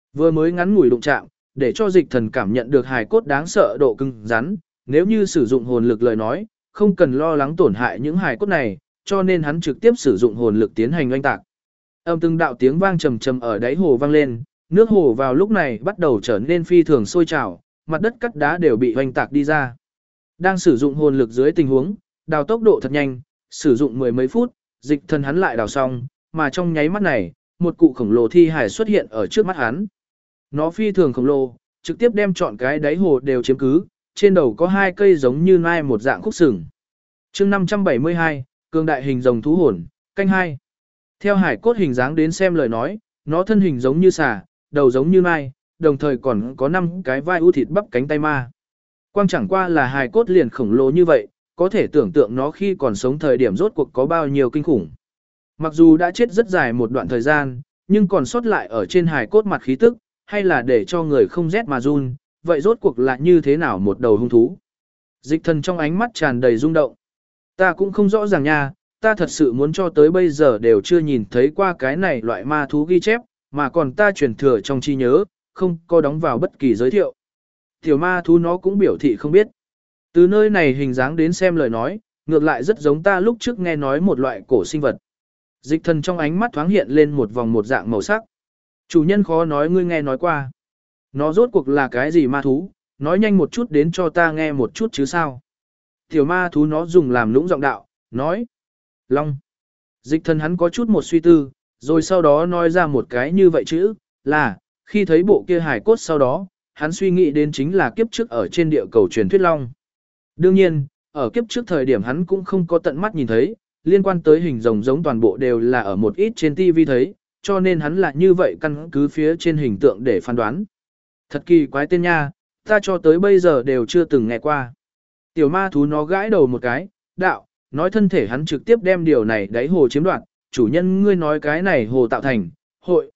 Vừa mới ngắn ngủi đụng chạm, để cho dịch thần cảm nhận được hài cốt đáng sợ độ cứng rắn, nếu như sử dụng hồn lực lời nói, không cần lo lắng tổn hại những hài cốt này, cho nên hắn trực tiếp sử dụng hồn lực tiến hành oanh tạc. Âm từng đạo tiếng vang trầm trầm ở đáy hồ vang lên, nước hồ vào lúc này bắt đầu trở nên phi thường sôi trào, mặt đất cắt đá đều bị oanh tạc đi ra. Đang sử dụng hồn lực dưới tình huống, đào tốc độ thật nhanh, sử dụng mười mấy phút, dịch thần hắn lại đào xong, mà trong nháy mắt này, một cụ khổng lồ thi hải xuất hiện ở trước mắt hắn. Nó phi thường khổng lồ, trực tiếp đem trọn cái đáy hồ đều chiếm cứ, trên đầu có hai cây giống như nai một dạng khúc sừng. Chương 572, cường đại hình rồng thú hồn, canh 2. Theo hải cốt hình dáng đến xem lời nói, nó thân hình giống như xà, đầu giống như nai, đồng thời còn có 5 cái vai ưu thịt bắp cánh tay ma. Quang chẳng qua là hài cốt liền khổng lồ như vậy, có thể tưởng tượng nó khi còn sống thời điểm rốt cuộc có bao nhiêu kinh khủng. Mặc dù đã chết rất dài một đoạn thời gian, nhưng còn sót lại ở trên hài cốt mặt khí tức, hay là để cho người không rét mà run, vậy rốt cuộc là như thế nào một đầu hung thú. Dịch thần trong ánh mắt tràn đầy rung động. Ta cũng không rõ ràng nha, ta thật sự muốn cho tới bây giờ đều chưa nhìn thấy qua cái này loại ma thú ghi chép, mà còn ta truyền thừa trong trí nhớ, không có đóng vào bất kỳ giới thiệu. Tiểu ma thú nó cũng biểu thị không biết. Từ nơi này hình dáng đến xem lời nói, ngược lại rất giống ta lúc trước nghe nói một loại cổ sinh vật. Dịch thần trong ánh mắt thoáng hiện lên một vòng một dạng màu sắc. Chủ nhân khó nói ngươi nghe nói qua. Nó rốt cuộc là cái gì ma thú, nói nhanh một chút đến cho ta nghe một chút chứ sao. Tiểu ma thú nó dùng làm lũng giọng đạo, nói. Long. Dịch thần hắn có chút một suy tư, rồi sau đó nói ra một cái như vậy chữ, là, khi thấy bộ kia hài cốt sau đó, hắn suy nghĩ đến chính là kiếp trước ở trên địa cầu truyền thuyết Long. Đương nhiên, ở kiếp trước thời điểm hắn cũng không có tận mắt nhìn thấy, liên quan tới hình rồng giống toàn bộ đều là ở một ít trên TV thấy, cho nên hắn là như vậy căn cứ phía trên hình tượng để phán đoán. Thật kỳ quái tên nha, ta cho tới bây giờ đều chưa từng nghe qua. Tiểu ma thú nó gãi đầu một cái, đạo, nói thân thể hắn trực tiếp đem điều này đáy hồ chiếm đoạt, chủ nhân ngươi nói cái này hồ tạo thành, hội,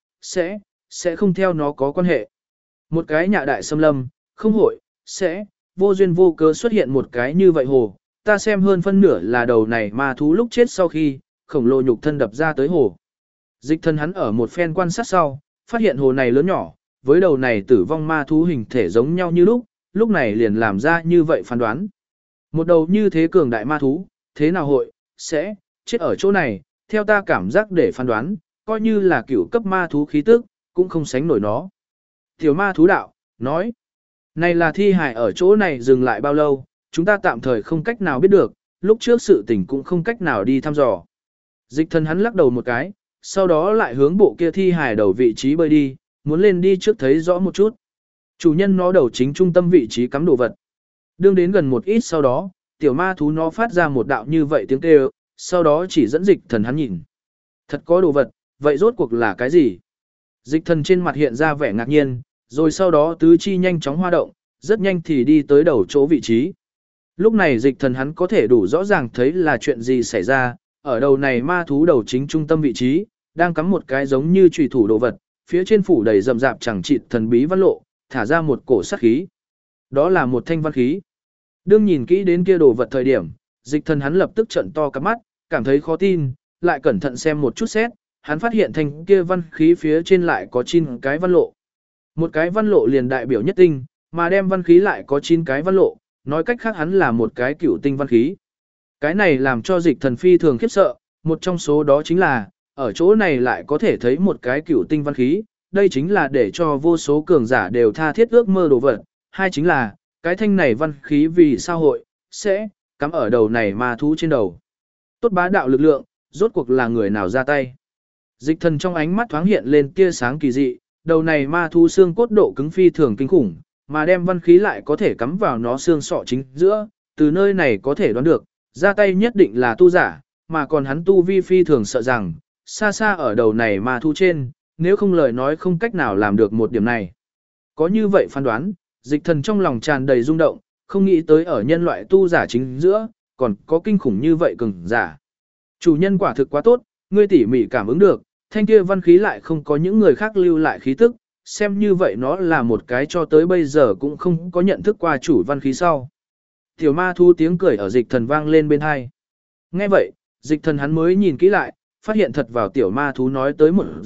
sẽ không theo nó có quan hệ. Một cái nhạ đại xâm lâm, không hội, sẽ, vô duyên vô cớ xuất hiện một cái như vậy hồ, ta xem hơn phân nửa là đầu này ma thú lúc chết sau khi, khổng lồ nhục thân đập ra tới hồ. Dịch thân hắn ở một phen quan sát sau, phát hiện hồ này lớn nhỏ, với đầu này tử vong ma thú hình thể giống nhau như lúc này liền làm ra như vậy phán đoán. Một đầu như thế cường đại ma thú, thế nào hội, sẽ, chết ở chỗ này, theo ta cảm giác để phán đoán, coi như là cửu cấp ma thú khí tức, cũng không sánh nổi nó. Tiểu ma thú đạo, nói, này là thi hài ở chỗ này dừng lại bao lâu, chúng ta tạm thời không cách nào biết được, lúc trước sự tình cũng không cách nào đi thăm dò. Dịch thân hắn lắc đầu một cái, sau đó lại hướng bộ kia thi hài đầu vị trí bơi đi, muốn lên đi trước thấy rõ một chút. Chủ nhân nó đầu chính trung tâm vị trí cắm đồ vật. Đương đến gần một ít sau đó, tiểu ma thú nó phát ra một đạo như vậy tiếng kêu, sau đó chỉ dẫn dịch thần hắn nhìn. Thật có đồ vật, vậy rốt cuộc là cái gì? Dịch thần trên mặt hiện ra vẻ ngạc nhiên, rồi sau đó tứ chi nhanh chóng hoa động, rất nhanh thì đi tới đầu chỗ vị trí. Lúc này dịch thần hắn có thể đủ rõ ràng thấy là chuyện gì xảy ra, ở đầu này ma thú đầu chính trung tâm vị trí, đang cắm một cái giống như chùy thủ đồ vật, phía trên phủ đầy rậm rạp chẳng chịt thần bí văn lộ, thả ra một cổ sát khí. Đó là một thanh văn khí. Đương nhìn kỹ đến kia đồ vật thời điểm, dịch thần hắn lập tức trợn to cả mắt, cảm thấy khó tin, lại cẩn thận xem một chút xét, hắn phát hiện thanh kia văn khí phía trên lại có 9 cái văn lộ. Một cái văn lộ liền đại biểu nhất tinh, mà đem văn khí lại có 9 cái văn lộ, nói cách khác hắn là một cái cửu tinh văn khí. Cái này làm cho dịch thần phi thường khiếp sợ, một trong số đó chính là, ở chỗ này lại có thể thấy một cái cửu tinh văn khí, đây chính là để cho vô số cường giả đều tha thiết ước mơ đồ vật. Hai chính là, cái thanh này văn khí vì sao hội, sẽ, cắm ở đầu này ma thú trên đầu. Tốt bá đạo lực lượng, rốt cuộc là người nào ra tay. Dịch thần trong ánh mắt thoáng hiện lên tia sáng kỳ dị, đầu này ma thú xương cốt độ cứng phi thường kinh khủng, mà đem văn khí lại có thể cắm vào nó xương sọ chính giữa, từ nơi này có thể đoán được, ra tay nhất định là tu giả, mà còn hắn tu vi phi thường sợ rằng, xa xa ở đầu này ma thú trên, nếu không lời nói không cách nào làm được một điểm này. Có như vậy phán đoán, dịch thần trong lòng tràn đầy rung động, không nghĩ tới ở nhân loại tu giả chính giữa, còn có kinh khủng như vậy cường giả. Chủ nhân quả thực quá tốt, ngươi tỉ mỉ cảm ứng được, thanh kia văn khí lại không có những người khác lưu lại khí tức, xem như vậy nó là một cái cho tới bây giờ cũng không có nhận thức qua chủ văn khí sau. Tiểu ma thu tiếng cười ở dịch thần vang lên bên hai. Nghe vậy, dịch thần hắn mới nhìn kỹ lại, phát hiện thật vào tiểu ma thú nói tới một dạng,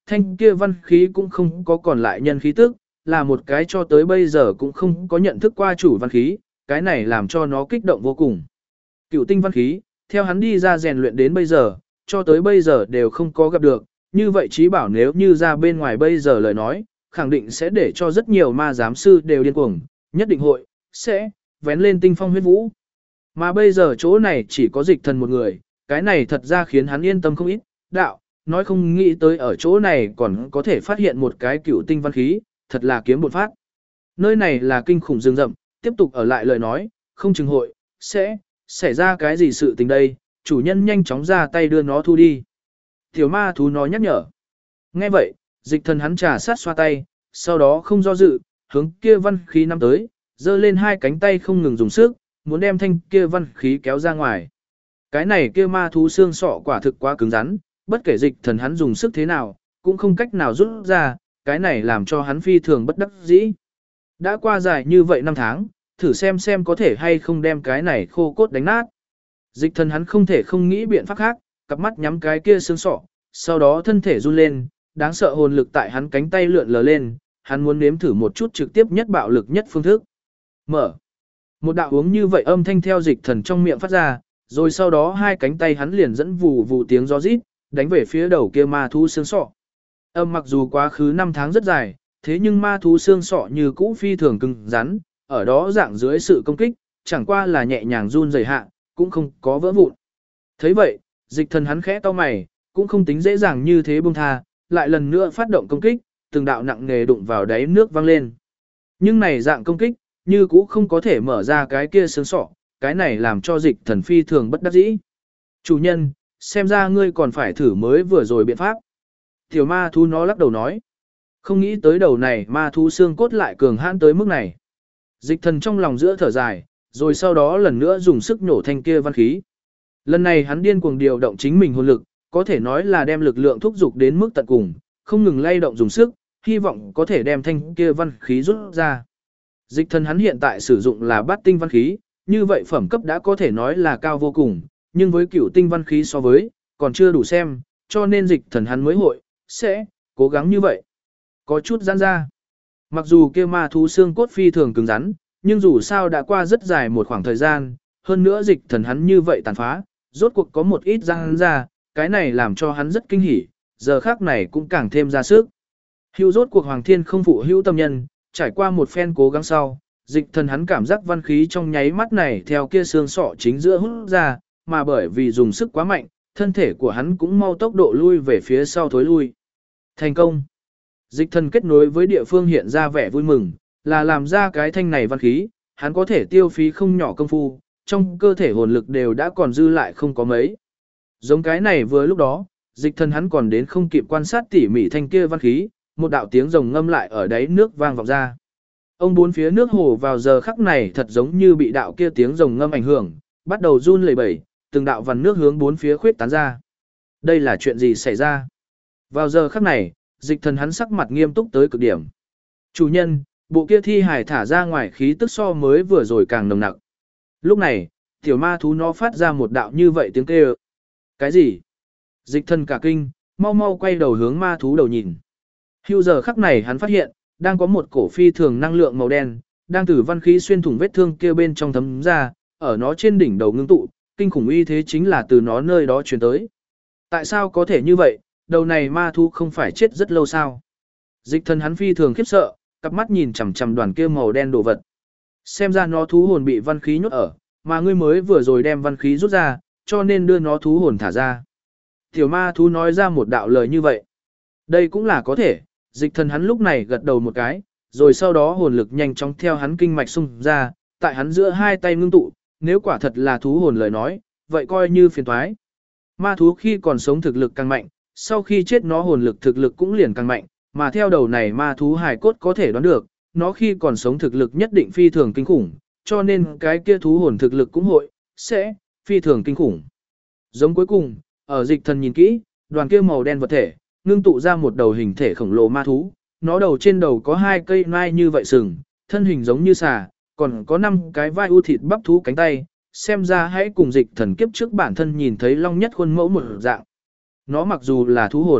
thanh kia văn khí cũng không có còn lại nhân khí tức, là một cái cho tới bây giờ cũng không có nhận thức qua chủ văn khí, cái này làm cho nó kích động vô cùng. Cựu tinh văn khí, theo hắn đi ra rèn luyện đến bây giờ, cho tới bây giờ đều không có gặp được, như vậy Chí Bảo nếu như ra bên ngoài bây giờ lời nói, khẳng định sẽ để cho rất nhiều ma giám sư đều điên cuồng, nhất định hội, sẽ, vén lên tinh phong huyết vũ. Mà bây giờ chỗ này chỉ có Dịch Thần một người, cái này thật ra khiến hắn yên tâm không ít, đạo, nói không nghĩ tới ở chỗ này còn có thể phát hiện một cái cựu tinh văn khí, thật là kiếm bột phát. Nơi này là kinh khủng rừng rậm, tiếp tục ở lại lời nói, không chừng hội, sẽ, xảy ra cái gì sự tình đây, chủ nhân nhanh chóng ra tay đưa nó thu đi. Tiểu ma thú nó nhắc nhở. Nghe vậy, Dịch Thần hắn trà sát xoa tay, sau đó không do dự, hướng kia văn khí năm tới, giơ lên hai cánh tay không ngừng dùng sức, muốn đem thanh kia văn khí kéo ra ngoài. Cái này kia ma thú xương sọ quả thực quá cứng rắn, bất kể Dịch Thần hắn dùng sức thế nào, cũng không cách nào rút ra, cái này làm cho hắn phi thường bất đắc dĩ. Đã qua dài như vậy năm tháng, thử xem có thể hay không đem cái này khô cốt đánh nát. Dịch Thần hắn không thể không nghĩ biện pháp khác, cặp mắt nhắm cái kia xương sọ, sau đó thân thể run lên, đáng sợ hồn lực tại hắn cánh tay lượn lờ lên, hắn muốn nếm thử một chút trực tiếp nhất bạo lực nhất phương thức. Mở. Một đạo uống như vậy âm thanh theo Dịch Thần trong miệng phát ra, rồi sau đó hai cánh tay hắn liền dẫn vù vù tiếng gió rít, đánh về phía đầu kia ma thú xương sọ. Âm mặc dù quá khứ 5 tháng rất dài, thế nhưng ma thú xương sọ như cũ phi thường cứng rắn, ở đó dạng dưới sự công kích, chẳng qua là nhẹ nhàng run rẩy hạ, cũng không có vỡ vụn. Thấy vậy, Dịch Thần hắn khẽ cau mày, cũng không tính dễ dàng như thế buông tha, lại lần nữa phát động công kích, từng đạo nặng nề đụng vào đáy nước vang lên. Nhưng này dạng công kích, như cũ không có thể mở ra cái kia xương sọ, cái này làm cho Dịch Thần phi thường bất đắc dĩ. Chủ nhân, xem ra ngươi còn phải thử mới vừa rồi biện pháp. Tiểu ma thú nó lắc đầu nói. Không nghĩ tới đầu này ma thú xương cốt lại cường hãn tới mức này. Dịch Thần trong lòng giữa thở dài, rồi sau đó lần nữa dùng sức nổ thanh kia văn khí. Lần này hắn điên cuồng điều động chính mình hồn lực, có thể nói là đem lực lượng thúc dục đến mức tận cùng, không ngừng lay động dùng sức, hy vọng có thể đem thanh kia văn khí rút ra. Dịch Thần hắn hiện tại sử dụng là bát tinh văn khí, như vậy phẩm cấp đã có thể nói là cao vô cùng, nhưng với cửu tinh văn khí so với, còn chưa đủ xem, cho nên Dịch Thần hắn mới hội, sẽ, cố gắng như vậy. Có chút giãn ra. Mặc dù kia ma thú xương cốt phi thường cứng rắn, nhưng dù sao đã qua rất dài một khoảng thời gian, hơn nữa Dịch Thần hắn như vậy tàn phá, rốt cuộc có một ít giãn ra, cái này làm cho hắn rất kinh hỉ, giờ khác này cũng càng thêm ra sức. Hữu rốt cuộc Hoàng Thiên không phụ hữu tâm nhân, trải qua một phen cố gắng sau, Dịch Thần hắn cảm giác văn khí trong nháy mắt này theo kia xương sọ chính giữa hút ra, mà bởi vì dùng sức quá mạnh, thân thể của hắn cũng mau tốc độ lui về phía sau thối lui. Thành công! Dịch Thần kết nối với địa phương hiện ra vẻ vui mừng, là làm ra cái thanh này văn khí, hắn có thể tiêu phí không nhỏ công phu, trong cơ thể hồn lực đều đã còn dư lại không có mấy. Giống cái này vừa lúc đó, Dịch Thần hắn còn đến không kịp quan sát tỉ mỉ thanh kia văn khí, một đạo tiếng rồng ngâm lại ở đáy nước vang vọng ra. Ông bốn phía nước hồ vào giờ khắc này thật giống như bị đạo kia tiếng rồng ngâm ảnh hưởng, bắt đầu run lẩy bẩy, từng đạo vằn nước hướng bốn phía khuyết tán ra. Đây là chuyện gì xảy ra? Vào giờ khắc này, Dịch Thần hắn sắc mặt nghiêm túc tới cực điểm. Chủ nhân, bộ kia thi hải thả ra ngoài khí tức so mới vừa rồi càng nồng nặc. Lúc này, tiểu ma thú nó phát ra một đạo như vậy tiếng kêu. Cái gì? Dịch Thần cả kinh, mau mau quay đầu hướng ma thú đầu nhìn. Hưu giờ khắc này hắn phát hiện, đang có một cổ phi thường năng lượng màu đen, đang từ văn khí xuyên thủng vết thương kia bên trong thấm ra, ở nó trên đỉnh đầu ngưng tụ, kinh khủng uy thế chính là từ nó nơi đó truyền tới. Tại sao có thể như vậy, đầu này ma thú không phải chết rất lâu sao? Dịch Thần hắn phi thường khiếp sợ, cặp mắt nhìn chằm chằm đoàn kia màu đen đồ vật. Xem ra nó thú hồn bị văn khí nhốt ở, mà ngươi mới vừa rồi đem văn khí rút ra, cho nên đưa nó thú hồn thả ra. Tiểu ma thú nói ra một đạo lời như vậy. Đây cũng là có thể, Dịch Thần hắn lúc này gật đầu một cái, rồi sau đó hồn lực nhanh chóng theo hắn kinh mạch xung ra, tại hắn giữa hai tay ngưng tụ, nếu quả thật là thú hồn lời nói, vậy coi như phiền toái. Ma thú khi còn sống thực lực càng mạnh, sau khi chết nó hồn lực thực lực cũng liền càng mạnh, mà theo đầu này ma thú hài cốt có thể đoán được, nó khi còn sống thực lực nhất định phi thường kinh khủng, cho nên cái kia thú hồn thực lực cũng hội, sẽ, phi thường kinh khủng. Giống cuối cùng, ở Dịch Thần nhìn kỹ, đoàn kia màu đen vật thể, ngưng tụ ra một đầu hình thể khổng lồ ma thú, nó đầu trên đầu có 2 cây nai như vậy sừng, thân hình giống như xà, còn có 5 cái vai u thịt bắp thú cánh tay, xem ra hãy cùng Dịch Thần kiếp trước bản thân nhìn thấy long nhất khuôn mẫu một dạng. Nó mặc dù là thú hồn,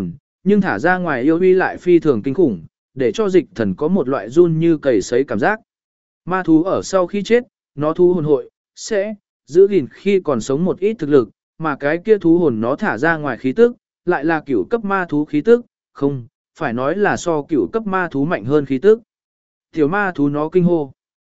nhưng thả ra ngoài yêu uy lại phi thường kinh khủng, để cho dịch thần có một loại run như cầy sấy cảm giác. Ma thú ở sau khi chết, nó thú hồn hội, sẽ giữ gìn khi còn sống một ít thực lực, mà cái kia thú hồn nó thả ra ngoài khí tức, lại là cửu cấp ma thú khí tức, không, phải nói là so cửu cấp ma thú mạnh hơn khí tức. Tiểu ma thú nó kinh hô.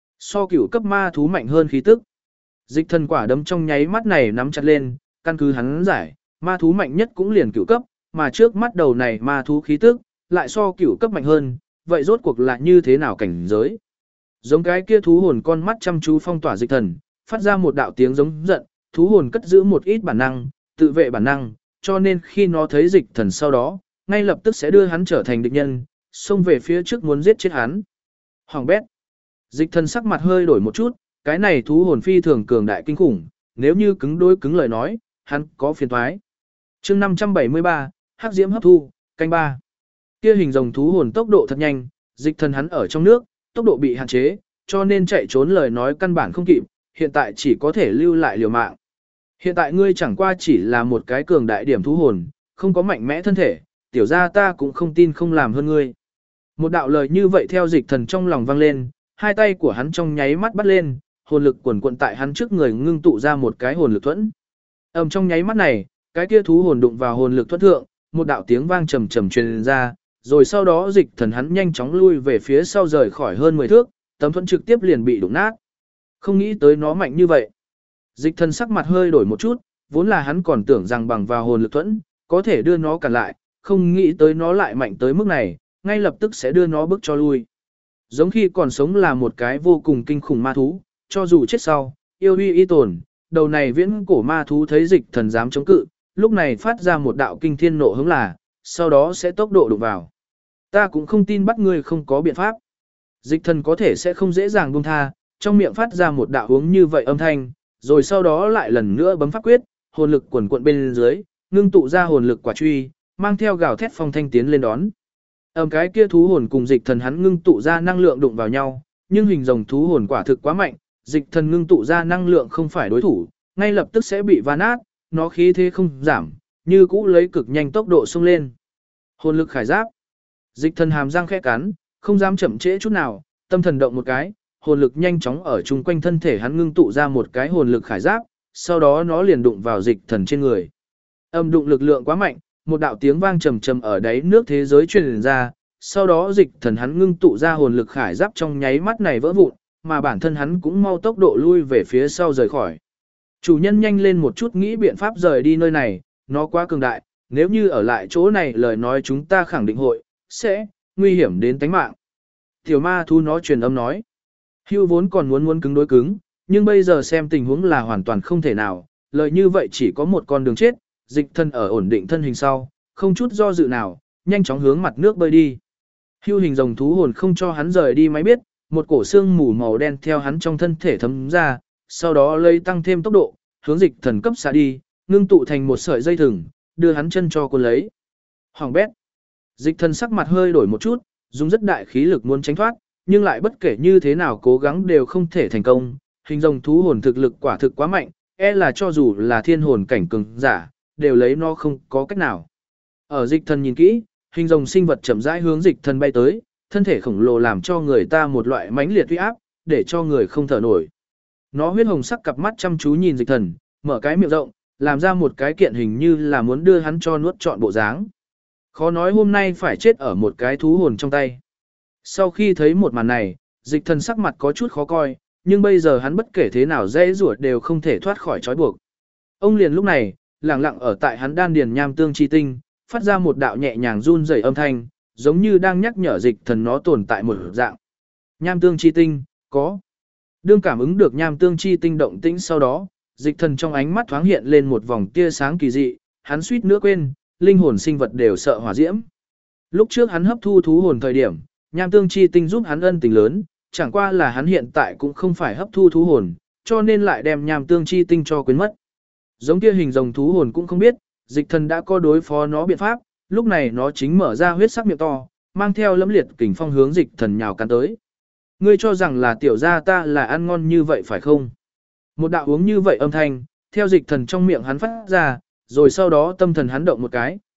So cửu cấp ma thú mạnh hơn khí tức. Dịch thần quả đấm trong nháy mắt này nắm chặt lên, căn cứ hắn giải, ma thú mạnh nhất cũng liền cửu cấp, mà trước mắt đầu này ma thú khí tức, lại so cửu cấp mạnh hơn, vậy rốt cuộc là như thế nào cảnh giới? Giống cái kia thú hồn con mắt chăm chú phong tỏa dịch thần, phát ra một đạo tiếng giống giận, thú hồn cất giữ một ít bản năng, tự vệ bản năng, cho nên khi nó thấy dịch thần sau đó, ngay lập tức sẽ đưa hắn trở thành địch nhân, xông về phía trước muốn giết chết hắn. Hoàng bét. Dịch thần sắc mặt hơi đổi một chút, cái này thú hồn phi thường cường đại kinh khủng, nếu như cứng đối cứng lời nói, hắn có phiền toái. Chương 573, Hắc Diễm hấp thu, canh 3. Kia hình rồng thú hồn tốc độ thật nhanh, dịch thần hắn ở trong nước, tốc độ bị hạn chế, cho nên chạy trốn lời nói căn bản không kịp, hiện tại chỉ có thể lưu lại liều mạng. Hiện tại ngươi chẳng qua chỉ là một cái cường đại điểm thú hồn, không có mạnh mẽ thân thể, tiểu gia ta cũng không tin không làm hơn ngươi. Một đạo lời như vậy theo dịch thần trong lòng vang lên, hai tay của hắn trong nháy mắt bắt lên, hồn lực quần quận tại hắn trước người ngưng tụ ra một cái hồn lực thuẫn. Trong nháy mắt này, cái kia thú hồn đụng vào hồn lực thuẫn thượng, một đạo tiếng vang trầm trầm truyền ra, rồi sau đó dịch thần hắn nhanh chóng lui về phía sau rời khỏi hơn 10 thước, tấm thuẫn trực tiếp liền bị đụng nát. Không nghĩ tới nó mạnh như vậy. Dịch thần sắc mặt hơi đổi một chút, vốn là hắn còn tưởng rằng bằng vào hồn lực thuẫn, có thể đưa nó cản lại, không nghĩ tới nó lại mạnh tới mức này, ngay lập tức sẽ đưa nó bước cho lui. Giống khi còn sống là một cái vô cùng kinh khủng ma thú, cho dù chết sau, yêu uy y tồn, đầu này viễn cổ ma thú thấy dịch thần dám chống cự, lúc này phát ra một đạo kinh thiên nộ hướng là, sau đó sẽ tốc độ đụng vào. Ta cũng không tin bắt ngươi không có biện pháp. Dịch thần có thể sẽ không dễ dàng buông tha, trong miệng phát ra một đạo hướng như vậy âm thanh, rồi sau đó lại lần nữa bấm pháp quyết, hồn lực quần quận bên dưới, ngưng tụ ra hồn lực quả truy, mang theo gào thét phong thanh tiến lên đón. Cái kia thú hồn cùng dịch thần hắn ngưng tụ ra năng lượng đụng vào nhau, nhưng hình rồng thú hồn quả thực quá mạnh, dịch thần ngưng tụ ra năng lượng không phải đối thủ, ngay lập tức sẽ bị va nát, nó khí thế không giảm, như cũ lấy cực nhanh tốc độ xông lên. Hồn lực khải giáp. Dịch thần hàm răng khẽ cắn, không dám chậm trễ chút nào, tâm thần động một cái, hồn lực nhanh chóng ở chung quanh thân thể hắn ngưng tụ ra một cái hồn lực khải giáp, sau đó nó liền đụng vào dịch thần trên người. Đụng lực lượng quá mạnh, một đạo tiếng vang trầm trầm ở đáy nước thế giới truyền ra, sau đó dịch thần hắn ngưng tụ ra hồn lực khải giáp trong nháy mắt này vỡ vụn, mà bản thân hắn cũng mau tốc độ lui về phía sau rời khỏi. Chủ nhân nhanh lên một chút nghĩ biện pháp rời đi nơi này, nó quá cường đại, nếu như ở lại chỗ này lời nói chúng ta khẳng định sẽ nguy hiểm đến tính mạng. Tiểu ma thú nó truyền âm nói. Hưu vốn còn muốn cứng đối cứng, nhưng bây giờ xem tình huống là hoàn toàn không thể nào, lời như vậy chỉ có một con đường chết, dịch thân ở ổn định thân hình sau, không chút do dự nào, nhanh chóng hướng mặt nước bơi đi. Hưu hình rồng thú hồn không cho hắn rời đi máy biết, một cổ xương mù màu đen theo hắn trong thân thể thấm ra, sau đó lấy tăng thêm tốc độ, hướng dịch thần cấp xa đi, ngưng tụ thành một sợi dây thừng, đưa hắn chân cho cuốn lấy. Hoàng bét. Dịch thần sắc mặt hơi đổi một chút, dùng rất đại khí lực muốn tránh thoát, nhưng lại bất kể như thế nào cố gắng đều không thể thành công. Hình rồng thú hồn thực lực quả thực quá mạnh, là cho dù là thiên hồn cảnh cường giả, đều lấy nó không có cách nào. Ở dịch thần nhìn kỹ, hình rồng sinh vật chậm rãi hướng dịch thần bay tới, thân thể khổng lồ làm cho người ta một loại mãnh liệt uy áp, để cho người không thở nổi. Nó huyết hồng sắc cặp mắt chăm chú nhìn dịch thần, mở cái miệng rộng, làm ra một cái kiện hình như là muốn đưa hắn cho nuốt trọn bộ dáng. Khó nói hôm nay phải chết ở một cái thú hồn trong tay. Sau khi thấy một màn này, dịch thần sắc mặt có chút khó coi, nhưng bây giờ hắn bất kể thế nào dễ ruột đều không thể thoát khỏi trói buộc. Ông liền lúc này, lặng lặng ở tại hắn đan điền nham tương chi tinh, phát ra một đạo nhẹ nhàng run rẩy âm thanh, giống như đang nhắc nhở dịch thần nó tồn tại một dạng. Nham tương chi tinh, có. Đương cảm ứng được nham tương chi tinh động tĩnh sau đó, dịch thần trong ánh mắt thoáng hiện lên một vòng tia sáng kỳ dị, hắn suýt nữa quên, linh hồn sinh vật đều sợ hỏa diễm. Lúc trước hắn hấp thu thú hồn thời điểm, nham tương chi tinh giúp hắn ân tình lớn, chẳng qua là hắn hiện tại cũng không phải hấp thu thú hồn, cho nên lại đem nham tương chi tinh cho quên mất. Giống kia hình rồng thú hồn cũng không biết, dịch thần đã có đối phó nó biện pháp, lúc này nó chính mở ra huyết sắc miệng to, mang theo lẫm liệt kình phong hướng dịch thần nhào cắn tới. Ngươi cho rằng là tiểu gia ta là ăn ngon như vậy phải không? Một đạo uống như vậy âm thanh, theo dịch thần trong miệng hắn phát ra, rồi sau đó tâm thần hắn động một cái,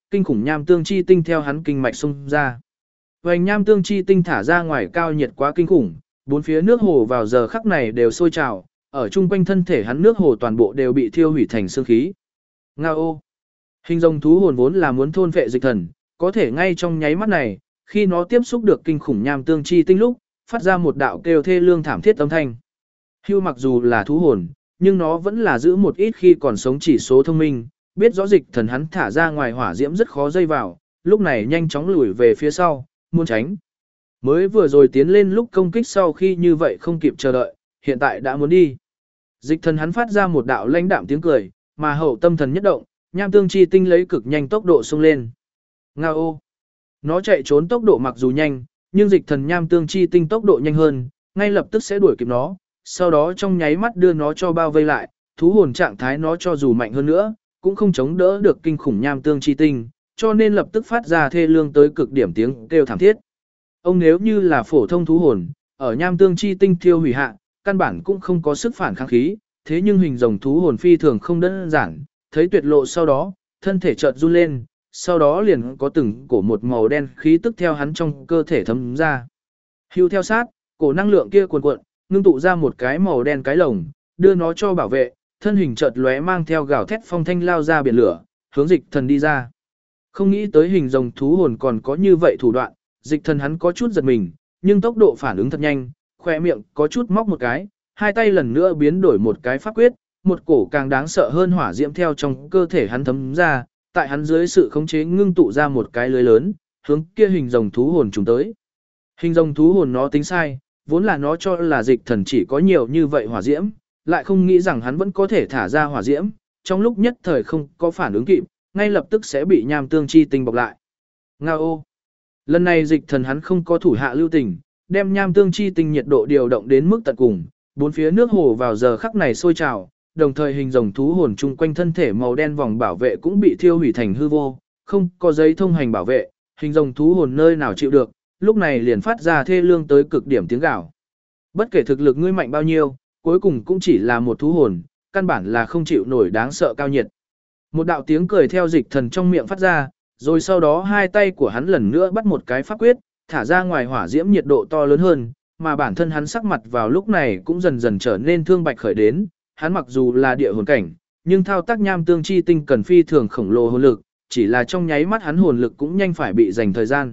kinh khủng nham tương chi tinh theo hắn kinh mạch xung ra. Vành nham tương chi tinh thả ra ngoài cao nhiệt quá kinh khủng, bốn phía nước hồ vào giờ khắc này đều sôi trào, ở chung quanh thân thể hắn nước hồ toàn bộ đều bị thiêu hủy thành xương khí. Ngao. Hình rồng thú hồn vốn là muốn thôn vệ dịch thần, có thể ngay trong nháy mắt này, khi nó tiếp xúc được kinh khủng nham tương chi tinh lúc, phát ra một đạo kêu thê lương thảm thiết âm thanh. Hưu mặc dù là thú hồn, nhưng nó vẫn là giữ một ít khi còn sống chỉ số thông minh, biết rõ dịch thần hắn thả ra ngoài hỏa diễm rất khó dây vào, lúc này nhanh chóng lùi về phía sau, muốn tránh. Mới vừa rồi tiến lên lúc công kích sau khi như vậy không kịp chờ đợi, hiện tại đã muốn đi. Dịch thần hắn phát ra một đạo lãnh đạm tiếng cười, mà hậu tâm thần nhất động, nham tương chi tinh lấy cực nhanh tốc độ xông lên. Ngao. Nó chạy trốn tốc độ mặc dù nhanh, nhưng dịch thần nham tương chi tinh tốc độ nhanh hơn, ngay lập tức sẽ đuổi kịp nó, sau đó trong nháy mắt đưa nó cho bao vây lại, thú hồn trạng thái nó cho dù mạnh hơn nữa, cũng không chống đỡ được kinh khủng nham tương chi tinh, cho nên lập tức phát ra thê lương tới cực điểm tiếng kêu thảm thiết. Ông nếu như là phổ thông thú hồn, ở nham tương chi tinh thiêu hủy hạ, căn bản cũng không có sức phản kháng khí, thế nhưng hình rồng thú hồn phi thường không đơn giản, thấy tuyệt lộ sau đó, thân thể chợt run lên, sau đó liền có từng cổ một màu đen khí tức theo hắn trong cơ thể thấm ra. Hưu theo sát, cổ năng lượng kia cuồn cuộn, ngưng tụ ra một cái màu đen cái lồng, đưa nó cho bảo vệ, thân hình chợt lóe mang theo gào thét phong thanh lao ra biển lửa, hướng dịch thần đi ra. Không nghĩ tới hình rồng thú hồn còn có như vậy thủ đoạn, dịch thần hắn có chút giật mình, nhưng tốc độ phản ứng thật nhanh, khỏe miệng có chút móc một cái, hai tay lần nữa biến đổi một cái pháp quyết, một cổ càng đáng sợ hơn hỏa diễm theo trong cơ thể hắn thấm ra, tại hắn dưới sự khống chế ngưng tụ ra một cái lưới lớn, hướng kia hình rồng thú hồn trùng tới. Hình rồng thú hồn nó tính sai, vốn là nó cho là dịch thần chỉ có nhiều như vậy hỏa diễm, lại không nghĩ rằng hắn vẫn có thể thả ra hỏa diễm, trong lúc nhất thời không có phản ứng kịp, ngay lập tức sẽ bị nham tương chi tinh bọc lại. Ngao. Lần này dịch thần hắn không có thủ hạ lưu tình, đem nham tương chi tinh nhiệt độ điều động đến mức tận cùng, bốn phía nước hồ vào giờ khắc này sôi trào, đồng thời hình rồng thú hồn chung quanh thân thể màu đen vòng bảo vệ cũng bị thiêu hủy thành hư vô, không có giấy thông hành bảo vệ, hình rồng thú hồn nơi nào chịu được, lúc này liền phát ra thê lương tới cực điểm tiếng gào. Bất kể thực lực ngươi mạnh bao nhiêu, cuối cùng cũng chỉ là một thú hồn, căn bản là không chịu nổi đáng sợ cao nhiệt. Một đạo tiếng cười theo dịch thần trong miệng phát ra, rồi sau đó hai tay của hắn lần nữa bắt một cái pháp quyết, thả ra ngoài hỏa diễm nhiệt độ to lớn hơn, mà bản thân hắn sắc mặt vào lúc này cũng dần dần trở nên thương bạch khởi đến, hắn mặc dù là địa hồn cảnh, nhưng thao tác nham tương chi tinh cần phi thường khổng lồ hồn lực, chỉ là trong nháy mắt hắn hồn lực cũng nhanh phải bị dành thời gian.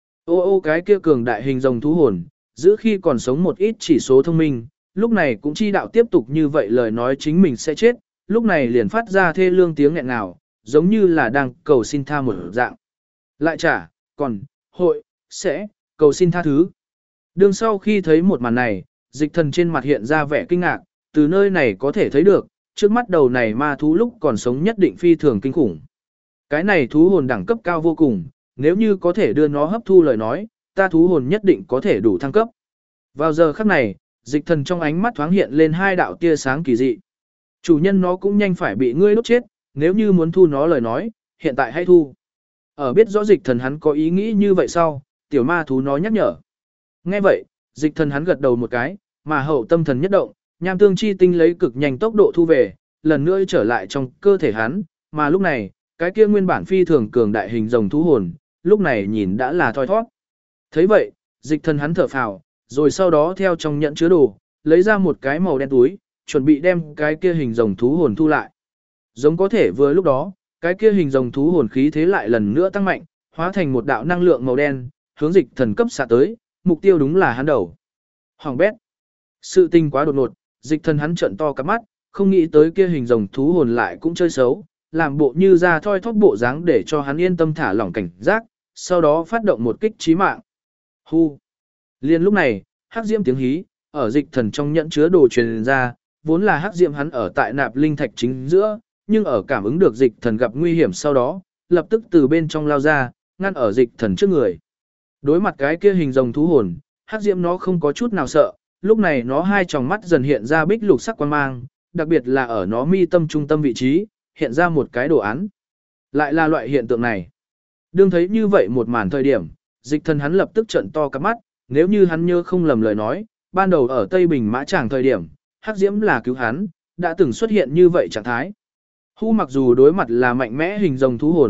Ô cái kia cường đại hình rồng thú hồn, giữ khi còn sống một ít chỉ số thông minh, lúc này cũng chi đạo tiếp tục như vậy lời nói chính mình sẽ chết, lúc này liền phát ra thê lương tiếng nghẹn ngào, giống như là đang cầu xin tha một dạng. Lại trả, còn, hội, sẽ, cầu xin tha thứ. Đương sau khi thấy một màn này, dịch thần trên mặt hiện ra vẻ kinh ngạc, từ nơi này có thể thấy được, trước mắt đầu này ma thú lúc còn sống nhất định phi thường kinh khủng. Cái này thú hồn đẳng cấp cao vô cùng, nếu như có thể đưa nó hấp thu lời nói, ta thú hồn nhất định có thể đủ thăng cấp. Vào giờ khắc này, dịch thần trong ánh mắt thoáng hiện lên hai đạo tia sáng kỳ dị. Chủ nhân nó cũng nhanh phải bị ngươi đốt chết, nếu như muốn thu nó lời nói, hiện tại hãy thu. Ở biết rõ dịch thần hắn có ý nghĩ như vậy sau, tiểu ma thú nó nhắc nhở. Nghe vậy, dịch thần hắn gật đầu một cái, mà hậu tâm thần nhất động, nham tương chi tinh lấy cực nhanh tốc độ thu về, lần nữa trở lại trong cơ thể hắn, mà lúc này, cái kia nguyên bản phi thường cường đại hình rồng thú hồn, lúc này nhìn đã là thoi thoát. Thấy vậy, dịch thần hắn thở phào, rồi sau đó theo trong nhẫn chứa đồ, lấy ra một cái màu đen túi, chuẩn bị đem cái kia hình rồng thú hồn thu lại. Giống có thể vừa lúc đó, cái kia hình rồng thú hồn khí thế lại lần nữa tăng mạnh, hóa thành một đạo năng lượng màu đen, hướng dịch thần cấp xạ tới, mục tiêu đúng là hắn đầu. Hoàng bét. Sự tình quá đột ngột, dịch thần hắn trợn to cặp mắt, không nghĩ tới kia hình rồng thú hồn lại cũng chơi xấu, làm bộ như ra thoi thóp bộ dáng để cho hắn yên tâm thả lỏng cảnh giác, sau đó phát động một kích chí mạng. Hu. Liên lúc này, hắc diễm tiếng hí, ở dịch thần trong nhẫn chứa đồ truyền ra, vốn là hắc diễm hắn ở tại nạp linh thạch chính giữa, nhưng ở cảm ứng được dịch thần gặp nguy hiểm sau đó, lập tức từ bên trong lao ra, ngăn ở dịch thần trước người. Đối mặt cái kia hình rồng thú hồn, hắc diễm nó không có chút nào sợ, lúc này nó hai tròng mắt dần hiện ra bích lục sắc quang mang, đặc biệt là ở nó mi tâm trung tâm vị trí, hiện ra một cái đồ án. Lại là loại hiện tượng này. Đương thấy như vậy một màn thời điểm, dịch thần hắn lập tức trợn to cặp mắt, nếu như hắn nhớ không lầm lời nói, ban đầu ở Tây Bình Mã Tràng thời điểm, hắc diễm là cứu hắn, đã từng xuất hiện như vậy trạng thái. Hu mặc dù đối mặt là mạnh mẽ hình rồng thú hồn,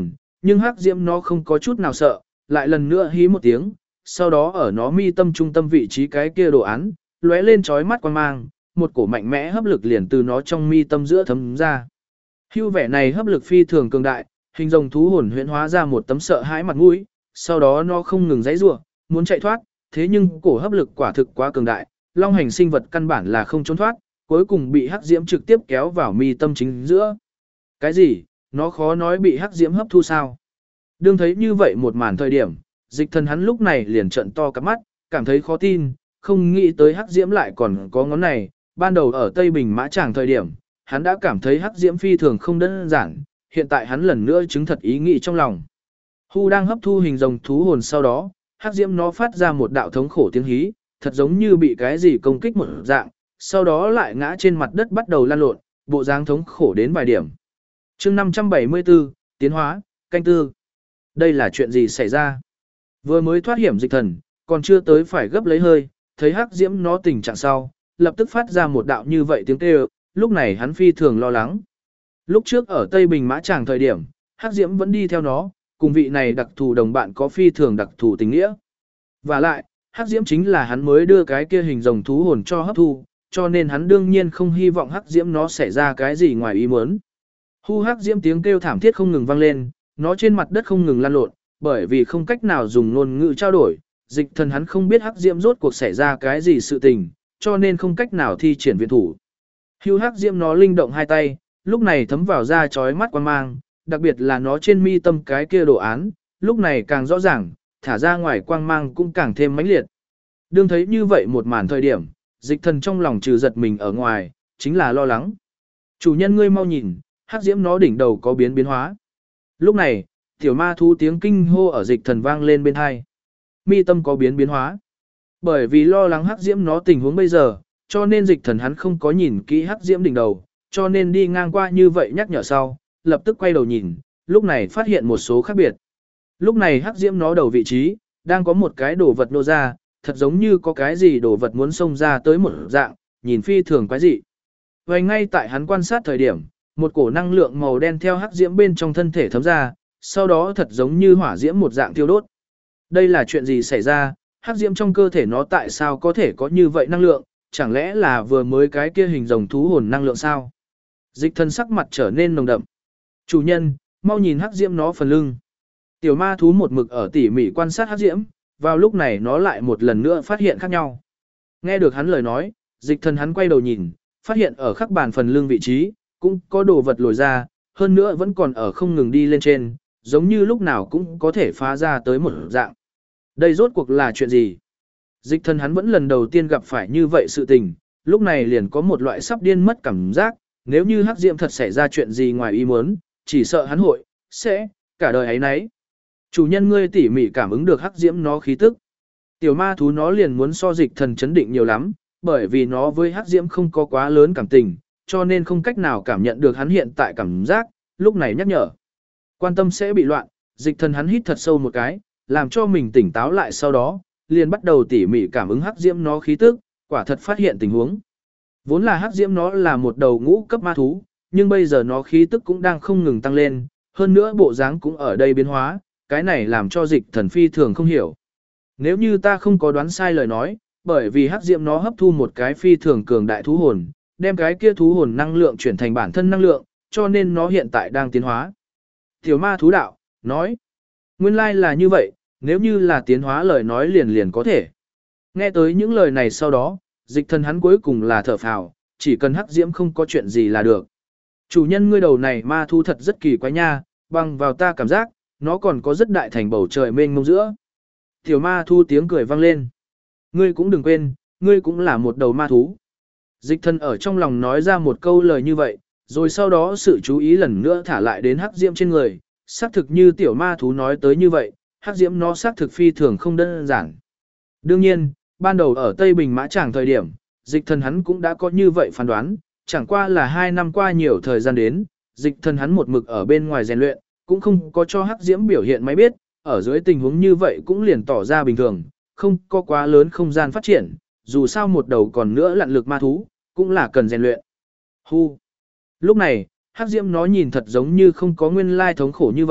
nhưng hắc diễm nó không có chút nào sợ, lại lần nữa hí một tiếng, sau đó ở nó mi tâm trung tâm vị trí cái kia đồ án, lóe lên chói mắt quang mang, một cổ mạnh mẽ hấp lực liền từ nó trong mi tâm giữa thấm ra. Hưu vẻ này hấp lực phi thường cường đại, hình rồng thú hồn huyễn hóa ra một tấm sợ hãi mặt mũi, sau đó nó không ngừng giãy giụa, muốn chạy thoát, thế nhưng cổ hấp lực quả thực quá cường đại, long hành sinh vật căn bản là không trốn thoát, cuối cùng bị hắc diễm trực tiếp kéo vào mi tâm chính giữa. Cái gì? Nó khó nói bị hắc diễm hấp thu sao? Đương thấy như vậy một màn thời điểm, Dịch Thần hắn lúc này liền trợn to cả mắt, cảm thấy khó tin, không nghĩ tới hắc diễm lại còn có ngón này, ban đầu ở Tây Bình Mã Tràng thời điểm, hắn đã cảm thấy hắc diễm phi thường không đơn giản, hiện tại hắn lần nữa chứng thật ý nghĩ trong lòng. Hu đang hấp thu hình rồng thú hồn sau đó, hắc diễm nó phát ra một đạo thống khổ tiếng hí, thật giống như bị cái gì công kích một dạng, sau đó lại ngã trên mặt đất bắt đầu lăn lộn, bộ dáng thống khổ đến vài điểm. Chương 574, tiến hóa, canh tư. Đây là chuyện gì xảy ra? Vừa mới thoát hiểm Dịch Thần, còn chưa tới phải gấp lấy hơi, thấy hắc diễm nó tình trạng sau, lập tức phát ra một đạo như vậy tiếng kêu, lúc này hắn phi thường lo lắng. Lúc trước ở Tây Bình Mã Tràng thời điểm, hắc diễm vẫn đi theo nó, cùng vị này đặc thù đồng bạn có phi thường đặc thù tình nghĩa. Và lại, hắc diễm chính là hắn mới đưa cái kia hình rồng thú hồn cho hấp thu, cho nên hắn đương nhiên không hy vọng hắc diễm nó xảy ra cái gì ngoài ý muốn. Hu hắc diễm tiếng kêu thảm thiết không ngừng vang lên, nó trên mặt đất không ngừng lăn lộn, bởi vì không cách nào dùng ngôn ngữ trao đổi, Dịch Thần hắn không biết hắc diễm rốt cuộc xảy ra cái gì sự tình, cho nên không cách nào thi triển viện thủ. Hưu hắc diễm nó linh động hai tay, lúc này thấm vào da chói mắt quang mang, đặc biệt là nó trên mi tâm cái kia đồ án, lúc này càng rõ ràng, thả ra ngoài quang mang cũng càng thêm mãnh liệt. Đương thấy như vậy một màn thời điểm, Dịch Thần trong lòng trừ giật mình ở ngoài, chính là lo lắng. Chủ nhân ngươi mau nhìn, hắc diễm nó đỉnh đầu có biến hóa. Lúc này, tiểu ma thú tiếng kinh hô ở Dịch Thần vang lên bên hai. Mi tâm có biến hóa. Bởi vì lo lắng hắc diễm nó tình huống bây giờ, cho nên Dịch Thần hắn không có nhìn kỹ hắc diễm đỉnh đầu, cho nên đi ngang qua như vậy nhắc nhở sau, lập tức quay đầu nhìn, lúc này phát hiện một số khác biệt. Lúc này hắc diễm nó đầu vị trí, đang có một cái đồ vật nô ra, thật giống như có cái gì đồ vật muốn xông ra tới một dạng, nhìn phi thường quái dị. Vậy ngay tại hắn quan sát thời điểm, một cổ năng lượng màu đen theo hắc diễm bên trong thân thể thấm ra, sau đó thật giống như hỏa diễm một dạng thiêu đốt. Đây là chuyện gì xảy ra, hắc diễm trong cơ thể nó tại sao có thể có như vậy năng lượng, chẳng lẽ là vừa mới cái kia hình rồng thú hồn năng lượng sao? Dịch Thần sắc mặt trở nên nồng đậm. Chủ nhân, mau nhìn hắc diễm nó phần lưng. Tiểu ma thú một mực ở tỉ mỉ quan sát hắc diễm, vào lúc này nó lại một lần nữa phát hiện khác nhau. Nghe được hắn lời nói, Dịch Thần hắn quay đầu nhìn, phát hiện ở khắc bàn phần lưng vị trí, cũng có đồ vật lồi ra, hơn nữa vẫn còn ở không ngừng đi lên trên, giống như lúc nào cũng có thể phá ra tới một dạng. Đây rốt cuộc là chuyện gì? Dịch Thần hắn vẫn lần đầu tiên gặp phải như vậy sự tình, lúc này liền có một loại sắp điên mất cảm giác, nếu như hắc diễm thật xảy ra chuyện gì ngoài ý muốn, chỉ sợ hắn sẽ cả đời ấy nấy. Chủ nhân ngươi tỉ mỉ cảm ứng được hắc diễm nó khí tức. Tiểu ma thú nó liền muốn so Dịch Thần chấn định nhiều lắm, bởi vì nó với hắc diễm không có quá lớn cảm tình, cho nên không cách nào cảm nhận được hắn hiện tại cảm giác, lúc này nhắc nhở. Quan tâm sẽ bị loạn, Dịch Thần hắn hít thật sâu một cái, làm cho mình tỉnh táo lại sau đó, liền bắt đầu tỉ mỉ cảm ứng hắc diễm nó khí tức, quả thật phát hiện tình huống. Vốn là hắc diễm nó là một đầu ngũ cấp ma thú, nhưng bây giờ nó khí tức cũng đang không ngừng tăng lên, hơn nữa bộ dáng cũng ở đây biến hóa, cái này làm cho Dịch Thần phi thường không hiểu. Nếu như ta không có đoán sai lời nói, bởi vì hắc diễm nó hấp thu một cái phi thường cường đại thú hồn, đem cái kia thú hồn năng lượng chuyển thành bản thân năng lượng, cho nên nó hiện tại đang tiến hóa. Tiểu ma thú đạo, nói, nguyên lai là như vậy, nếu như là tiến hóa lời nói liền có thể. Nghe tới những lời này sau đó, Dịch Thần hắn cuối cùng là thở phào, chỉ cần hắc diễm không có chuyện gì là được. Chủ nhân ngươi đầu này ma thú thật rất kỳ quái nha, bằng vào ta cảm giác, nó còn có rất đại thành bầu trời mênh mông giữa. Tiểu ma thú tiếng cười vang lên. Ngươi cũng đừng quên, ngươi cũng là một đầu ma thú. Dịch Thần ở trong lòng nói ra một câu lời như vậy, rồi sau đó sự chú ý lần nữa thả lại đến hắc diễm trên người, xác thực như tiểu ma thú nói tới như vậy, hắc diễm nó xác thực phi thường không đơn giản. Đương nhiên, ban đầu ở Tây Bình Mã Tràng thời điểm, Dịch Thần hắn cũng đã có như vậy phán đoán, chẳng qua là 2 năm qua nhiều thời gian đến, Dịch Thần hắn một mực ở bên ngoài rèn luyện, cũng không có cho hắc diễm biểu hiện máy biết, ở dưới tình huống như vậy cũng liền tỏ ra bình thường, không có quá lớn không gian phát triển, dù sao một đầu còn nữa lặn lực ma thú, cũng là cần rèn luyện. Hu. Lúc này, hắc diễm nó nhìn thật giống như không có nguyên lai thống khổ như vậy,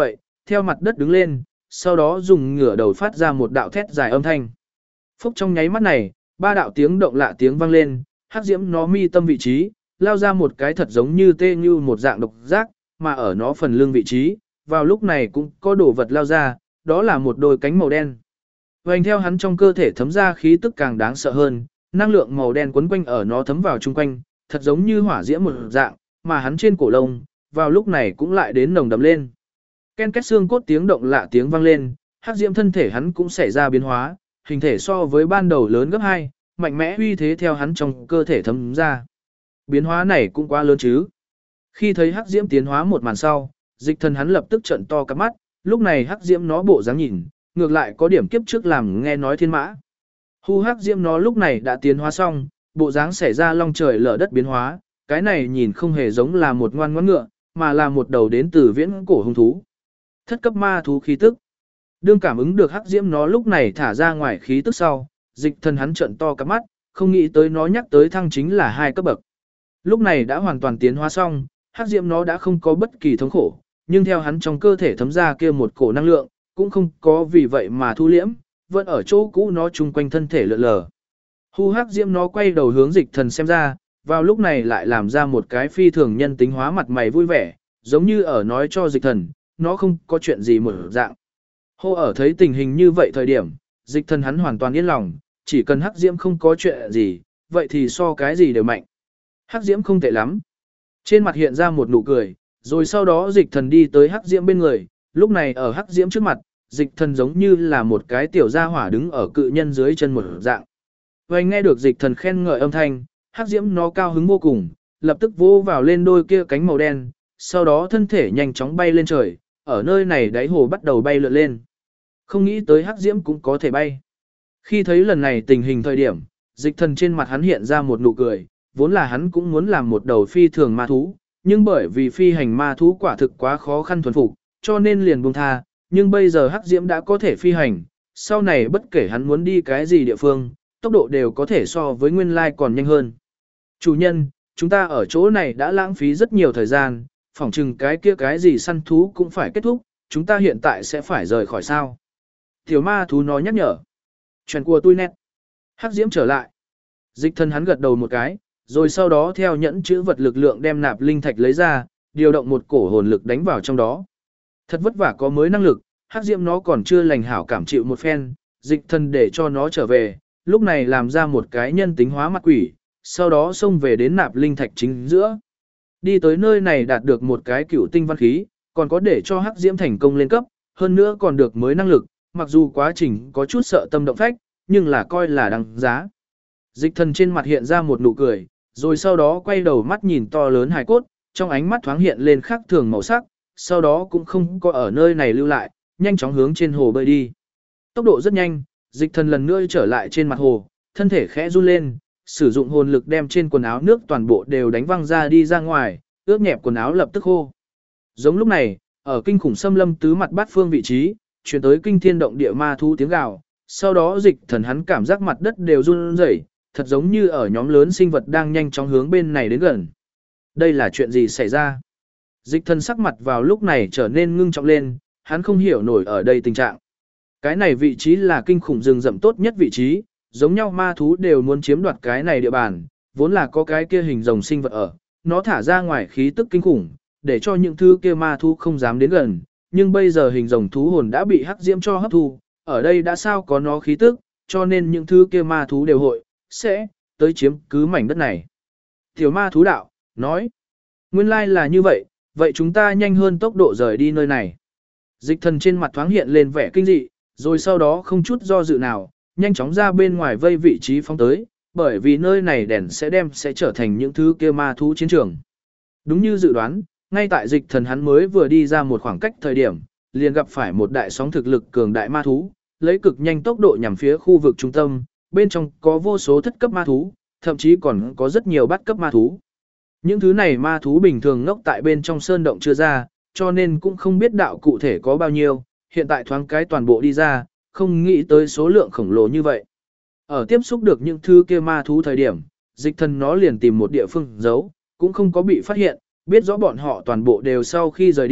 theo mặt đất đứng lên, sau đó dùng ngửa đầu phát ra một đạo thét dài âm thanh. Phúc trong nháy mắt này, ba đạo tiếng động lạ tiếng vang lên, hắc diễm nó mi tâm vị trí, lao ra một cái thật giống như tê như một dạng độc giác, mà ở nó phần lưng vị trí, vào lúc này cũng có đồ vật lao ra, đó là một đôi cánh màu đen. Vành theo hắn trong cơ thể thấm ra khí tức càng đáng sợ hơn, năng lượng màu đen quấn quanh ở nó thấm vào chung quanh, thật giống như hỏa diễm một dạng, mà hắn trên cổ lông, vào lúc này cũng lại đến nồng đậm lên. Ken két xương cốt tiếng động lạ tiếng vang lên, hắc diễm thân thể hắn cũng xảy ra biến hóa, hình thể so với ban đầu lớn gấp 2, mạnh mẽ uy thế theo hắn trong cơ thể thấm ra. Biến hóa này cũng quá lớn chứ. Khi thấy hắc diễm tiến hóa một màn sau, dịch thần hắn lập tức trợn to cặp mắt, lúc này hắc diễm nó bộ dáng nhìn, ngược lại có điểm kiếp trước làm nghe nói thiên mã. Hu hắc diễm nó lúc này đã tiến hóa xong, bộ dáng xảy ra long trời lở đất biến hóa, cái này nhìn không hề giống là một ngoan ngoãn ngựa, mà là một đầu đến từ viễn cổ hung thú. Thất cấp ma thú khí tức. Đương cảm ứng được hắc diễm nó lúc này thả ra ngoài khí tức sau, dịch thần hắn trợn to cặp mắt, không nghĩ tới nó nhắc tới thăng chính là 2 cấp bậc. Lúc này đã hoàn toàn tiến hóa xong, hắc diễm nó đã không có bất kỳ thống khổ, nhưng theo hắn trong cơ thể thấm ra kia một cổ năng lượng, cũng không có vì vậy mà thu liễm, vẫn ở chỗ cũ nó chung quanh thân thể lượn lờ. Hu hắc diễm nó quay đầu hướng dịch thần xem ra, vào lúc này lại làm ra một cái phi thường nhân tính hóa mặt mày vui vẻ, giống như ở nói cho dịch thần, nó không có chuyện gì một dạng. Hô ở thấy tình hình như vậy thời điểm, dịch thần hắn hoàn toàn yên lòng, chỉ cần hắc diễm không có chuyện gì, vậy thì so cái gì đều mạnh. Hắc diễm không tệ lắm. Trên mặt hiện ra một nụ cười, rồi sau đó dịch thần đi tới hắc diễm bên người, lúc này ở hắc diễm trước mặt, dịch thần giống như là một cái tiểu gia hỏa đứng ở cự nhân dưới chân một dạng. Vậy nghe được dịch thần khen ngợi âm thanh, hắc diễm nó cao hứng vô cùng, lập tức vỗ vào lên đôi kia cánh màu đen, sau đó thân thể nhanh chóng bay lên trời, ở nơi này đáy hồ bắt đầu bay lượn lên. Không nghĩ tới hắc diễm cũng có thể bay. Khi thấy lần này tình hình thời điểm, dịch thần trên mặt hắn hiện ra một nụ cười, vốn là hắn cũng muốn làm một đầu phi thường ma thú, nhưng bởi vì phi hành ma thú quả thực quá khó khăn thuần phục, cho nên liền buông tha, nhưng bây giờ hắc diễm đã có thể phi hành, sau này bất kể hắn muốn đi cái gì địa phương, tốc độ đều có thể so với nguyên lai còn nhanh hơn. Chủ nhân, chúng ta ở chỗ này đã lãng phí rất nhiều thời gian, phỏng chừng cái kia cái gì săn thú cũng phải kết thúc, chúng ta hiện tại sẽ phải rời khỏi sao. Tiểu ma thú nói nhắc nhở. Chuyện của tôi nét. Hắc diễm trở lại. Dịch thần hắn gật đầu một cái, rồi sau đó theo nhẫn chữ vật lực lượng đem nạp linh thạch lấy ra, điều động một cổ hồn lực đánh vào trong đó. Thật vất vả có mới năng lực, hắc diễm nó còn chưa lành hảo cảm chịu một phen, dịch thần để cho nó trở về, lúc này làm ra một cái nhân tính hóa mặt quỷ, sau đó xông về đến nạp linh thạch chính giữa. Đi tới nơi này đạt được một cái cửu tinh văn khí, còn có để cho hắc diễm thành công lên cấp, hơn nữa còn được mới năng lực, mặc dù quá trình có chút sợ tâm động phách, nhưng là coi là đáng giá. Dịch thần trên mặt hiện ra một nụ cười, rồi sau đó quay đầu mắt nhìn to lớn hài cốt, trong ánh mắt thoáng hiện lên khác thường màu sắc, sau đó cũng không có ở nơi này lưu lại, nhanh chóng hướng trên hồ bơi đi. Tốc độ rất nhanh, dịch thần lần nữa trở lại trên mặt hồ, thân thể khẽ run lên, sử dụng hồn lực đem trên quần áo nước toàn bộ đều đánh văng ra đi ra ngoài, ướt nhẹp quần áo lập tức khô. Giống lúc này, ở kinh khủng xâm lâm tứ mặt bát phương vị trí, chuyển tới kinh thiên động địa ma thú tiếng gào, sau đó dịch thần hắn cảm giác mặt đất đều run rẩy, thật giống như ở nhóm lớn sinh vật đang nhanh chóng hướng bên này đến gần. Đây là chuyện gì xảy ra? Dịch thần sắc mặt vào lúc này trở nên ngưng trọng lên, hắn không hiểu nổi ở đây tình trạng. Cái này vị trí là kinh khủng rừng rậm tốt nhất vị trí, giống nhau ma thú đều muốn chiếm đoạt cái này địa bàn, vốn là có cái kia hình rồng sinh vật ở, nó thả ra ngoài khí tức kinh khủng, để cho những thứ kia ma thú không dám đến gần, nhưng bây giờ hình rồng thú hồn đã bị hắc diễm cho hấp thu, ở đây đã sao có nó khí tức, cho nên những thứ kia ma thú đều sẽ tới chiếm cứ mảnh đất này. Tiểu ma thú đạo, nói, nguyên lai là như vậy, vậy chúng ta nhanh hơn tốc độ rời đi nơi này. Dịch thần trên mặt thoáng hiện lên vẻ kinh dị, rồi sau đó không chút do dự nào, nhanh chóng ra bên ngoài vây vị trí phóng tới, bởi vì nơi này đèn sẽ trở thành những thứ kia ma thú chiến trường. Đúng như dự đoán, ngay tại dịch thần hắn mới vừa đi ra một khoảng cách thời điểm, liền gặp phải một đại sóng thực lực cường đại ma thú, lấy cực nhanh tốc độ nhằm phía khu vực trung tâm, bên trong có vô số thất cấp ma thú, thậm chí còn có rất nhiều bát cấp ma thú. Những thứ này ma thú bình thường ngốc tại bên trong sơn động chưa ra, cho nên cũng không biết đạo cụ thể có bao nhiêu, hiện tại thoáng cái toàn bộ đi ra, không nghĩ tới số lượng khổng lồ như vậy. Ở tiếp xúc được những thứ kia ma thú thời điểm, dịch thần nó liền tìm một địa phương giấu, cũng không có bị phát hiện, biết rõ bọn họ toàn bộ đều sau khi rời đi,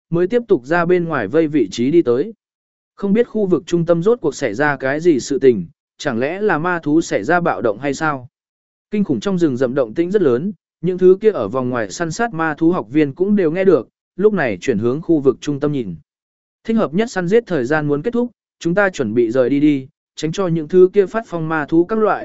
mới tiếp tục ra bên ngoài vây vị trí đi tới. Không biết khu vực trung tâm rốt cuộc xảy ra cái gì sự tình, chẳng lẽ là ma thú xảy ra bạo động hay sao? Kinh khủng trong rừng rậm động tĩnh rất lớn, những thứ kia ở vòng ngoài săn sát ma thú học viên cũng đều nghe được, lúc này chuyển hướng khu vực trung tâm nhìn. Thích hợp nhất săn giết thời gian muốn kết thúc, chúng ta chuẩn bị rời đi đi, tránh cho những thứ kia phát phong ma thú các loại,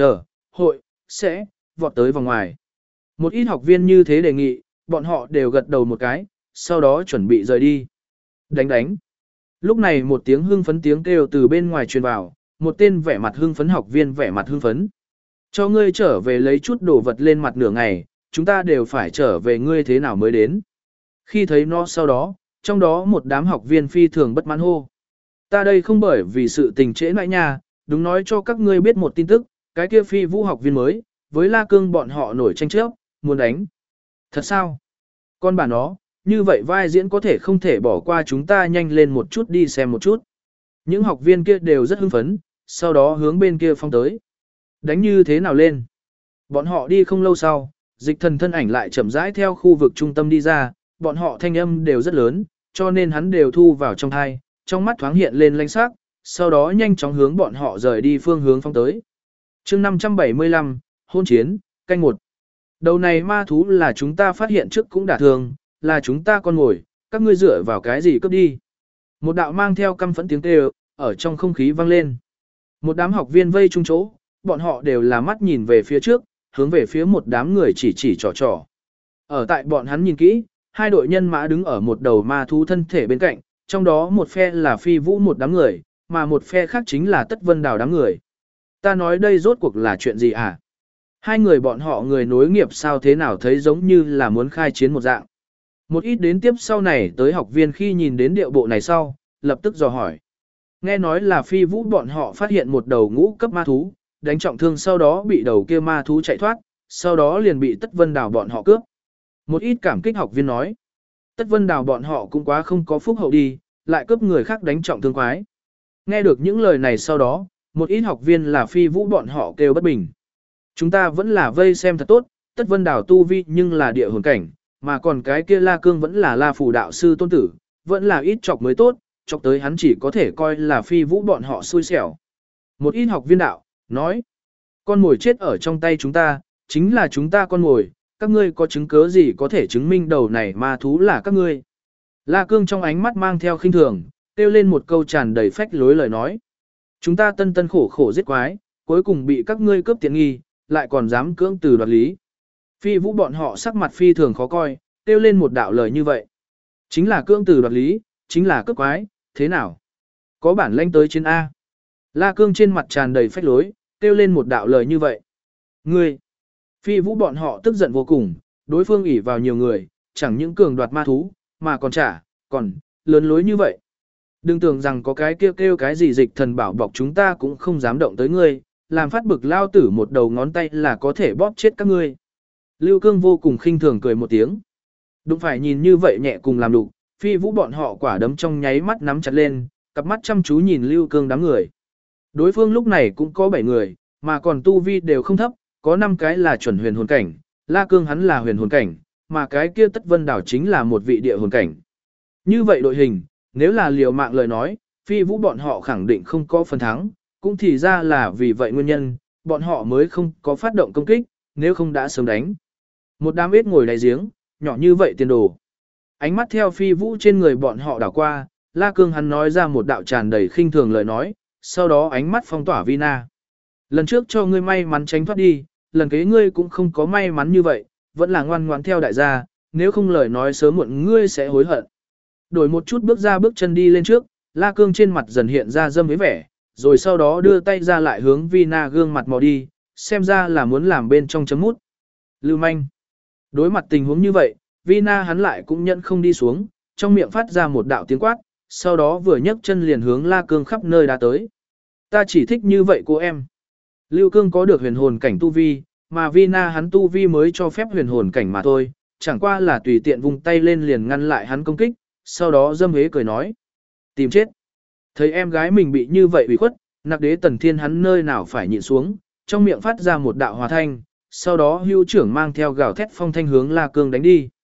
sẽ vọt tới vòng ngoài. Một ít học viên như thế đề nghị, bọn họ đều gật đầu một cái, sau đó chuẩn bị rời đi. Đánh. Lúc này một tiếng hưng phấn tiếng kêu từ bên ngoài truyền vào, một tên vẻ mặt hưng phấn học viên vẻ mặt hưng phấn. Cho ngươi trở về lấy chút đồ vật lên mặt nửa ngày, chúng ta đều phải trở về ngươi thế nào mới đến. Khi thấy nó sau đó, trong đó một đám học viên phi thường bất mãn hô. Ta đây không bởi vì sự tình trễ nãi nha, đúng nói cho các ngươi biết một tin tức, cái kia phi vũ học viên mới, với La Cương bọn họ nổi tranh chấp, muốn đánh. Thật sao? Con bà nó, như vậy vai diễn có thể không thể bỏ qua chúng ta nhanh lên một chút đi xem một chút. Những học viên kia đều rất hưng phấn, sau đó hướng bên kia phong tới. Đánh như thế nào lên? Bọn họ đi không lâu sau, dịch thần thân ảnh lại chậm rãi theo khu vực trung tâm đi ra, bọn họ thanh âm đều rất lớn, cho nên hắn đều thu vào trong thai, trong mắt thoáng hiện lên lanh sắc, sau đó nhanh chóng hướng bọn họ rời đi phương hướng phong tới. chương 575, hôn chiến, canh 1. Đầu này ma thú là chúng ta phát hiện trước cũng đả thường, là chúng ta con ngồi, các ngươi dựa vào cái gì cướp đi. Một đạo mang theo căm phẫn tiếng kêu, ở trong không khí vang lên. Một đám học viên vây chung chỗ, bọn họ đều là mắt nhìn về phía trước, hướng về phía một đám người chỉ trò. Ở tại bọn hắn nhìn kỹ, hai đội nhân mã đứng ở một đầu ma thú thân thể bên cạnh, trong đó một phe là phi vũ một đám người, mà một phe khác chính là tất vân đào đám người. Ta nói đây rốt cuộc là chuyện gì à? Hai người bọn họ người nối nghiệp sao thế nào thấy giống như là muốn khai chiến một dạng. Một ít đến tiếp sau này tới học viên khi nhìn đến điệu bộ này sau, lập tức dò hỏi. Nghe nói là phi vũ bọn họ phát hiện một đầu ngũ cấp ma thú, đánh trọng thương sau đó bị đầu kia ma thú chạy thoát, sau đó liền bị tất vân đào bọn họ cướp. Một ít cảm kích học viên nói. Tất vân đào bọn họ cũng quá không có phúc hậu đi, lại cướp người khác đánh trọng thương quái. Nghe được những lời này sau đó, một ít học viên là phi vũ bọn họ kêu bất bình. Chúng ta vẫn là vây xem thật tốt, tất vân đào tu vi nhưng là địa hồn cảnh, mà còn cái kia La Cương vẫn là La Phù đạo sư tôn tử, vẫn là ít chọc mới tốt, chọc tới hắn chỉ có thể coi là phi vũ bọn họ xui xẻo. Một ít học viên đạo, nói, con mồi chết ở trong tay chúng ta, chính là chúng ta con mồi, các ngươi có chứng cứ gì có thể chứng minh đầu này ma thú là các ngươi. La Cương trong ánh mắt mang theo khinh thường, kêu lên một câu tràn đầy phách lối lời nói. Chúng ta tân khổ giết quái, cuối cùng bị các ngươi cướp tiện nghi, lại còn dám cưỡng từ đoạt lý. Phi vũ bọn họ sắc mặt phi thường khó coi, kêu lên một đạo lời như vậy. Chính là cưỡng từ đoạt lý, chính là cướp quái, thế nào? Có bản lĩnh tới chiến A. La Cương trên mặt tràn đầy phách lối, kêu lên một đạo lời như vậy. Ngươi! Phi vũ bọn họ tức giận vô cùng, đối phương ỷ vào nhiều người, chẳng những cường đoạt ma thú, mà còn lớn lối như vậy. Đừng tưởng rằng có cái kêu cái gì dịch thần bảo bọc chúng ta cũng không dám động tới ngươi, làm phát bực lao tử một đầu ngón tay là có thể bóp chết các ngươi. Lưu Cương vô cùng khinh thường cười một tiếng. Đúng phải nhìn như vậy nhẹ cùng làm đủ, phi vũ bọn họ quả đấm trong nháy mắt nắm chặt lên, cặp mắt chăm chú nhìn Lưu Cương đám người. Đối phương lúc này cũng có 7 người, mà còn tu vi đều không thấp, có 5 cái là chuẩn huyền hồn cảnh, La Cương hắn là huyền hồn cảnh, mà cái kia Tất Vân Đảo chính là một vị địa hồn cảnh. Như vậy đội hình, nếu là liều mạng lời nói, phi vũ bọn họ khẳng định không có phần thắng, cũng thì ra là vì vậy nguyên nhân, bọn họ mới không có phát động công kích, nếu không đã sớm đánh. Một đám ít ngồi đáy giếng, nhỏ như vậy tiền đồ. Ánh mắt theo phi vũ trên người bọn họ đảo qua, La Cương hắn nói ra một đạo tràn đầy khinh thường lời nói, sau đó ánh mắt phong tỏa Vina. Lần trước cho ngươi may mắn tránh thoát đi, lần kế ngươi cũng không có may mắn như vậy, vẫn là ngoan ngoãn theo đại gia, nếu không lời nói sớm muộn ngươi sẽ hối hận. Đổi một chút bước ra bước chân đi lên trước, La Cương trên mặt dần hiện ra dâm với vẻ, rồi sau đó đưa tay ra lại hướng Vina gương mặt mò đi, xem ra là muốn làm bên trong chấm mút. Lưu manh. Đối mặt tình huống như vậy, Vina hắn lại cũng nhận không đi xuống, trong miệng phát ra một đạo tiếng quát, sau đó vừa nhấc chân liền hướng La Cương khắp nơi đã tới. Ta chỉ thích như vậy cô em. Lưu Cương có được huyền hồn cảnh tu vi, mà Vina hắn tu vi mới cho phép huyền hồn cảnh mà thôi, chẳng qua là tùy tiện vung tay lên liền ngăn lại hắn công kích, sau đó dâm hế cười nói. Tìm chết. Thấy em gái mình bị như vậy ủy khuất, Nặc Đế Tần Thiên hắn nơi nào phải nhịn xuống, trong miệng phát ra một đạo hòa thanh, sau đó hưu trưởng mang theo gào thét phong thanh hướng La Cương đánh đi.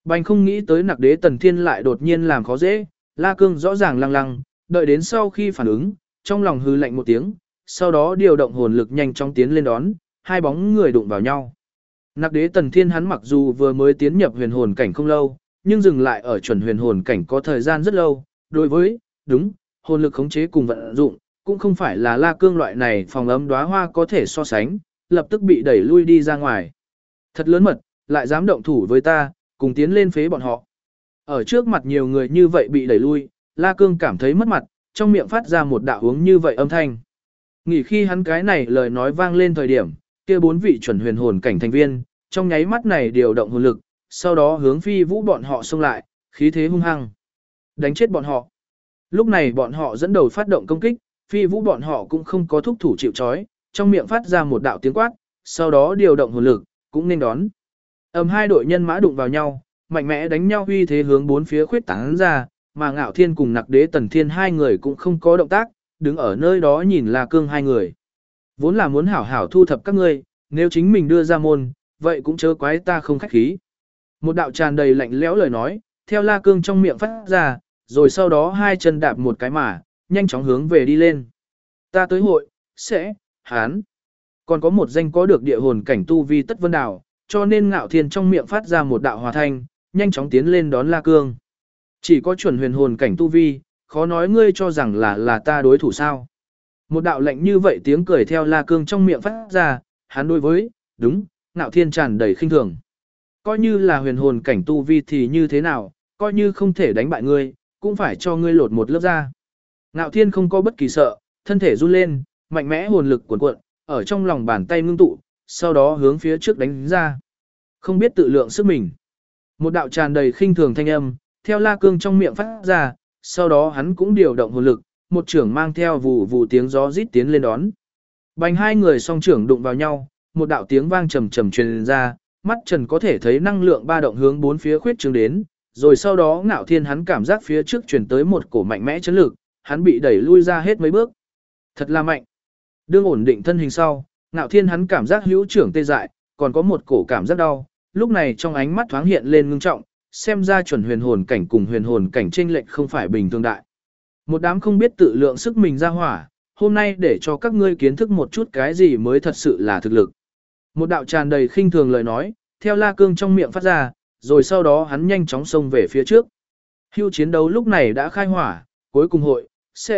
Bành không nghĩ tới Nặc Đế Tần Thiên lại đột nhiên làm khó dễ, La Cương rõ ràng lăng lăng, đợi đến sau khi phản ứng, trong lòng hư lạnh một tiếng, sau đó điều động hồn lực nhanh chóng tiến lên đón, hai bóng người đụng vào nhau. Nặc Đế Tần Thiên hắn mặc dù vừa mới tiến nhập huyền hồn cảnh không lâu, nhưng dừng lại ở chuẩn huyền hồn cảnh có thời gian rất lâu, đối với, đúng, hồn lực khống chế cùng vận dụng, cũng không phải là La Cương loại này phòng ấm đóa hoa có thể so sánh, lập tức bị đẩy lui đi ra ngoài. Thật lớn mật, lại dám động thủ với ta, cùng tiến lên phế bọn họ. Ở trước mặt nhiều người như vậy bị đẩy lui, La Cương cảm thấy mất mặt, trong miệng phát ra một đạo uống như vậy âm thanh. Nghỉ khi hắn cái này lời nói vang lên thời điểm, kia 4 vị chuẩn huyền hồn cảnh thành viên, trong nháy mắt này điều động hồn lực, sau đó hướng Phi Vũ bọn họ xông lại, khí thế hung hăng. Đánh chết bọn họ. Lúc này bọn họ dẫn đầu phát động công kích, Phi Vũ bọn họ cũng không có thúc thủ chịu chói, trong miệng phát ra một đạo tiếng quát, sau đó điều động hồn lực, cũng nên đón. Hai đội nhân mã đụng vào nhau, mạnh mẽ đánh nhau uy thế hướng 4 phía khuyết tán ra, mà Ngạo Thiên cùng Nặc Đế Tần Thiên hai người cũng không có động tác, đứng ở nơi đó nhìn La Cương hai người. Vốn là muốn hảo hảo thu thập các ngươi, nếu chính mình đưa ra môn, vậy cũng chớ quái ta không khách khí. Một đạo tràn đầy lạnh lẽo lời nói, theo La Cương trong miệng phát ra, rồi sau đó hai chân đạp một cái mà, nhanh chóng hướng về đi lên. Ta tới hội, hán. Còn có một danh có được địa hồn cảnh tu vi Tất Vân Đào, cho nên Ngạo Thiên trong miệng phát ra một đạo hòa thanh, nhanh chóng tiến lên đón La Cương. Chỉ có chuẩn huyền hồn cảnh tu vi, khó nói ngươi cho rằng là ta đối thủ sao. Một đạo lệnh như vậy tiếng cười theo La Cương trong miệng phát ra, hắn đối với, đúng, Ngạo Thiên tràn đầy khinh thường. Coi như là huyền hồn cảnh tu vi thì như thế nào, coi như không thể đánh bại ngươi, cũng phải cho ngươi lột một lớp da. Ngạo Thiên không có bất kỳ sợ, thân thể run lên, mạnh mẽ hồn lực cuộn cuộn, ở trong lòng bàn tay ngưng tụ, sau đó hướng phía trước đánh ra. Không biết tự lượng sức mình. Một đạo tràn đầy khinh thường thanh âm, theo La Cương trong miệng phát ra, sau đó hắn cũng điều động hồn lực, một trưởng mang theo vù vù tiếng gió rít tiến lên đón. Bành hai người song trưởng đụng vào nhau, một đạo tiếng vang trầm trầm truyền ra, mắt Trần có thể thấy năng lượng ba động hướng 4 phía khuyết trương đến, rồi sau đó Ngạo Thiên hắn cảm giác phía trước truyền tới một cổ mạnh mẽ chấn lực, hắn bị đẩy lui ra hết mấy bước. Thật là mạnh. Đương ổn định thân hình sau, Ngạo Thiên hắn cảm giác hữu trưởng tê dại, còn có một cổ cảm giác đau, lúc này trong ánh mắt thoáng hiện lên ngưng trọng, xem ra chuẩn huyền hồn cảnh cùng huyền hồn cảnh chênh lệch không phải bình thường đại. Một đám không biết tự lượng sức mình ra hỏa, hôm nay để cho các ngươi kiến thức một chút cái gì mới thật sự là thực lực. Một đạo tràn đầy khinh thường lời nói, theo La Cương trong miệng phát ra, rồi sau đó hắn nhanh chóng xông về phía trước. Hưu chiến đấu lúc này đã khai hỏa, cuối cùng hội,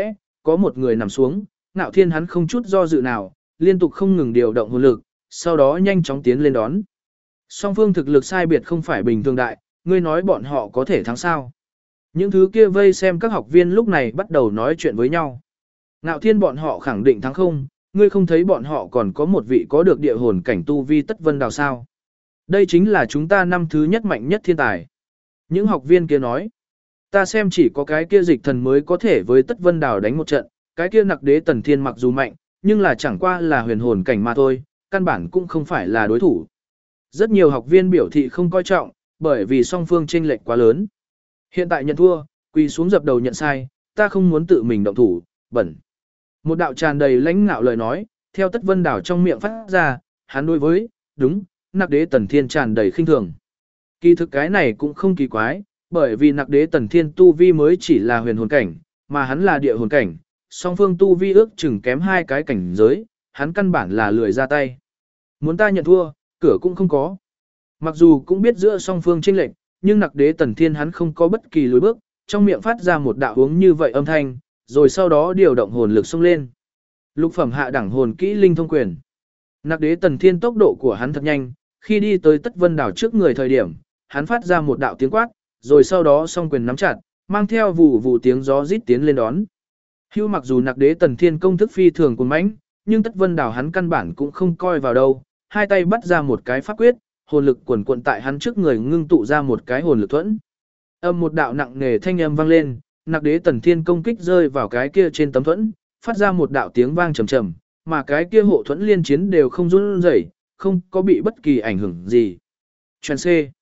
có một người nằm xuống, Ngạo Thiên hắn không chút do dự nào, liên tục không ngừng điều động hồn lực, sau đó nhanh chóng tiến lên đón. Song phương thực lực sai biệt không phải bình thường đại, ngươi nói bọn họ có thể thắng sao. Những thứ kia vây xem các học viên lúc này bắt đầu nói chuyện với nhau. Ngạo Thiên bọn họ khẳng định thắng không, ngươi không thấy bọn họ còn có một vị có được địa hồn cảnh tu vi Tất Vân Đào sao. Đây chính là chúng ta năm thứ nhất mạnh nhất thiên tài. Những học viên kia nói, ta xem chỉ có cái kia Dịch Thần mới có thể với Tất Vân Đào đánh một trận, cái kia Nặc Đế Tần Thiên mặc dù mạnh, nhưng là chẳng qua là huyền hồn cảnh mà thôi, căn bản cũng không phải là đối thủ. Rất nhiều học viên biểu thị không coi trọng, bởi vì song phương chênh lệch quá lớn. Hiện tại nhận thua, quỳ xuống dập đầu nhận sai, ta không muốn tự mình động thủ, bẩn. Một đạo tràn đầy lãnh ngạo lời nói, theo Tất Vân Đào trong miệng phát ra, hắn đối với, đúng, Nặc Đế Tần Thiên tràn đầy khinh thường. Kỳ thực cái này cũng không kỳ quái, bởi vì Nặc Đế Tần Thiên tu vi mới chỉ là huyền hồn cảnh, mà hắn là địa hồn cảnh, song phương tu vi ước chừng kém 2 cái cảnh giới, hắn căn bản là lười ra tay. Muốn ta nhận thua, cửa cũng không có. Mặc dù cũng biết giữa song phương chênh lệch, nhưng Nặc Đế Tần Thiên hắn không có bất kỳ lối bước, trong miệng phát ra một đạo uống như vậy âm thanh, rồi sau đó điều động hồn lực xông lên. Lục phẩm hạ đẳng hồn kỹ linh thông quyền. Nặc Đế Tần Thiên tốc độ của hắn thật nhanh, khi đi tới Tất Vân Đào trước người thời điểm, hắn phát ra một đạo tiếng quát, rồi sau đó song quyền nắm chặt, mang theo vụ vụ tiếng gió rít tiến lên đón. Hưu mặc dù Nặc Đế Tần Thiên công thức phi thường cuồng mãnh, nhưng Tất Vân Đào hắn căn bản cũng không coi vào đâu, hai tay bắt ra một cái pháp quyết, hồn lực quần quần tại hắn trước người ngưng tụ ra một cái hồn lực thuẫn. Một đạo nặng nề thanh âm vang lên, Nặc Đế Tần Thiên công kích rơi vào cái kia trên tấm thuẫn, phát ra một đạo tiếng vang trầm trầm, mà cái kia hộ thuẫn liên chiến đều không run rẩy, không có bị bất kỳ ảnh hưởng gì. Chuyện C.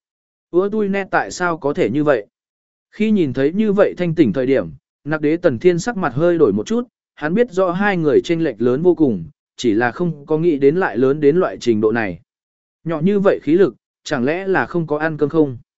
Ủa tui nè tại sao có thể như vậy? Khi nhìn thấy như vậy thanh tỉnh thời điểm, Nặc Đế Tần Thiên sắc mặt hơi đổi một chút, hắn biết rõ hai người chênh lệch lớn vô cùng, chỉ là không có nghĩ đến lại lớn đến loại trình độ này. Nhỏ như vậy khí lực, chẳng lẽ là không có ăn cơm không?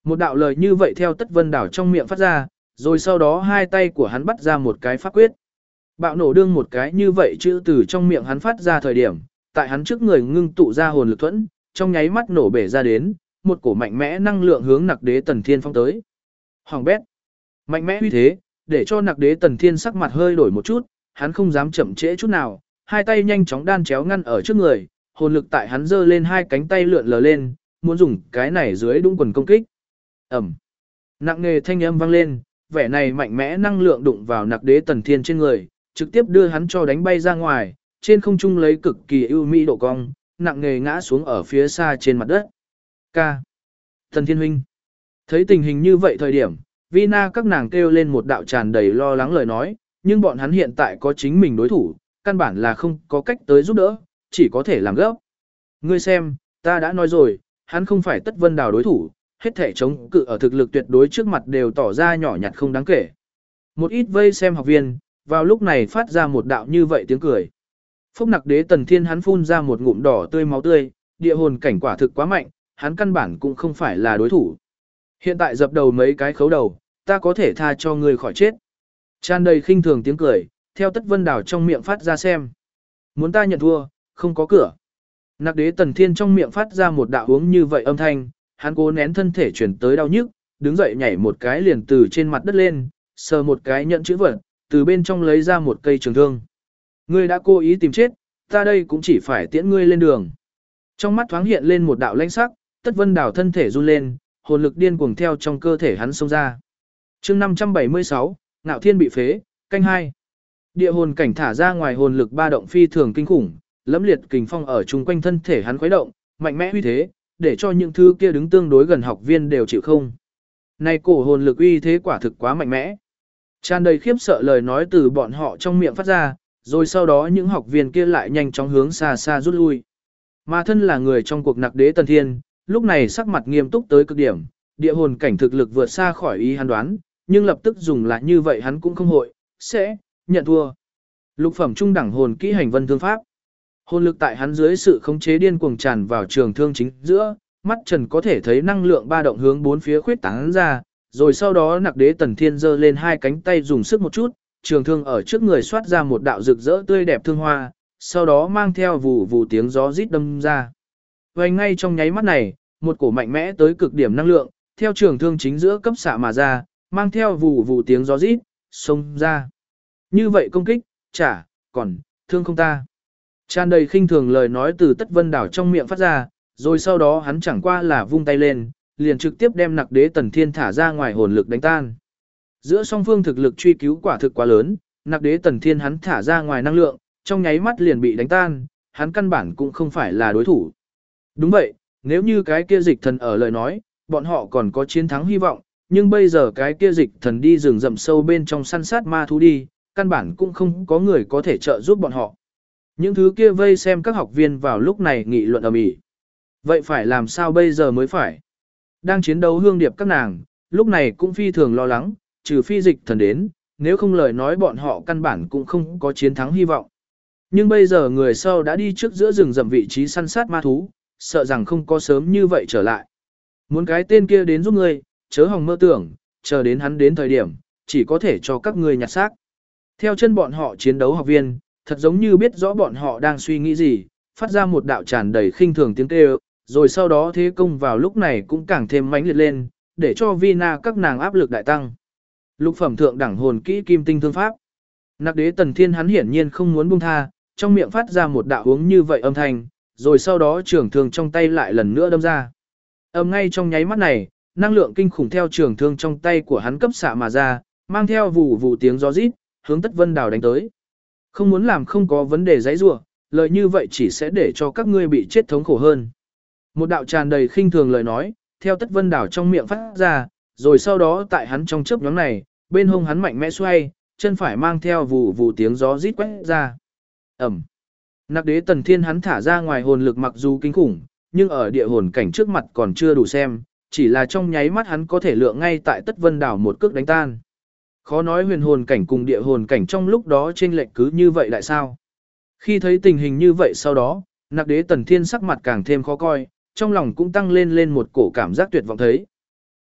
Một đạo lời như vậy theo Tất Vân Đảo trong miệng phát ra, rồi sau đó hai tay của hắn bắt ra một cái pháp quyết. Bạo nổ đương một cái như vậy chữ từ trong miệng hắn phát ra thời điểm, tại hắn trước người ngưng tụ ra hồn lực thuẫn, trong nháy mắt nổ bể ra đến, một cổ mạnh mẽ năng lượng hướng Nặc Đế Tần Thiên phong tới. Hoàng bét. Mạnh mẽ uy thế, để cho Nặc Đế Tần Thiên sắc mặt hơi đổi một chút, hắn không dám chậm trễ chút nào, hai tay nhanh chóng đan chéo ngăn ở trước người, hồn lực tại hắn giơ lên hai cánh tay lượn lờ lên, muốn dùng cái này dưới đũng quần công kích. Ầm. Nặng nề thanh âm vang lên, vẻ này mạnh mẽ năng lượng đụng vào Nặc Đế Tần Thiên trên người, trực tiếp đưa hắn cho đánh bay ra ngoài, trên không trung lấy cực kỳ ưu mỹ độ cong, nặng nề ngã xuống ở phía xa trên mặt đất. Ca. Tần Thiên huynh. Thấy tình hình như vậy thời điểm, Vina các nàng kêu lên một đạo tràn đầy lo lắng lời nói, nhưng bọn hắn hiện tại có chính mình đối thủ, căn bản là không có cách tới giúp đỡ, chỉ có thể làm gấp. Ngươi xem, ta đã nói rồi, hắn không phải Tất Vân Đào đối thủ, hết thể chống cự ở thực lực tuyệt đối trước mặt đều tỏ ra nhỏ nhặt không đáng kể. Một ít vây xem học viên, vào lúc này phát ra một đạo như vậy tiếng cười. Phốc Nặc Đế Tần Thiên hắn phun ra một ngụm đỏ tươi máu tươi, địa hồn cảnh quả thực quá mạnh, hắn căn bản cũng không phải là đối thủ. Hiện tại dập đầu mấy cái khấu đầu, ta có thể tha cho ngươi khỏi chết. Tràn đầy khinh thường tiếng cười, theo Tất Vân Đào trong miệng phát ra xem. Muốn ta nhận thua, không có cửa. Nặc Đế Tần Thiên trong miệng phát ra một đạo uống như vậy âm thanh, hắn cố nén thân thể chuyển tới đau nhức, đứng dậy nhảy một cái liền từ trên mặt đất lên, sờ một cái nhận chữ vật, từ bên trong lấy ra một cây trường thương. Ngươi đã cố ý tìm chết, ta đây cũng chỉ phải tiễn ngươi lên đường. Trong mắt thoáng hiện lên một đạo lãnh sắc, Tất Vân Đào thân thể run lên, hồn lực điên cuồng theo trong cơ thể hắn xông ra. Chương 576, Ngạo Thiên bị phế, canh 2. Địa hồn cảnh thả ra ngoài hồn lực ba động phi thường kinh khủng, lẫm liệt kình phong ở chung quanh thân thể hắn khuấy động, mạnh mẽ uy thế, để cho những thứ kia đứng tương đối gần học viên đều chịu không. Này cổ hồn lực uy thế quả thực quá mạnh mẽ. Tràn đầy khiếp sợ lời nói từ bọn họ trong miệng phát ra, rồi sau đó những học viên kia lại nhanh chóng hướng xa xa rút lui. Mà thân là người trong cuộc Nặc Đế Tần Thiên, lúc này sắc mặt nghiêm túc tới cực điểm, địa hồn cảnh thực lực vượt xa khỏi ý hắn đoán, nhưng lập tức dùng lại như vậy hắn cũng không hội, sẽ nhận thua. Lục phẩm trung đẳng hồn kỹ hành vân thương pháp. Hồn lực tại hắn dưới sự khống chế điên cuồng tràn vào trường thương chính giữa, mắt Trần có thể thấy năng lượng ba động hướng bốn phía khuyết tán ra, rồi sau đó Nặc Đế Tần Thiên giơ lên hai cánh tay dùng sức một chút, trường thương ở trước người xoát ra một đạo rực rỡ tươi đẹp thương hoa, sau đó mang theo vù vù tiếng gió rít đâm ra. Và ngay trong nháy mắt này, một cổ mạnh mẽ tới cực điểm năng lượng, theo trường thương chính giữa cấp xạ mà ra, mang theo vù vù tiếng gió rít, xông ra. Như vậy công kích, còn, thương không ta. Tràn đầy khinh thường lời nói từ Tất Vân Đảo trong miệng phát ra, rồi sau đó hắn chẳng qua là vung tay lên, liền trực tiếp đem Nặc Đế Tần Thiên thả ra ngoài hồn lực đánh tan. Giữa song phương thực lực truy cứu quả thực quá lớn, Nặc Đế Tần Thiên hắn thả ra ngoài năng lượng, trong nháy mắt liền bị đánh tan, hắn căn bản cũng không phải là đối thủ. Đúng vậy, nếu như cái kia dịch thần ở lời nói, bọn họ còn có chiến thắng hy vọng, nhưng bây giờ cái kia dịch thần đi rừng rậm sâu bên trong săn sát ma thú đi, căn bản cũng không có người có thể trợ giúp bọn họ. Những thứ kia vây xem các học viên vào lúc này nghị luận ầm ĩ. Vậy phải làm sao bây giờ mới phải? Đang chiến đấu hương điệp các nàng, lúc này cũng phi thường lo lắng, trừ phi dịch thần đến, nếu không lời nói bọn họ căn bản cũng không có chiến thắng hy vọng. Nhưng bây giờ người sau đã đi trước giữa rừng rậm vị trí săn sát ma thú, sợ rằng không có sớm như vậy trở lại. Muốn cái tên kia đến giúp ngươi, chớ hòng mơ tưởng, chờ đến hắn đến thời điểm, chỉ có thể cho các ngươi nhặt xác. Theo chân bọn họ chiến đấu học viên, thật giống như biết rõ bọn họ đang suy nghĩ gì, phát ra một đạo tràn đầy khinh thường tiếng kêu, rồi sau đó thế công vào lúc này cũng càng thêm mãnh liệt lên, để cho Vina các nàng áp lực đại tăng. Lục phẩm thượng đẳng hồn kỹ kim tinh thương pháp. Nặc Đế Tần Thiên hắn hiển nhiên không muốn buông tha, trong miệng phát ra một đạo uống như vậy âm thanh, rồi sau đó trường thương trong tay lại lần nữa đâm ra. Ngay trong nháy mắt này, năng lượng kinh khủng theo trường thương trong tay của hắn cấp xạ mà ra, mang theo vù vù tiếng gió rít, hướng Tất Vân Đào đánh tới. Không muốn làm không có vấn đề giãy giụa, lời như vậy chỉ sẽ để cho các ngươi bị chết thống khổ hơn. Một đạo tràn đầy khinh thường lời nói, theo Tất Vân Đào trong miệng phát ra, rồi sau đó tại hắn trong chớp nhoáng này, bên hông hắn mạnh mẽ xoay, chân phải mang theo vù vù tiếng gió rít quét ra. Ầm. Nặc Đế Tần Thiên hắn thả ra ngoài hồn lực mặc dù kinh khủng, nhưng ở địa hồn cảnh trước mặt còn chưa đủ xem, chỉ là trong nháy mắt hắn có thể lượng ngay tại Tất Vân Đảo một cước đánh tan. Khó nói huyền hồn cảnh cùng địa hồn cảnh trong lúc đó chênh lệch cứ như vậy lại sao? Khi thấy tình hình như vậy sau đó, Nặc Đế Tần Thiên sắc mặt càng thêm khó coi, trong lòng cũng tăng lên một cổ cảm giác tuyệt vọng thấy.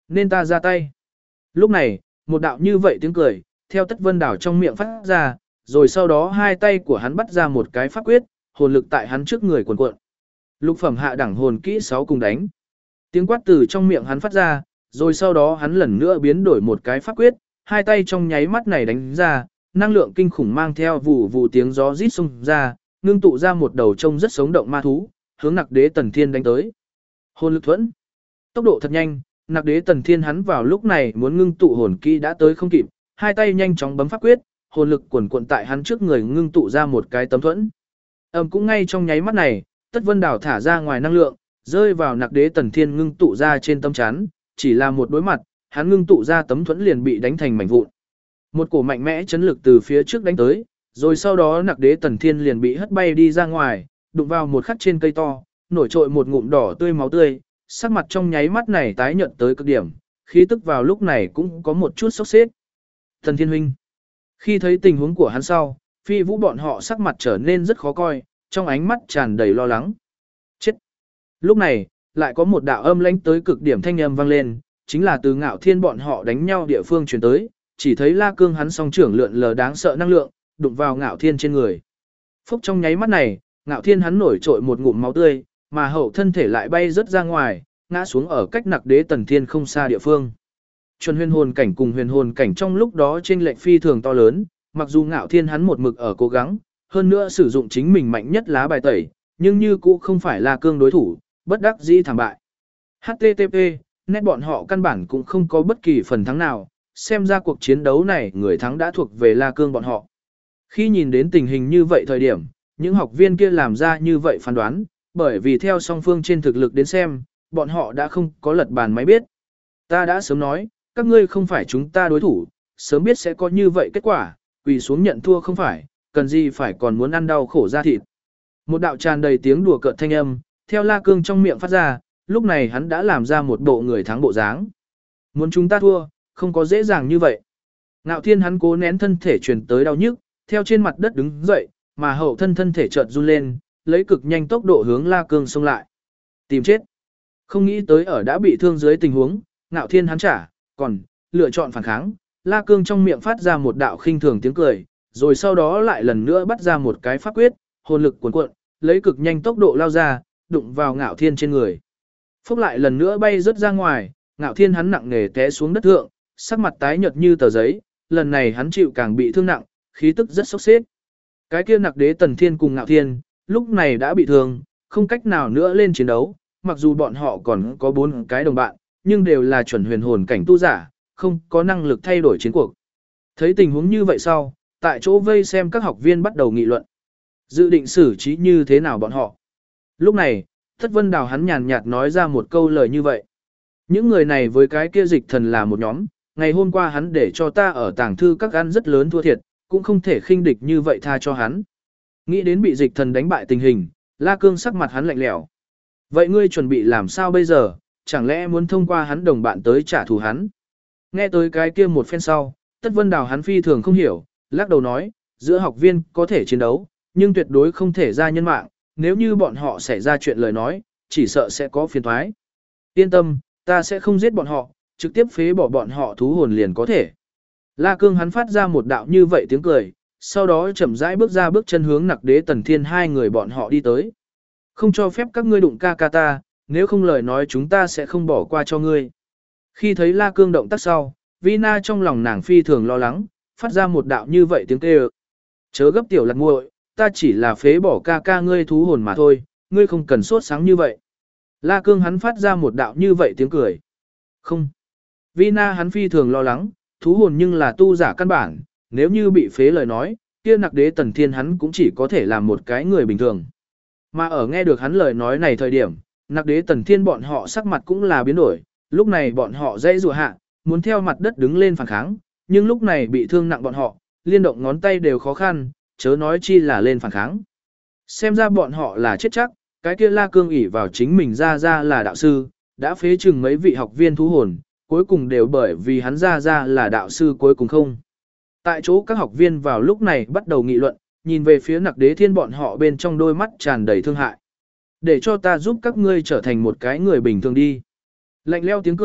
Nên ta ra tay. Lúc này, một đạo như vậy tiếng cười, theo Tất Vân Đảo trong miệng phát ra, rồi sau đó hai tay của hắn bắt ra một cái pháp quyết, hồn lực tại hắn trước người cuồn cuộn. Lục phẩm hạ đẳng hồn kỹ 6 cùng đánh. Tiếng quát từ trong miệng hắn phát ra, rồi sau đó hắn lần nữa biến đổi một cái pháp quyết, hai tay trong nháy mắt này đánh ra, năng lượng kinh khủng mang theo vụ vụ tiếng gió rít xung ra, ngưng tụ ra một đầu trông rất sống động ma thú, hướng Nặc Đế Tần Thiên đánh tới. Hồn lực thuẫn. Tốc độ thật nhanh, Nặc Đế Tần Thiên hắn vào lúc này muốn ngưng tụ hồn kỹ đã tới không kịp, hai tay nhanh chóng bấm pháp quyết, hồn lực cuồn cuộn tại hắn trước người ngưng tụ ra một cái tấm thuẫn. Cũng ngay trong nháy mắt này, Tất Vân Đảo thả ra ngoài năng lượng, rơi vào Nặc Đế Tần Thiên ngưng tụ ra trên tấm chắn, chỉ là một đối mặt, hắn ngưng tụ ra tấm thuẫn liền bị đánh thành mảnh vụn. Một cổ mạnh mẽ chấn lực từ phía trước đánh tới, rồi sau đó Nặc Đế Tần Thiên liền bị hất bay đi ra ngoài, đụng vào một khắc trên cây to, nổi trội một ngụm đỏ tươi máu tươi, sắc mặt trong nháy mắt này tái nhợt tới cực điểm, khí tức vào lúc này cũng có một chút sốc xếp. Tần Thiên huynh. Khi thấy tình huống của hắn sau, Phi Vũ bọn họ sắc mặt trở nên rất khó coi, trong ánh mắt tràn đầy lo lắng. Chết. Lúc này, lại có một đạo âm lãnh tới cực điểm thanh âm vang lên, chính là từ Ngạo Thiên bọn họ đánh nhau địa phương truyền tới, chỉ thấy La Cương hắn song trưởng lượn lờ đáng sợ năng lượng, đụng vào Ngạo Thiên trên người. Phốc trong nháy mắt này, Ngạo Thiên hắn nổi trội một ngụm máu tươi, mà hậu thân thể lại bay rất ra ngoài, ngã xuống ở cách Nặc Đế Tần Thiên không xa địa phương. Chuẩn huyền hồn cảnh cùng huyền hồn cảnh trong lúc đó chênh lệch phi thường to lớn, mặc dù Ngạo Thiên hắn một mực ở cố gắng, hơn nữa sử dụng chính mình mạnh nhất lá bài tẩy, nhưng như cũ không phải là cương đối thủ, bất đắc dĩ thảm bại. HTTP, nét bọn họ căn bản cũng không có bất kỳ phần thắng nào, xem ra cuộc chiến đấu này người thắng đã thuộc về La Cương bọn họ. Khi nhìn đến tình hình như vậy thời điểm, những học viên kia làm ra như vậy phán đoán, bởi vì theo song phương trên thực lực đến xem, bọn họ đã không có lật bàn máy biết. Ta đã sớm nói, các ngươi không phải chúng ta đối thủ, sớm biết sẽ có như vậy kết quả, quỳ xuống nhận thua không phải, cần gì phải còn muốn ăn đau khổ ra thịt. Một đạo tràn đầy tiếng đùa cợt thanh âm, theo La Cương trong miệng phát ra, lúc này hắn đã làm ra một bộ người thắng bộ dáng. Muốn chúng ta thua, không có dễ dàng như vậy. Ngạo Thiên hắn cố nén thân thể truyền tới đau nhức, theo trên mặt đất đứng dậy, mà hậu thân thể chợt run lên, lấy cực nhanh tốc độ hướng La Cương xông lại. Tìm chết. Không nghĩ tới ở đã bị thương dưới tình huống, Ngạo Thiên hắn còn lựa chọn phản kháng. La Cương trong miệng phát ra một đạo khinh thường tiếng cười, rồi sau đó lại lần nữa bắt ra một cái pháp quyết, hồn lực cuồn cuộn, lấy cực nhanh tốc độ lao ra, đụng vào Ngạo Thiên trên người. Phốc lại lần nữa bay rất ra ngoài, Ngạo Thiên hắn nặng nề té xuống đất thượng, sắc mặt tái nhợt như tờ giấy, lần này hắn chịu càng bị thương nặng, khí tức rất sốc xếp. Cái kia Nặc Đế Tần Thiên cùng Ngạo Thiên, lúc này đã bị thương, không cách nào nữa lên chiến đấu, mặc dù bọn họ còn có 4 cái đồng bạn, nhưng đều là chuẩn huyền hồn cảnh tu giả, không có năng lực thay đổi chiến cuộc. Thấy tình huống như vậy sau, tại chỗ vây xem các học viên bắt đầu nghị luận. Dự định xử trí như thế nào bọn họ. Lúc này, Thất Vân Đào hắn nhàn nhạt nói ra một câu lời như vậy. Những người này với cái kia dịch thần là một nhóm, ngày hôm qua hắn để cho ta ở tàng thư các ăn rất lớn thua thiệt, cũng không thể khinh địch như vậy tha cho hắn. Nghĩ đến bị dịch thần đánh bại tình hình, La Cương sắc mặt hắn lạnh lẽo. Vậy ngươi chuẩn bị làm sao bây giờ, chẳng lẽ muốn thông qua hắn đồng bạn tới trả thù hắn? Nghe tới cái kia một phen sau, Tất Vân Đào hắn phi thường không hiểu, lắc đầu nói, giữa học viên có thể chiến đấu, nhưng tuyệt đối không thể ra nhân mạng, nếu như bọn họ xảy ra chuyện lời nói, chỉ sợ sẽ có phiền toái. Yên tâm, ta sẽ không giết bọn họ, trực tiếp phế bỏ bọn họ thú hồn liền có thể. La Cương hắn phát ra một đạo như vậy tiếng cười, sau đó chậm rãi bước ra bước chân hướng Nặc Đế Tần Thiên hai người bọn họ đi tới. Không cho phép các ngươi đụng ca ca ta, nếu không lời nói chúng ta sẽ không bỏ qua cho ngươi. Khi thấy La Cương động tác sau, Vina trong lòng nàng phi thường lo lắng, phát ra một đạo như vậy tiếng kêu. Chớ gấp tiểu lật muội, ta chỉ là phế bỏ ca ca ngươi thú hồn mà thôi, ngươi không cần sốt sáng như vậy. La Cương hắn phát ra một đạo như vậy tiếng cười. Không. Vina hắn phi thường lo lắng, thú hồn nhưng là tu giả căn bản, nếu như bị phế lời nói, kia Nặc Đế Tần Thiên hắn cũng chỉ có thể làm một cái người bình thường. Mà ở nghe được hắn lời nói này thời điểm, Nặc Đế Tần Thiên bọn họ sắc mặt cũng là biến đổi, lúc này bọn họ dãy rùa hạ, muốn theo mặt đất đứng lên phản kháng, nhưng lúc này bị thương nặng bọn họ, liên động ngón tay đều khó khăn, chớ nói chi là lên phản kháng. Xem ra bọn họ là chết chắc, cái kia La Cương ỷ vào chính mình ra là đạo sư, đã phế chừng mấy vị học viên thú hồn, cuối cùng đều bởi vì hắn ra là đạo sư cuối cùng không. Tại chỗ các học viên vào lúc này bắt đầu nghị luận, nhìn về phía Nặc Đế Thiên bọn họ bên trong đôi mắt tràn đầy thương hại. Để cho ta giúp các ngươi trở thành một cái người bình thường đi. Lạnh leo tiếng cười,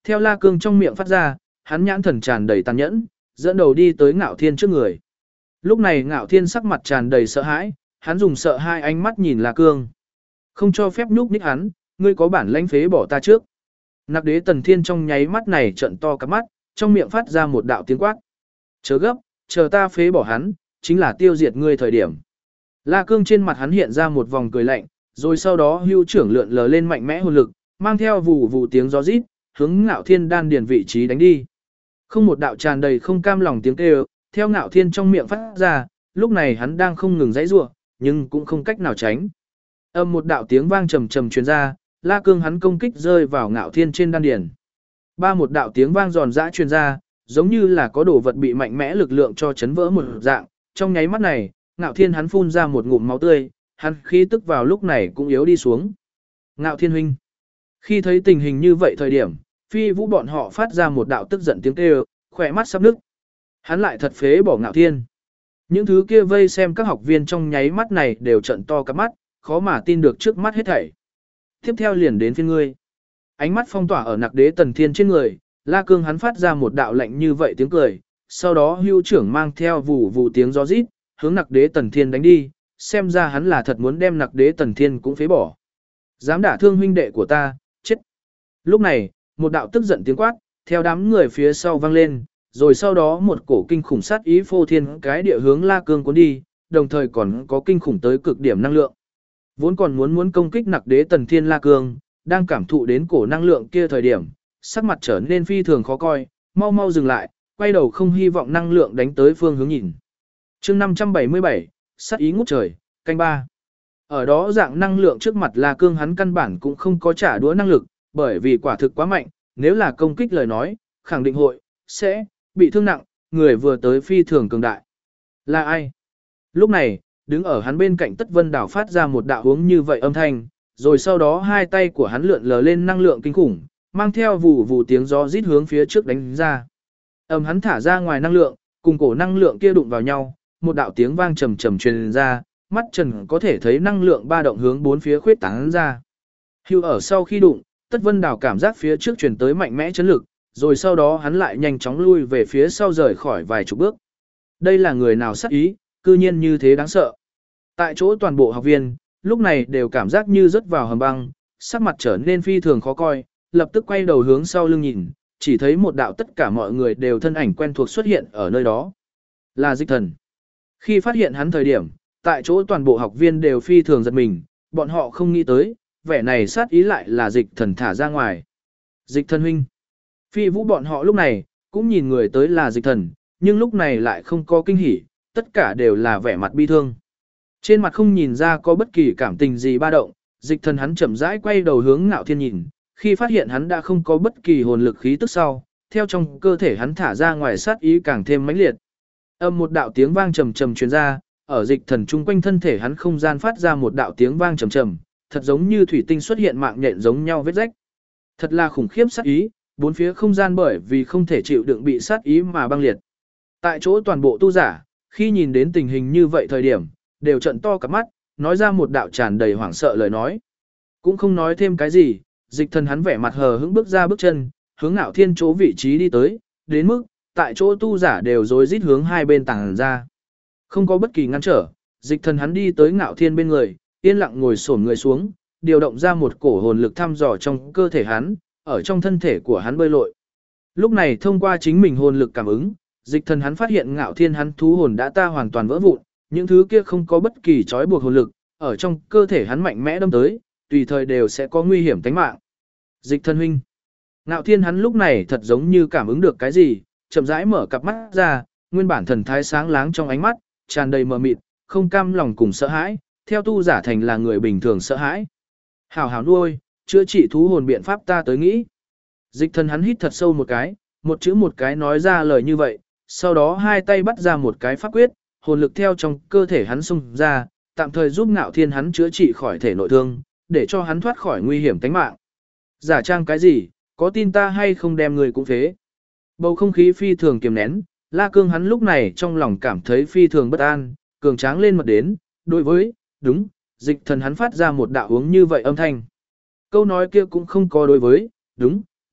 theo La Cương trong miệng phát ra, hắn nhãn thần tràn đầy tàn nhẫn, dẫn đầu đi tới Ngạo Thiên trước người. Lúc này Ngạo Thiên sắc mặt tràn đầy sợ hãi, hắn dùng sợ hai ánh mắt nhìn La Cương. Không cho phép nhúc nhích hắn, ngươi có bản lãnh phế bỏ ta trước. Nặc Đế Tần Thiên trong nháy mắt này trợn to cả mắt, trong miệng phát ra một đạo tiếng quát. Chớ gấp, chờ ta phế bỏ hắn, chính là tiêu diệt ngươi thời điểm. La Cương trên mặt hắn hiện ra một vòng cười lạnh, rồi sau đó hưu trưởng lượn lờ lên mạnh mẽ hồn lực, mang theo vù vù tiếng gió rít, hướng Ngạo Thiên đan điền vị trí đánh đi. Không một đạo tràn đầy không cam lòng tiếng kêu, theo Ngạo Thiên trong miệng phát ra, lúc này hắn đang không ngừng giãy giụa, nhưng cũng không cách nào tránh. Âm một đạo tiếng vang trầm trầm truyền ra, La Cương hắn công kích rơi vào Ngạo Thiên trên đan điền. Ba một đạo tiếng vang giòn giã truyền ra, giống như là có đồ vật bị mạnh mẽ lực lượng cho chấn vỡ một dạng, trong nháy mắt này, Ngạo Thiên hắn phun ra một ngụm máu tươi, hắn khí tức vào lúc này cũng yếu đi xuống. Ngạo Thiên huynh. Khi thấy tình hình như vậy thời điểm, Phi Vũ bọn họ phát ra một đạo tức giận tiếng kêu, khỏe mắt sắp nứt. Hắn lại thật phế bỏ Ngạo Thiên. Những thứ kia vây xem các học viên trong nháy mắt này đều trợn to cả mắt, khó mà tin được trước mắt hết thảy. Tiếp theo liền đến phiên ngươi. Ánh mắt phong tỏa ở Nặc Đế Tần Thiên trên người, La Cương hắn phát ra một đạo lạnh như vậy tiếng cười, sau đó hưu trưởng mang theo vù vù tiếng gió rít, hướng Nặc Đế Tần Thiên đánh đi, xem ra hắn là thật muốn đem Nặc Đế Tần Thiên cũng phế bỏ. Dám đả thương huynh đệ của ta, chết. Lúc này, một đạo tức giận tiếng quát, theo đám người phía sau vang lên, rồi sau đó một cổ kinh khủng sát ý phô thiên cái địa hướng La Cương cuốn đi, đồng thời còn có kinh khủng tới cực điểm năng lượng. Vốn còn muốn công kích Nặc Đế Tần Thiên La Cương, đang cảm thụ đến cổ năng lượng kia thời điểm, sắc mặt trở nên phi thường khó coi, mau mau dừng lại, quay đầu không hy vọng năng lượng đánh tới phương hướng nhìn. Chương 577, sát ý ngút trời, canh ba. Ở đó dạng năng lượng trước mặt La Cương hắn căn bản cũng không có trả đũa năng lực, bởi vì quả thực quá mạnh, nếu là công kích lời nói, khẳng định sẽ bị thương nặng, người vừa tới phi thường cường đại. Là ai? Lúc này, đứng ở hắn bên cạnh Tất Vân Đảo phát ra một đạo hướng như vậy âm thanh, rồi sau đó hai tay của hắn lượn lờ lên năng lượng kinh khủng, mang theo vù vù tiếng gió rít hướng phía trước đánh ra. Hắn thả ra ngoài năng lượng, cùng cổ năng lượng kia đụng vào nhau, một đạo tiếng vang trầm trầm truyền ra, mắt Trần có thể thấy năng lượng ba động hướng bốn phía khuyết tán ra. Hưu ở sau khi đụng, Tất Vân Đảo cảm giác phía trước truyền tới mạnh mẽ chấn lực, rồi sau đó hắn lại nhanh chóng lui về phía sau rời khỏi vài chục bước. Đây là người nào sát ý, cư nhiên như thế đáng sợ. Tại chỗ toàn bộ học viên, lúc này đều cảm giác như rớt vào hầm băng, sắc mặt trở nên phi thường khó coi, lập tức quay đầu hướng sau lưng nhìn, chỉ thấy một đạo tất cả mọi người đều thân ảnh quen thuộc xuất hiện ở nơi đó. Là Dịch Thần. Khi phát hiện hắn thời điểm, tại chỗ toàn bộ học viên đều phi thường giật mình, bọn họ không nghĩ tới, vẻ này sát ý lại là Dịch Thần thả ra ngoài. Dịch Thần huynh. Phi Vũ bọn họ lúc này, cũng nhìn người tới là Dịch Thần, nhưng lúc này lại không có kinh hỉ, tất cả đều là vẻ mặt bi thương. Trên mặt không nhìn ra có bất kỳ cảm tình gì ba động, Dịch Thần hắn chậm rãi quay đầu hướng Ngạo Thiên nhìn, khi phát hiện hắn đã không có bất kỳ hồn lực khí tức sau, theo trong cơ thể hắn thả ra ngoài sát ý càng thêm mãnh liệt. Một đạo tiếng vang trầm trầm truyền ra, ở Dịch Thần chung quanh thân thể hắn không gian phát ra một đạo tiếng vang trầm trầm, thật giống như thủy tinh xuất hiện mạng nhện giống nhau vết rách. Thật là khủng khiếp sát ý, bốn phía không gian bởi vì không thể chịu đựng bị sát ý mà băng liệt. Tại chỗ toàn bộ tu giả, khi nhìn đến tình hình như vậy thời điểm, đều trợn to cả mắt, nói ra một đạo tràn đầy hoảng sợ lời nói. Cũng không nói thêm cái gì, Dịch Thần hắn vẻ mặt hờ hững bước ra bước chân, hướng Ngạo Thiên chỗ vị trí đi tới, đến mức, tại chỗ tu giả đều rối rít hướng hai bên tàng ra. Không có bất kỳ ngăn trở, Dịch Thần hắn đi tới Ngạo Thiên bên người, yên lặng ngồi xổm người xuống, điều động ra một cổ hồn lực thăm dò trong cơ thể hắn, ở trong thân thể của hắn bơi lội. Lúc này thông qua chính mình hồn lực cảm ứng, Dịch Thần hắn phát hiện Ngạo Thiên hắn thú hồn đã ta hoàn toàn vỡ vụn, những thứ kia không có bất kỳ trói buộc hồn lực, ở trong cơ thể hắn mạnh mẽ đâm tới, tùy thời đều sẽ có nguy hiểm tính mạng. Dịch Thần huynh. Ngạo Thiên hắn lúc này thật giống như cảm ứng được cái gì, chậm rãi mở cặp mắt ra, nguyên bản thần thái sáng láng trong ánh mắt, tràn đầy mờ mịt, không cam lòng cùng sợ hãi, theo tu giả thành là người bình thường sợ hãi. Hảo hảo nuôi, chữa trị thú hồn biện pháp ta tới nghĩ. Dịch Thần hắn hít thật sâu một cái, một chữ một cái nói ra lời như vậy, sau đó hai tay bắt ra một cái pháp quyết, hồn lực theo trong cơ thể hắn xung ra, tạm thời giúp Ngạo Thiên hắn chữa trị khỏi thể nội thương, để cho hắn thoát khỏi nguy hiểm tính mạng. Giả trang cái gì, có tin ta hay không đem người cũng phế. Bầu không khí phi thường kiềm nén, La Cương hắn lúc này trong lòng cảm thấy phi thường bất an, cường tráng lên mật đến, đối với, đúng, Dịch Thần hắn phát ra một đạo hướng như vậy âm thanh. Câu nói kia cũng không có đối với, đúng,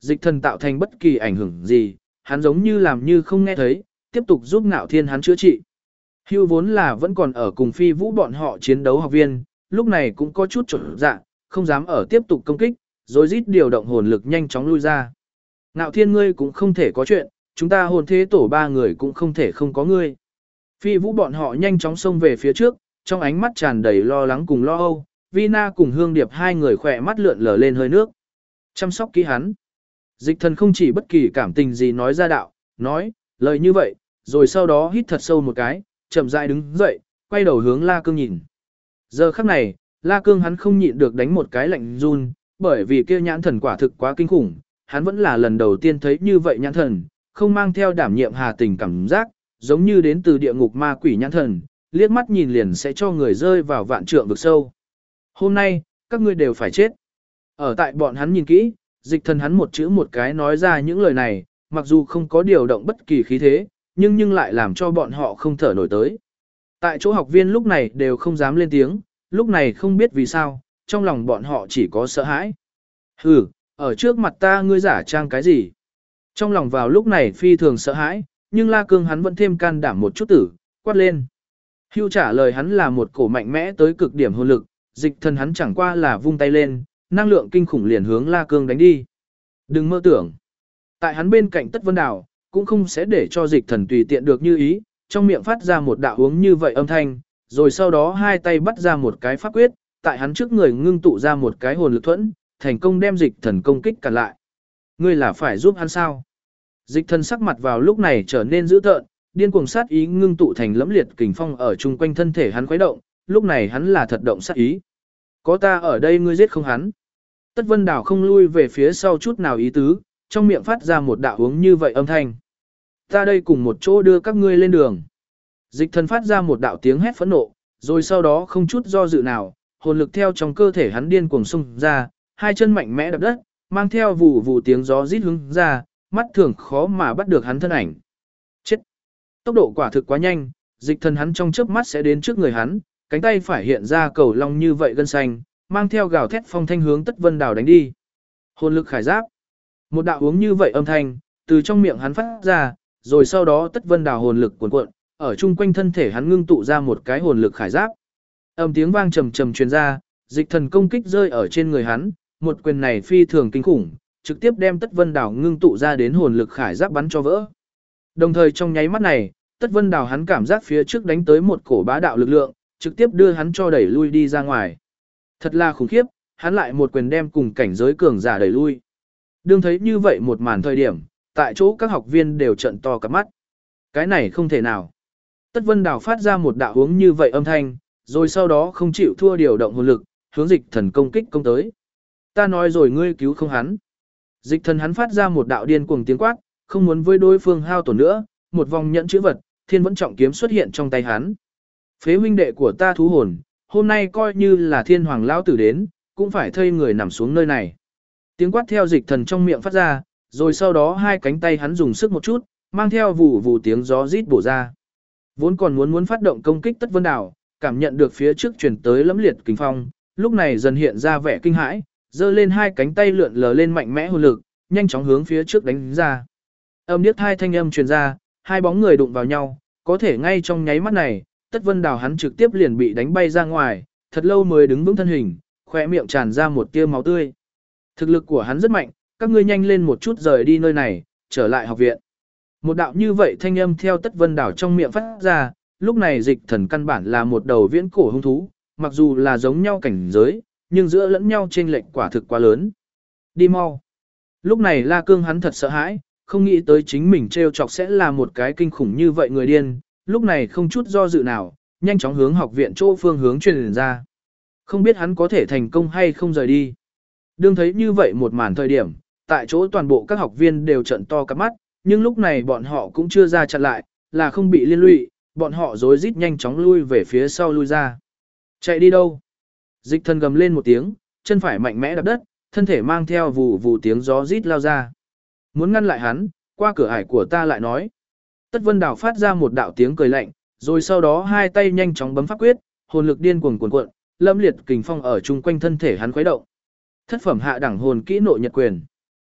Dịch thần tạo thành bất kỳ ảnh hưởng gì, hắn giống như làm như không nghe thấy, tiếp tục giúp Ngạo Thiên hắn chữa trị. Hưu vốn là vẫn còn ở cùng Phi Vũ bọn họ chiến đấu học viên, lúc này cũng có chút chột dạ, không dám ở tiếp tục công kích, rồi rít điều động hồn lực nhanh chóng lui ra. Ngạo Thiên ngươi cũng không thể có chuyện, chúng ta hồn thế tổ 3 người cũng không thể không có ngươi. Phi Vũ bọn họ nhanh chóng xông về phía trước, trong ánh mắt tràn đầy lo lắng cùng lo âu, Vina cùng Hương Điệp hai người khỏe mắt lượn lờ lên hơi nước. Chăm sóc kỹ hắn. Dịch thần không chỉ bất kỳ cảm tình gì nói ra đạo, nói, lời như vậy, rồi sau đó hít thật sâu một cái, chậm rãi đứng dậy, quay đầu hướng La Cương nhìn. Giờ khắc này, La Cương hắn không nhịn được đánh một cái lạnh run, bởi vì kia nhãn thần quả thực quá kinh khủng, hắn vẫn là lần đầu tiên thấy như vậy nhãn thần, không mang theo đảm nhiệm hà tình cảm giác, giống như đến từ địa ngục ma quỷ nhãn thần, liếc mắt nhìn liền sẽ cho người rơi vào vạn trượng vực sâu. Hôm nay, các ngươi đều phải chết. Ở tại bọn hắn nhìn kỹ, dịch thần hắn một chữ một cái nói ra những lời này, mặc dù không có điều động bất kỳ khí thế, nhưng lại làm cho bọn họ không thở nổi tới. Tại chỗ học viên lúc này đều không dám lên tiếng, lúc này không biết vì sao, trong lòng bọn họ chỉ có sợ hãi. Hừ, ở trước mặt ta ngươi giả trang cái gì? Trong lòng vào lúc này phi thường sợ hãi, nhưng La Cương hắn vẫn thêm can đảm một chút tử, quát lên. Hưu trả lời hắn là một cổ mạnh mẽ tới cực điểm hồn lực, dịch thần hắn chẳng qua là vung tay lên, năng lượng kinh khủng liền hướng La Cương đánh đi. Đừng mơ tưởng. Tại hắn bên cạnh Tất Vân Đào, cũng không sẽ để cho dịch thần tùy tiện được như ý, trong miệng phát ra một đạo uống như vậy âm thanh, rồi sau đó hai tay bắt ra một cái pháp quyết, tại hắn trước người ngưng tụ ra một cái hồn lực thuẫn, thành công đem dịch thần công kích cản lại. Ngươi là phải giúp hắn sao? Dịch thần sắc mặt vào lúc này trở nên dữ tợn, điên cuồng sát ý ngưng tụ thành lẫm liệt kình phong ở chung quanh thân thể hắn khuấy động, lúc này hắn là thật động sát ý. Có ta ở đây ngươi giết không hắn. Tất Vân Đào không lui về phía sau chút nào ý tứ, trong miệng phát ra một đạo uống như vậy âm thanh. Ta đây cùng một chỗ đưa các ngươi lên đường. Dịch thần phát ra một đạo tiếng hét phẫn nộ, rồi sau đó không chút do dự nào, hồn lực theo trong cơ thể hắn điên cuồng xung ra, hai chân mạnh mẽ đập đất, mang theo vù vù tiếng gió rít hướng ra, mắt thường khó mà bắt được hắn thân ảnh. Chết! Tốc độ quả thực quá nhanh, dịch thần hắn trong chớp mắt sẽ đến trước người hắn, cánh tay phải hiện ra cầu long như vậy gân xanh, mang theo gào thét phong thanh hướng Tất Vân Đào đánh đi. Hồn lực khải giáp. Một đạo uống như vậy âm thanh, từ trong miệng hắn phát ra, rồi sau đó Tất Vân Đào hồn lực cuồn cuộn, ở chung quanh thân thể hắn ngưng tụ ra một cái hồn lực khải giáp. Âm tiếng vang trầm trầm truyền ra, dịch thần công kích rơi ở trên người hắn, một quyền này phi thường kinh khủng, trực tiếp đem Tất Vân Đào ngưng tụ ra đến hồn lực khải giáp bắn cho vỡ. Đồng thời trong nháy mắt này, Tất Vân Đào hắn cảm giác phía trước đánh tới một cổ bá đạo lực lượng, trực tiếp đưa hắn cho đẩy lui đi ra ngoài. Thật là khủng khiếp, hắn lại một quyền đem cùng cảnh giới cường giả đẩy lui. Đương thấy như vậy một màn thời điểm, tại chỗ các học viên đều trợn to cả mắt. Cái này không thể nào. Tất Vân Đào phát ra một đạo hướng như vậy âm thanh, rồi sau đó không chịu thua điều động hồn lực, hướng dịch thần công kích công tới. Ta nói rồi ngươi cứu không hắn. Dịch thần hắn phát ra một đạo điên cuồng tiếng quát, không muốn với đối phương hao tổn nữa, một vòng nhẫn chữ vật, thiên vẫn trọng kiếm xuất hiện trong tay hắn. Phế huynh đệ của ta thú hồn, hôm nay coi như là thiên hoàng lão tử đến, cũng phải thây người nằm xuống nơi này. Tiếng quát theo dịch thần trong miệng phát ra, rồi sau đó hai cánh tay hắn dùng sức một chút, mang theo vù vù tiếng gió rít bổ ra. Vốn còn muốn phát động công kích Tất Vân Đào, cảm nhận được phía trước truyền tới lẫm liệt kình phong, lúc này dần hiện ra vẻ kinh hãi, giơ lên hai cánh tay lượn lờ lên mạnh mẽ hồn lực, nhanh chóng hướng phía trước đánh ra. Âm điếc hai thanh âm truyền ra, hai bóng người đụng vào nhau, có thể ngay trong nháy mắt này, Tất Vân Đào hắn trực tiếp liền bị đánh bay ra ngoài, thật lâu mới đứng vững thân hình, khóe miệng tràn ra một tia máu tươi. Thực lực của hắn rất mạnh, các ngươi nhanh lên một chút rời đi nơi này, trở lại học viện. Một đạo như vậy thanh âm theo Tất Vân Đào trong miệng phát ra, lúc này dịch thần căn bản là một đầu viễn cổ hung thú, mặc dù là giống nhau cảnh giới, nhưng giữa lẫn nhau chênh lệch quả thực quá lớn. Đi mau. Lúc này La Cương hắn thật sợ hãi, không nghĩ tới chính mình trêu chọc sẽ là một cái kinh khủng như vậy người điên, lúc này không chút do dự nào, nhanh chóng hướng học viện chỗ phương hướng truyền ra. Không biết hắn có thể thành công hay không rời đi. Đương thấy như vậy một màn thời điểm, tại chỗ toàn bộ các học viên đều trợn to cả mắt, nhưng lúc này bọn họ cũng chưa ra chặn lại, là không bị liên lụy, bọn họ rối rít nhanh chóng lui về phía sau lui ra. Chạy đi đâu? Dịch thần gầm lên một tiếng, chân phải mạnh mẽ đạp đất, thân thể mang theo vù vù tiếng gió rít lao ra. Muốn ngăn lại hắn, qua cửa ải của ta lại nói. Tất Vân Đào phát ra một đạo tiếng cười lạnh, rồi sau đó hai tay nhanh chóng bấm pháp quyết, hồn lực điên cuồng cuồn cuộn, lâm liệt kình phong ở chung quanh thân thể hắn khuấy động. Thất phẩm hạ đẳng hồn kỹ nội nhật quyền.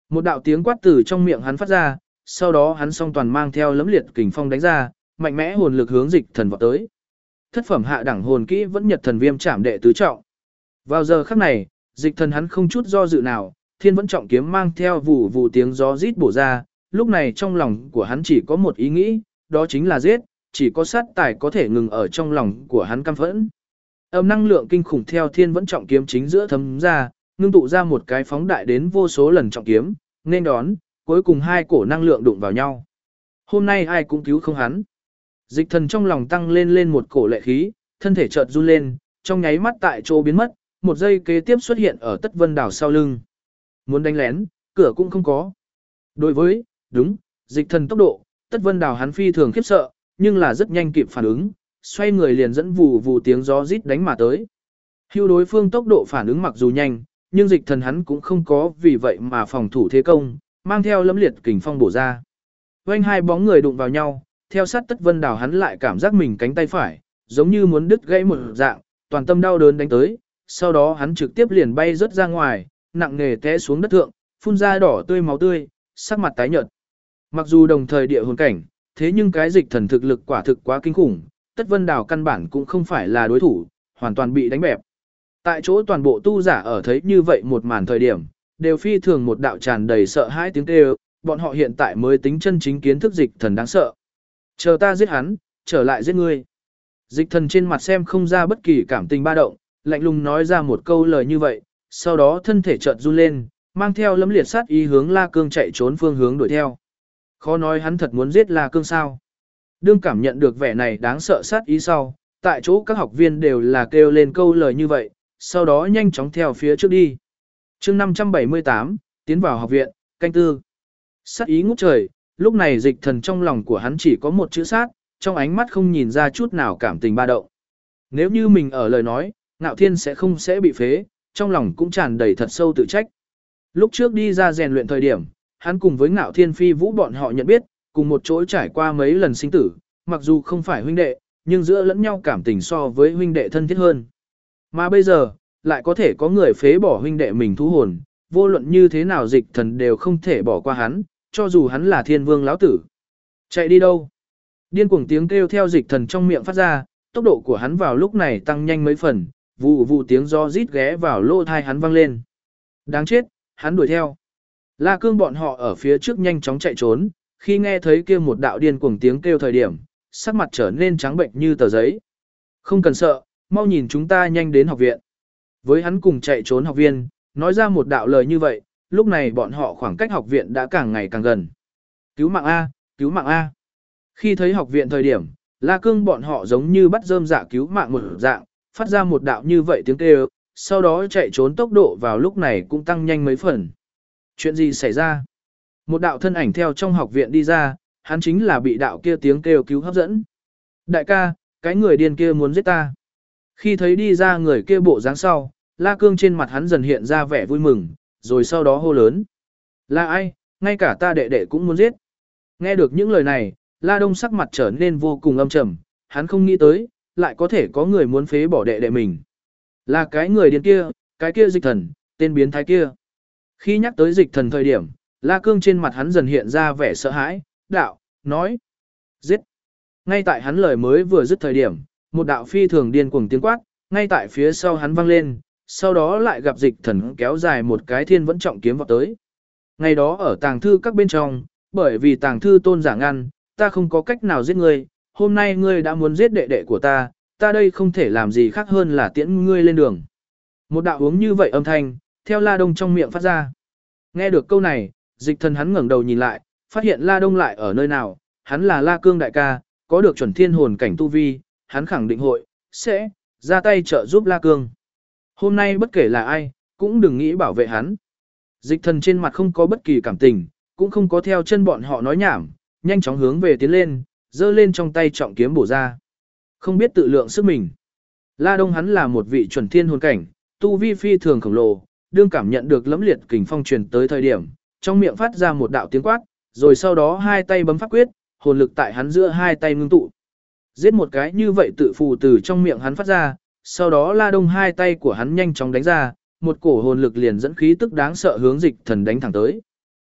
Một đạo tiếng quát từ trong miệng hắn phát ra, sau đó hắn song toàn mang theo lẫm liệt kình phong đánh ra, mạnh mẽ hồn lực hướng dịch thần vọt tới. Thất phẩm hạ đẳng hồn kỹ vẫn nhật thần viêm chạm đệ tứ trọng. Vào giờ khắc này, dịch thần hắn không chút do dự nào, thiên vẫn trọng kiếm mang theo vụ vụ tiếng gió rít bổ ra, lúc này trong lòng của hắn chỉ có một ý nghĩ, đó chính là giết, chỉ có sát tài có thể ngừng ở trong lòng của hắn căm phẫn. Âm năng lượng kinh khủng theo thiên vẫn trọng kiếm chính giữa thấm ra, ngưng tụ ra một cái phóng đại đến vô số lần trọng kiếm, nên đón, cuối cùng hai cổ năng lượng đụng vào nhau. Hôm nay ai cũng cứu không hắn. Dịch thần trong lòng tăng lên một cổ lệ khí, thân thể chợt run lên, trong nháy mắt tại chỗ biến mất, một giây kế tiếp xuất hiện ở Tất Vân Đảo sau lưng. Muốn đánh lén, cửa cũng không có. Đối với, đúng, dịch thần tốc độ, Tất Vân Đảo hắn phi thường khiếp sợ, nhưng là rất nhanh kịp phản ứng, xoay người liền dẫn vù vù tiếng gió rít đánh mà tới. Hưu đối phương tốc độ phản ứng mặc dù nhanh, nhưng dịch thần hắn cũng không có vì vậy mà phòng thủ thế công, mang theo lẫm liệt kình phong bổ ra. Vành hai bóng người đụng vào nhau, theo sát Tất Vân Đảo hắn lại cảm giác mình cánh tay phải, giống như muốn đứt gãy một dạng, toàn tâm đau đớn đánh tới, sau đó hắn trực tiếp liền bay rớt ra ngoài, nặng nề té xuống đất thượng, phun ra đỏ tươi máu tươi, sắc mặt tái nhợt. Mặc dù đồng thời địa hồn cảnh, thế nhưng cái dịch thần thực lực quả thực quá kinh khủng, Tất Vân Đảo căn bản cũng không phải là đối thủ, hoàn toàn bị đánh bẹp. Tại chỗ toàn bộ tu giả ở thấy như vậy một màn thời điểm, đều phi thường một đạo tràn đầy sợ hãi tiếng kêu, bọn họ hiện tại mới tính chân chính kiến thức dịch thần đáng sợ. Chờ ta giết hắn, trở lại giết ngươi. Dịch thần trên mặt xem không ra bất kỳ cảm tình ba động, lạnh lùng nói ra một câu lời như vậy, sau đó thân thể chợt run lên, mang theo lẫm liệt sát ý hướng La Cương chạy trốn phương hướng đuổi theo. Khó nói hắn thật muốn giết La Cương sao? Đương cảm nhận được vẻ này đáng sợ sát ý sau, tại chỗ các học viên đều là kêu lên câu lời như vậy, sau đó nhanh chóng theo phía trước đi. Chương 578, tiến vào học viện, canh tư. Sát ý ngút trời, lúc này dịch thần trong lòng của hắn chỉ có một chữ sát, trong ánh mắt không nhìn ra chút nào cảm tình ba động. Nếu như mình ở lời nói, Ngạo Thiên sẽ bị phế, trong lòng cũng tràn đầy thật sâu tự trách. Lúc trước đi ra rèn luyện thời điểm, hắn cùng với Ngạo Thiên Phi Vũ bọn họ nhận biết, cùng một chỗ trải qua mấy lần sinh tử, mặc dù không phải huynh đệ, nhưng giữa lẫn nhau cảm tình so với huynh đệ thân thiết hơn. Mà bây giờ, lại có thể có người phế bỏ huynh đệ mình thú hồn, vô luận như thế nào dịch thần đều không thể bỏ qua hắn, cho dù hắn là thiên vương lão tử. Chạy đi đâu? Điên cuồng tiếng kêu theo dịch thần trong miệng phát ra, tốc độ của hắn vào lúc này tăng nhanh mấy phần, vụ vụ tiếng gió rít ghé vào lỗ tai hắn vang lên. Đáng chết, hắn đuổi theo. La Cương bọn họ ở phía trước nhanh chóng chạy trốn, khi nghe thấy kia một đạo điên cuồng tiếng kêu thời điểm, sắc mặt trở nên trắng bệnh như tờ giấy. Không cần sợ, mau nhìn chúng ta nhanh đến học viện. Với hắn cùng chạy trốn học viên, nói ra một đạo lời như vậy, lúc này bọn họ khoảng cách học viện đã càng ngày càng gần. Cứu mạng A, cứu mạng A. Khi thấy học viện thời điểm, La Cương bọn họ giống như bắt rơm dạ cứu mạng một dạng, phát ra một đạo như vậy tiếng kêu, sau đó chạy trốn tốc độ vào lúc này cũng tăng nhanh mấy phần. Chuyện gì xảy ra? Một đạo thân ảnh theo trong học viện đi ra, hắn chính là bị đạo kia tiếng kêu cứu hấp dẫn. Đại ca, cái người điên kia muốn giết ta. Khi thấy đi ra người kia bộ dáng sau, La Cương trên mặt hắn dần hiện ra vẻ vui mừng, rồi sau đó hô lớn. Là ai, ngay cả ta đệ đệ cũng muốn giết. Nghe được những lời này, La Đông sắc mặt trở nên vô cùng âm trầm, hắn không nghĩ tới, lại có thể có người muốn phế bỏ đệ đệ mình. Là cái người điên kia, cái kia dịch thần, tên biến thái kia. Khi nhắc tới dịch thần thời điểm, La Cương trên mặt hắn dần hiện ra vẻ sợ hãi, đạo, nói, giết. Ngay tại hắn lời mới vừa dứt thời điểm, một đạo phi thường điên cuồng tiếng quát, ngay tại phía sau hắn vang lên, sau đó lại gặp dịch thần kéo dài một cái thiên vẫn trọng kiếm vào tới. Ngày đó ở tàng thư các bên trong, bởi vì tàng thư tôn giả ngăn, ta không có cách nào giết ngươi, hôm nay ngươi đã muốn giết đệ đệ của ta đây không thể làm gì khác hơn là tiễn ngươi lên đường. Một đạo uống như vậy âm thanh, theo La Đông trong miệng phát ra. Nghe được câu này, dịch thần hắn ngẩng đầu nhìn lại, phát hiện La Đông lại ở nơi nào, hắn là La Cương đại ca, có được chuẩn thiên hồn cảnh tu vi, hắn khẳng định sẽ ra tay trợ giúp La Cương. Hôm nay bất kể là ai, cũng đừng nghĩ bảo vệ hắn. Dịch thần trên mặt không có bất kỳ cảm tình, cũng không có theo chân bọn họ nói nhảm, nhanh chóng hướng về tiến lên, giơ lên trong tay trọng kiếm bổ ra. Không biết tự lượng sức mình. La Đông hắn là một vị chuẩn thiên hồn cảnh, tu vi phi thường khổng lồ, đương cảm nhận được lẫm liệt kình phong truyền tới thời điểm, trong miệng phát ra một đạo tiếng quát, rồi sau đó hai tay bấm pháp quyết, hồn lực tại hắn giữa hai tay ngưng tụ. Giết một cái như vậy tự phù từ trong miệng hắn phát ra, sau đó La Đông hai tay của hắn nhanh chóng đánh ra, một cổ hồn lực liền dẫn khí tức đáng sợ hướng dịch thần đánh thẳng tới.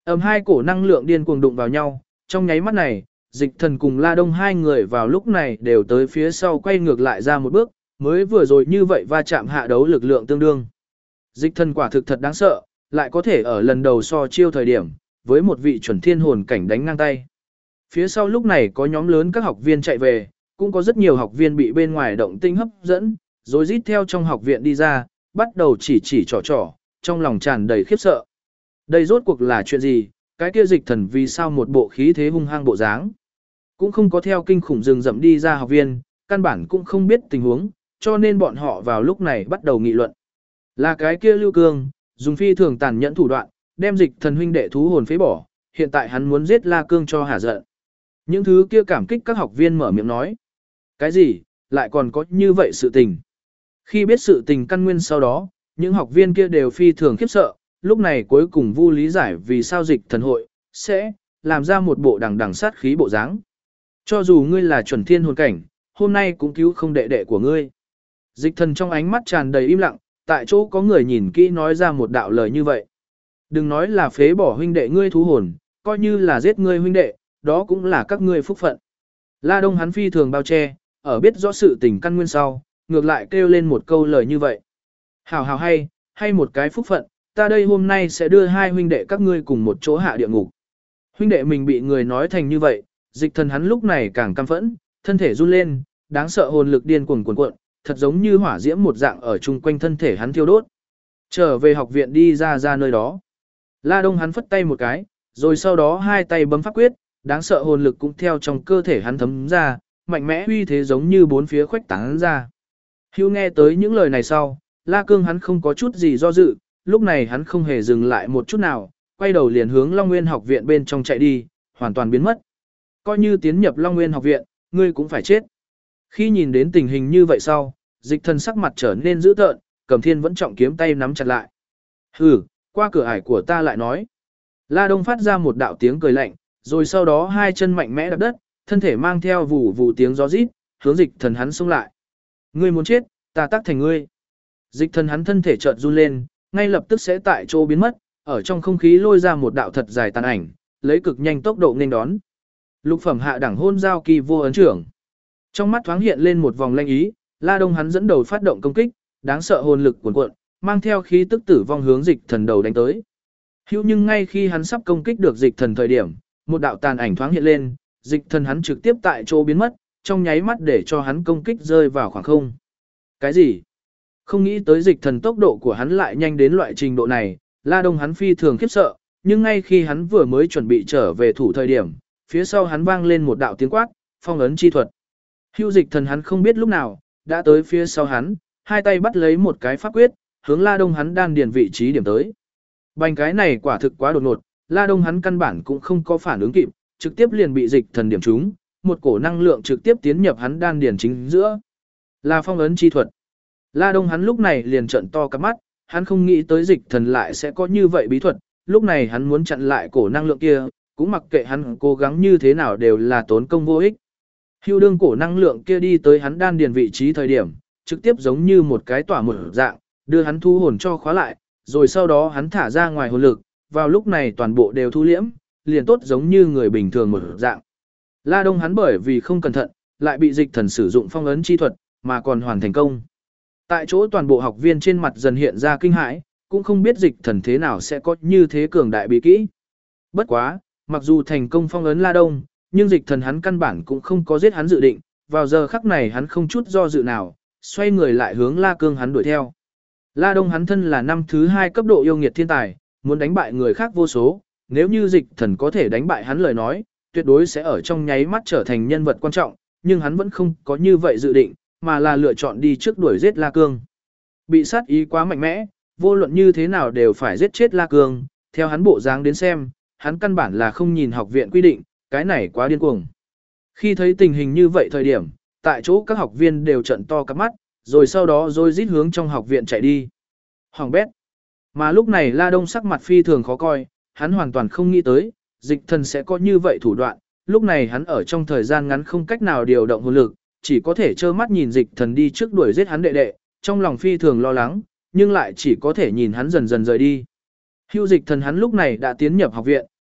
Hai cổ năng lượng điên cuồng đụng vào nhau, trong nháy mắt này, Dịch Thần cùng La Đông hai người vào lúc này đều tới phía sau quay ngược lại ra một bước, mới vừa rồi như vậy va chạm hạ đấu lực lượng tương đương. Dịch Thần quả thực thật đáng sợ, lại có thể ở lần đầu so chiêu thời điểm, với một vị chuẩn thiên hồn cảnh đánh ngang tay. Phía sau lúc này có nhóm lớn các học viên chạy về, cũng có rất nhiều học viên bị bên ngoài động tinh hấp dẫn, rồi rít theo trong học viện đi ra, bắt đầu chỉ trò, trong lòng tràn đầy khiếp sợ. Đây rốt cuộc là chuyện gì, cái kia Dịch Thần vì sao một bộ khí thế hung hăng bộ dáng. Cũng không có theo kinh khủng rừng rậm đi ra học viên, căn bản cũng không biết tình huống, cho nên bọn họ vào lúc này bắt đầu nghị luận. Là cái kia Lưu Cương, dùng phi thường tàn nhẫn thủ đoạn, đem Dịch Thần huynh đệ thú hồn phế bỏ, hiện tại hắn muốn giết La Cương cho hả giận. Những thứ kia cảm kích các học viên mở miệng nói. Cái gì, lại còn có như vậy sự tình. Khi biết sự tình căn nguyên sau đó, những học viên kia đều phi thường khiếp sợ, lúc này cuối cùng Vu lý giải vì sao Dịch Thần hội sẽ làm ra một bộ đằng đằng sát khí bộ dáng. Cho dù ngươi là chuẩn thiên hồn cảnh, hôm nay cũng cứu không đệ đệ của ngươi. Dịch Thần trong ánh mắt tràn đầy im lặng, tại chỗ có người nhìn kỹ nói ra một đạo lời như vậy. Đừng nói là phế bỏ huynh đệ ngươi thú hồn, coi như là giết ngươi huynh đệ, đó cũng là các ngươi phúc phận. La Đông hắn phi thường bao che, ở biết rõ sự tình căn nguyên sau, ngược lại kêu lên một câu lời như vậy. Hảo hảo hay một cái phúc phận, ta đây hôm nay sẽ đưa hai huynh đệ các ngươi cùng một chỗ hạ địa ngục. Huynh đệ mình bị người nói thành như vậy, Dịch Thần hắn lúc này càng căm phẫn, thân thể run lên, đáng sợ hồn lực điên cuồng cuộn, thật giống như hỏa diễm một dạng ở chung quanh thân thể hắn thiêu đốt. Trở về học viện đi ra nơi đó. La Đông hắn phất tay một cái, rồi sau đó hai tay bấm pháp quyết, đáng sợ hồn lực cũng theo trong cơ thể hắn thấm ra, mạnh mẽ uy thế giống như bốn phía khuếch tán ra. Hưu nghe tới những lời này sau, La Cương hắn không có chút gì do dự, lúc này hắn không hề dừng lại một chút nào, quay đầu liền hướng Long Nguyên học viện bên trong chạy đi, hoàn toàn biến mất. Coi như tiến nhập Long Nguyên học viện, ngươi cũng phải chết. Khi nhìn đến tình hình như vậy sau, Dịch Thần sắc mặt trở nên dữ tợn, Cầm Thiên vẫn trọng kiếm tay nắm chặt lại. Hừ, qua cửa ải của ta lại nói. La Đông phát ra một đạo tiếng cười lạnh, rồi sau đó hai chân mạnh mẽ đạp đất, thân thể mang theo vù vù tiếng gió rít, hướng Dịch Thần hắn xông lại. Ngươi muốn chết, ta tác thành ngươi. Dịch Thần hắn thân thể chợt run lên, ngay lập tức sẽ tại chỗ biến mất, ở trong không khí lôi ra một đạo thật dài tàn ảnh, lấy cực nhanh tốc độ nên đón. Lục phẩm hạ đẳng hôn giao kỳ vô ấn trưởng. Trong mắt thoáng hiện lên một vòng lanh ý, La Đông hắn dẫn đầu phát động công kích, đáng sợ hồn lực cuồn cuộn, mang theo khí tức tử vong hướng Dịch Thần đầu đánh tới. Hữu nhưng ngay khi hắn sắp công kích được Dịch Thần thời điểm, một đạo tàn ảnh thoáng hiện lên, Dịch Thần hắn trực tiếp tại chỗ biến mất, trong nháy mắt để cho hắn công kích rơi vào khoảng không. Cái gì? Không nghĩ tới Dịch Thần tốc độ của hắn lại nhanh đến loại trình độ này, La Đông hắn phi thường khiếp sợ, nhưng ngay khi hắn vừa mới chuẩn bị trở về thủ thời điểm, phía sau hắn vang lên một đạo tiếng quát, phong ấn chi thuật. Hưu Dịch Thần hắn không biết lúc nào, đã tới phía sau hắn, hai tay bắt lấy một cái pháp quyết, hướng La Đông hắn đan điền vị trí điểm tới. Bành cái này quả thực quá đột ngột, La Đông hắn căn bản cũng không có phản ứng kịp, trực tiếp liền bị Dịch Thần điểm trúng, một cổ năng lượng trực tiếp tiến nhập hắn đan điền chính giữa. Là phong ấn chi thuật. La Đông hắn lúc này liền trợn to cặp mắt, hắn không nghĩ tới Dịch Thần lại sẽ có như vậy bí thuật, lúc này hắn muốn chặn lại cổ năng lượng kia, cũng mặc kệ hắn cố gắng như thế nào đều là tốn công vô ích. Hưu đương cổ năng lượng kia đi tới hắn đan điền vị trí thời điểm, trực tiếp giống như một cái tỏa một dạng, đưa hắn thu hồn cho khóa lại, rồi sau đó hắn thả ra ngoài hồn lực, vào lúc này toàn bộ đều thu liễm, liền tốt giống như người bình thường một dạng. La Đông hắn bởi vì không cẩn thận, lại bị Dịch Thần sử dụng phong ấn chi thuật, mà còn hoàn thành công. Tại chỗ toàn bộ học viên trên mặt dần hiện ra kinh hãi, cũng không biết Dịch Thần thế nào sẽ có như thế cường đại bí kỹ. Bất quá, mặc dù thành công phong ấn La Đông, nhưng Dịch Thần hắn căn bản cũng không có giết hắn dự định, vào giờ khắc này hắn không chút do dự nào, xoay người lại hướng La Cương hắn đuổi theo. La Đông hắn thân là năm thứ 2 cấp độ yêu nghiệt thiên tài, muốn đánh bại người khác vô số, nếu như Dịch Thần có thể đánh bại hắn lời nói, tuyệt đối sẽ ở trong nháy mắt trở thành nhân vật quan trọng, nhưng hắn vẫn không có như vậy dự định, mà là lựa chọn đi trước đuổi giết La Cương. Bị sát ý quá mạnh mẽ, vô luận như thế nào đều phải giết chết La Cương, theo hắn bộ dáng đến xem, hắn căn bản là không nhìn học viện quy định, cái này quá điên cuồng. Khi thấy tình hình như vậy thời điểm, tại chỗ các học viên đều trợn to cắp mắt, rồi sau đó rồi rít hướng trong học viện chạy đi. Hoàng bét. Mà lúc này La Đông sắc mặt phi thường khó coi, hắn hoàn toàn không nghĩ tới, Dịch Thần sẽ có như vậy thủ đoạn, lúc này hắn ở trong thời gian ngắn không cách nào điều động hồn lực, chỉ có thể trơ mắt nhìn Dịch Thần đi trước đuổi giết hắn đệ đệ, trong lòng phi thường lo lắng, nhưng lại chỉ có thể nhìn hắn dần dần rời đi. Hưu Dịch Thần hắn lúc này đã tiến nhập học viện,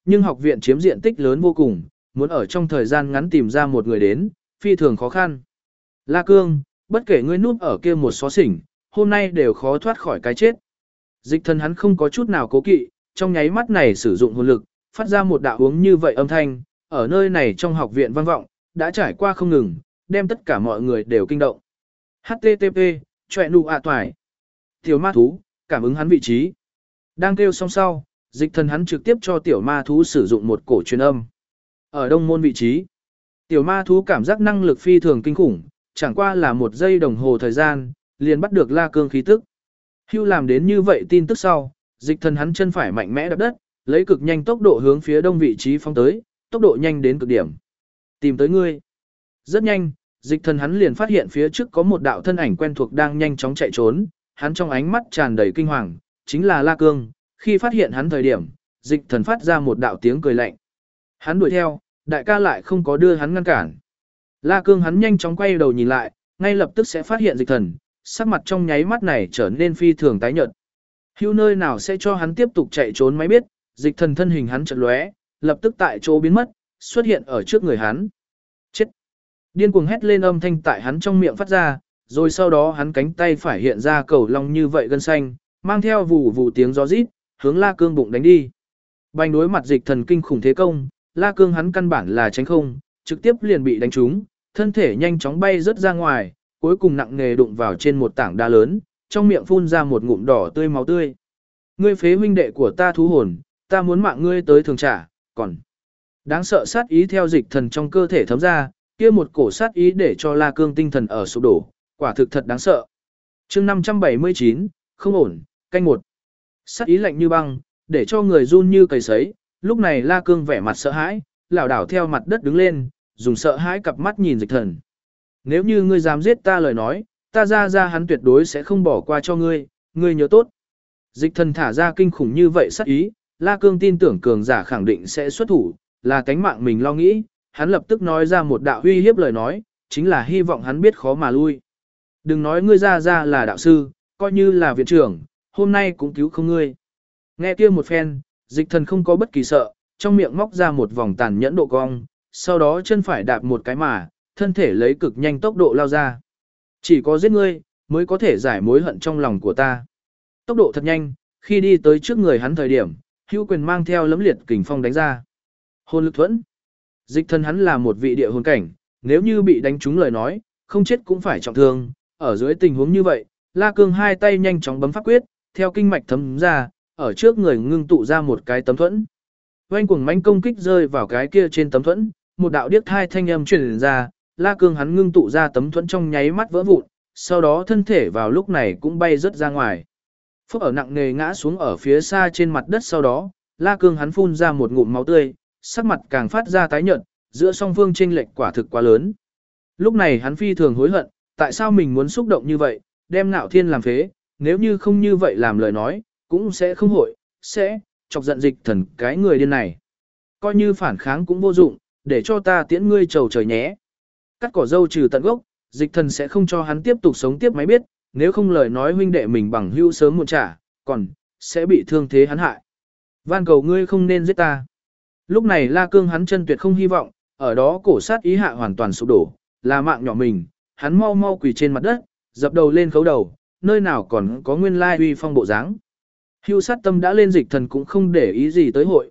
nhưng học viện chiếm diện tích lớn vô cùng, muốn ở trong thời gian ngắn tìm ra một người đến, phi thường khó khăn. La Cương, bất kể ngươi núp ở kia một xó xỉnh, hôm nay đều khó thoát khỏi cái chết. Dịch thần hắn không có chút nào cố kỵ, trong nháy mắt này sử dụng hồn lực, phát ra một đạo uống như vậy âm thanh, ở nơi này trong học viện vang vọng, đã trải qua không ngừng, đem tất cả mọi người đều kinh động. HTTP, chọe nụ ạ toài. Tiểu ma thú, cảm ứng hắn vị trí. Đang kêu xong sau, dịch thần hắn trực tiếp cho tiểu ma thú sử dụng một cổ truyền âm. Ở đông môn vị trí, tiểu ma thú cảm giác năng lực phi thường kinh khủng, chẳng qua là một giây đồng hồ thời gian, liền bắt được La Cương khí tức. Hưu làm đến như vậy tin tức sau, dịch thần hắn chân phải mạnh mẽ đập đất, lấy cực nhanh tốc độ hướng phía đông vị trí phóng tới, tốc độ nhanh đến cực điểm. Tìm tới ngươi. Rất nhanh, dịch thần hắn liền phát hiện phía trước có một đạo thân ảnh quen thuộc đang nhanh chóng chạy trốn, hắn trong ánh mắt tràn đầy kinh hoàng, chính là La Cương. Khi phát hiện hắn thời điểm, dịch thần phát ra một đạo tiếng cười lạnh. Hắn đuổi theo, đại ca lại không có đưa hắn ngăn cản. La Cương hắn nhanh chóng quay đầu nhìn lại, ngay lập tức sẽ phát hiện dịch thần, sắc mặt trong nháy mắt này trở nên phi thường tái nhợt. Hưu nơi nào sẽ cho hắn tiếp tục chạy trốn máy biết, dịch thần thân hình hắn chợt lóe, lập tức tại chỗ biến mất, xuất hiện ở trước người hắn. Chết! Điên cuồng hét lên âm thanh tại hắn trong miệng phát ra, rồi sau đó hắn cánh tay phải hiện ra cầu long như vậy gân xanh, mang theo vù vù tiếng gió rít, hướng La Cương bụng đánh đi. Bành đối mặt dịch thần kinh khủng thế công, La Cương hắn căn bản là tránh không, trực tiếp liền bị đánh trúng, thân thể nhanh chóng bay rớt ra ngoài, cuối cùng nặng nề đụng vào trên một tảng đá lớn, trong miệng phun ra một ngụm đỏ tươi máu tươi. Ngươi phế huynh đệ của ta thú hồn, ta muốn mạng ngươi tới thường trả, còn đáng sợ sát ý theo dịch thần trong cơ thể thấm ra, kia một cổ sát ý để cho La Cương tinh thần ở sụp đổ, quả thực thật đáng sợ. Chương 579, không ổn, canh một. Sát ý lạnh như băng, để cho người run như cầy sấy, lúc này La Cương vẻ mặt sợ hãi, lảo đảo theo mặt đất đứng lên, dùng sợ hãi cặp mắt nhìn dịch thần. Nếu như ngươi dám giết ta lời nói, ta ra hắn tuyệt đối sẽ không bỏ qua cho ngươi, ngươi nhớ tốt. Dịch thần thả ra kinh khủng như vậy sát ý, La Cương tin tưởng cường giả khẳng định sẽ xuất thủ, là cánh mạng mình lo nghĩ, hắn lập tức nói ra một đạo uy hiếp lời nói, chính là hy vọng hắn biết khó mà lui. Đừng nói ngươi ra là đạo sư, coi như là viện trưởng, hôm nay cũng cứu không ngươi. Nghe kia một phen, dịch thần không có bất kỳ sợ, trong miệng móc ra một vòng tàn nhẫn độ cong, sau đó chân phải đạp một cái mà, thân thể lấy cực nhanh tốc độ lao ra. Chỉ có giết ngươi, mới có thể giải mối hận trong lòng của ta. Tốc độ thật nhanh, khi đi tới trước người hắn thời điểm, hữu quyền mang theo lấm liệt kình phong đánh ra. Hồn lực thuẫn. Dịch thần hắn là một vị địa hồn cảnh, nếu như bị đánh trúng lời nói, không chết cũng phải trọng thương. Ở dưới tình huống như vậy, La Cương hai tay nhanh chóng bấm pháp quyết, theo kinh mạch thấm ra, ở trước người ngưng tụ ra một cái tấm thuẫn. Oanh cuồng mãnh công kích rơi vào cái kia trên tấm thuẫn, một đạo điếc thai thanh âm truyền ra, La Cương hắn ngưng tụ ra tấm thuẫn trong nháy mắt vỡ vụn, sau đó thân thể vào lúc này cũng bay rất ra ngoài. Phúc ở nặng nề ngã xuống ở phía xa trên mặt đất sau đó, La Cương hắn phun ra một ngụm máu tươi, sắc mặt càng phát ra tái nhợt, giữa song phương chênh lệch quả thực quá lớn. Lúc này hắn phi thường hối hận, tại sao mình muốn xúc động như vậy, đem Ngạo Thiên làm phế, nếu như không như vậy làm lời nói, cũng sẽ không hội, sẽ chọc giận dịch thần cái người điên này. Coi như phản kháng cũng vô dụng, để cho ta tiễn ngươi trầu trời nhé. Cắt cỏ dâu trừ tận gốc, dịch thần sẽ không cho hắn tiếp tục sống tiếp máy biết, nếu không lời nói huynh đệ mình bằng hữu sớm muộn trả, còn sẽ bị thương thế hắn hại. Van cầu ngươi không nên giết ta. Lúc này La Cương hắn chân tuyệt không hy vọng, ở đó cổ sát ý hạ hoàn toàn sụp đổ, là mạng nhỏ mình, hắn mau mau quỳ trên mặt đất, dập đầu lên khấu đầu, nơi nào còn có nguyên lai uy phong bộ dáng. Hưu sát tâm đã lên dịch thần cũng không để ý gì tới hội,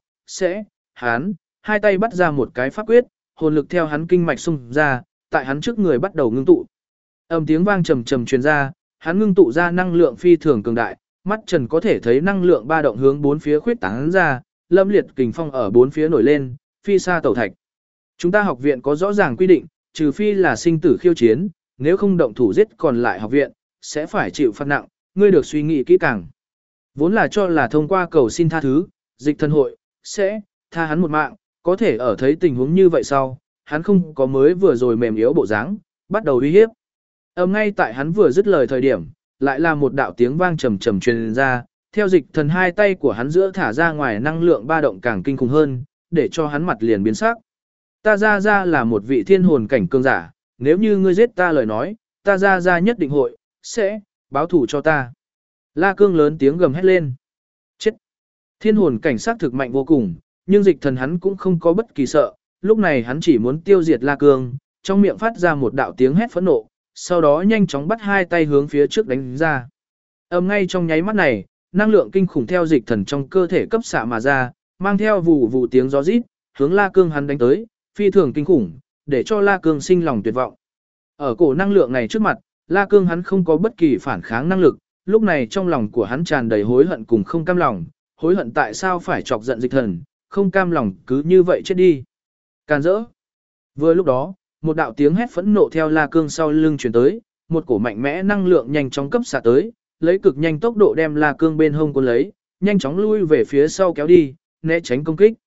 hắn, hai tay bắt ra một cái pháp quyết, hồn lực theo hắn kinh mạch xung ra, tại hắn trước người bắt đầu ngưng tụ. Âm tiếng vang trầm trầm truyền ra, hắn ngưng tụ ra năng lượng phi thường cường đại, mắt trần có thể thấy năng lượng ba động hướng bốn phía khuyết tán ra, lâm liệt kình phong ở bốn phía nổi lên, phi xa tẩu thạch. Chúng ta học viện có rõ ràng quy định, trừ phi là sinh tử khiêu chiến, nếu không động thủ giết còn lại học viện, sẽ phải chịu phạt nặng, ngươi được suy nghĩ kỹ càng. Vốn là cho là thông qua cầu xin tha thứ, dịch thần hội, sẽ tha hắn một mạng, có thể ở thấy tình huống như vậy sau, hắn không có mới vừa rồi mềm yếu bộ dáng, bắt đầu uy hiếp. Ngay tại hắn vừa dứt lời thời điểm, lại là một đạo tiếng vang trầm trầm truyền ra, theo dịch thần hai tay của hắn giữa thả ra ngoài năng lượng ba động càng kinh khủng hơn, để cho hắn mặt liền biến sắc. Ta ra là một vị thiên hồn cảnh cường giả, nếu như ngươi giết ta lời nói, ta ra nhất định hội, sẽ báo thù cho ta. La Cương lớn tiếng gầm hét lên. Chết! Thiên hồn cảnh sát thực mạnh vô cùng, nhưng dịch thần hắn cũng không có bất kỳ sợ, lúc này hắn chỉ muốn tiêu diệt La Cương, trong miệng phát ra một đạo tiếng hét phẫn nộ, sau đó nhanh chóng bắt hai tay hướng phía trước đánh ra. Ngay trong nháy mắt này, năng lượng kinh khủng theo dịch thần trong cơ thể cấp xạ mà ra, mang theo vụ vụ tiếng gió rít, hướng La Cương hắn đánh tới, phi thường kinh khủng, để cho La Cương sinh lòng tuyệt vọng. Ở cổ năng lượng này trước mặt, La Cương hắn không có bất kỳ phản kháng năng lực, lúc này trong lòng của hắn tràn đầy hối hận cùng không cam lòng, hối hận tại sao phải chọc giận dịch thần, không cam lòng cứ như vậy chết đi. Càn rỡ. Vừa lúc đó, một đạo tiếng hét phẫn nộ theo La Cương sau lưng truyền tới, một cổ mạnh mẽ năng lượng nhanh chóng cấp xạ tới, lấy cực nhanh tốc độ đem La Cương bên hông cuốn lấy, nhanh chóng lui về phía sau kéo đi, né tránh công kích.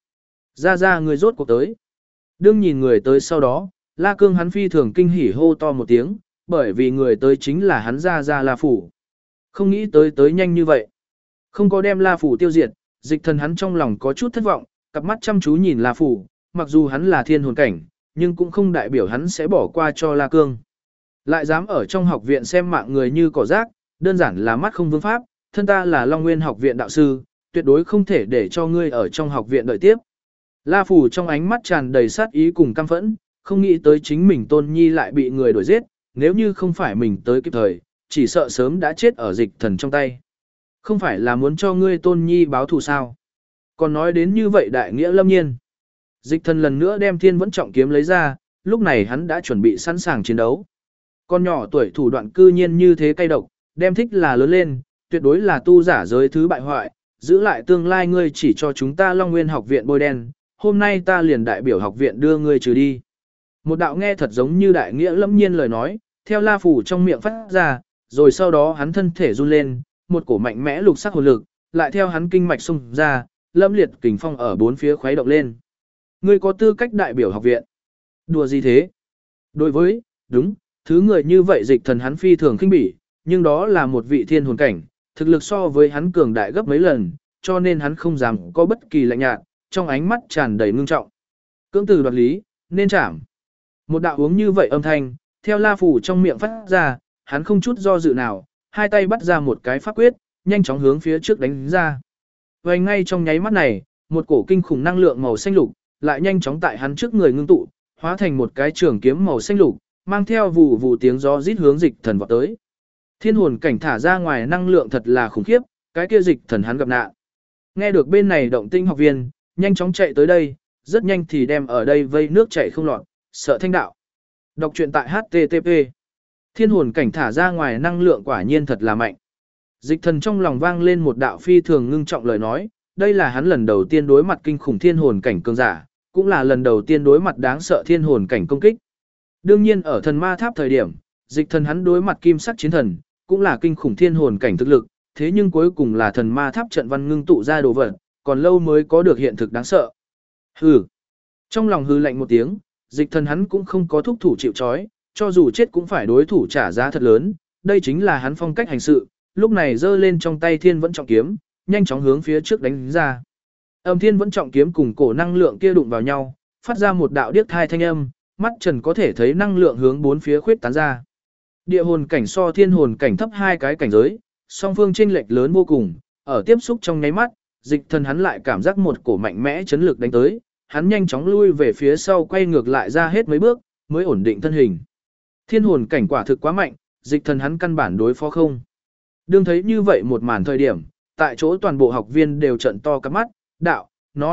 Ra người rốt cuộc tới. Đương nhìn người tới sau đó, La Cương hắn phi thường kinh hỉ hô to một tiếng, bởi vì người tới chính là hắn ra La Phủ. Không nghĩ tới nhanh như vậy. Không có đem La Phủ tiêu diệt, dịch thần hắn trong lòng có chút thất vọng, cặp mắt chăm chú nhìn La Phủ, mặc dù hắn là thiên hồn cảnh, nhưng cũng không đại biểu hắn sẽ bỏ qua cho La Cương. Lại dám ở trong học viện xem mạng người như cỏ rác, đơn giản là mắt không vương pháp, thân ta là Long Nguyên học viện đạo sư, tuyệt đối không thể để cho ngươi ở trong học viện đợi tiếp. La Phủ trong ánh mắt tràn đầy sát ý cùng căm phẫn, không nghĩ tới chính mình Tôn Nhi lại bị người đuổi giết, nếu như không phải mình tới kịp thời, chỉ sợ sớm đã chết ở dịch thần trong tay. Không phải là muốn cho ngươi Tôn Nhi báo thù sao? Còn nói đến như vậy đại nghĩa lâm nhiên. Dịch thần lần nữa đem thiên vẫn trọng kiếm lấy ra, lúc này hắn đã chuẩn bị sẵn sàng chiến đấu. Con nhỏ tuổi thủ đoạn cư nhiên như thế cay độc, đem thích là lớn lên, tuyệt đối là tu giả giới thứ bại hoại, giữ lại tương lai ngươi chỉ cho chúng ta Long Nguyên học viện bôi đen, hôm nay ta liền đại biểu học viện đưa ngươi trừ đi. Một đạo nghe thật giống như đại nghĩa lâm nhiên lời nói, theo La Phủ trong miệng phát ra, rồi sau đó hắn thân thể run lên, một cổ mạnh mẽ lục sắc hồn lực, lại theo hắn kinh mạch xung ra, lâm liệt kình phong ở bốn phía khuấy động lên. Ngươi có tư cách đại biểu học viện. Đùa gì thế? Đối với, đúng, thứ người như vậy dịch thần hắn phi thường khinh bỉ, nhưng đó là một vị thiên hồn cảnh, thực lực so với hắn cường đại gấp mấy lần, cho nên hắn không dám có bất kỳ lạnh nhạt, trong ánh mắt tràn đầy ngưng trọng. Cưỡng từ đoạt lý, nên chảm. Một đạo uống như vậy âm thanh, theo La Phủ trong miệng phát ra, hắn không chút do dự nào, hai tay bắt ra một cái pháp quyết, nhanh chóng hướng phía trước đánh ra. Và ngay trong nháy mắt này, một cổ kinh khủng năng lượng màu xanh lục, lại nhanh chóng tại hắn trước người ngưng tụ, hóa thành một cái trường kiếm màu xanh lục, mang theo vụ vụ tiếng gió rít hướng dịch thần vọt tới. Thiên hồn cảnh thả ra ngoài năng lượng thật là khủng khiếp, cái kia dịch thần hắn gặp nạn. Nghe được bên này động tinh học viên, nhanh chóng chạy tới đây, rất nhanh thì đem ở đây vây nước chảy không lọt, sợ thanh đạo. Đọc truyện tại http. Thiên hồn cảnh thả ra ngoài năng lượng quả nhiên thật là mạnh. Dịch thần trong lòng vang lên một đạo phi thường ngưng trọng lời nói, đây là hắn lần đầu tiên đối mặt kinh khủng thiên hồn cảnh cường giả, cũng là lần đầu tiên đối mặt đáng sợ thiên hồn cảnh công kích. Đương nhiên ở thần ma tháp thời điểm, dịch thần hắn đối mặt kim sắc chiến thần, cũng là kinh khủng thiên hồn cảnh thực lực, thế nhưng cuối cùng là thần ma tháp trận văn ngưng tụ ra đồ vật, còn lâu mới có được hiện thực đáng sợ. Hừ. Trong lòng hừ lạnh một tiếng, dịch thần hắn cũng không có thúc thủ chịu trói, cho dù chết cũng phải đối thủ trả giá thật lớn, đây chính là hắn phong cách hành sự, lúc này giơ lên trong tay thiên vẫn trọng kiếm, nhanh chóng hướng phía trước đánh ra. Âm thiên vẫn trọng kiếm cùng cổ năng lượng kia đụng vào nhau, phát ra một đạo điếc thai thanh âm, mắt trần có thể thấy năng lượng hướng bốn phía khuyết tán ra. Địa hồn cảnh so thiên hồn cảnh thấp hai cái cảnh giới, song phương chênh lệch lớn vô cùng, ở tiếp xúc trong nháy mắt, dịch thần hắn lại cảm giác một cổ mạnh mẽ chấn lực đánh tới, hắn nhanh chóng lui về phía sau quay ngược lại ra hết mấy bước, mới ổn định thân hình. Thiên hồn cảnh quả thực quá mạnh, dịch thần hắn căn bản đối phó không. Đương thấy như vậy một màn thời điểm, tại chỗ toàn bộ học viên đều trợn to các mắt, đạo,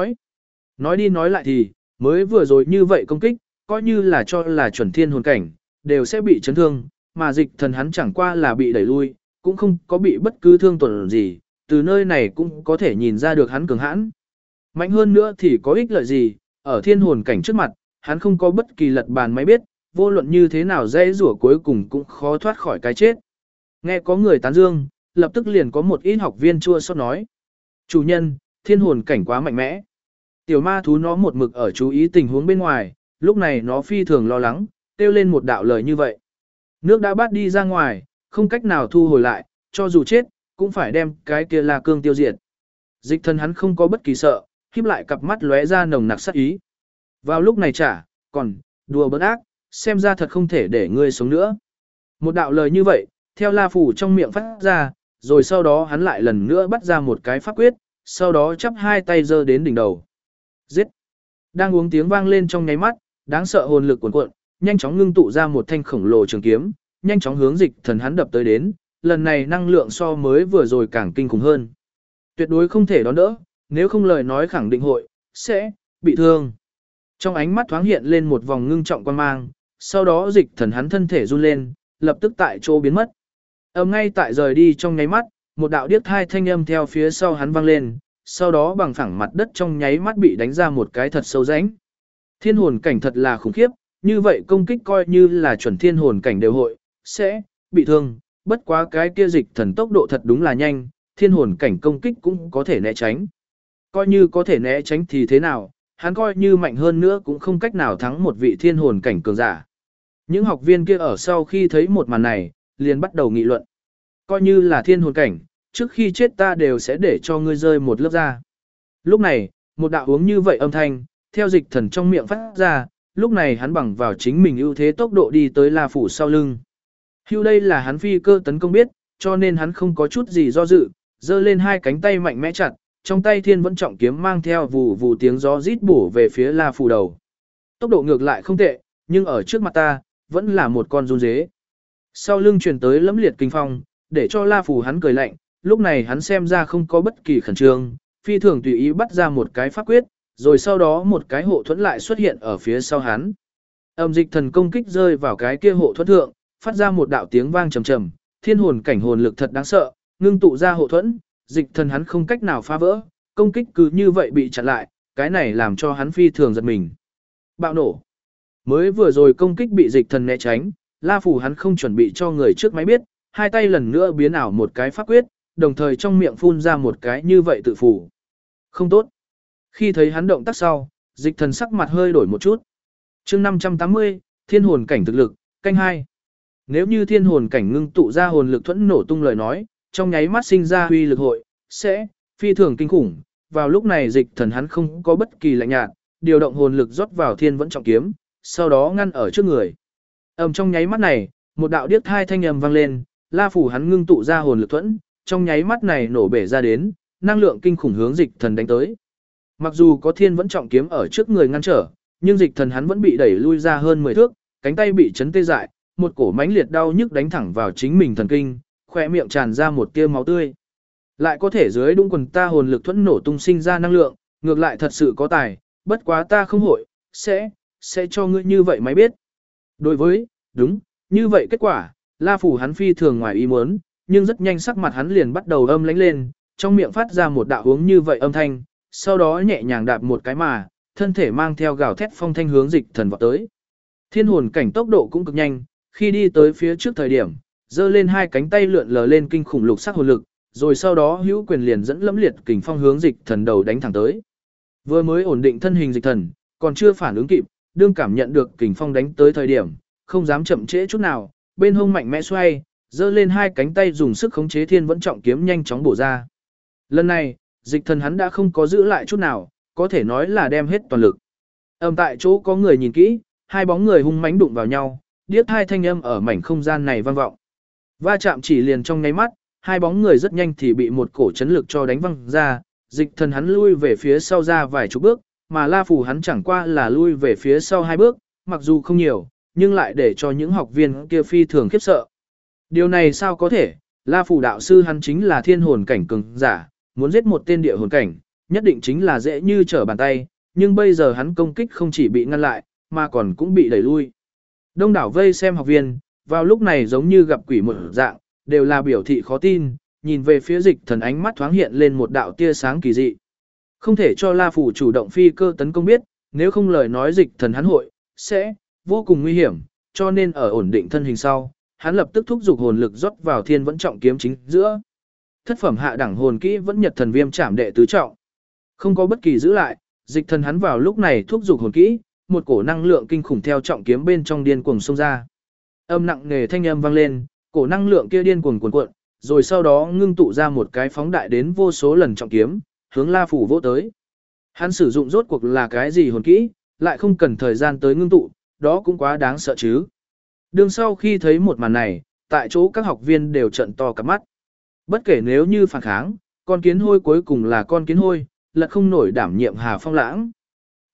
nói đi nói lại thì, mới vừa rồi như vậy công kích, coi như là cho là chuẩn thiên hồn cảnh, đều sẽ bị chấn thương, mà dịch thần hắn chẳng qua là bị đẩy lui, cũng không có bị bất cứ thương tổn gì, từ nơi này cũng có thể nhìn ra được hắn cường hãn. Mạnh hơn nữa thì có ích lợi gì, ở thiên hồn cảnh trước mặt, hắn không có bất kỳ lật bàn máy biết, vô luận như thế nào dễ rủa cuối cùng cũng khó thoát khỏi cái chết. Nghe có người tán dương, lập tức liền có một ít học viên chua xót nói. Chủ nhân, thiên hồn cảnh quá mạnh mẽ. Tiểu ma thú nó một mực ở chú ý tình huống bên ngoài, lúc này nó phi thường lo lắng, kêu lên một đạo lời như vậy. Nước đã bắt đi ra ngoài, không cách nào thu hồi lại, cho dù chết, cũng phải đem cái kia La Cương tiêu diệt. Dịch thần hắn không có bất kỳ sợ, khép lại cặp mắt lóe ra nồng nặc sát ý. Vào lúc này còn, đùa bỡn ác, xem ra thật không thể để ngươi sống nữa. Một đạo lời như vậy, theo La Phủ trong miệng phát ra, rồi sau đó hắn lại lần nữa bắt ra một cái pháp quyết, sau đó chắp hai tay giơ đến đỉnh đầu. Giết! Đang uống tiếng vang lên trong nháy mắt, đáng sợ hồn lực cuồn cuộn, nhanh chóng ngưng tụ ra một thanh khổng lồ trường kiếm, nhanh chóng hướng Dịch Thần hắn đập tới đến, lần này năng lượng so mới vừa rồi càng kinh khủng hơn. Tuyệt đối không thể đón đỡ, nếu không lời nói khẳng định hội sẽ bị thương. Trong ánh mắt thoáng hiện lên một vòng ngưng trọng quan mang, sau đó Dịch Thần hắn thân thể run lên, lập tức tại chỗ biến mất. Ngay tại rời đi trong nháy mắt, một đạo điếc thai thanh âm theo phía sau hắn vang lên, sau đó bằng phẳng mặt đất trong nháy mắt bị đánh ra một cái thật sâu rãnh. Thiên hồn cảnh thật là khủng khiếp, như vậy công kích coi như là chuẩn thiên hồn cảnh đều hội sẽ bị thương, bất quá cái kia Dịch Thần tốc độ thật đúng là nhanh, thiên hồn cảnh công kích cũng có thể né tránh. Coi như có thể né tránh thì thế nào, hắn coi như mạnh hơn nữa cũng không cách nào thắng một vị thiên hồn cảnh cường giả. Những học viên kia ở sau khi thấy một màn này, liền bắt đầu nghị luận. Coi như là thiên hồn cảnh, trước khi chết ta đều sẽ để cho ngươi rơi một lớp da. Lúc này, một đạo uống như vậy âm thanh, theo Dịch Thần trong miệng phát ra, lúc này hắn bằng vào chính mình ưu thế tốc độ đi tới La Phủ sau lưng. Hưu đây là hắn phi cơ tấn công biết, cho nên hắn không có chút gì do dự, giơ lên hai cánh tay mạnh mẽ chặt, trong tay thiên vẫn trọng kiếm mang theo vù vù tiếng gió rít bổ về phía La Phủ đầu. Tốc độ ngược lại không tệ, nhưng ở trước mặt ta, vẫn là một con run dế. Sau lưng truyền tới lẫm liệt kinh phong, để cho La Phủ hắn cười lạnh, lúc này hắn xem ra không có bất kỳ khẩn trương, phi thường tùy ý bắt ra một cái pháp quyết, rồi sau đó một cái hộ thuẫn lại xuất hiện ở phía sau hắn. Dịch thần công kích rơi vào cái kia hộ thuẫn thượng, phát ra một đạo tiếng vang trầm trầm, thiên hồn cảnh hồn lực thật đáng sợ, ngưng tụ ra hộ thuẫn, Dịch thần hắn không cách nào phá vỡ, công kích cứ như vậy bị chặn lại, cái này làm cho hắn phi thường giật mình. Bạo nổ. Mới vừa rồi công kích bị Dịch thần né tránh, La Phủ hắn không chuẩn bị cho người trước máy biết, hai tay lần nữa biến ảo một cái pháp quyết, đồng thời trong miệng phun ra một cái như vậy tự phủ. Không tốt. Khi thấy hắn động tác sau, Dịch thần sắc mặt hơi đổi một chút. chương 580, thiên hồn cảnh thực lực, canh 2. Nếu như thiên hồn cảnh ngưng tụ ra hồn lực thuẫn nổ tung lời nói, trong nháy mắt sinh ra huy lực hội, sẽ phi thường kinh khủng. Vào lúc này Dịch thần hắn không có bất kỳ lạnh nhạt, điều động hồn lực rót vào thiên vẫn trọng kiếm, sau đó ngăn ở trước người. Trong nháy mắt này, một đạo điếc thai thanh âm vang lên, La Phủ hắn ngưng tụ ra hồn lực thuẫn, trong nháy mắt này nổ bể ra đến, năng lượng kinh khủng hướng Dịch thần đánh tới. Mặc dù có thiên vẫn trọng kiếm ở trước người ngăn trở, nhưng Dịch thần hắn vẫn bị đẩy lui ra hơn 10 thước, cánh tay bị chấn tê dại, một cổ mãnh liệt đau nhức đánh thẳng vào chính mình thần kinh, khỏe miệng tràn ra một tia máu tươi. Lại có thể dưới đúng quần ta hồn lực thuẫn nổ tung sinh ra năng lượng, ngược lại thật sự có tài, bất quá ta không hội, sẽ cho ngươi như vậy mới biết. Đối với, đúng, như vậy kết quả, La Phủ hắn phi thường ngoài ý muốn, nhưng rất nhanh sắc mặt hắn liền bắt đầu âm lãnh lên, trong miệng phát ra một đạo hướng như vậy âm thanh, sau đó nhẹ nhàng đạp một cái mà, thân thể mang theo gào thét phong thanh hướng Dịch thần vọt tới. Thiên hồn cảnh tốc độ cũng cực nhanh, khi đi tới phía trước thời điểm, giơ lên hai cánh tay lượn lờ lên kinh khủng lục sắc hồn lực, rồi sau đó hữu quyền liền dẫn lẫm liệt kình phong hướng Dịch thần đầu đánh thẳng tới. Vừa mới ổn định thân hình Dịch thần, còn chưa phản ứng kịp, đương cảm nhận được kình phong đánh tới thời điểm, không dám chậm trễ chút nào, bên hông mạnh mẽ xoay, giơ lên hai cánh tay dùng sức khống chế thiên vẫn trọng kiếm nhanh chóng bổ ra. Lần này, Dịch thần hắn đã không có giữ lại chút nào, có thể nói là đem hết toàn lực. Tại chỗ có người nhìn kỹ, hai bóng người hung mãnh đụng vào nhau, điếc hai thanh âm ở mảnh không gian này vang vọng. Va chạm chỉ liền trong nháy mắt, hai bóng người rất nhanh thì bị một cổ chấn lực cho đánh văng ra, Dịch thần hắn lui về phía sau ra vài chục bước, mà La Phủ hắn chẳng qua là lui về phía sau hai bước, mặc dù không nhiều, nhưng lại để cho những học viên kia phi thường khiếp sợ. Điều này sao có thể, La Phủ đạo sư hắn chính là thiên hồn cảnh cường giả, muốn giết một tên địa hồn cảnh, nhất định chính là dễ như trở bàn tay, nhưng bây giờ hắn công kích không chỉ bị ngăn lại, mà còn cũng bị đẩy lui. Đông đảo vây xem học viên, vào lúc này giống như gặp quỷ một dạng, đều là biểu thị khó tin, nhìn về phía Dịch thần ánh mắt thoáng hiện lên một đạo tia sáng kỳ dị. Không thể cho La Phủ chủ động phi cơ tấn công biết, nếu không lời nói Dịch thần hắn hội, sẽ vô cùng nguy hiểm, cho nên ở ổn định thân hình sau, hắn lập tức thúc giục hồn lực rót vào thiên vẫn trọng kiếm chính giữa. Thất phẩm hạ đẳng hồn kỹ vẫn nhật thần viêm trảm đệ tứ trọng. Không có bất kỳ giữ lại, Dịch thần hắn vào lúc này thúc giục hồn kỹ, một cổ năng lượng kinh khủng theo trọng kiếm bên trong điên cuồng xông ra. Âm nặng nề thanh âm vang lên, cổ năng lượng kia điên cuồng cuồn cuộn, rồi sau đó ngưng tụ ra một cái phóng đại đến vô số lần trọng kiếm, hướng La Phủ vỗ tới. Hắn sử dụng rốt cuộc là cái gì hồn kỹ, lại không cần thời gian tới ngưng tụ, đó cũng quá đáng sợ chứ. Đương sau khi thấy một màn này, tại chỗ các học viên đều trợn to cả mắt. Bất kể nếu như phản kháng, con kiến hôi cuối cùng là con kiến hôi, lật không nổi đảm nhiệm Hà Phong Lãng.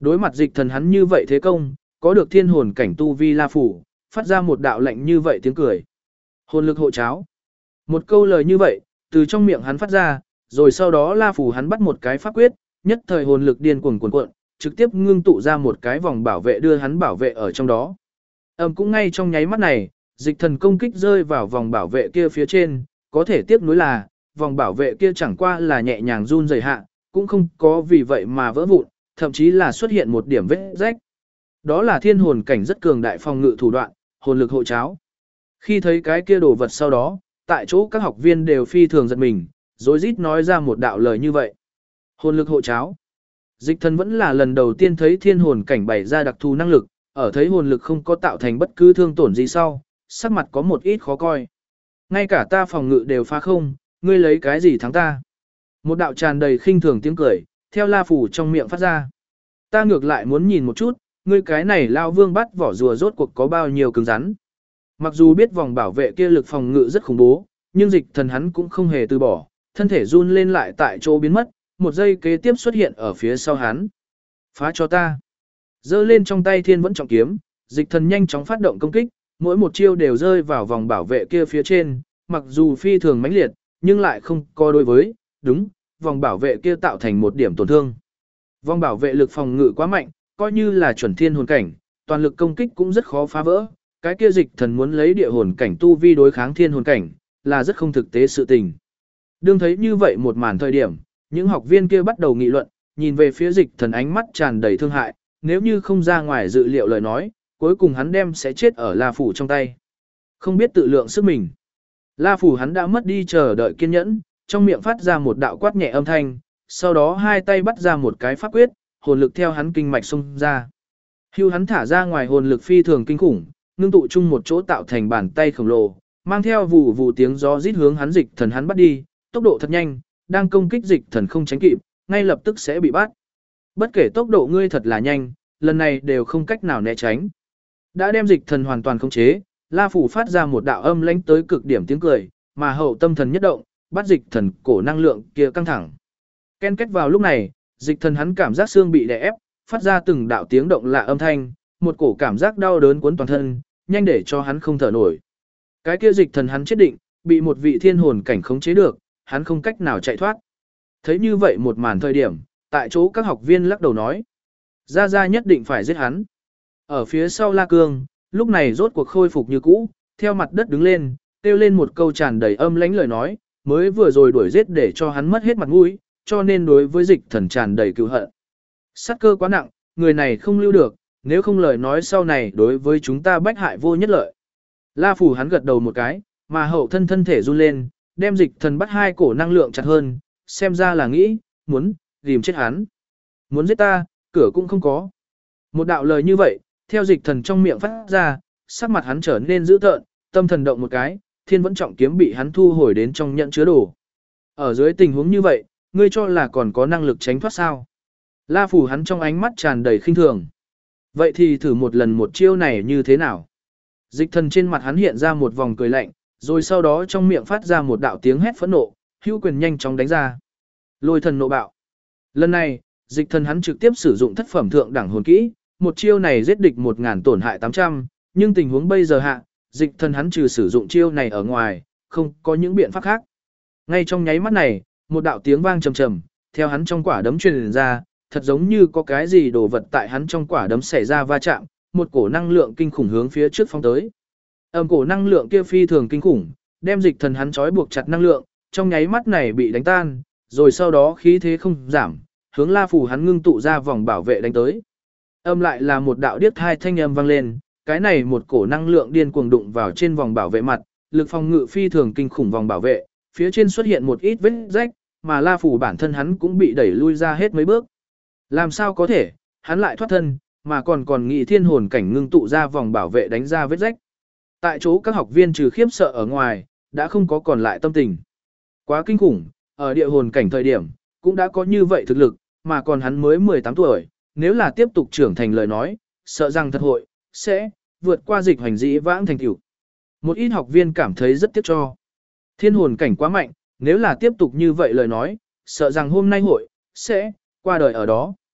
Đối mặt dịch thần hắn như vậy thế công, có được thiên hồn cảnh tu vi La Phủ, phát ra một đạo lệnh như vậy tiếng cười. Hồn lực hộ cháo. Một câu lời như vậy, từ trong miệng hắn phát ra, rồi sau đó La Phủ hắn bắt một cái pháp quyết, nhất thời hồn lực điên cuồng cuồn cuộn, trực tiếp ngưng tụ ra một cái vòng bảo vệ đưa hắn bảo vệ ở trong đó. Cũng ngay trong nháy mắt này, dịch thần công kích rơi vào vòng bảo vệ kia phía trên, có thể tiếc nuối là, vòng bảo vệ kia chẳng qua là nhẹ nhàng run rẩy hạ, cũng không có vì vậy mà vỡ vụn, thậm chí là xuất hiện một điểm vết rách. Đó là thiên hồn cảnh rất cường đại phòng ngự thủ đoạn, hồn lực hộ cháo. Khi thấy cái kia đồ vật sau đó, tại chỗ các học viên đều phi thường giật mình, rối rít nói ra một đạo lời như vậy. Hồn lực hộ cháo. Dịch thần vẫn là lần đầu tiên thấy thiên hồn cảnh bày ra đặc thù năng lực, ở thấy hồn lực không có tạo thành bất cứ thương tổn gì sau, sắc mặt có một ít khó coi. Ngay cả ta phòng ngự đều phá không, ngươi lấy cái gì thắng ta? Một đạo tràn đầy khinh thường tiếng cười, theo La Phủ trong miệng phát ra. Ta ngược lại muốn nhìn một chút, ngươi cái này lao vương bắt vỏ rùa rốt cuộc có bao nhiêu cứng rắn. Mặc dù biết vòng bảo vệ kia lực phòng ngự rất khủng bố, nhưng dịch thần hắn cũng không hề từ bỏ, thân thể run lên lại tại chỗ biến mất, một giây kế tiếp xuất hiện ở phía sau hắn. Phá cho ta. Giơ lên trong tay thiên vẫn trọng kiếm, dịch thần nhanh chóng phát động công kích, mỗi một chiêu đều rơi vào vòng bảo vệ kia phía trên, mặc dù phi thường mãnh liệt, nhưng lại không có đối với, đúng, vòng bảo vệ kia tạo thành một điểm tổn thương. Vòng bảo vệ lực phòng ngự quá mạnh, coi như là chuẩn thiên hồn cảnh, toàn lực công kích cũng rất khó phá vỡ, cái kia dịch thần muốn lấy địa hồn cảnh tu vi đối kháng thiên hồn cảnh, là rất không thực tế sự tình. Đương thấy như vậy một màn thời điểm, những học viên kia bắt đầu nghị luận, nhìn về phía dịch thần ánh mắt tràn đầy thương hại, nếu như không ra ngoài dự liệu lời nói, cuối cùng hắn đem sẽ chết ở La Phủ trong tay. Không biết tự lượng sức mình. La Phủ hắn đã mất đi chờ đợi kiên nhẫn, trong miệng phát ra một đạo quát nhẹ âm thanh, sau đó hai tay bắt ra một cái pháp quyết, hồn lực theo hắn kinh mạch xông ra. Hưu hắn thả ra ngoài hồn lực phi thường kinh khủng, ngưng tụ chung một chỗ tạo thành bàn tay khổng lồ, mang theo vụ vụ tiếng gió rít hướng hắn dịch thần hắn bắt đi, tốc độ thật nhanh, đang công kích dịch thần không tránh kịp, ngay lập tức sẽ bị bắt. Bất kể tốc độ ngươi thật là nhanh, lần này đều không cách nào né tránh. Đã đem dịch thần hoàn toàn khống chế, La Phủ phát ra một đạo âm lãnh tới cực điểm tiếng cười, mà hậu tâm thần nhất động, bắt dịch thần cổ năng lượng kia căng thẳng. Ken kết vào lúc này, dịch thần hắn cảm giác xương bị đè ép, phát ra từng đạo tiếng động lạ âm thanh, một cổ cảm giác đau đớn cuốn toàn thân, nhanh để cho hắn không thở nổi. Cái kia dịch thần hắn chết định, bị một vị thiên hồn cảnh khống chế được, hắn không cách nào chạy thoát. Thấy như vậy một màn thời điểm, tại chỗ các học viên lắc đầu nói, Gia Gia nhất định phải giết hắn. Ở phía sau La Cương, lúc này rốt cuộc khôi phục như cũ, theo mặt đất đứng lên, kêu lên một câu tràn đầy âm lãnh lời nói, mới vừa rồi đuổi giết để cho hắn mất hết mặt mũi, cho nên đối với dịch thần tràn đầy cừu hận. Sát cơ quá nặng, người này không lưu được, nếu không lời nói sau này đối với chúng ta bách hại vô nhất lợi. La Phủ hắn gật đầu một cái, mà hậu thân thân thể run lên, đem dịch thần bắt hai cổ năng lượng chặt hơn, xem ra là nghĩ, muốn, ghim chết hắn. Muốn giết ta, cửa cũng không có. Một đạo lời như vậy, theo dịch thần trong miệng phát ra, sắc mặt hắn trở nên dữ tợn, tâm thần động một cái, thiên vẫn trọng kiếm bị hắn thu hồi đến trong nhận chứa đồ. Ở dưới tình huống như vậy, ngươi cho là còn có năng lực tránh thoát sao? La Phủ hắn trong ánh mắt tràn đầy khinh thường. Vậy thì thử một lần một chiêu này như thế nào? Dịch thần trên mặt hắn hiện ra một vòng cười lạnh, rồi sau đó trong miệng phát ra một đạo tiếng hét phẫn nộ, hữu quyền nhanh chóng đánh ra. Lôi thần nộ bạo. Lần này, dịch thần hắn trực tiếp sử dụng thất phẩm thượng đẳng hồn kỹ, một chiêu này giết địch 1000 tổn hại 800, nhưng tình huống bây giờ hạ, dịch thần hắn trừ sử dụng chiêu này ở ngoài, không có những biện pháp khác. Ngay trong nháy mắt này, một đạo tiếng vang trầm trầm, theo hắn trong quả đấm truyền ra, thật giống như có cái gì đồ vật tại hắn trong quả đấm xảy ra va chạm, một cổ năng lượng kinh khủng hướng phía trước phóng tới. Cổ năng lượng kia phi thường kinh khủng, đem dịch thần hắn trói buộc chặt năng lượng, trong nháy mắt này bị đánh tan, rồi sau đó khí thế không giảm, hướng La Phủ hắn ngưng tụ ra vòng bảo vệ đánh tới. Lại là một đạo điếc thai thanh âm vang lên, cái này một cổ năng lượng điên cuồng đụng vào trên vòng bảo vệ mặt, lực phòng ngự phi thường kinh khủng vòng bảo vệ, phía trên xuất hiện một ít vết rách, mà La Phủ bản thân hắn cũng bị đẩy lui ra hết mấy bước. Làm sao có thể, hắn lại thoát thân, mà còn nghĩ thiên hồn cảnh ngưng tụ ra vòng bảo vệ đánh ra vết rách. Tại chỗ các học viên trừ khiếp sợ ở ngoài, đã không có còn lại tâm tình. Quá kinh khủng, ở địa hồn cảnh thời điểm, cũng đã có như vậy thực lực, mà còn hắn mới 18 tuổi, nếu là tiếp tục trưởng thành lời nói, sợ rằng thật hội, sẽ, vượt qua dịch hoành dĩ vãng thành tựu. Một ít học viên cảm thấy rất tiếc cho. Thiên hồn cảnh quá mạnh, nếu là tiếp tục như vậy lời nói, sợ rằng hôm nay hội, sẽ, qua đời ở đó.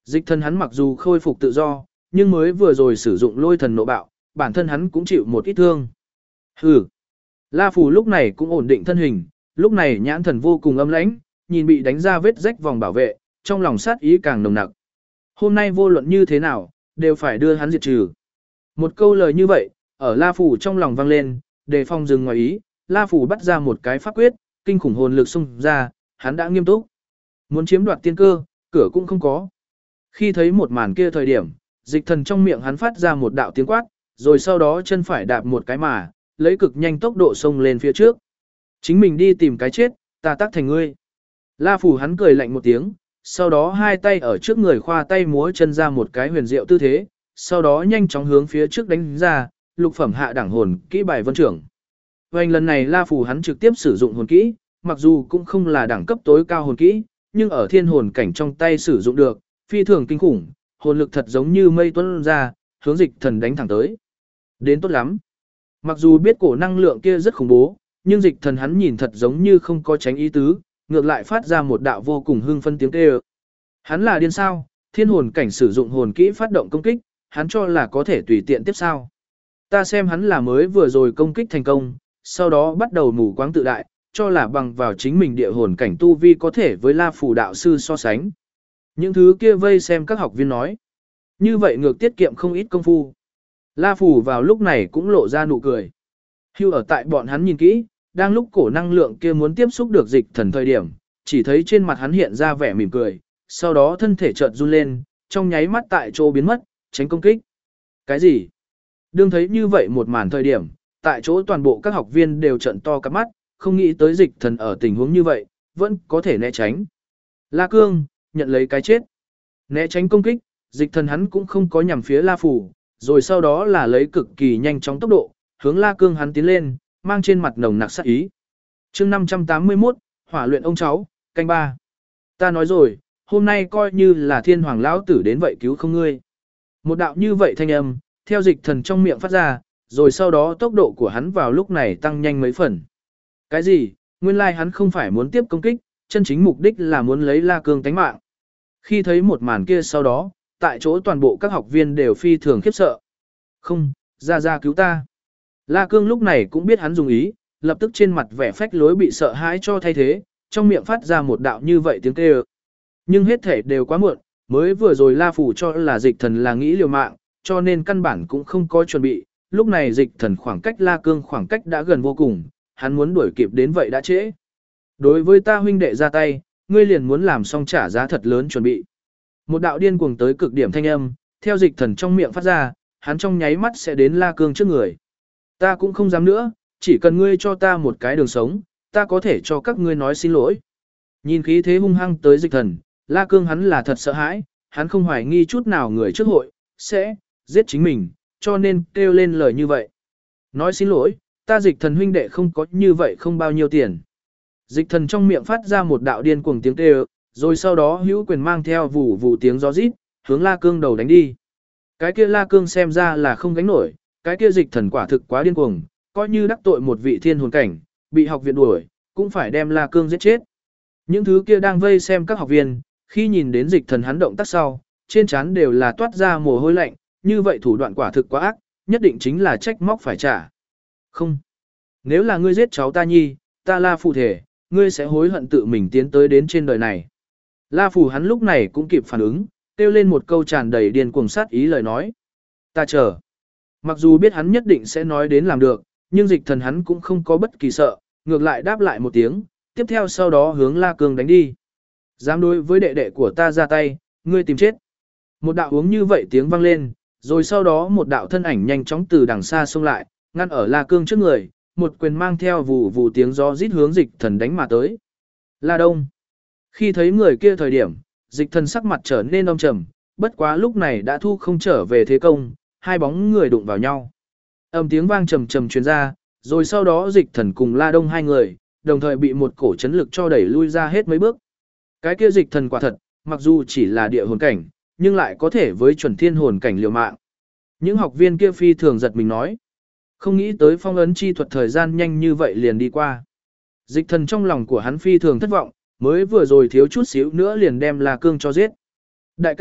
Dịch thần hắn mặc dù khôi phục tự do, nhưng mới vừa rồi sử dụng lôi thần nộ bạo, bản thân hắn cũng chịu một ít thương. Hừ. La Phù lúc này cũng ổn định thân hình, lúc này nhãn thần vô cùng âm lãnh, nhìn bị đánh ra vết rách vòng bảo vệ, trong lòng sát ý càng nồng nặc. Hôm nay vô luận như thế nào, đều phải đưa hắn diệt trừ. Một câu lời như vậy, ở La Phù trong lòng vang lên, đề phòng dừng ngoài ý, La Phù bắt ra một cái pháp quyết, kinh khủng hồn lực xung ra, hắn đã nghiêm túc. Muốn chiếm đoạt tiên cơ, cửa cũng không có. Khi thấy một màn kia thời điểm, dịch thần trong miệng hắn phát ra một đạo tiếng quát, rồi sau đó chân phải đạp một cái mà, lấy cực nhanh tốc độ xông lên phía trước. Chính mình đi tìm cái chết, ta tác thành ngươi. La Phù hắn cười lạnh một tiếng, sau đó hai tay ở trước người khoa tay múa chân ra một cái huyền diệu tư thế, sau đó nhanh chóng hướng phía trước đánh ra, lục phẩm hạ đẳng hồn kỹ bài vân trưởng. Vành lần này La Phù hắn trực tiếp sử dụng hồn kỹ, mặc dù cũng không là đẳng cấp tối cao hồn kỹ, nhưng ở thiên hồn cảnh trong tay sử dụng được, phi thường kinh khủng, hồn lực thật giống như mây tuôn ra, hướng dịch thần đánh thẳng tới. Đến tốt lắm. Mặc dù biết cổ năng lượng kia rất khủng bố, nhưng dịch thần hắn nhìn thật giống như không có tránh ý tứ, ngược lại phát ra một đạo vô cùng hưng phân tiếng kêu. Hắn là điên sao? Thiên hồn cảnh sử dụng hồn kỹ phát động công kích, hắn cho là có thể tùy tiện tiếp sao? Ta xem hắn là mới vừa rồi công kích thành công, sau đó bắt đầu mù quáng tự đại, cho là bằng vào chính mình địa hồn cảnh tu vi có thể với La Phù đạo sư so sánh. Những thứ kia vây xem các học viên nói. Như vậy ngược tiết kiệm không ít công phu. La Phù vào lúc này cũng lộ ra nụ cười. Hưu ở tại bọn hắn nhìn kỹ, đang lúc cổ năng lượng kia muốn tiếp xúc được dịch thần thời điểm, chỉ thấy trên mặt hắn hiện ra vẻ mỉm cười, sau đó thân thể chợt run lên, trong nháy mắt tại chỗ biến mất, tránh công kích. Cái gì? Đương thấy như vậy một màn thời điểm, tại chỗ toàn bộ các học viên đều trợn to cắp mắt, không nghĩ tới dịch thần ở tình huống như vậy, vẫn có thể né tránh. La Cương, nhận lấy cái chết. Né tránh công kích, dịch thần hắn cũng không có nhằm phía La Phù, rồi sau đó là lấy cực kỳ nhanh chóng tốc độ, hướng La Cương hắn tiến lên, mang trên mặt nồng nặc sát ý. Chương 581, hỏa luyện ông cháu, canh ba. Ta nói rồi, hôm nay coi như là thiên hoàng lão tử đến vậy cứu không ngươi. Một đạo như vậy thanh âm, theo dịch thần trong miệng phát ra, rồi sau đó tốc độ của hắn vào lúc này tăng nhanh mấy phần. Cái gì? Nguyên lai hắn không phải muốn tiếp công kích, chân chính mục đích là muốn lấy La Cương tánh mạng. Khi thấy một màn kia sau đó, tại chỗ toàn bộ các học viên đều phi thường khiếp sợ. Không, ra cứu ta. La Cương lúc này cũng biết hắn dùng ý, lập tức trên mặt vẻ phách lối bị sợ hãi cho thay thế, trong miệng phát ra một đạo như vậy tiếng kêu. Nhưng hết thể đều quá muộn, mới vừa rồi La Phù cho là dịch thần là nghĩ liều mạng, cho nên căn bản cũng không có chuẩn bị, lúc này dịch thần khoảng cách La Cương khoảng cách đã gần vô cùng, hắn muốn đuổi kịp đến vậy đã trễ. Đối với ta huynh đệ ra tay, ngươi liền muốn làm xong trả giá thật lớn chuẩn bị. Một đạo điên cuồng tới cực điểm thanh âm, theo dịch thần trong miệng phát ra, hắn trong nháy mắt sẽ đến La Cương trước người. Ta cũng không dám nữa, chỉ cần ngươi cho ta một cái đường sống, ta có thể cho các ngươi nói xin lỗi. Nhìn khí thế hung hăng tới dịch thần, La Cương hắn là thật sợ hãi, hắn không hoài nghi chút nào người trước hội, sẽ giết chính mình, cho nên kêu lên lời như vậy. Nói xin lỗi, ta dịch thần huynh đệ không có như vậy không bao nhiêu tiền. Dịch thần trong miệng phát ra một đạo điên cuồng tiếng kêu, rồi sau đó hữu quyền mang theo vù vù tiếng gió rít, hướng La Cương đầu đánh đi. Cái kia La Cương xem ra là không gánh nổi, cái kia dịch thần quả thực quá điên cuồng, coi như đắc tội một vị thiên hồn cảnh, bị học viện đuổi, cũng phải đem La Cương giết chết. Những thứ kia đang vây xem các học viên, khi nhìn đến dịch thần hắn động tác sau, trên trán đều là toát ra mồ hôi lạnh, như vậy thủ đoạn quả thực quá ác, nhất định chính là trách móc phải trả. Không. Nếu là ngươi giết cháu ta nhi, ta La Phù thể, ngươi sẽ hối hận tự mình tiến tới đến trên đời này. La Phù hắn lúc này cũng kịp phản ứng, kêu lên một câu tràn đầy điên cuồng sát ý lời nói. Ta chờ. Mặc dù biết hắn nhất định sẽ nói đến làm được, nhưng dịch thần hắn cũng không có bất kỳ sợ, ngược lại đáp lại một tiếng, tiếp theo sau đó hướng La Cương đánh đi. Dám đối với đệ đệ của ta ra tay, ngươi tìm chết. Một đạo uống như vậy tiếng vang lên, rồi sau đó một đạo thân ảnh nhanh chóng từ đằng xa xông lại, ngăn ở La Cương trước người, một quyền mang theo vù vù tiếng gió rít hướng dịch thần đánh mà tới. La Đông. Khi thấy người kia thời điểm, dịch thần sắc mặt trở nên âm trầm, bất quá lúc này đã thu không trở về thế công, hai bóng người đụng vào nhau. Âm tiếng vang trầm trầm truyền ra, rồi sau đó dịch thần cùng La Đông hai người, đồng thời bị một cổ chấn lực cho đẩy lui ra hết mấy bước. Cái kia dịch thần quả thật, mặc dù chỉ là địa hồn cảnh, nhưng lại có thể với chuẩn thiên hồn cảnh liều mạng. Những học viên kia phi thường giật mình nói. Không nghĩ tới phong ấn chi thuật thời gian nhanh như vậy liền đi qua. Dịch thần trong lòng của hắn phi thường thất vọng, mới vừa rồi thiếu chút xíu nữa liền đem La Cương cho giết. Đại ca,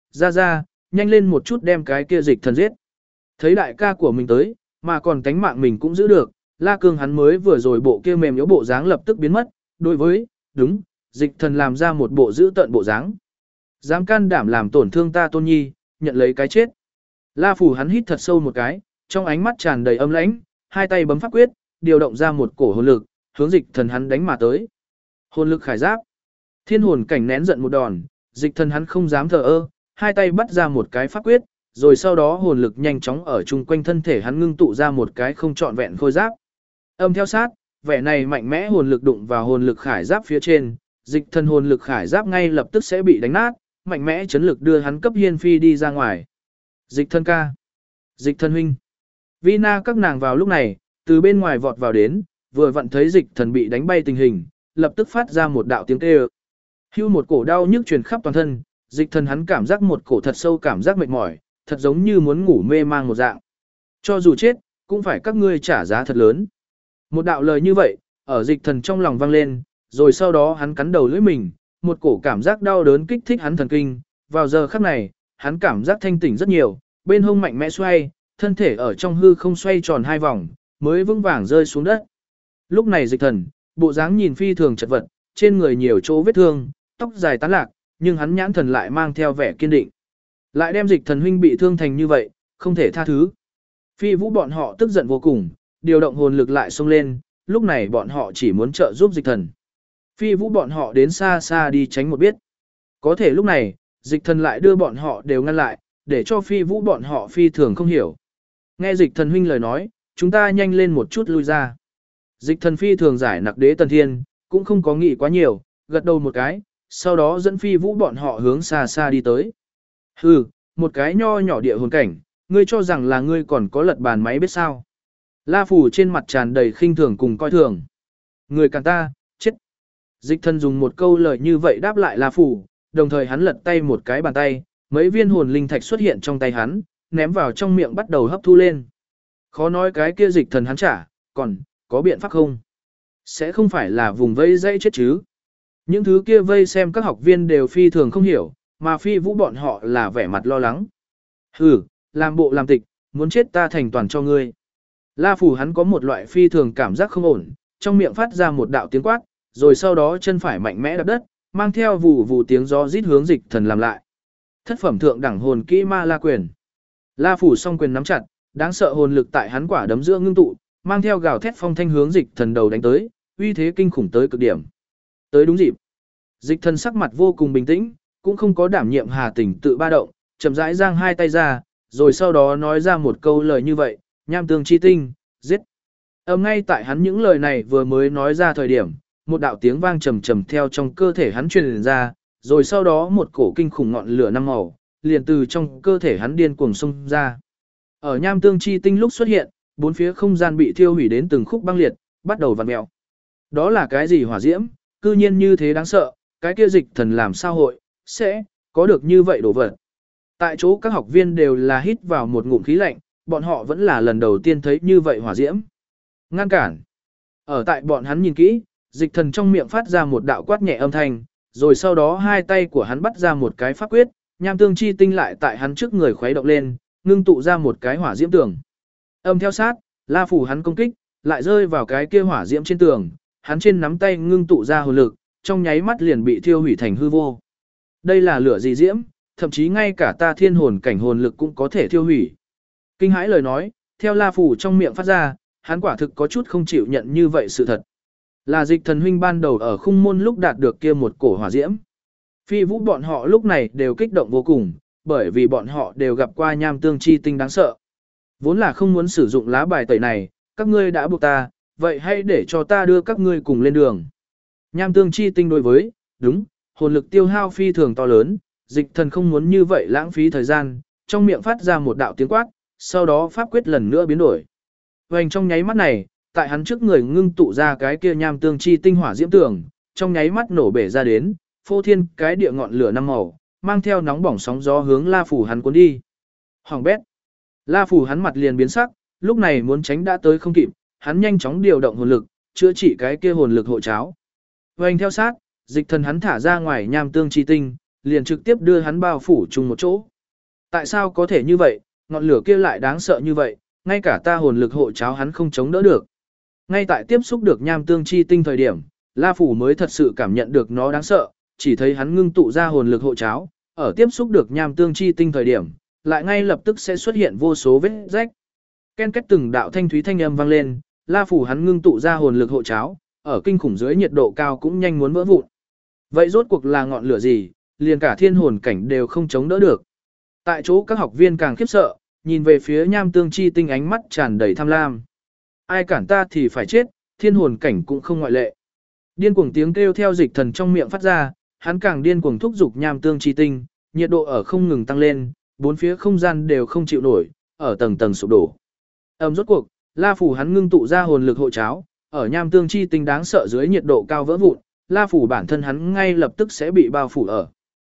ra, nhanh lên một chút đem cái kia dịch thần giết. Thấy đại ca của mình tới, mà còn tánh mạng mình cũng giữ được, La Cương hắn mới vừa rồi bộ kia mềm yếu bộ dáng lập tức biến mất, đối với, đúng, dịch thần làm ra một bộ giữ tận bộ dáng. Dám can đảm làm tổn thương ta Tôn Nhi, nhận lấy cái chết. La Phủ hắn hít thật sâu một cái, trong ánh mắt tràn đầy âm lãnh, hai tay bấm pháp quyết, điều động ra một cổ hồn lực, hướng dịch thần hắn đánh mà tới. Hồn lực khải giáp. Thiên hồn cảnh nén giận một đòn, dịch thần hắn không dám thờ ơ, hai tay bắt ra một cái pháp quyết, rồi sau đó hồn lực nhanh chóng ở chung quanh thân thể hắn ngưng tụ ra một cái không trọn vẹn khôi giáp. Âm theo sát, vẻ này mạnh mẽ hồn lực đụng vào hồn lực khải giáp phía trên, dịch thần hồn lực khải giáp ngay lập tức sẽ bị đánh nát, mạnh mẽ chấn lực đưa hắn cấp hiên phi đi ra ngoài. Dịch thần ca, dịch thần huynh. Vina các nàng vào lúc này, từ bên ngoài vọt vào đến, vừa vặn thấy dịch thần bị đánh bay tình hình, lập tức phát ra một đạo tiếng kêu. Hưu một cổ đau nhức truyền khắp toàn thân, dịch thần hắn cảm giác một cổ thật sâu cảm giác mệt mỏi, thật giống như muốn ngủ mê mang một dạng. Cho dù chết, cũng phải các ngươi trả giá thật lớn. Một đạo lời như vậy, ở dịch thần trong lòng vang lên, rồi sau đó hắn cắn đầu lưỡi mình, một cổ cảm giác đau đớn kích thích hắn thần kinh. Vào giờ khắc này, hắn cảm giác thanh tỉnh rất nhiều, bên hông mạnh mẽ xoay, thân thể ở trong hư không xoay tròn hai vòng, mới vững vàng rơi xuống đất. Lúc này dịch thần, bộ dáng nhìn phi thường chật vật, trên người nhiều chỗ vết thương, tóc dài tán lạc, nhưng hắn nhãn thần lại mang theo vẻ kiên định. Lại đem dịch thần huynh bị thương thành như vậy, không thể tha thứ. Phi vũ bọn họ tức giận vô cùng, điều động hồn lực lại xông lên, lúc này bọn họ chỉ muốn trợ giúp dịch thần. Phi vũ bọn họ đến xa xa đi tránh một biết. Có thể lúc này, dịch thần lại đưa bọn họ đều ngăn lại, để cho phi vũ bọn họ phi thường không hiểu. Nghe dịch thần huynh lời nói, chúng ta nhanh lên một chút lui ra. Dịch thần phi thường giải nặc đế tần thiên, cũng không có nghĩ quá nhiều, gật đầu một cái, sau đó dẫn phi vũ bọn họ hướng xa xa đi tới. Hừ, một cái nho nhỏ địa hồn cảnh, ngươi cho rằng là ngươi còn có lật bàn máy biết sao. La Phủ trên mặt tràn đầy khinh thường cùng coi thường. Người càng ta, chết. Dịch thần dùng một câu lời như vậy đáp lại La Phủ, đồng thời hắn lật tay một cái bàn tay, mấy viên hồn linh thạch xuất hiện trong tay hắn, ném vào trong miệng bắt đầu hấp thu lên. Khó nói cái kia dịch thần hắn trả, còn, có biện pháp không? Sẽ không phải là vùng vây dây chết chứ? Những thứ kia vây xem các học viên đều phi thường không hiểu, mà phi vũ bọn họ là vẻ mặt lo lắng. Hừ, làm bộ làm tịch, muốn chết ta thành toàn cho ngươi. La Phủ hắn có một loại phi thường cảm giác không ổn, trong miệng phát ra một đạo tiếng quát, rồi sau đó chân phải mạnh mẽ đạp đất, mang theo vù vù tiếng gió rít hướng dịch thần làm lại. Thất phẩm thượng đẳng hồn kỹ ma la quyền. La Phủ song quyền nắm chặt, đáng sợ hồn lực tại hắn quả đấm giữa ngưng tụ, mang theo gào thét phong thanh hướng dịch thần đầu đánh tới, uy thế kinh khủng tới cực điểm. Tới đúng dịp. Dịch thần sắc mặt vô cùng bình tĩnh, cũng không có đảm nhiệm hà tỉnh tự ba động, chậm rãi giang hai tay ra, rồi sau đó nói ra một câu lời như vậy, nham tương chi tinh, giết. Ngay tại hắn những lời này vừa mới nói ra thời điểm, một đạo tiếng vang trầm trầm theo trong cơ thể hắn truyền ra, rồi sau đó một cổ kinh khủng ngọn lửa năm màu, liền từ trong cơ thể hắn điên cuồng xông ra. Ở nham tương chi tinh lúc xuất hiện, bốn phía không gian bị thiêu hủy đến từng khúc băng liệt, bắt đầu vặn mèo. Đó là cái gì hỏa diễm, cư nhiên như thế đáng sợ, cái kia dịch thần làm sao hội, sẽ, có được như vậy đồ vật. Tại chỗ các học viên đều là hít vào một ngụm khí lạnh, bọn họ vẫn là lần đầu tiên thấy như vậy hỏa diễm. Ngăn cản. Ở tại bọn hắn nhìn kỹ, dịch thần trong miệng phát ra một đạo quát nhẹ âm thanh, rồi sau đó hai tay của hắn bắt ra một cái pháp quyết, nham tương chi tinh lại tại hắn trước người khuấy động lên, ngưng tụ ra một cái hỏa diễm tường. Theo sát, La Phủ hắn công kích, lại rơi vào cái kia hỏa diễm trên tường, hắn trên nắm tay ngưng tụ ra hồn lực, trong nháy mắt liền bị thiêu hủy thành hư vô. Đây là lửa gì diễm, thậm chí ngay cả ta thiên hồn cảnh hồn lực cũng có thể thiêu hủy. Kinh hãi lời nói, theo La Phủ trong miệng phát ra, hắn quả thực có chút không chịu nhận như vậy sự thật. Là dịch thần huynh ban đầu ở khung môn lúc đạt được kia một cổ hỏa diễm. Phi vũ bọn họ lúc này đều kích động vô cùng, bởi vì bọn họ đều gặp qua nham tương chi tinh đáng sợ. Vốn là không muốn sử dụng lá bài tẩy này, các ngươi đã buộc ta, vậy hãy để cho ta đưa các ngươi cùng lên đường. Nham tương chi tinh đối với, đúng, hồn lực tiêu hao phi thường to lớn, dịch thần không muốn như vậy lãng phí thời gian, trong miệng phát ra một đạo tiếng quát, sau đó pháp quyết lần nữa biến đổi. Vành trong nháy mắt này, tại hắn trước người ngưng tụ ra cái kia nham tương chi tinh hỏa diễm tường, trong nháy mắt nổ bể ra đến, phô thiên cái địa ngọn lửa năm màu, mang theo nóng bỏng sóng gió hướng La Phủ hắn cuốn đi. Hoàng bét. La Phủ hắn mặt liền biến sắc, lúc này muốn tránh đã tới không kịp, hắn nhanh chóng điều động hồn lực, chữa trị cái kia hồn lực hộ cháo. Vành theo sát, dịch thần hắn thả ra ngoài nham tương chi tinh, liền trực tiếp đưa hắn bao phủ chung một chỗ. Tại sao có thể như vậy, ngọn lửa kia lại đáng sợ như vậy, ngay cả ta hồn lực hộ cháo hắn không chống đỡ được. Ngay tại tiếp xúc được nham tương chi tinh thời điểm, La Phủ mới thật sự cảm nhận được nó đáng sợ, chỉ thấy hắn ngưng tụ ra hồn lực hộ cháo, ở tiếp xúc được nham tương chi tinh thời điểm, lại ngay lập tức sẽ xuất hiện vô số vết rách. Ken két từng đạo thanh thúy thanh âm vang lên, La Phủ hắn ngưng tụ ra hồn lực hộ cháo, ở kinh khủng dưới nhiệt độ cao cũng nhanh muốn vỡ vụn. Vậy rốt cuộc là ngọn lửa gì, liền cả thiên hồn cảnh đều không chống đỡ được. Tại chỗ các học viên càng khiếp sợ, nhìn về phía nham tương chi tinh ánh mắt tràn đầy tham lam. Ai cản ta thì phải chết, thiên hồn cảnh cũng không ngoại lệ. Điên cuồng tiếng kêu theo dịch thần trong miệng phát ra, hắn càng điên cuồng thúc giục nham tương chi tinh, nhiệt độ ở không ngừng tăng lên, bốn phía không gian đều không chịu nổi, ở tầng tầng sụp đổ. Rốt cuộc, La Phủ hắn ngưng tụ ra hồn lực hộ cháo, ở nham tương chi tinh đáng sợ dưới nhiệt độ cao vỡ vụn, La Phủ bản thân hắn ngay lập tức sẽ bị bao phủ ở.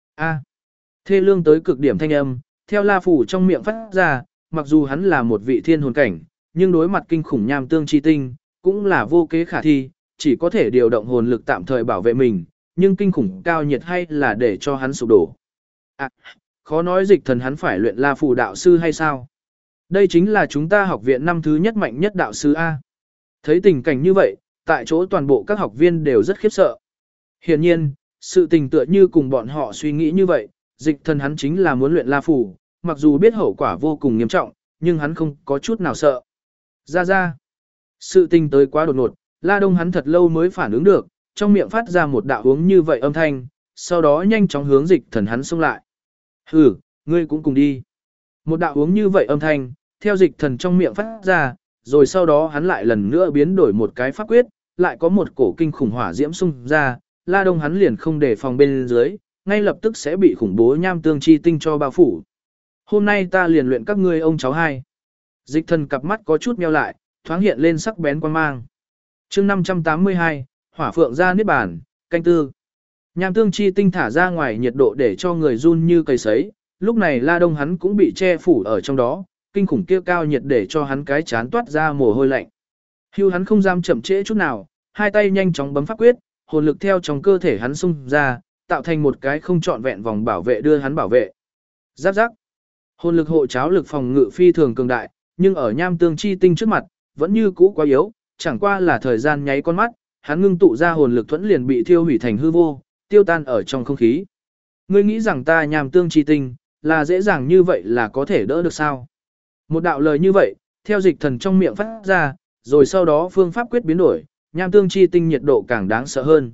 Thê lương tới cực điểm thanh âm, theo La Phủ trong miệng phát ra, mặc dù hắn là một vị thiên hồn cảnh, nhưng đối mặt kinh khủng nham tương chi tinh, cũng là vô kế khả thi, chỉ có thể điều động hồn lực tạm thời bảo vệ mình, nhưng kinh khủng cao nhiệt hay là để cho hắn sụp đổ. Khó nói dịch thần hắn phải luyện La Phủ đạo sư hay sao? Đây chính là chúng ta học viện năm thứ nhất mạnh nhất đạo sư A. Thấy tình cảnh như vậy, tại chỗ toàn bộ các học viên đều rất khiếp sợ. Hiển nhiên, sự tình tựa như cùng bọn họ suy nghĩ như vậy, dịch thần hắn chính là muốn luyện La Phủ, mặc dù biết hậu quả vô cùng nghiêm trọng, nhưng hắn không có chút nào sợ. Ra. Sự tình tới quá đột ngột, La Đông hắn thật lâu mới phản ứng được, trong miệng phát ra một đạo hướng như vậy âm thanh, sau đó nhanh chóng hướng dịch thần hắn xông lại. Hừ, ngươi cũng cùng đi. Một đạo hướng như vậy âm thanh, theo dịch thần trong miệng phát ra, rồi sau đó hắn lại lần nữa biến đổi một cái pháp quyết, lại có một cổ kinh khủng hỏa diễm xung ra, La Đông hắn liền không để phòng bên dưới, ngay lập tức sẽ bị khủng bố nham tương chi tinh cho bao phủ. Hôm nay ta liền luyện các ngươi ông cháu hai. Dịch thần cặp mắt có chút meo lại, thoáng hiện lên sắc bén quan mang. chương 582, hỏa phượng ra niết bàn, canh tư. Nham tương chi tinh thả ra ngoài nhiệt độ để cho người run như cây sấy, lúc này La Đông hắn cũng bị che phủ ở trong đó, kinh khủng kia cao nhiệt để cho hắn cái chán toát ra mồ hôi lạnh. Hưu hắn không dám chậm trễ chút nào, hai tay nhanh chóng bấm pháp quyết, hồn lực theo trong cơ thể hắn xung ra, tạo thành một cái không trọn vẹn vòng bảo vệ đưa hắn bảo vệ. Giáp giáp. Hồn lực hộ cháo lực phòng ngự phi thường cường đại, nhưng ở nham tương chi tinh trước mặt, vẫn như cũ quá yếu, chẳng qua là thời gian nháy con mắt, hắn ngưng tụ ra hồn lực thuẫn liền bị thiêu hủy thành hư vô, tiêu tan ở trong không khí. Ngươi nghĩ rằng ta nham tương chi tinh, là dễ dàng như vậy là có thể đỡ được sao? Một đạo lời như vậy, theo dịch thần trong miệng phát ra, rồi sau đó phương pháp quyết biến đổi, nham tương chi tinh nhiệt độ càng đáng sợ hơn.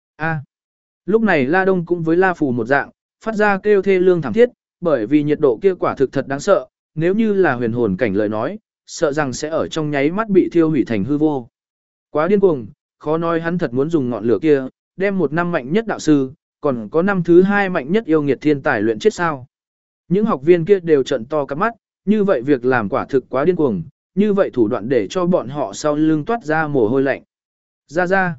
Lúc này La Đông cũng với La Phù một dạng, phát ra kêu thê lương thảm thiết, bởi vì nhiệt độ kia quả thực thật đáng sợ, nếu như là huyền hồn cảnh lời nói, sợ rằng sẽ ở trong nháy mắt bị thiêu hủy thành hư vô. Quá điên cuồng, khó nói hắn thật muốn dùng ngọn lửa kia, đem một năm mạnh nhất đạo sư, còn có năm thứ hai mạnh nhất yêu nghiệt thiên tài luyện chết sao. Những học viên kia đều trợn to cả mắt, như vậy việc làm quả thực quá điên cuồng, như vậy thủ đoạn để cho bọn họ sau lưng toát ra mồ hôi lạnh. Ra.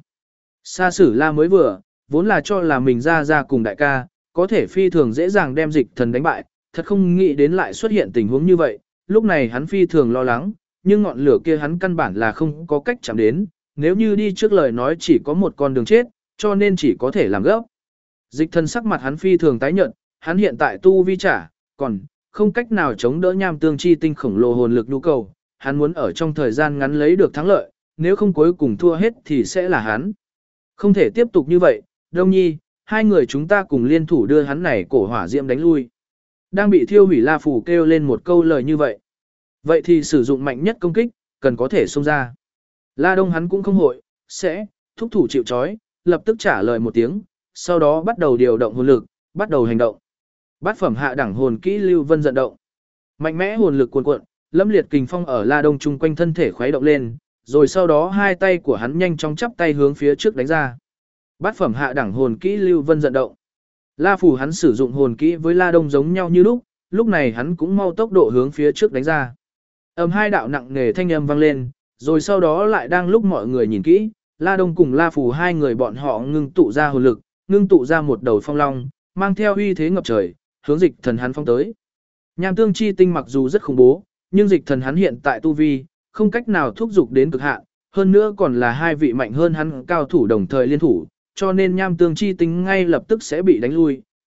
Sa Sử La mới vừa, vốn là cho là mình ra cùng đại ca, có thể phi thường dễ dàng đem dịch thần đánh bại, thật không nghĩ đến lại xuất hiện tình huống như vậy, lúc này hắn phi thường lo lắng, nhưng ngọn lửa kia hắn căn bản là không có cách chạm đến, nếu như đi trước lời nói chỉ có một con đường chết, cho nên chỉ có thể làm gấp. Dịch thần sắc mặt hắn phi thường tái nhợt, hắn hiện tại tu vi trả, còn không cách nào chống đỡ nham tương chi tinh khổng lồ hồn lực nhu cầu, hắn muốn ở trong thời gian ngắn lấy được thắng lợi, nếu không cuối cùng thua hết thì sẽ là hắn. Không thể tiếp tục như vậy, Đông Nhi, hai người chúng ta cùng liên thủ đưa hắn này cổ hỏa diễm đánh lui. Đang bị thiêu hủy La Phù kêu lên một câu lời như vậy. Vậy thì sử dụng mạnh nhất công kích, cần có thể xông ra. La Đông hắn cũng không hội, sẽ, thúc thủ chịu trói, lập tức trả lời một tiếng, sau đó bắt đầu điều động hồn lực, bắt đầu hành động. Bát phẩm hạ đẳng hồn kỹ Lưu Vân vận động. Mạnh mẽ hồn lực cuồn cuộn, lâm liệt kình phong ở La Đông chung quanh thân thể khuấy động lên, rồi sau đó hai tay của hắn nhanh chóng chắp tay hướng phía trước đánh ra. Bát phẩm hạ đẳng hồn kỹ Lưu Vân vận động. La Phù hắn sử dụng hồn kỹ với La Đông giống nhau như lúc này hắn cũng mau tốc độ hướng phía trước đánh ra. Hai đạo nặng nề thanh âm vang lên, rồi sau đó lại đang lúc mọi người nhìn kỹ, La Đông cùng La Phù hai người bọn họ ngưng tụ ra hồn lực, ngưng tụ ra một đầu phong long, mang theo uy thế ngập trời, hướng dịch thần hắn phong tới. Nham tương chi tinh mặc dù rất khủng bố, nhưng dịch thần hắn hiện tại tu vi, không cách nào thúc dục đến cực hạn, hơn nữa còn là hai vị mạnh hơn hắn cao thủ đồng thời liên thủ, cho nên nham tương chi tinh ngay lập tức sẽ bị đánh lui,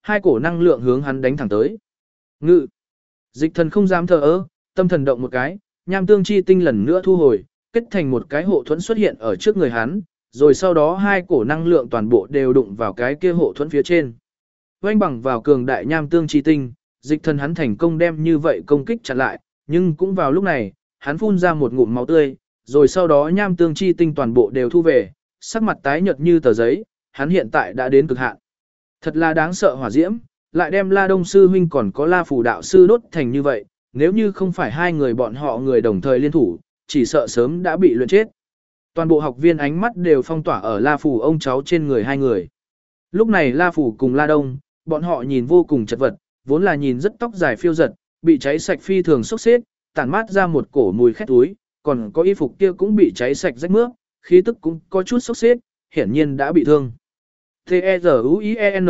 hai cổ năng lượng hướng hắn đánh thẳng tới. Ngự. Dịch thần không dám thờ ơ, tâm thần động một cái, nham tương chi tinh lần nữa thu hồi, kết thành một cái hộ thuẫn xuất hiện ở trước người hắn, rồi sau đó hai cổ năng lượng toàn bộ đều đụng vào cái kia hộ thuẫn phía trên. Oanh bằng vào cường đại nham tương chi tinh, dịch thần hắn thành công đem như vậy công kích chặn lại, nhưng cũng vào lúc này, hắn phun ra một ngụm máu tươi, rồi sau đó nham tương chi tinh toàn bộ đều thu về, sắc mặt tái nhợt như tờ giấy, hắn hiện tại đã đến cực hạn. Thật là đáng sợ hỏa diễm, lại đem La Đông sư huynh còn có La Phù đạo sư đốt thành như vậy, nếu như không phải hai người bọn họ người đồng thời liên thủ, chỉ sợ sớm đã bị luyện chết. Toàn bộ học viên ánh mắt đều phong tỏa ở La Phù ông cháu trên người hai người. Lúc này La Phù cùng La Đông, bọn họ nhìn vô cùng chật vật, vốn là nhìn rất tóc dài phiêu giật, bị cháy sạch phi thường xốc xếp, tản mát ra một cổ mùi khét túi, còn có y phục kia cũng bị cháy sạch rách mướp, khí tức cũng có chút xốc xếp, hiển nhiên đã bị thương. T-E-Z-U-I-E-N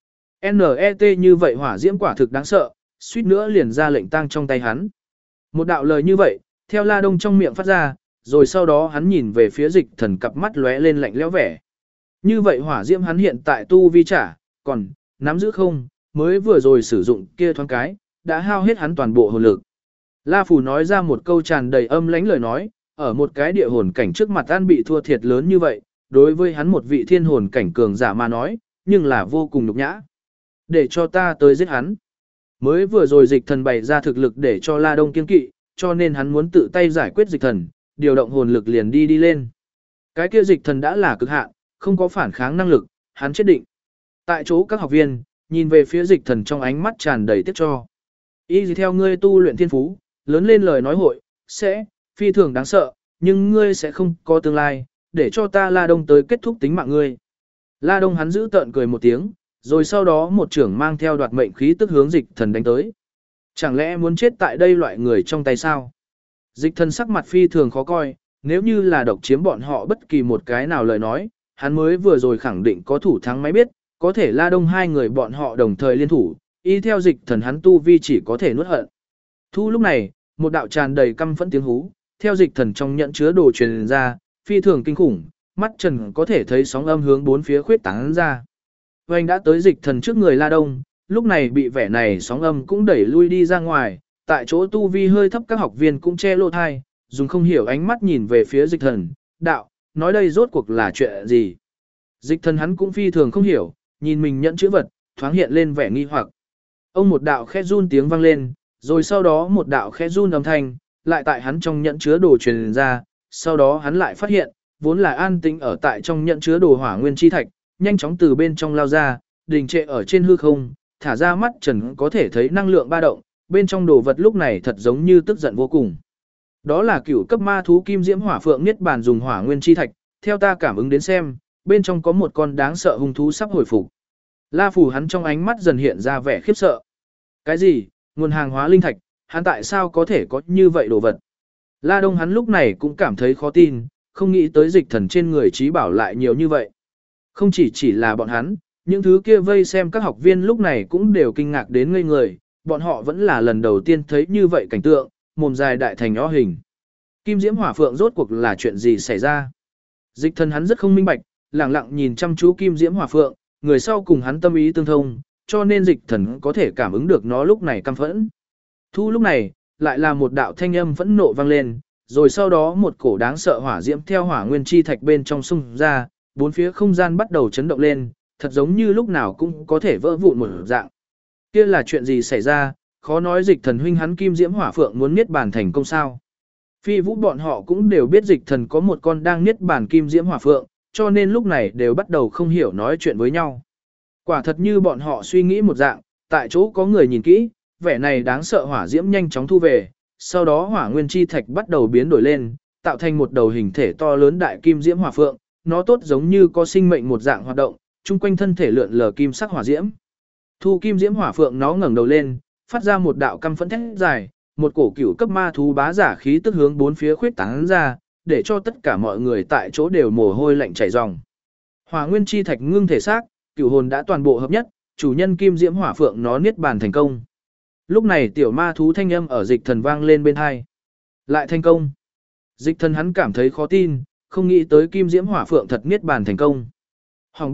N-E-T như vậy hỏa diễm quả thực đáng sợ, suýt nữa liền ra lệnh tang trong tay hắn. Một đạo lời như vậy, theo La Đông trong miệng phát ra, rồi sau đó hắn nhìn về phía dịch thần cặp mắt lóe lên lạnh lẽo vẻ. Như vậy hỏa diễm hắn hiện tại tu vi trả, còn, nắm giữ không, mới vừa rồi sử dụng kia thoáng cái, đã hao hết hắn toàn bộ hồn lực. La Phù nói ra một câu tràn đầy âm lãnh lời nói, ở một cái địa hồn cảnh trước mặt an bị thua thiệt lớn như vậy, đối với hắn một vị thiên hồn cảnh cường giả mà nói, nhưng là vô cùng nhục nhã. Để cho ta tới giết hắn. Mới vừa rồi dịch thần bày ra thực lực để cho La Đông kiên kỵ, cho nên hắn muốn tự tay giải quyết dịch thần, điều động hồn lực liền đi lên. Cái kia dịch thần đã là cực hạn, không có phản kháng năng lực, hắn chết định. Tại chỗ các học viên, nhìn về phía dịch thần trong ánh mắt tràn đầy tiếc cho. Y gì theo ngươi tu luyện thiên phú, lớn lên lời nói hội, sẽ, phi thường đáng sợ, nhưng ngươi sẽ không có tương lai, để cho ta La Đông tới kết thúc tính mạng ngươi. La Đông hắn giữ tợn cười một tiếng, rồi sau đó một trưởng mang theo đoạt mệnh khí tức hướng dịch thần đánh tới. Chẳng lẽ muốn chết tại đây loại người trong tay sao? Dịch thần sắc mặt phi thường khó coi, nếu như là độc chiếm bọn họ bất kỳ một cái nào lời nói, hắn mới vừa rồi khẳng định có thủ thắng máy biết, có thể La Đông hai người bọn họ đồng thời liên thủ, y theo dịch thần hắn tu vi chỉ có thể nuốt hận. Thu lúc này, một đạo tràn đầy căm phẫn tiếng hú, theo dịch thần trong nhận chứa đồ truyền ra, phi thường kinh khủng, mắt trần có thể thấy sóng âm hướng bốn phía khuyết tán ra. Oanh đã tới dịch thần trước người La Đông, lúc này bị vẻ này sóng âm cũng đẩy lui đi ra ngoài, tại chỗ tu vi hơi thấp các học viên cũng che lỗ thai, dùng không hiểu ánh mắt nhìn về phía dịch thần, đạo, nói đây rốt cuộc là chuyện gì. Dịch thần hắn cũng phi thường không hiểu, nhìn mình nhận chữ vật, thoáng hiện lên vẻ nghi hoặc. Ông một đạo khẽ run tiếng vang lên, rồi sau đó một đạo khẽ run âm thanh, lại tại hắn trong nhận chứa đồ truyền ra, sau đó hắn lại phát hiện, vốn là an tĩnh ở tại trong nhận chứa đồ hỏa nguyên chi thạch, nhanh chóng từ bên trong lao ra, đình trệ ở trên hư không, thả ra mắt trần có thể thấy năng lượng ba động, bên trong đồ vật lúc này thật giống như tức giận vô cùng. Đó là cửu cấp ma thú kim diễm hỏa phượng niết bàn dùng hỏa nguyên chi thạch, theo ta cảm ứng đến xem, bên trong có một con đáng sợ hung thú sắp hồi phục. La Phù hắn trong ánh mắt dần hiện ra vẻ khiếp sợ. Cái gì? Nguồn hàng hóa linh thạch, hắn tại sao có thể có như vậy đồ vật? La Đông hắn lúc này cũng cảm thấy khó tin, không nghĩ tới dịch thần trên người trí bảo lại nhiều như vậy. Không chỉ là bọn hắn, những thứ kia vây xem các học viên lúc này cũng đều kinh ngạc đến ngây người, bọn họ vẫn là lần đầu tiên thấy như vậy cảnh tượng, mồm dài đại thành o hình. Kim diễm hỏa phượng rốt cuộc là chuyện gì xảy ra? Dịch thần hắn rất không minh bạch, lặng lặng nhìn chăm chú kim diễm hỏa phượng, người sau cùng hắn tâm ý tương thông, cho nên dịch thần có thể cảm ứng được nó lúc này căm phẫn. Thu lúc này, lại là một đạo thanh âm phẫn nộ vang lên, rồi sau đó một cổ đáng sợ hỏa diễm theo hỏa nguyên chi thạch bên trong xung ra, bốn phía không gian bắt đầu chấn động lên, thật giống như lúc nào cũng có thể vỡ vụn một dạng. Kia là chuyện gì xảy ra, khó nói dịch thần huynh hắn kim diễm hỏa phượng muốn niết bàn thành công sao. Phi vũ bọn họ cũng đều biết dịch thần có một con đang niết bàn kim diễm hỏa phượng, cho nên lúc này đều bắt đầu không hiểu nói chuyện với nhau. Quả thật như bọn họ suy nghĩ một dạng, tại chỗ có người nhìn kỹ, vẻ này đáng sợ hỏa diễm nhanh chóng thu về, sau đó hỏa nguyên chi thạch bắt đầu biến đổi lên, tạo thành một đầu hình thể to lớn đại kim diễm hỏa phượng, nó tốt giống như có sinh mệnh một dạng hoạt động, chung quanh thân thể lượn lờ kim sắc hỏa diễm. Thu kim diễm hỏa phượng nó ngẩng đầu lên, phát ra một đạo căm phẫn thét dài, một cổ cửu cấp ma thú bá giả khí tức hướng bốn phía khuyết tán ra, để cho tất cả mọi người tại chỗ đều mồ hôi lạnh chảy ròng. Hỏa nguyên chi thạch ngưng thể xác, cửu hồn đã toàn bộ hợp nhất, chủ nhân kim diễm hỏa phượng nó niết bàn thành công. Lúc này tiểu ma thú thanh âm ở dịch thần vang lên bên tai. Lại thành công. Dịch thần hắn cảm thấy khó tin, không nghĩ tới kim diễm hỏa phượng thật niết bàn thành công. Hoàng bét,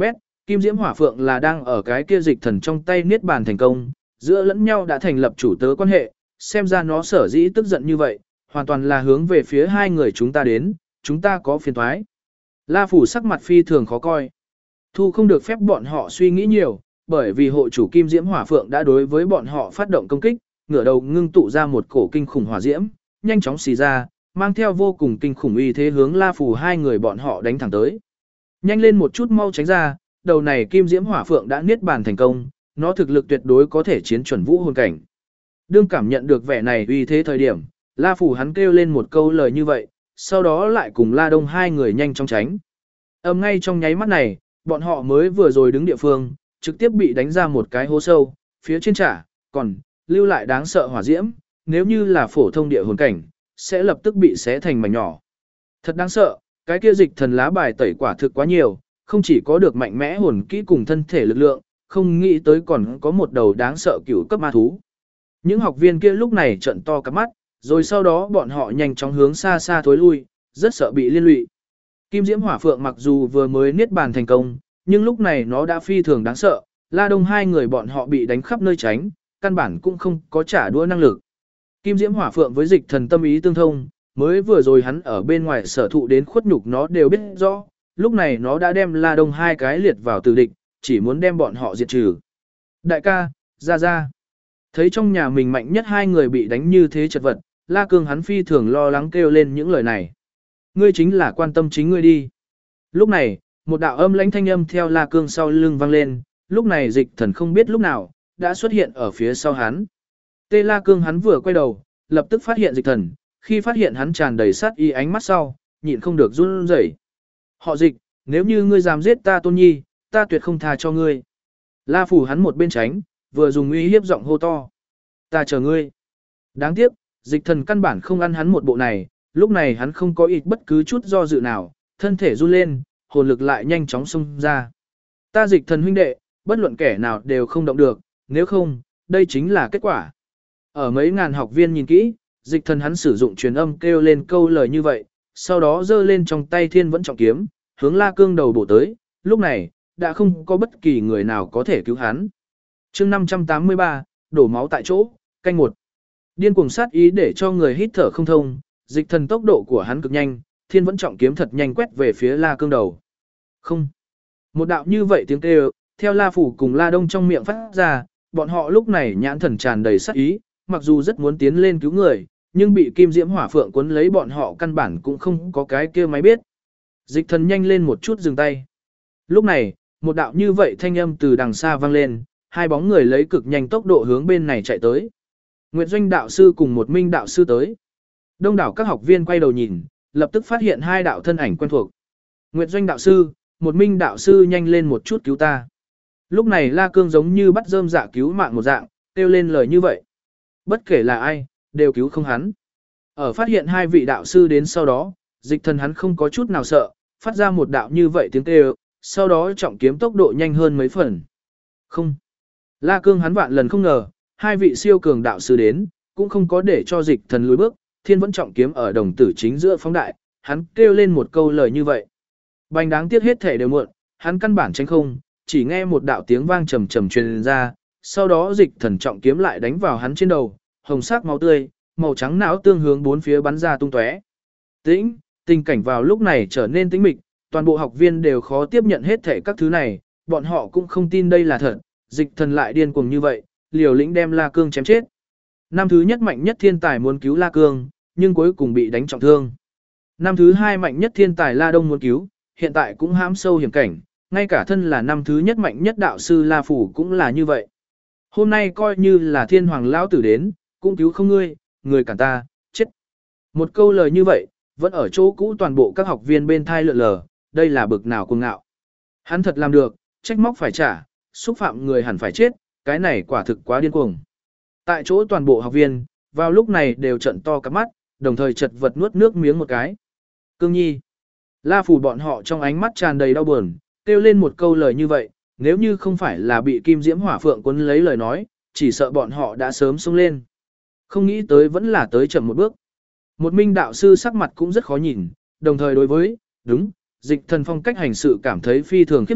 Kim Diễm Hỏa Phượng là đang ở cái kia dịch thần trong tay niết bàn thành công, giữa lẫn nhau đã thành lập chủ tớ quan hệ, xem ra nó sở dĩ tức giận như vậy, hoàn toàn là hướng về phía hai người chúng ta đến, chúng ta có phiền toái. La Phủ sắc mặt phi thường khó coi. Thu không được phép bọn họ suy nghĩ nhiều, bởi vì hộ chủ Kim Diễm Hỏa Phượng đã đối với bọn họ phát động công kích, ngửa đầu ngưng tụ ra một cổ kinh khủng hỏa diễm, nhanh chóng xì ra, mang theo vô cùng kinh khủng uy thế hướng La Phủ hai người bọn họ đánh thẳng tới. Nhanh lên một chút mau tránh ra, đầu này Kim Diễm Hỏa Phượng đã niết bàn thành công, nó thực lực tuyệt đối có thể chiến chuẩn vũ hồn cảnh. Đương cảm nhận được vẻ này uy thế thời điểm, La Phủ hắn kêu lên một câu lời như vậy, sau đó lại cùng La Đông hai người nhanh chóng tránh. Ngay trong nháy mắt này, bọn họ mới vừa rồi đứng địa phương, trực tiếp bị đánh ra một cái hố sâu, phía trên trả, còn lưu lại đáng sợ hỏa diễm, nếu như là phổ thông địa hồn cảnh, sẽ lập tức bị xé thành mảnh nhỏ. Thật đáng sợ, cái kia dịch thần lá bài tẩy quả thực quá nhiều, không chỉ có được mạnh mẽ hồn kỹ cùng thân thể lực lượng, không nghĩ tới còn có một đầu đáng sợ cửu cấp ma thú. Những học viên kia lúc này trợn to cả mắt, rồi sau đó bọn họ nhanh chóng hướng xa xa thối lui, rất sợ bị liên lụy. Kim Diễm Hỏa Phượng mặc dù vừa mới niết bàn thành công, nhưng lúc này nó đã phi thường đáng sợ, La Đông hai người bọn họ bị đánh khắp nơi tránh, căn bản cũng không có trả đũa năng lực. Kim Diễm Hỏa Phượng với dịch thần tâm ý tương thông, mới vừa rồi hắn ở bên ngoài sở thụ đến khuất nhục nó đều biết rõ, lúc này nó đã đem La Đông hai cái liệt vào tử địch, chỉ muốn đem bọn họ diệt trừ. Đại ca, ra. Thấy trong nhà mình mạnh nhất hai người bị đánh như thế chật vật, La Cương hắn phi thường lo lắng kêu lên những lời này. Ngươi chính là quan tâm chính ngươi đi. Lúc này, một đạo âm lãnh thanh âm theo La Cương sau lưng vang lên, lúc này dịch thần không biết lúc nào, đã xuất hiện ở phía sau hắn. Tê La Cương hắn vừa quay đầu, lập tức phát hiện dịch thần, khi phát hiện hắn tràn đầy sát ý ánh mắt sau, nhịn không được run rẩy. Họ dịch, nếu như ngươi dám giết ta Tôn Nhi, ta tuyệt không tha cho ngươi. La Phủ hắn một bên tránh, vừa dùng uy hiếp giọng hô to. Ta chờ ngươi. Đáng tiếc, dịch thần căn bản không ăn hắn một bộ này, lúc này hắn không có ít bất cứ chút do dự nào, thân thể run lên, hồn lực lại nhanh chóng xông ra. Ta dịch thần huynh đệ, bất luận kẻ nào đều không động được, nếu không, đây chính là kết quả. Ở mấy ngàn học viên nhìn kỹ, dịch thần hắn sử dụng truyền âm kêu lên câu lời như vậy, sau đó giơ lên trong tay thiên vẫn trọng kiếm, hướng La Cương đầu bổ tới, lúc này, đã không có bất kỳ người nào có thể cứu hắn. chương 583, đổ máu tại chỗ, canh một. Điên cuồng sát ý để cho người hít thở không thông, dịch thần tốc độ của hắn cực nhanh, thiên vẫn trọng kiếm thật nhanh quét về phía La Cương đầu. Không. Một đạo như vậy tiếng kêu, theo La Phủ cùng La Đông trong miệng phát ra, bọn họ lúc này nhãn thần tràn đầy sát ý, mặc dù rất muốn tiến lên cứu người, nhưng bị Kim Diễm Hỏa Phượng cuốn lấy bọn họ căn bản cũng không có cái kia máy biết. Dịch thần nhanh lên một chút dừng tay. Lúc này, một đạo như vậy thanh âm từ đằng xa vang lên, hai bóng người lấy cực nhanh tốc độ hướng bên này chạy tới. Nguyệt Doanh đạo sư cùng một Minh đạo sư tới. Đông đảo các học viên quay đầu nhìn, lập tức phát hiện hai đạo thân ảnh quen thuộc. Nguyệt Doanh đạo sư, một Minh đạo sư nhanh lên một chút cứu ta. Lúc này La Cương giống như bắt rơm dạ cứu mạng một dạng, kêu lên lời như vậy. Bất kể là ai, đều cứu không hắn. Ở phát hiện hai vị đạo sư đến sau đó, dịch thần hắn không có chút nào sợ, phát ra một đạo như vậy tiếng kêu, sau đó trọng kiếm tốc độ nhanh hơn mấy phần. Không. La Cương hắn vạn lần không ngờ, hai vị siêu cường đạo sư đến, cũng không có để cho dịch thần lùi bước, thiên vẫn trọng kiếm ở đồng tử chính giữa phóng đại, hắn kêu lên một câu lời như vậy. Bành đáng tiếc hết thể đều muộn, hắn căn bản tránh không, chỉ nghe một đạo tiếng vang trầm trầm truyền ra, sau đó dịch thần trọng kiếm lại đánh vào hắn trên đầu, hồng sắc máu tươi, màu trắng não tương hướng bốn phía bắn ra tung tóe. Tình cảnh vào lúc này trở nên tĩnh mịch, toàn bộ học viên đều khó tiếp nhận hết thể các thứ này, bọn họ cũng không tin đây là thật, dịch thần lại điên cuồng như vậy, liều lĩnh đem La Cương chém chết. Năm thứ nhất mạnh nhất thiên tài muốn cứu La Cương, nhưng cuối cùng bị đánh trọng thương. Năm thứ hai mạnh nhất thiên tài La Đông muốn cứu, hiện tại cũng hãm sâu hiểm cảnh, ngay cả thân là năm thứ nhất mạnh nhất đạo sư La Phủ cũng là như vậy. Hôm nay coi như là thiên hoàng lão tử đến, cũng cứu không ngươi, người cản ta, chết. Một câu lời như vậy, vẫn ở chỗ cũ toàn bộ các học viên bên thai lượn lờ, đây là bực nào cuồng ngạo. Hắn thật làm được, trách móc phải trả, xúc phạm người hẳn phải chết, cái này quả thực quá điên cuồng. Tại chỗ toàn bộ học viên, vào lúc này đều trận to cả mắt, đồng thời chật vật nuốt nước miếng một cái. Cương Nhi. La Phủ bọn họ trong ánh mắt tràn đầy đau buồn, kêu lên một câu lời như vậy, nếu như không phải là bị Kim Diễm Hỏa Phượng cuốn lấy lời nói, chỉ sợ bọn họ đã sớm xông lên. Không nghĩ tới vẫn là tới chậm một bước. Một Minh đạo sư sắc mặt cũng rất khó nhìn, đồng thời đối với, dịch thần phong cách hành sự cảm thấy phi thường khiếp sợ,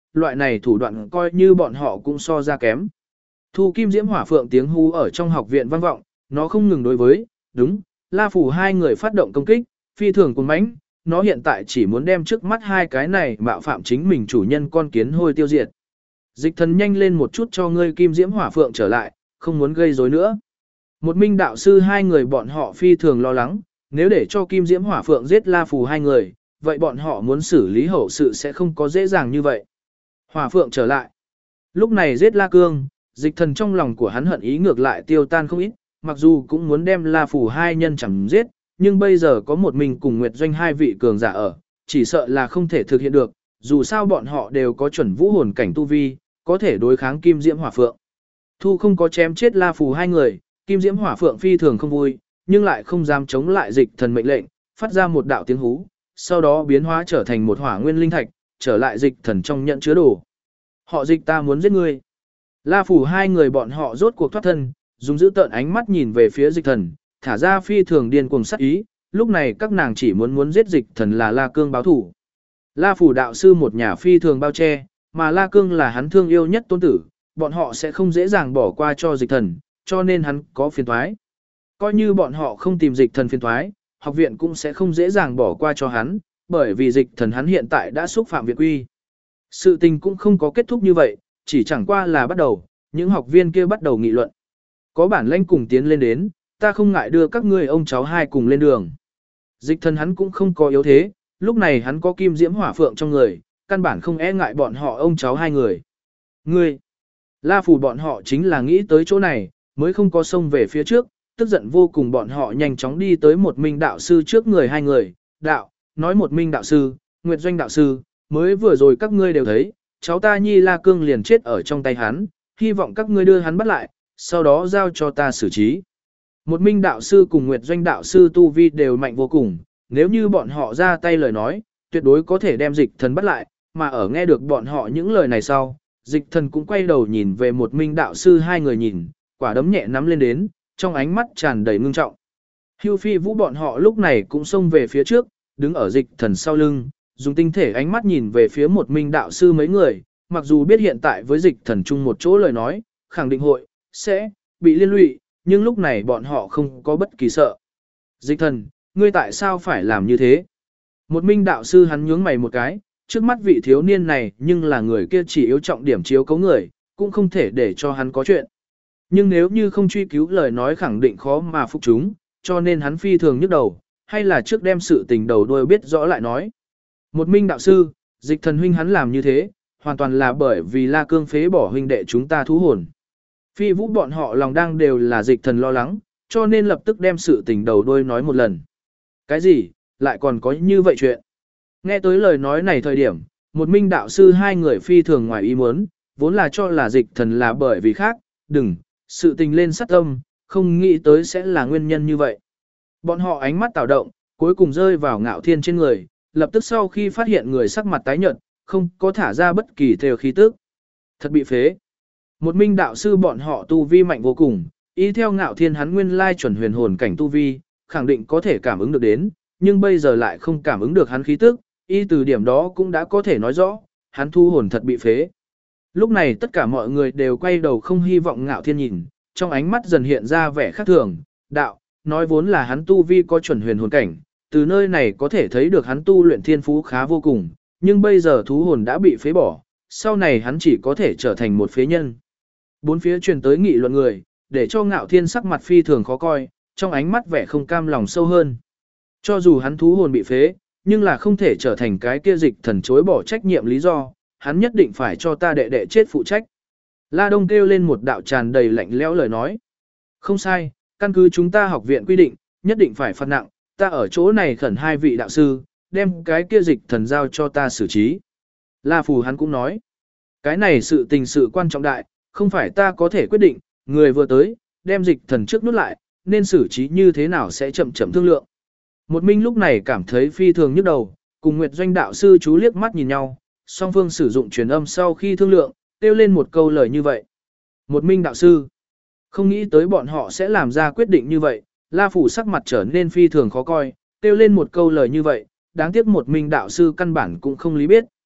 loại này thủ đoạn coi như bọn họ cũng so ra kém. Thu kim diễm hỏa phượng tiếng hú ở trong học viện vang vọng, nó không ngừng đối với, đúng, La Phủ hai người phát động công kích, phi thường cuồng mãnh, nó hiện tại chỉ muốn đem trước mắt hai cái này mạo phạm chính mình chủ nhân con kiến hôi tiêu diệt. Dịch thần nhanh lên một chút cho ngươi kim diễm hỏa phượng trở lại, không muốn gây rối nữa. Một minh đạo sư hai người bọn họ phi thường lo lắng, nếu để cho kim diễm hỏa phượng giết La Phù hai người, vậy bọn họ muốn xử lý hậu sự sẽ không có dễ dàng như vậy. Hỏa phượng trở lại. Lúc này giết La Cương, dịch thần trong lòng của hắn hận ý ngược lại tiêu tan không ít, mặc dù cũng muốn đem La Phù hai nhân chẳng giết, nhưng bây giờ có một mình cùng Nguyệt Doanh hai vị cường giả ở, chỉ sợ là không thể thực hiện được, dù sao bọn họ đều có chuẩn vũ hồn cảnh tu vi, có thể đối kháng kim diễm hỏa phượng. Thu không có chém chết La Phù hai người, kim diễm hỏa phượng phi thường không vui, nhưng lại không dám chống lại dịch thần mệnh lệnh, phát ra một đạo tiếng hú, sau đó biến hóa trở thành một hỏa nguyên linh thạch, trở lại dịch thần trong nhận chứa đồ. Họ dịch ta muốn giết ngươi. La Phủ hai người bọn họ rốt cuộc thoát thân, dùng dữ tợn ánh mắt nhìn về phía dịch thần, thả ra phi thường điên cuồng sát ý, lúc này các nàng chỉ muốn giết dịch thần là La Cương báo thủ. La Phủ đạo sư một nhà phi thường bao che, mà La Cương là hắn thương yêu nhất tôn tử, bọn họ sẽ không dễ dàng bỏ qua cho dịch thần, cho nên hắn có phiền toái. Coi như bọn họ không tìm dịch thần phiền toái, học viện cũng sẽ không dễ dàng bỏ qua cho hắn, bởi vì dịch thần hắn hiện tại đã xúc phạm viện quy. Sự tình cũng không có kết thúc như vậy, chỉ chẳng qua là bắt đầu, những học viên kia bắt đầu nghị luận. Có bản lãnh cùng tiến lên đến, ta không ngại đưa các ngươi ông cháu hai cùng lên đường. Dịch thần hắn cũng không có yếu thế, lúc này hắn có kim diễm hỏa phượng trong người, căn bản không e ngại bọn họ ông cháu hai người. Ngươi, La Phù bọn họ chính là nghĩ tới chỗ này, mới không có xông về phía trước, tức giận vô cùng bọn họ nhanh chóng đi tới một minh đạo sư trước người hai người, đạo, nói một minh đạo sư, Nguyệt Doanh đạo sư, mới vừa rồi các ngươi đều thấy, cháu ta Nhi La Cương liền chết ở trong tay hắn, hy vọng các ngươi đưa hắn bắt lại, sau đó giao cho ta xử trí. Một minh đạo sư cùng Nguyệt Doanh đạo sư tu vi đều mạnh vô cùng, nếu như bọn họ ra tay lời nói, tuyệt đối có thể đem dịch thần bắt lại, mà ở nghe được bọn họ những lời này sau, dịch thần cũng quay đầu nhìn về một minh đạo sư hai người nhìn, quả đấm nhẹ nắm lên đến, trong ánh mắt tràn đầy ngưng trọng. Hưu Phi Vũ bọn họ lúc này cũng xông về phía trước, đứng ở dịch thần sau lưng, dùng tinh thể ánh mắt nhìn về phía một minh đạo sư mấy người, mặc dù biết hiện tại với dịch thần chung một chỗ lời nói, khẳng định hội, sẽ, bị liên lụy, nhưng lúc này bọn họ không có bất kỳ sợ. Dịch thần, ngươi tại sao phải làm như thế? Một minh đạo sư hắn nhướng mày một cái, trước mắt vị thiếu niên này nhưng là người kia chỉ yếu trọng điểm chiếu cấu người, cũng không thể để cho hắn có chuyện. Nhưng nếu như không truy cứu lời nói khẳng định khó mà phục chúng, cho nên hắn phi thường nhức đầu, hay là trước đem sự tình đầu đuôi biết rõ lại nói. Một minh đạo sư, dịch thần huynh hắn làm như thế, hoàn toàn là bởi vì La Cương phế bỏ huynh đệ chúng ta thú hồn. Phi Vũ bọn họ lòng đang đều là dịch thần lo lắng, cho nên lập tức đem sự tình đầu đuôi nói một lần. Cái gì, lại còn có như vậy chuyện? Nghe tới lời nói này thời điểm, một minh đạo sư hai người phi thường ngoài ý muốn, vốn là cho là dịch thần là bởi vì khác, đừng, sự tình lên sát tâm, không nghĩ tới sẽ là nguyên nhân như vậy. Bọn họ ánh mắt tạo động, cuối cùng rơi vào Ngạo Thiên trên người, lập tức sau khi phát hiện người sắc mặt tái nhợt, không có thả ra bất kỳ theo khí tức. Thật bị phế. Một minh đạo sư bọn họ tu vi mạnh vô cùng, y theo Ngạo Thiên hắn nguyên lai chuẩn huyền hồn cảnh tu vi, khẳng định có thể cảm ứng được đến, nhưng bây giờ lại không cảm ứng được hắn khí tức, y từ điểm đó cũng đã có thể nói rõ, hắn thu hồn thật bị phế. Lúc này tất cả mọi người đều quay đầu không hy vọng Ngạo Thiên nhìn, trong ánh mắt dần hiện ra vẻ khác thường, đạo, nói vốn là hắn tu vi có chuẩn huyền hồn cảnh, từ nơi này có thể thấy được hắn tu luyện thiên phú khá vô cùng, nhưng bây giờ thú hồn đã bị phế bỏ, sau này hắn chỉ có thể trở thành một phế nhân. Bốn phía truyền tới nghị luận người, để cho Ngạo Thiên sắc mặt phi thường khó coi, trong ánh mắt vẻ không cam lòng sâu hơn. Cho dù hắn thú hồn bị phế, nhưng là không thể trở thành cái kia dịch thần chối bỏ trách nhiệm lý do, hắn nhất định phải cho ta đệ đệ chết phụ trách. La Đông kêu lên một đạo tràn đầy lạnh lẽo lời nói. Không sai, căn cứ chúng ta học viện quy định, nhất định phải phạt nặng, ta ở chỗ này khẩn hai vị đạo sư, đem cái kia dịch thần giao cho ta xử trí. La Phù hắn cũng nói, cái này sự tình sự quan trọng đại, không phải ta có thể quyết định, người vừa tới, đem dịch thần trước nút lại, nên xử trí như thế nào sẽ chậm chậm thương lượng. Một minh lúc này cảm thấy phi thường nhức đầu, cùng Nguyệt Doanh đạo sư chú liếc mắt nhìn nhau, song phương sử dụng truyền âm sau khi thương lượng, kêu lên một câu lời như vậy. Một minh đạo sư, không nghĩ tới bọn họ sẽ làm ra quyết định như vậy, La Phủ sắc mặt trở nên phi thường khó coi, kêu lên một câu lời như vậy, đáng tiếc một minh đạo sư căn bản cũng không lý biết.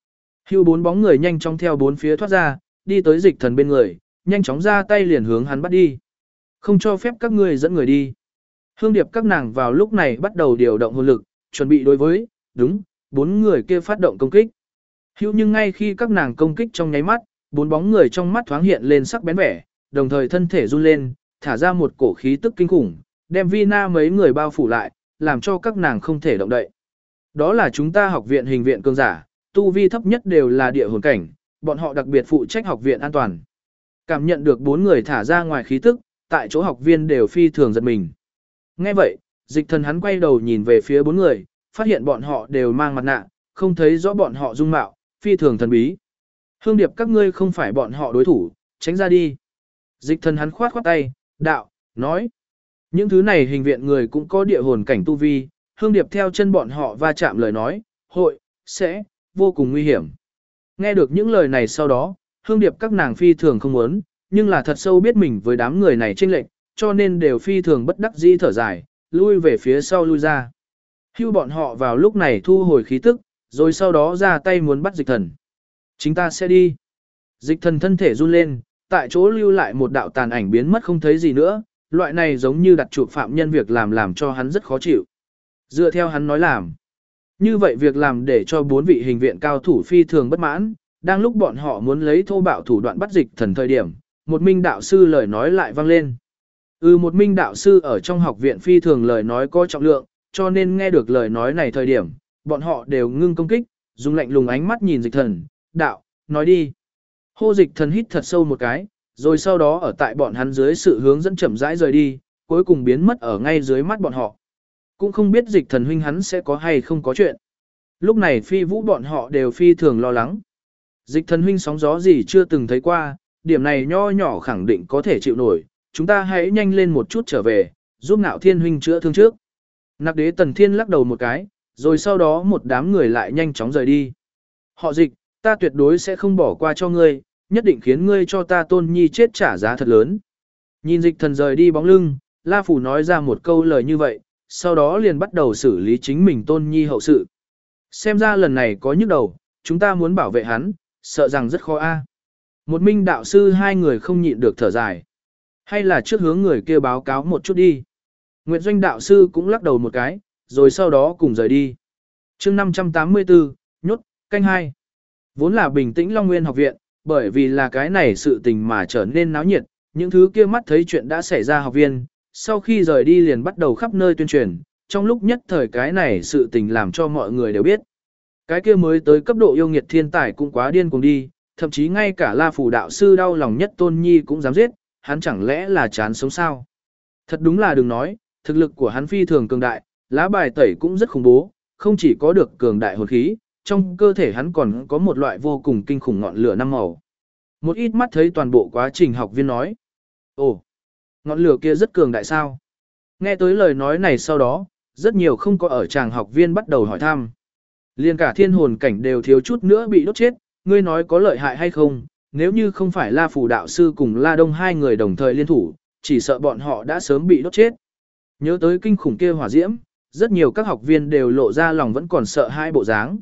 Hưu bốn bóng người nhanh chóng theo bốn phía thoát ra, đi tới dịch thần bên người, nhanh chóng ra tay liền hướng hắn bắt đi. Không cho phép các ngươi dẫn người đi. Hương điệp các nàng vào lúc này bắt đầu điều động hồn lực, chuẩn bị đối với, đúng, bốn người kia phát động công kích. Hưu nhưng ngay khi các nàng công kích trong nháy mắt, bốn bóng người trong mắt thoáng hiện lên sắc bén vẻ, đồng thời thân thể run lên, thả ra một cổ khí tức kinh khủng, đem Vina mấy người bao phủ lại, làm cho các nàng không thể động đậy. Đó là chúng ta học viện hình viện cường giả, tu vi thấp nhất đều là địa hồn cảnh, bọn họ đặc biệt phụ trách học viện an toàn. Cảm nhận được bốn người thả ra ngoài khí tức, tại chỗ học viên đều phi thường giật mình. Nghe vậy, dịch thần hắn quay đầu nhìn về phía bốn người, phát hiện bọn họ đều mang mặt nạ, không thấy rõ bọn họ dung mạo, phi thường thần bí. Hương điệp các ngươi không phải bọn họ đối thủ, tránh ra đi. Dịch thần hắn khoát khoát tay, đạo, nói. Những thứ này hình viện người cũng có địa hồn cảnh tu vi, hương điệp theo chân bọn họ va chạm lời nói, hội, sẽ, vô cùng nguy hiểm. Nghe được những lời này sau đó, hương điệp các nàng phi thường không muốn, nhưng là thật sâu biết mình với đám người này chênh lệch, cho nên đều phi thường bất đắc dĩ thở dài, lui về phía sau lui ra. Hưu bọn họ vào lúc này thu hồi khí tức, rồi sau đó ra tay muốn bắt dịch thần. Chúng ta sẽ đi. Dịch thần thân thể run lên, tại chỗ lưu lại một đạo tàn ảnh biến mất không thấy gì nữa, loại này giống như đặt chụp phạm nhân việc làm cho hắn rất khó chịu. Dựa theo hắn nói làm. Như vậy việc làm để cho bốn vị hình viện cao thủ phi thường bất mãn, đang lúc bọn họ muốn lấy thô bạo thủ đoạn bắt dịch thần thời điểm, một minh đạo sư lời nói lại vang lên. Một minh đạo sư ở trong học viện phi thường lời nói có trọng lượng, cho nên nghe được lời nói này thời điểm, bọn họ đều ngưng công kích, dùng lạnh lùng ánh mắt nhìn dịch thần, đạo, nói đi. Hô dịch thần hít thật sâu một cái, rồi sau đó ở tại bọn hắn dưới sự hướng dẫn chậm rãi rời đi, cuối cùng biến mất ở ngay dưới mắt bọn họ. Cũng không biết dịch thần huynh hắn sẽ có hay không có chuyện. Lúc này phi vũ bọn họ đều phi thường lo lắng. Dịch thần huynh sóng gió gì chưa từng thấy qua, điểm này nho nhỏ khẳng định có thể chịu nổi, chúng ta hãy nhanh lên một chút trở về, giúp Nạo Thiên huynh chữa thương trước. Nặc đế Tần Thiên lắc đầu một cái, rồi sau đó một đám người lại nhanh chóng rời đi. Họ dịch, ta tuyệt đối sẽ không bỏ qua cho ngươi, nhất định khiến ngươi cho ta Tôn Nhi chết trả giá thật lớn. Nhìn dịch thần rời đi bóng lưng, La Phủ nói ra một câu lời như vậy, sau đó liền bắt đầu xử lý chính mình Tôn Nhi hậu sự. Xem ra lần này có nhức đầu, chúng ta muốn bảo vệ hắn, sợ rằng rất khó a. Một minh đạo sư hai người không nhịn được thở dài. Hay là trước hướng người kia báo cáo một chút đi. Nguyệt Doanh đạo sư cũng lắc đầu một cái, rồi sau đó cùng rời đi. chương 584, nhốt, canh 2. Vốn là bình tĩnh Long Nguyên học viện, bởi vì là cái này sự tình mà trở nên náo nhiệt, những thứ kia mắt thấy chuyện đã xảy ra học viên, sau khi rời đi liền bắt đầu khắp nơi tuyên truyền, trong lúc nhất thời cái này sự tình làm cho mọi người đều biết. Cái kia mới tới cấp độ yêu nghiệt thiên tài cũng quá điên cuồng đi, thậm chí ngay cả La Phủ đạo sư đau lòng nhất Tôn Nhi cũng dám giết, hắn chẳng lẽ là chán sống sao? Thật đúng là đừng nói, thực lực của hắn phi thường cường đại, lá bài tẩy cũng rất khủng bố, không chỉ có được cường đại hồn khí, trong cơ thể hắn còn có một loại vô cùng kinh khủng ngọn lửa năm màu. Một ít mắt thấy toàn bộ quá trình học viên nói. Ồ, ngọn lửa kia rất cường đại sao? Nghe tới lời nói này sau đó, rất nhiều không có ở tràng học viên bắt đầu hỏi thăm. Liên cả thiên hồn cảnh đều thiếu chút nữa bị đốt chết, ngươi nói có lợi hại hay không? Nếu như không phải La Phủ đạo sư cùng La Đông hai người đồng thời liên thủ, chỉ sợ bọn họ đã sớm bị đốt chết. Nhớ tới kinh khủng kia hỏa diễm, rất nhiều các học viên đều lộ ra lòng vẫn còn sợ hai bộ dáng.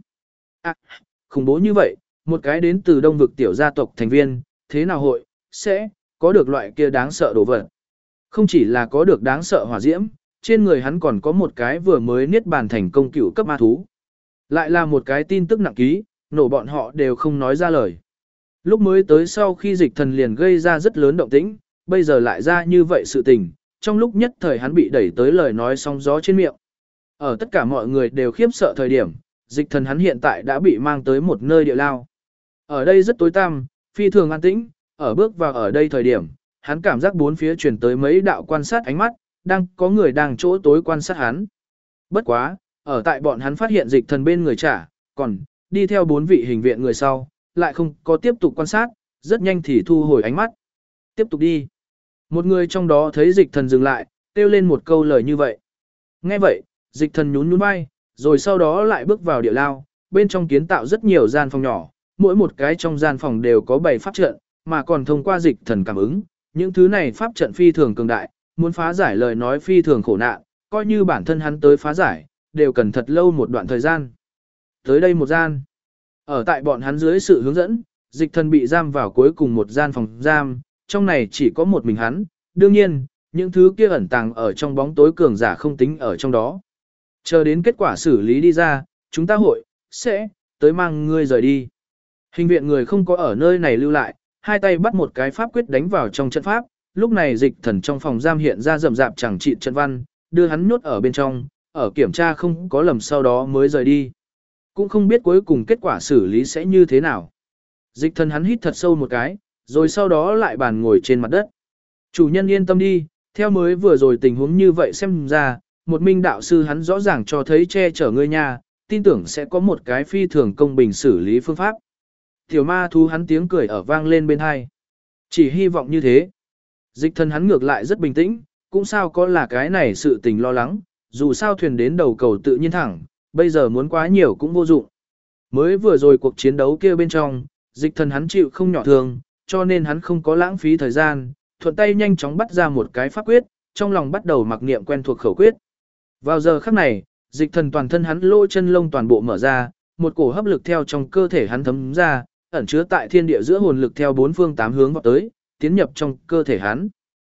Khủng bố như vậy, một cái đến từ Đông vực tiểu gia tộc thành viên, thế nào hội, sẽ, có được loại kia đáng sợ đồ vật. Không chỉ là có được đáng sợ hỏa diễm, trên người hắn còn có một cái vừa mới niết bàn thành công cựu cấp ma thú. Lại là một cái tin tức nặng ký, nổ bọn họ đều không nói ra lời. Lúc mới tới sau khi dịch thần liền gây ra rất lớn động tĩnh, bây giờ lại ra như vậy sự tình, trong lúc nhất thời hắn bị đẩy tới lời nói sóng gió trên miệng. Ở tất cả mọi người đều khiếp sợ thời điểm, dịch thần hắn hiện tại đã bị mang tới một nơi địa lao. Ở đây rất tối tăm, phi thường an tĩnh, ở bước vào ở đây thời điểm, hắn cảm giác bốn phía truyền tới mấy đạo quan sát ánh mắt, đang có người đang chỗ tối quan sát hắn. Bất quá, ở tại bọn hắn phát hiện dịch thần bên người trả, còn đi theo bốn vị hình viện người sau, lại không có tiếp tục quan sát, rất nhanh thì thu hồi ánh mắt. Tiếp tục đi. Một người trong đó thấy dịch thần dừng lại, kêu lên một câu lời như vậy. Nghe vậy, dịch thần nhún nhún vai, rồi sau đó lại bước vào địa lao, bên trong kiến tạo rất nhiều gian phòng nhỏ, mỗi một cái trong gian phòng đều có 7 pháp trận, mà còn thông qua dịch thần cảm ứng, những thứ này pháp trận phi thường cường đại, muốn phá giải lời nói phi thường khổ nạn, coi như bản thân hắn tới phá giải, đều cần thật lâu một đoạn thời gian. Tới đây một gian, Ở tại bọn hắn dưới sự hướng dẫn, dịch thần bị giam vào cuối cùng một gian phòng giam, trong này chỉ có một mình hắn, đương nhiên, những thứ kia ẩn tàng ở trong bóng tối cường giả không tính ở trong đó. Chờ đến kết quả xử lý đi ra, chúng ta sẽ tới mang ngươi rời đi. Hình viện người không có ở nơi này lưu lại, hai tay bắt một cái pháp quyết đánh vào trong trận pháp, lúc này dịch thần trong phòng giam hiện ra rậm rạp chẳng trị trận văn, đưa hắn nhốt ở bên trong, ở kiểm tra không có lầm sau đó mới rời đi. Cũng không biết cuối cùng kết quả xử lý sẽ như thế nào. Dịch thần hắn hít thật sâu một cái, rồi sau đó lại bàn ngồi trên mặt đất. Chủ nhân yên tâm đi, theo mới vừa rồi tình huống như vậy xem ra, một minh đạo sư hắn rõ ràng cho thấy che chở ngươi nha, tin tưởng sẽ có một cái phi thường công bình xử lý phương pháp. Tiểu ma thú hắn tiếng cười ở vang lên bên hai. Chỉ hy vọng như thế. Dịch thần hắn ngược lại rất bình tĩnh, cũng sao có là cái này sự tình lo lắng, dù sao thuyền đến đầu cầu tự nhiên thẳng, bây giờ muốn quá nhiều cũng vô dụng. Mới vừa rồi cuộc chiến đấu kia bên trong, dịch thần hắn chịu không nhỏ thương, cho nên hắn không có lãng phí thời gian, thuận tay nhanh chóng bắt ra một cái pháp quyết, trong lòng bắt đầu mặc niệm quen thuộc khẩu quyết. Vào giờ khắc này, dịch thần toàn thân hắn lỗ chân lông toàn bộ mở ra, một cổ hấp lực theo trong cơ thể hắn thấm ra, ẩn chứa tại thiên địa giữa hồn lực theo bốn phương tám hướng vào tới, tiến nhập trong cơ thể hắn.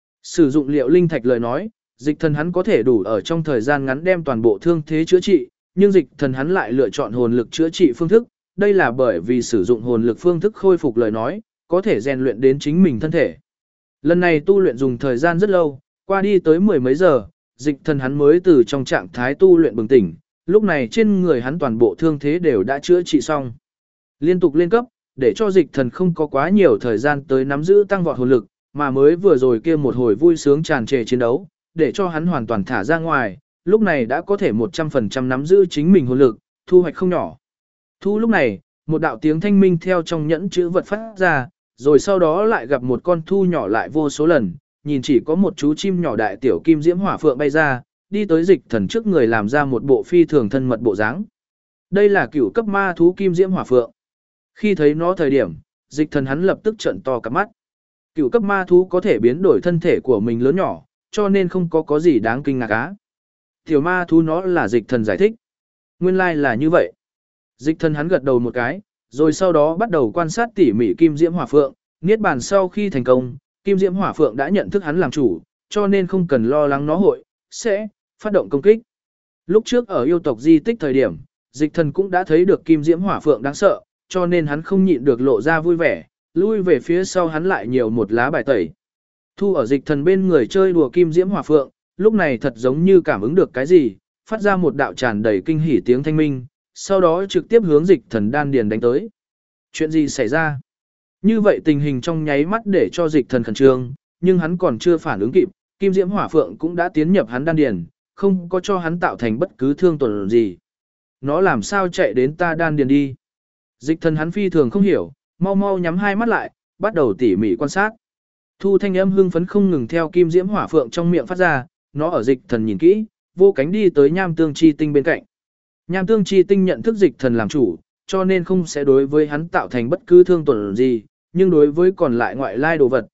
Sử dụng liệu linh thạch lời nói, dịch thần hắn có thể đủ ở trong thời gian ngắn đem toàn bộ thương thế chữa trị, nhưng dịch thần hắn lại lựa chọn hồn lực chữa trị phương thức, đây là bởi vì sử dụng hồn lực phương thức khôi phục lời nói, có thể rèn luyện đến chính mình thân thể. Lần này tu luyện dùng thời gian rất lâu, qua đi tới mười mấy giờ, dịch thần hắn mới từ trong trạng thái tu luyện bừng tỉnh, lúc này trên người hắn toàn bộ thương thế đều đã chữa trị xong. Liên tục lên cấp, để cho dịch thần không có quá nhiều thời gian tới nắm giữ tăng vọt hồn lực, mà mới vừa rồi kia một hồi vui sướng tràn trề chiến đấu, để cho hắn hoàn toàn thả ra ngoài, lúc này đã có thể 100% nắm giữ chính mình hồn lực, thu hoạch không nhỏ. Thu lúc này, một đạo tiếng thanh minh theo trong nhẫn chữ vật phát ra, rồi sau đó lại gặp một con thu nhỏ lại vô số lần, nhìn chỉ có một chú chim nhỏ đại tiểu kim diễm hỏa phượng bay ra, đi tới dịch thần trước người làm ra một bộ phi thường thân mật bộ dáng. Đây là cửu cấp ma thú kim diễm hỏa phượng. Khi thấy nó thời điểm, dịch thần hắn lập tức trợn to cả mắt. Cửu cấp ma thú có thể biến đổi thân thể của mình lớn nhỏ, cho nên không có gì đáng kinh ngạc á. Tiểu ma thú nó là dịch thần giải thích. Nguyên lai là như vậy. Dịch thần hắn gật đầu một cái, rồi sau đó bắt đầu quan sát tỉ mỉ kim diễm hỏa phượng, niết bàn sau khi thành công, kim diễm hỏa phượng đã nhận thức hắn làm chủ, cho nên không cần lo lắng nó sẽ phát động công kích. Lúc trước ở yêu tộc di tích thời điểm, dịch thần cũng đã thấy được kim diễm hỏa phượng đáng sợ, cho nên hắn không nhịn được lộ ra vui vẻ, lui về phía sau hắn lại nhiều một lá bài tẩy. Thu ở dịch thần bên người chơi đùa kim diễm hỏa phượng, lúc này thật giống như cảm ứng được cái gì, phát ra một đạo tràn đầy kinh hỉ tiếng thanh minh, sau đó trực tiếp hướng dịch thần đan điền đánh tới. Chuyện gì xảy ra? Như vậy tình hình trong nháy mắt để cho dịch thần khẩn trương, nhưng hắn còn chưa phản ứng kịp, kim diễm hỏa phượng cũng đã tiến nhập hắn đan điền, không có cho hắn tạo thành bất cứ thương tổn gì. Nó làm sao chạy đến ta đan điền đi? Dịch thần hắn phi thường không hiểu, mau mau nhắm hai mắt lại, bắt đầu tỉ mỉ quan sát. Thu thanh âm hưng phấn không ngừng theo kim diễm hỏa phượng trong miệng phát ra, nó ở dịch thần nhìn kỹ, vô cánh đi tới nham tương chi tinh bên cạnh. Nham tương chi tinh nhận thức dịch thần làm chủ, cho nên không sẽ đối với hắn tạo thành bất cứ thương tổn gì, nhưng đối với còn lại ngoại lai đồ vật,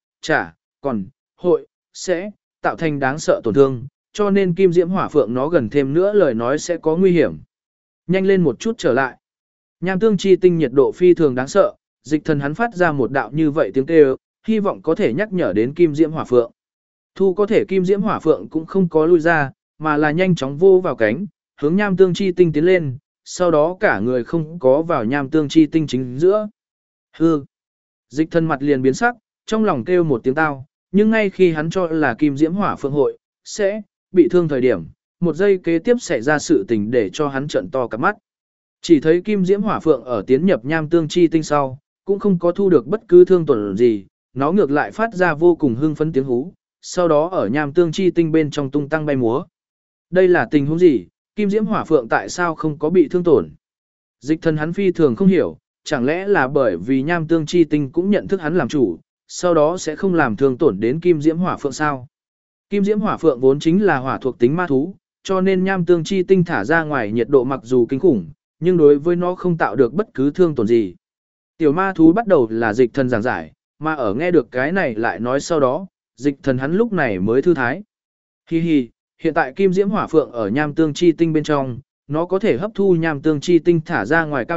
sẽ tạo thành đáng sợ tổn thương, cho nên kim diễm hỏa phượng nó gần thêm nữa lời nói sẽ có nguy hiểm. Nhanh lên một chút trở lại. Nham tương chi tinh nhiệt độ phi thường đáng sợ, dịch thần hắn phát ra một đạo như vậy tiếng kêu, hy vọng có thể nhắc nhở đến kim diễm hỏa phượng. Thu có thể kim diễm hỏa phượng cũng không có lui ra, mà là nhanh chóng vô vào cánh, hướng nham tương chi tinh tiến lên, sau đó cả người không có vào nham tương chi tinh chính giữa. Hư! Dịch thần mặt liền biến sắc, trong lòng kêu một tiếng tao, nhưng ngay khi hắn cho là kim diễm hỏa phượng sẽ bị thương thời điểm, một giây kế tiếp xảy ra sự tình để cho hắn trợn to cả mắt. Chỉ thấy kim diễm hỏa phượng ở tiến nhập nham tương chi tinh sau, cũng không có thu được bất cứ thương tổn gì, nó ngược lại phát ra vô cùng hưng phấn tiếng hú, sau đó ở nham tương chi tinh bên trong tung tăng bay múa. Đây là tình huống gì, kim diễm hỏa phượng tại sao không có bị thương tổn? Dịch thần hắn phi thường không hiểu, chẳng lẽ là bởi vì nham tương chi tinh cũng nhận thức hắn làm chủ, sau đó sẽ không làm thương tổn đến kim diễm hỏa phượng sao? Kim diễm hỏa phượng vốn chính là hỏa thuộc tính ma thú, cho nên nham tương chi tinh thả ra ngoài nhiệt độ mặc dù kinh khủng, nhưng đối với nó không tạo được bất cứ thương tổn gì. Tiểu ma thú bắt đầu là dịch thần giảng giải, mà ở nghe được cái này lại nói sau đó, dịch thần hắn lúc này mới thư thái. Hi hi, hiện tại kim diễm hỏa phượng ở nham tương chi tinh bên trong, nó có thể hấp thu nham tương chi tinh thả ra ngoài cao nhiệt,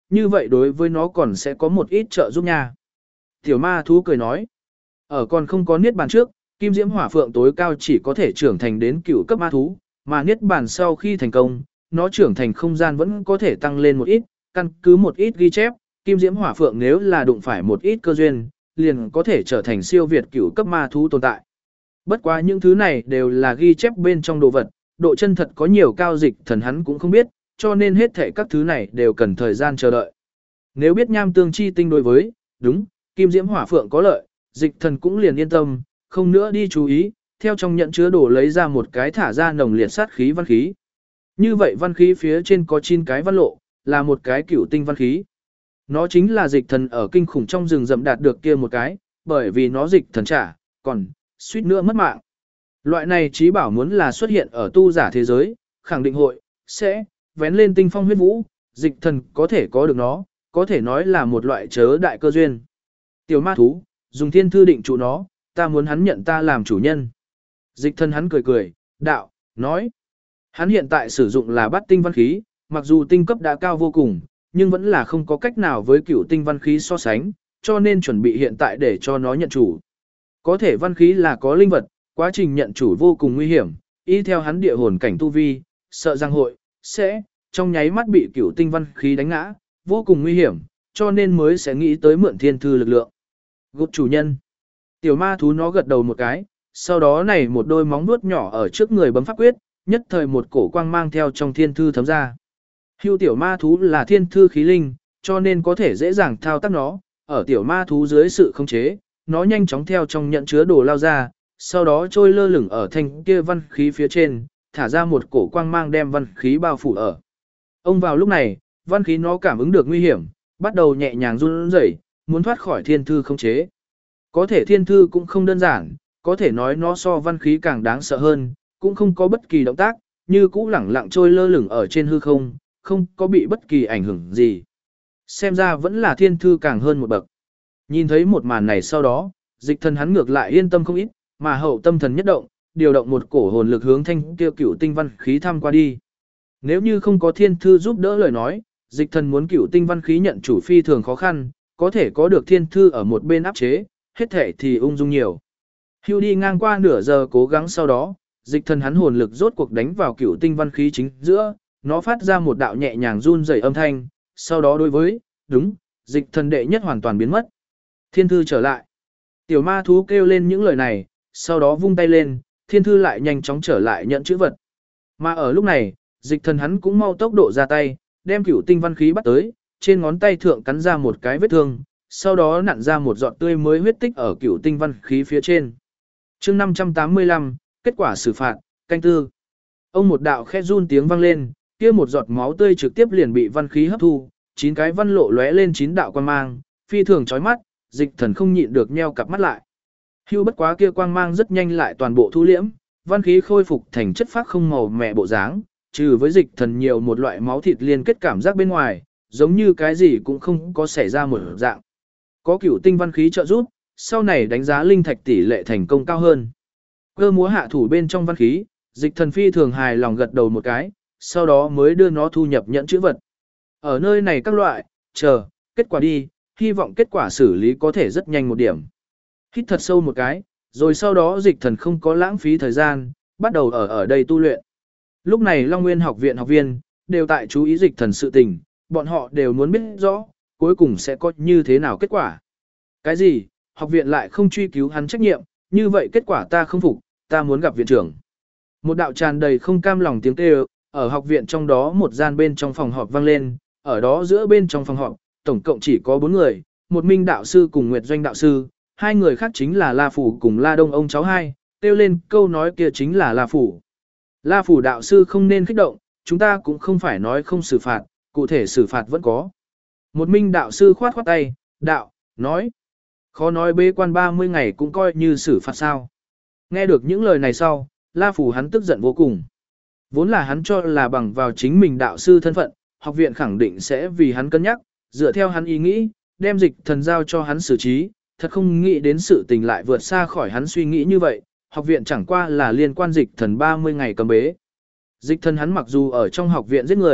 như vậy đối với nó còn sẽ có một ít trợ giúp nha. Tiểu ma thú cười nói, ở còn không có niết bàn trước, kim diễm hỏa phượng tối cao chỉ có thể trưởng thành đến cửu cấp ma thú, mà niết bàn sau khi thành công, nó trưởng thành không gian vẫn có thể tăng lên một ít, căn cứ một ít ghi chép, kim diễm hỏa phượng nếu là đụng phải một ít cơ duyên, liền có thể trở thành siêu việt cửu cấp ma thú tồn tại. Bất quá những thứ này đều là ghi chép bên trong đồ vật, độ chân thật có nhiều cao dịch thần hắn cũng không biết, cho nên hết thảy các thứ này đều cần thời gian chờ đợi. Nếu biết nham tương chi tinh đối với, đúng, kim diễm hỏa phượng có lợi, dịch thần cũng liền yên tâm, không nữa đi chú ý, theo trong nhận chứa đồ lấy ra một cái thả ra nồng liệt sát khí văn khí. Như vậy văn khí phía trên có 9 cái văn lộ, là một cái cửu tinh văn khí. Nó chính là dịch thần ở kinh khủng trong rừng rậm đạt được kia một cái, bởi vì nó dịch thần trả, còn, suýt nữa mất mạng. Loại này trí bảo muốn là xuất hiện ở tu giả thế giới, khẳng định hội, sẽ, vén lên tinh phong huyết vũ, dịch thần có thể có được nó, có thể nói là một loại chớ đại cơ duyên. Tiểu ma thú, dùng thiên thư định trụ nó, ta muốn hắn nhận ta làm chủ nhân. Dịch thần hắn cười cười, đạo, nói. Hắn hiện tại sử dụng là bát tinh văn khí, mặc dù tinh cấp đã cao vô cùng, nhưng vẫn là không có cách nào với cửu tinh văn khí so sánh, cho nên chuẩn bị hiện tại để cho nó nhận chủ. Có thể văn khí là có linh vật, quá trình nhận chủ vô cùng nguy hiểm, y theo hắn địa hồn cảnh tu vi, sợ rằng hội, sẽ, trong nháy mắt bị cửu tinh văn khí đánh ngã, vô cùng nguy hiểm, cho nên mới sẽ nghĩ tới mượn thiên thư lực lượng. Gục chủ nhân. Tiểu ma thú nó gật đầu một cái, sau đó này một đôi móng vuốt nhỏ ở trước người bấm pháp quyết, nhất thời một cổ quang mang theo trong thiên thư thấm ra. Hưu tiểu ma thú là thiên thư khí linh, cho nên có thể dễ dàng thao tác nó, ở tiểu ma thú dưới sự khống chế, nó nhanh chóng theo trong nhận chứa đồ lao ra, sau đó trôi lơ lửng ở thanh kia văn khí phía trên, thả ra một cổ quang mang đem văn khí bao phủ ở. Ông vào lúc này, văn khí nó cảm ứng được nguy hiểm, bắt đầu nhẹ nhàng run rẩy, muốn thoát khỏi thiên thư khống chế. Có thể thiên thư cũng không đơn giản, có thể nói nó so văn khí càng đáng sợ hơn, cũng không có bất kỳ động tác, như cũ lẳng lặng trôi lơ lửng ở trên hư không, không có bị bất kỳ ảnh hưởng gì. Xem ra vẫn là thiên thư càng hơn một bậc. Nhìn thấy một màn này sau đó, dịch thần hắn ngược lại yên tâm không ít, mà hậu tâm thần nhất động, điều động một cổ hồn lực hướng thanh kia cửu tinh văn khí thăm qua đi. Nếu như không có thiên thư giúp đỡ lời nói, dịch thần muốn cửu tinh văn khí nhận chủ phi thường khó khăn, có thể có được thiên thư ở một bên áp chế, hết thể thì ung dung nhiều. Hưu đi ngang qua nửa giờ cố gắng sau đó, dịch thần hắn hồn lực rốt cuộc đánh vào cửu tinh văn khí chính giữa, nó phát ra một đạo nhẹ nhàng run rẩy âm thanh, sau đó đối với, đúng, dịch thần đệ nhất hoàn toàn biến mất. Thiên thư trở lại. Tiểu ma thú kêu lên những lời này, sau đó vung tay lên, thiên thư lại nhanh chóng trở lại nhận chữ vật. Mà ở lúc này, dịch thần hắn cũng mau tốc độ ra tay, đem cửu tinh văn khí bắt tới, trên ngón tay thượng cắn ra một cái vết thương, sau đó nặn ra một giọt tươi mới huyết tích ở cửu tinh văn khí phía trên. Chương 585, kết quả xử phạt, canh tư. Ông một đạo khẽ run tiếng vang lên, kia một giọt máu tươi trực tiếp liền bị văn khí hấp thu, 9 cái văn lộ lóe lên 9 đạo quang mang, phi thường chói mắt, dịch thần không nhịn được nheo cặp mắt lại. Hưu bất quá kia quang mang rất nhanh lại toàn bộ thu liễm, văn khí khôi phục thành chất phác không màu mẹ bộ dáng, trừ với dịch thần nhiều một loại máu thịt liên kết cảm giác bên ngoài, giống như cái gì cũng không có xảy ra một dạng. Có cửu tinh văn khí trợ giúp, sau này đánh giá linh thạch tỷ lệ thành công cao hơn. Cơ múa hạ thủ bên trong văn khí, dịch thần phi thường hài lòng gật đầu một cái, sau đó mới đưa nó thu nhập nhận chữ vật. Ở nơi này các loại, chờ, kết quả đi, hy vọng kết quả xử lý có thể rất nhanh một điểm. Hít thật sâu một cái, rồi sau đó dịch thần không có lãng phí thời gian, bắt đầu ở đây tu luyện. Lúc này Long Nguyên học viện học viên, đều tại chú ý dịch thần sự tình, bọn họ đều muốn biết rõ, cuối cùng sẽ có như thế nào kết quả. Cái gì, học viện lại không truy cứu hắn trách nhiệm, như vậy kết quả ta không phục, ta muốn gặp viện trưởng. Một đạo tràn đầy không cam lòng tiếng kêu, ở học viện trong đó một gian bên trong phòng họp vang lên, ở đó giữa bên trong phòng họp, tổng cộng chỉ có 4 người, một Minh đạo sư cùng Nguyệt Doanh đạo sư, 2 người khác chính là La Phủ cùng La Đông ông cháu hai, kêu lên câu nói kia chính là La Phủ. La Phủ đạo sư không nên kích động, chúng ta cũng không phải nói không xử phạt, cụ thể xử phạt vẫn có. Một Minh đạo sư khoát khoát tay, đạo, nói. Khó nói bế quan 30 ngày cũng coi như xử phạt sao. Nghe được những lời này sau, La Phủ hắn tức giận vô cùng. Vốn là hắn cho là bằng vào chính mình đạo sư thân phận, học viện khẳng định sẽ vì hắn cân nhắc, dựa theo hắn ý nghĩ, đem dịch thần giao cho hắn xử trí, thật không nghĩ đến sự tình lại vượt xa khỏi hắn suy nghĩ như vậy, học viện chẳng qua là liên quan dịch thần 30 ngày cầm bế. Dịch thần hắn mặc dù ở trong học viện giết người,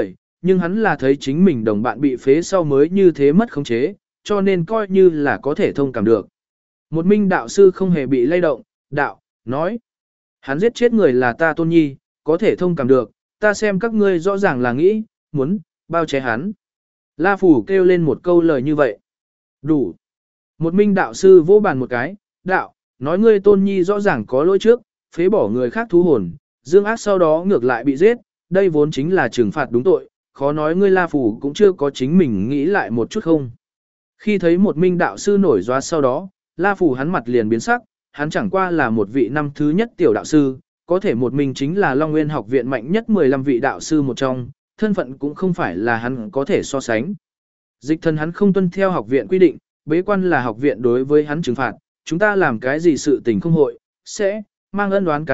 Nhưng hắn là thấy chính mình đồng bạn bị phế sau mới như thế mất khống chế, cho nên coi như là có thể thông cảm được. Một Minh đạo sư không hề bị lay động, đạo, nói. Hắn giết chết người là ta Tôn Nhi, có thể thông cảm được, ta xem các ngươi rõ ràng là nghĩ, muốn, bao che hắn. La Phủ kêu lên một câu lời như vậy. Đủ. Một Minh đạo sư vỗ bàn một cái, đạo, nói ngươi Tôn Nhi rõ ràng có lỗi trước, phế bỏ người khác thú hồn, dương ác sau đó ngược lại bị giết, đây vốn chính là trừng phạt đúng tội, khó nói ngươi La Phủ cũng chưa có chính mình nghĩ lại một chút không. Khi thấy một Minh đạo sư nổi doa sau đó, La Phủ hắn mặt liền biến sắc, hắn chẳng qua là một vị năm thứ nhất tiểu đạo sư, có thể một mình chính là Long Nguyên học viện mạnh nhất 15 vị đạo sư một trong, thân phận cũng không phải là hắn có thể so sánh. Dịch Thần hắn không tuân theo học viện quy định, bế quan là học viện đối với hắn trừng phạt, chúng ta làm cái gì sự tình không hội, sẽ mang ân oán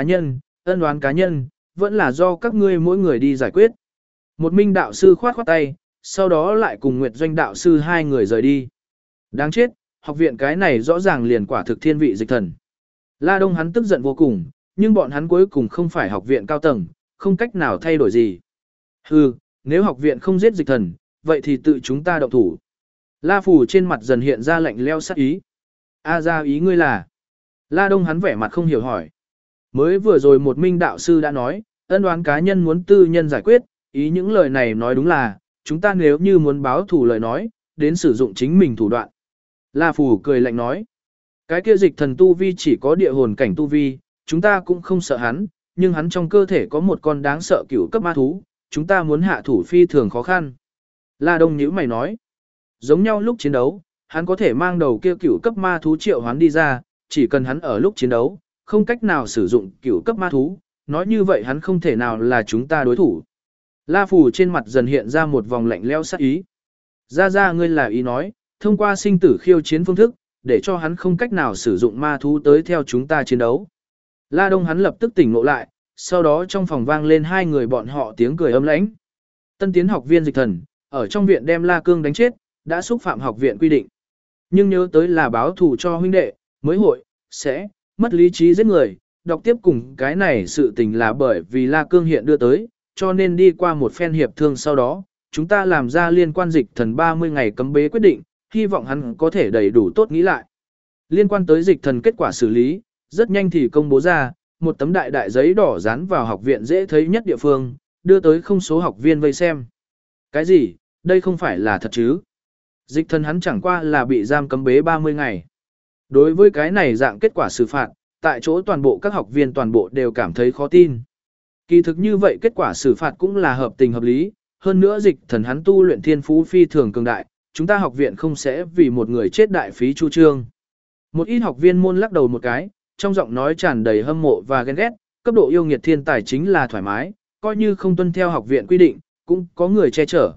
cá nhân, vẫn là do các ngươi mỗi người đi giải quyết. Một Minh đạo sư khoát khoát tay, sau đó lại cùng Nguyệt Doanh đạo sư hai người rời đi. Đáng chết, học viện cái này rõ ràng liền quả thực thiên vị Dịch Thần. La Đông hắn tức giận vô cùng, nhưng bọn hắn cuối cùng không phải học viện cao tầng, không cách nào thay đổi gì. Hừ, nếu học viện không giết Dịch Thần, vậy thì tự chúng ta động thủ. La Phủ trên mặt dần hiện ra lạnh leo sắc ý. A ra ý ngươi là. La Đông hắn vẻ mặt không hiểu hỏi. Mới vừa rồi một Minh đạo sư đã nói, ân oán cá nhân muốn tư nhân giải quyết, ý những lời này nói đúng là, chúng ta nếu như muốn báo thù lời nói, đến sử dụng chính mình thủ đoạn. La Phủ cười lạnh nói. Cái kia Dịch Thần tu vi chỉ có địa hồn cảnh tu vi, chúng ta cũng không sợ hắn, nhưng hắn trong cơ thể có một con đáng sợ cửu cấp ma thú, chúng ta muốn hạ thủ phi thường khó khăn. La Đông nhíu mày nói. Giống nhau lúc chiến đấu, hắn có thể mang đầu kia cửu cấp ma thú triệu hoán đi ra, chỉ cần hắn ở lúc chiến đấu, không cách nào sử dụng cửu cấp ma thú, nói như vậy hắn không thể nào là chúng ta đối thủ. La Phù trên mặt dần hiện ra một vòng lạnh lẽo sắc ý. Ra ngươi là ý nói, thông qua sinh tử khiêu chiến phương thức, để cho hắn không cách nào sử dụng ma thú tới theo chúng ta chiến đấu. La Đông hắn lập tức tỉnh ngộ lại, sau đó trong phòng vang lên hai người bọn họ tiếng cười ấm lãnh. Tân tiến học viên Dịch Thần, ở trong viện đem La Cương đánh chết, đã xúc phạm học viện quy định. Nhưng nhớ tới là báo thù cho huynh đệ, mới hội, sẽ, mất lý trí giết người, đọc tiếp cùng cái này sự tình là bởi vì La Cương hiện đưa tới, cho nên đi qua một phen hiệp thương sau đó, chúng ta làm ra liên quan Dịch Thần 30 ngày cấm bế quyết định, hy vọng hắn có thể đầy đủ tốt nghĩ lại. Liên quan tới Dịch Thần kết quả xử lý, rất nhanh thì công bố ra, một tấm đại đại giấy đỏ dán vào học viện dễ thấy nhất địa phương, đưa tới không số học viên vây xem. Cái gì, đây không phải là thật chứ? Dịch Thần hắn chẳng qua là bị giam cấm bế 30 ngày. Đối với cái này dạng kết quả xử phạt, tại chỗ toàn bộ các học viên toàn bộ đều cảm thấy khó tin. Kỳ thực như vậy kết quả xử phạt cũng là hợp tình hợp lý, hơn nữa Dịch Thần hắn tu luyện thiên phú phi thường cường đại, chúng ta học viện không sẽ vì một người chết đại phí chu trương. Một ít học viên môn lắc đầu một cái, trong giọng nói tràn đầy hâm mộ và ghen ghét, cấp độ yêu nghiệt thiên tài chính là thoải mái, coi như không tuân theo học viện quy định, cũng có người che chở.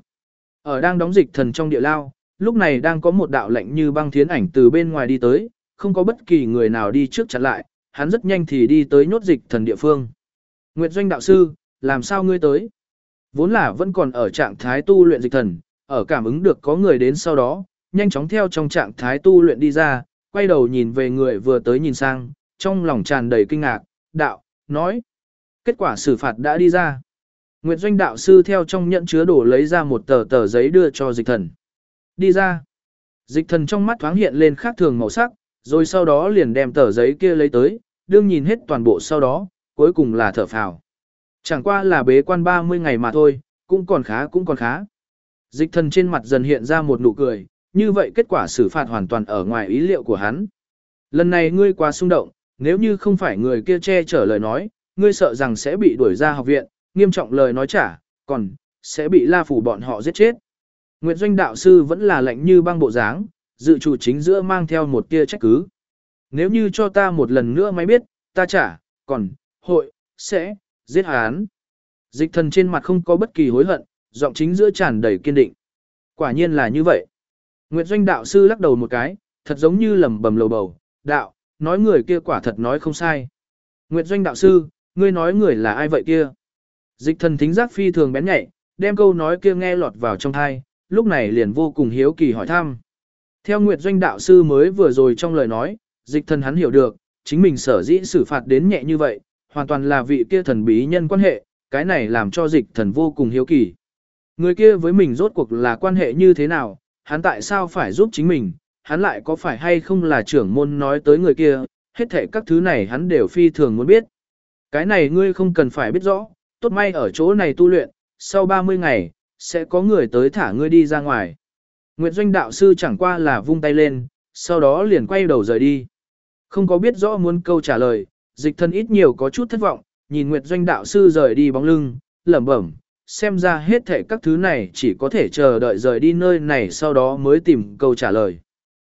Ở đang đóng Dịch Thần trong địa lao, lúc này đang có một đạo lệnh như băng thiến ảnh từ bên ngoài đi tới, không có bất kỳ người nào đi trước chặn lại, hắn rất nhanh thì đi tới nhốt Dịch Thần địa phương. Nguyệt Doanh đạo sư, làm sao ngươi tới? Vốn là vẫn còn ở trạng thái tu luyện Dịch Thần, ở cảm ứng được có người đến sau đó, nhanh chóng theo trong trạng thái tu luyện đi ra, quay đầu nhìn về người vừa tới nhìn sang, trong lòng tràn đầy kinh ngạc, đạo, nói. Kết quả xử phạt đã đi ra. Nguyệt Doanh đạo sư theo trong nhẫn chứa đồ lấy ra một tờ giấy đưa cho Dịch Thần. Đi ra. Dịch Thần trong mắt thoáng hiện lên khác thường màu sắc, rồi sau đó liền đem tờ giấy kia lấy tới, đương nhìn hết toàn bộ sau đó, cuối cùng là thở phào. Chẳng qua là bế quan 30 ngày mà thôi, cũng còn khá. Dịch Thần trên mặt dần hiện ra một nụ cười, như vậy kết quả xử phạt hoàn toàn ở ngoài ý liệu của hắn. Lần này ngươi quá xung động, nếu như không phải người kia che chở lời nói, ngươi sợ rằng sẽ bị đuổi ra học viện, nghiêm trọng lời nói trả, còn sẽ bị La Phủ bọn họ giết chết. Nguyệt Doanh đạo sư vẫn là lạnh như băng bộ dáng, dự chủ chính giữa mang theo một tia trách cứ. Nếu như cho ta một lần nữa mới biết, ta trả, còn hội sẽ giết hắn. Dịch Thần trên mặt không có bất kỳ hối hận, giọng chính giữa tràn đầy kiên định. Quả nhiên là như vậy. Nguyệt Doanh đạo sư lắc đầu một cái, thật giống như lẩm bẩm lầu bầu, đạo, nói người kia quả thật nói không sai. Nguyệt Doanh đạo sư, ngươi nói người là ai vậy kia? Dịch Thần thính giác phi thường bén nhạy, đem câu nói kia nghe lọt vào trong tai, lúc này liền vô cùng hiếu kỳ hỏi thăm. Theo Nguyệt Doanh đạo sư mới vừa rồi trong lời nói, Dịch Thần hắn hiểu được, chính mình sở dĩ xử phạt đến nhẹ như vậy, hoàn toàn là vị kia thần bí nhân quan hệ, cái này làm cho Dịch Thần vô cùng hiếu kỳ. Người kia với mình rốt cuộc là quan hệ như thế nào, hắn tại sao phải giúp chính mình, hắn lại có phải hay không là trưởng môn nói tới người kia, hết thảy các thứ này hắn đều phi thường muốn biết. Cái này ngươi không cần phải biết rõ, tốt may ở chỗ này tu luyện, sau 30 ngày, sẽ có người tới thả ngươi đi ra ngoài. Nguyệt Doanh đạo sư chẳng qua là vung tay lên, sau đó liền quay đầu rời đi. Không có biết rõ muốn câu trả lời, Dịch Thần ít nhiều có chút thất vọng, nhìn Nguyệt Doanh đạo sư rời đi bóng lưng, lẩm bẩm, xem ra hết thảy các thứ này chỉ có thể chờ đợi rời đi nơi này sau đó mới tìm câu trả lời.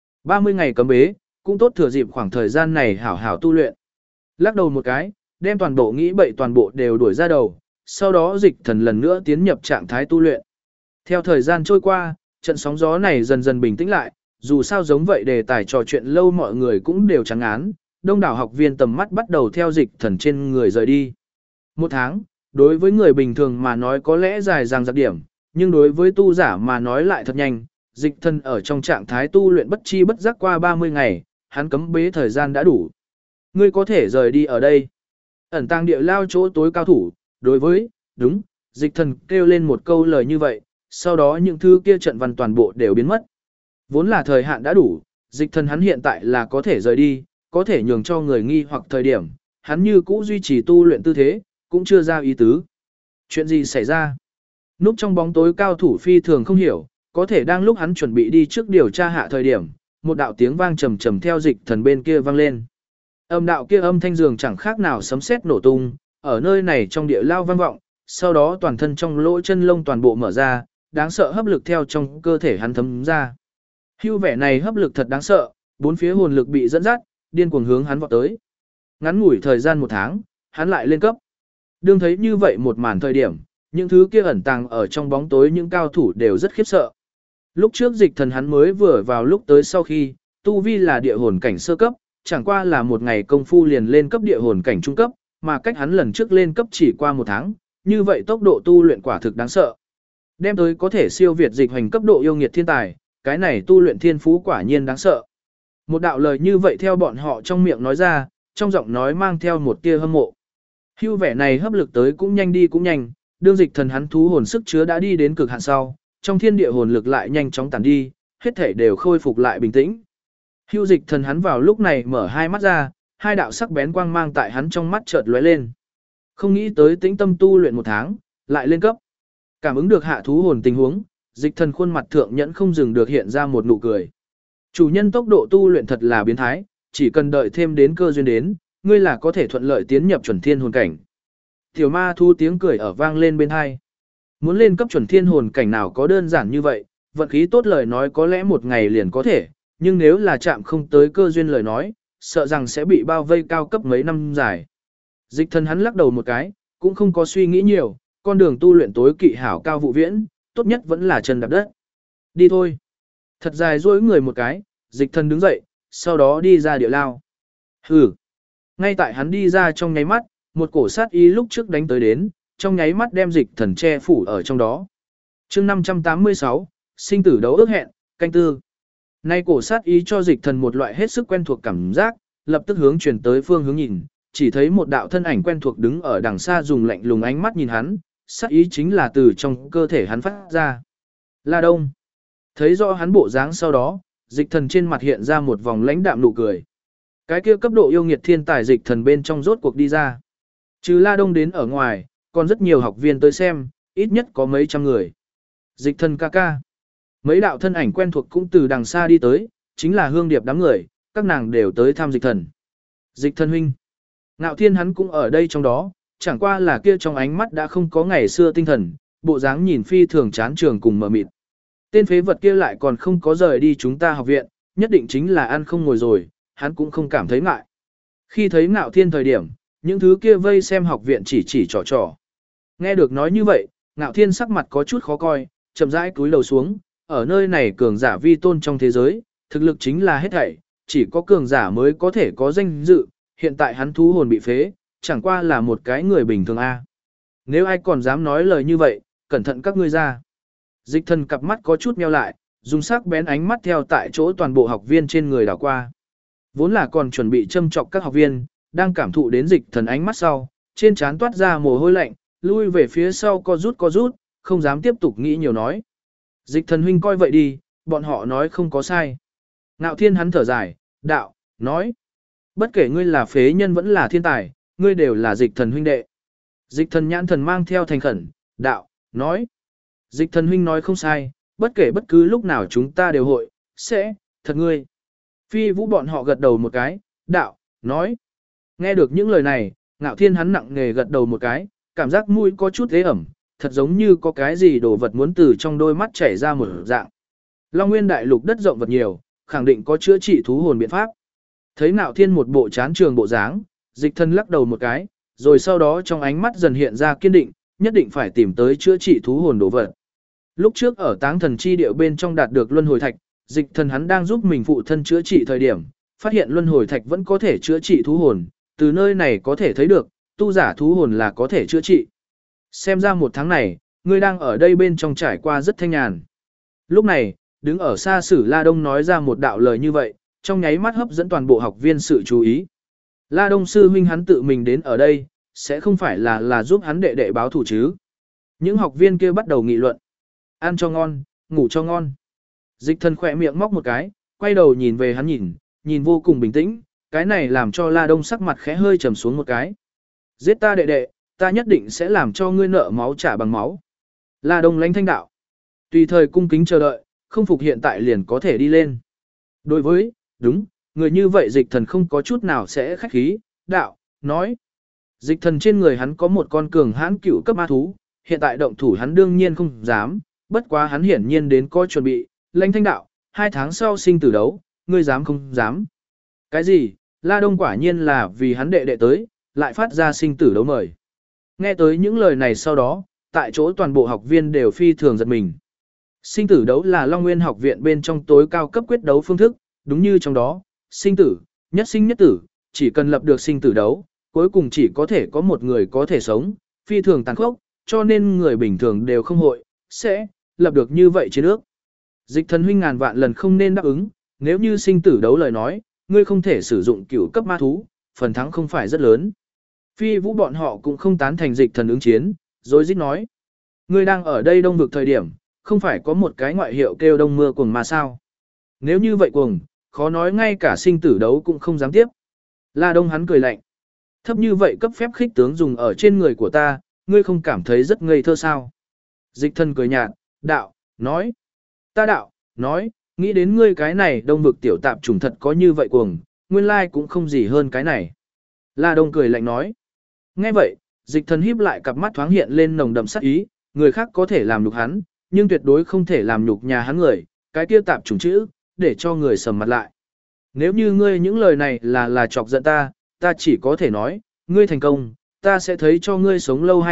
30 ngày cấm bế, cũng tốt thừa dịp khoảng thời gian này hảo hảo tu luyện. Lắc đầu một cái, đem toàn bộ nghĩ bậy toàn bộ đều đuổi ra đầu, sau đó Dịch Thần lần nữa tiến nhập trạng thái tu luyện. Theo thời gian trôi qua, trận sóng gió này dần dần bình tĩnh lại, dù sao giống vậy đề tài trò chuyện lâu mọi người cũng đều chán ngán, đông đảo học viên tầm mắt bắt đầu theo Dịch Thần trên người rời đi. Một tháng, đối với người bình thường mà nói có lẽ dài dằng dặc điểm, nhưng đối với tu giả mà nói lại thật nhanh, Dịch Thần ở trong trạng thái tu luyện bất chi bất giác qua 30 ngày, hắn cấm bế thời gian đã đủ. Ngươi có thể rời đi ở đây. Ẩn tàng địa lao chỗ tối cao thủ, đối với, đúng, Dịch Thần kêu lên một câu lời như vậy, sau đó những thứ kia trận văn toàn bộ đều biến mất. Vốn là thời hạn đã đủ, Dịch Thần hắn hiện tại là có thể rời đi, có thể nhường cho người nghi hoặc thời điểm, hắn như cũ duy trì tu luyện tư thế, cũng chưa ra ý tứ. Chuyện gì xảy ra? Núp trong bóng tối cao thủ phi thường không hiểu, có thể đang lúc hắn chuẩn bị đi trước điều tra hạ thời điểm, một đạo tiếng vang trầm trầm theo Dịch Thần bên kia vang lên. Âm đạo kia âm thanh dường chẳng khác nào sấm sét nổ tung, ở nơi này trong địa lao vang vọng, sau đó toàn thân trong lỗ chân lông toàn bộ mở ra, đáng sợ hấp lực theo trong cơ thể hắn thấm ra. Hưu vẻ này hấp lực thật đáng sợ, bốn phía hồn lực bị dẫn dắt, điên cuồng hướng hắn vọt tới. Ngắn ngủi thời gian 1 tháng, hắn lại lên cấp. Đương thấy như vậy một màn thời điểm, những thứ kia ẩn tàng ở trong bóng tối những cao thủ đều rất khiếp sợ. Lúc trước Dịch Thần hắn mới vừa vào lúc tới sau khi, tu vi là địa hồn cảnh sơ cấp, chẳng qua là một ngày công phu liền lên cấp địa hồn cảnh trung cấp, mà cách hắn lần trước lên cấp chỉ qua 1 tháng, như vậy tốc độ tu luyện quả thực đáng sợ. Đem tới có thể siêu việt Dịch Hoành cấp độ yêu nghiệt thiên tài, cái này tu luyện thiên phú quả nhiên đáng sợ. Một đạo lời như vậy theo bọn họ trong miệng nói ra, trong giọng nói mang theo một tia hâm mộ. Hưu vẻ này hấp lực tới cũng nhanh đi cũng nhanh, đương Dịch Thần hắn thú hồn sức chứa đã đi đến cực hạn sau, trong thiên địa hồn lực lại nhanh chóng tản đi, hết thể đều khôi phục lại bình tĩnh. Hưu Dịch Thần hắn vào lúc này mở hai mắt ra, hai đạo sắc bén quang mang tại hắn trong mắt chợt lóe lên. Không nghĩ tới tĩnh tâm tu luyện 1 tháng, lại lên cấp. Cảm ứng được hạ thú hồn tình huống, Dịch Thần khuôn mặt thượng nhẫn không dừng được hiện ra một nụ cười. Chủ nhân tốc độ tu luyện thật là biến thái, chỉ cần đợi thêm đến cơ duyên đến, ngươi là có thể thuận lợi tiến nhập chuẩn thiên hồn cảnh. Tiểu ma thu tiếng cười ở vang lên bên hai. Muốn lên cấp chuẩn thiên hồn cảnh nào có đơn giản như vậy, vận khí tốt lời nói có lẽ 1 ngày liền có thể, nhưng nếu là chạm không tới cơ duyên lời nói, sợ rằng sẽ bị bao vây cao cấp mấy năm dài. Dịch Thần hắn lắc đầu một cái, cũng không có suy nghĩ nhiều, con đường tu luyện tối kỵ hảo cao vụ viễn, tốt nhất vẫn là chân đạp đất. Đi thôi. Thật dài dối người một cái, Dịch Thần đứng dậy, sau đó đi ra địa lao. Hừ. Ngay tại hắn đi ra trong nháy mắt, một cổ sát ý lúc trước đánh tới đến, trong nháy mắt đem Dịch Thần che phủ ở trong đó. chương 586, sinh tử đấu ước hẹn, canh tư. Nay cổ sát ý cho Dịch Thần một loại hết sức quen thuộc cảm giác, lập tức hướng chuyển tới phương hướng nhìn, chỉ thấy một đạo thân ảnh quen thuộc đứng ở đằng xa dùng lạnh lùng ánh mắt nhìn hắn, sát ý chính là từ trong cơ thể hắn phát ra. La Đông. Thấy rõ hắn bộ dáng sau đó, Dịch Thần trên mặt hiện ra một vòng lãnh đạm nụ cười. Cái kia cấp độ yêu nghiệt thiên tài Dịch Thần bên trong rốt cuộc đi ra. Trừ La Đông đến ở ngoài, còn rất nhiều học viên tới xem, ít nhất có mấy trăm người. Dịch Thần ca ca. Mấy đạo thân ảnh quen thuộc cũng từ đằng xa đi tới, chính là Hương Điệp đám người, các nàng đều tới thăm Dịch Thần. Dịch Thần huynh. Ngạo Thiên hắn cũng ở đây trong đó, chẳng qua là kia trong ánh mắt đã không có ngày xưa tinh thần, bộ dáng nhìn phi thường chán trường cùng mờ mịt. Tên phế vật kia lại còn không có rời đi chúng ta học viện, nhất định chính là ăn không ngồi rồi, hắn cũng không cảm thấy ngại. Khi thấy Ngạo Thiên thời điểm, những thứ kia vây xem học viện chỉ trò trò. Nghe được nói như vậy, Ngạo Thiên sắc mặt có chút khó coi, chậm rãi cúi đầu xuống, ở nơi này cường giả vi tôn trong thế giới, thực lực chính là hết thảy, chỉ có cường giả mới có thể có danh dự, hiện tại hắn thú hồn bị phế, chẳng qua là một cái người bình thường a. Nếu ai còn dám nói lời như vậy, cẩn thận các ngươi ra. Dịch Thần cặp mắt có chút meo lại, dùng sắc bén ánh mắt theo tại chỗ toàn bộ học viên trên người đảo qua. Vốn là còn chuẩn bị châm chọc các học viên, đang cảm thụ đến Dịch Thần ánh mắt sau, trên trán toát ra mồ hôi lạnh, lui về phía sau co rút, không dám tiếp tục nghĩ nhiều nói. Dịch thần huynh coi vậy đi, bọn họ nói không có sai. Ngạo Thiên hắn thở dài, đạo, nói. Bất kể ngươi là phế nhân vẫn là thiên tài, ngươi đều là dịch thần huynh đệ. Dịch thần nhãn thần mang theo thành khẩn, đạo, nói. Dịch thần huynh nói không sai, bất kể bất cứ lúc nào chúng ta đều hội, sẽ, thật ngươi. Phi Vũ bọn họ gật đầu một cái, đạo, nói. Nghe được những lời này, Ngạo Thiên hắn nặng nề gật đầu một cái, cảm giác mũi có chút ế ẩm, thật giống như có cái gì đồ vật muốn từ trong đôi mắt chảy ra một dạng. Long Nguyên đại lục đất rộng vật nhiều, khẳng định có chữa trị thú hồn biện pháp. Thấy Ngạo Thiên một bộ chán trường bộ dáng, dịch thần lắc đầu một cái, rồi sau đó trong ánh mắt dần hiện ra kiên định, nhất định phải tìm tới chữa trị thú hồn đồ vật. Lúc trước ở Táng Thần chi địa bên trong đạt được luân hồi thạch, dịch thần hắn đang giúp mình phụ thân chữa trị thời điểm, phát hiện luân hồi thạch vẫn có thể chữa trị thú hồn, từ nơi này có thể thấy được, tu giả thú hồn là có thể chữa trị. Xem ra một tháng này, ngươi đang ở đây bên trong trải qua rất thanh nhàn. Lúc này, đứng ở xa Sử La Đông nói ra một đạo lời như vậy, trong nháy mắt hấp dẫn toàn bộ học viên sự chú ý. La Đông sư huynh hắn tự mình đến ở đây, sẽ không phải là giúp hắn đệ đệ báo thủ chứ. Những học viên kia bắt đầu nghị luận. Ăn cho ngon, ngủ cho ngon. Dịch thần khỏe miệng móc một cái, quay đầu nhìn về hắn nhìn vô cùng bình tĩnh, cái này làm cho La Đông sắc mặt khẽ hơi trầm xuống một cái. Giết ta đệ đệ, ta nhất định sẽ làm cho ngươi nợ máu trả bằng máu. La Đông lãnh thanh đạo. Tùy thời cung kính chờ đợi, không phục hiện tại liền có thể đi lên. Đối với, đúng, người như vậy dịch thần không có chút nào sẽ khách khí, đạo, nói. Dịch thần trên người hắn có một con cường hãn cựu cấp ma thú, hiện tại động thủ hắn đương nhiên không dám, bất quá hắn hiển nhiên đến coi chuẩn bị, lãnh thanh đạo, 2 tháng sau sinh tử đấu, ngươi dám không dám. Cái gì, La Đông quả nhiên là vì hắn đệ đệ tới, lại phát ra sinh tử đấu mời. Nghe tới những lời này sau đó, tại chỗ toàn bộ học viên đều phi thường giật mình. Sinh tử đấu là Long Nguyên học viện bên trong tối cao cấp quyết đấu phương thức, đúng như trong đó, sinh tử, nhất sinh nhất tử, chỉ cần lập được sinh tử đấu, cuối cùng chỉ có thể có một người có thể sống, phi thường tàn khốc, cho nên người bình thường đều không hội, sẽ, lập được như vậy chiến ước. Dịch thần huynh ngàn vạn lần không nên đáp ứng, nếu như sinh tử đấu lời nói, ngươi không thể sử dụng cửu cấp ma thú, phần thắng không phải rất lớn. Phi Vũ bọn họ cũng không tán thành dịch thần ứng chiến, rồi dít nói. Ngươi đang ở đây đông vực thời điểm, không phải có một cái ngoại hiệu kêu đông mưa cuồng mà sao. Nếu như vậy cuồng, khó nói ngay cả sinh tử đấu cũng không dám tiếp. La Đông hắn cười lạnh. Thấp như vậy cấp phép khích tướng dùng ở trên người của ta, ngươi không cảm thấy rất ngây thơ sao. Dịch thần cười nhạt, đạo, nói. Ta đạo, nói, nghĩ đến ngươi cái này đông vực tiểu tạp trùng thật có như vậy cuồng, nguyên lai cũng không gì hơn cái này. La Đông cười lạnh nói. Nghe vậy, dịch thần híp lại cặp mắt thoáng hiện lên nồng đậm sát ý, người khác có thể làm nhục hắn, nhưng tuyệt đối không thể làm nhục nhà hắn người, cái kia tạp trùng chữ, để cho người sầm mặt lại. Nếu như ngươi những lời này là chọc giận ta, ta chỉ có thể nói, ngươi thành công, ta sẽ thấy cho ngươi sống lâu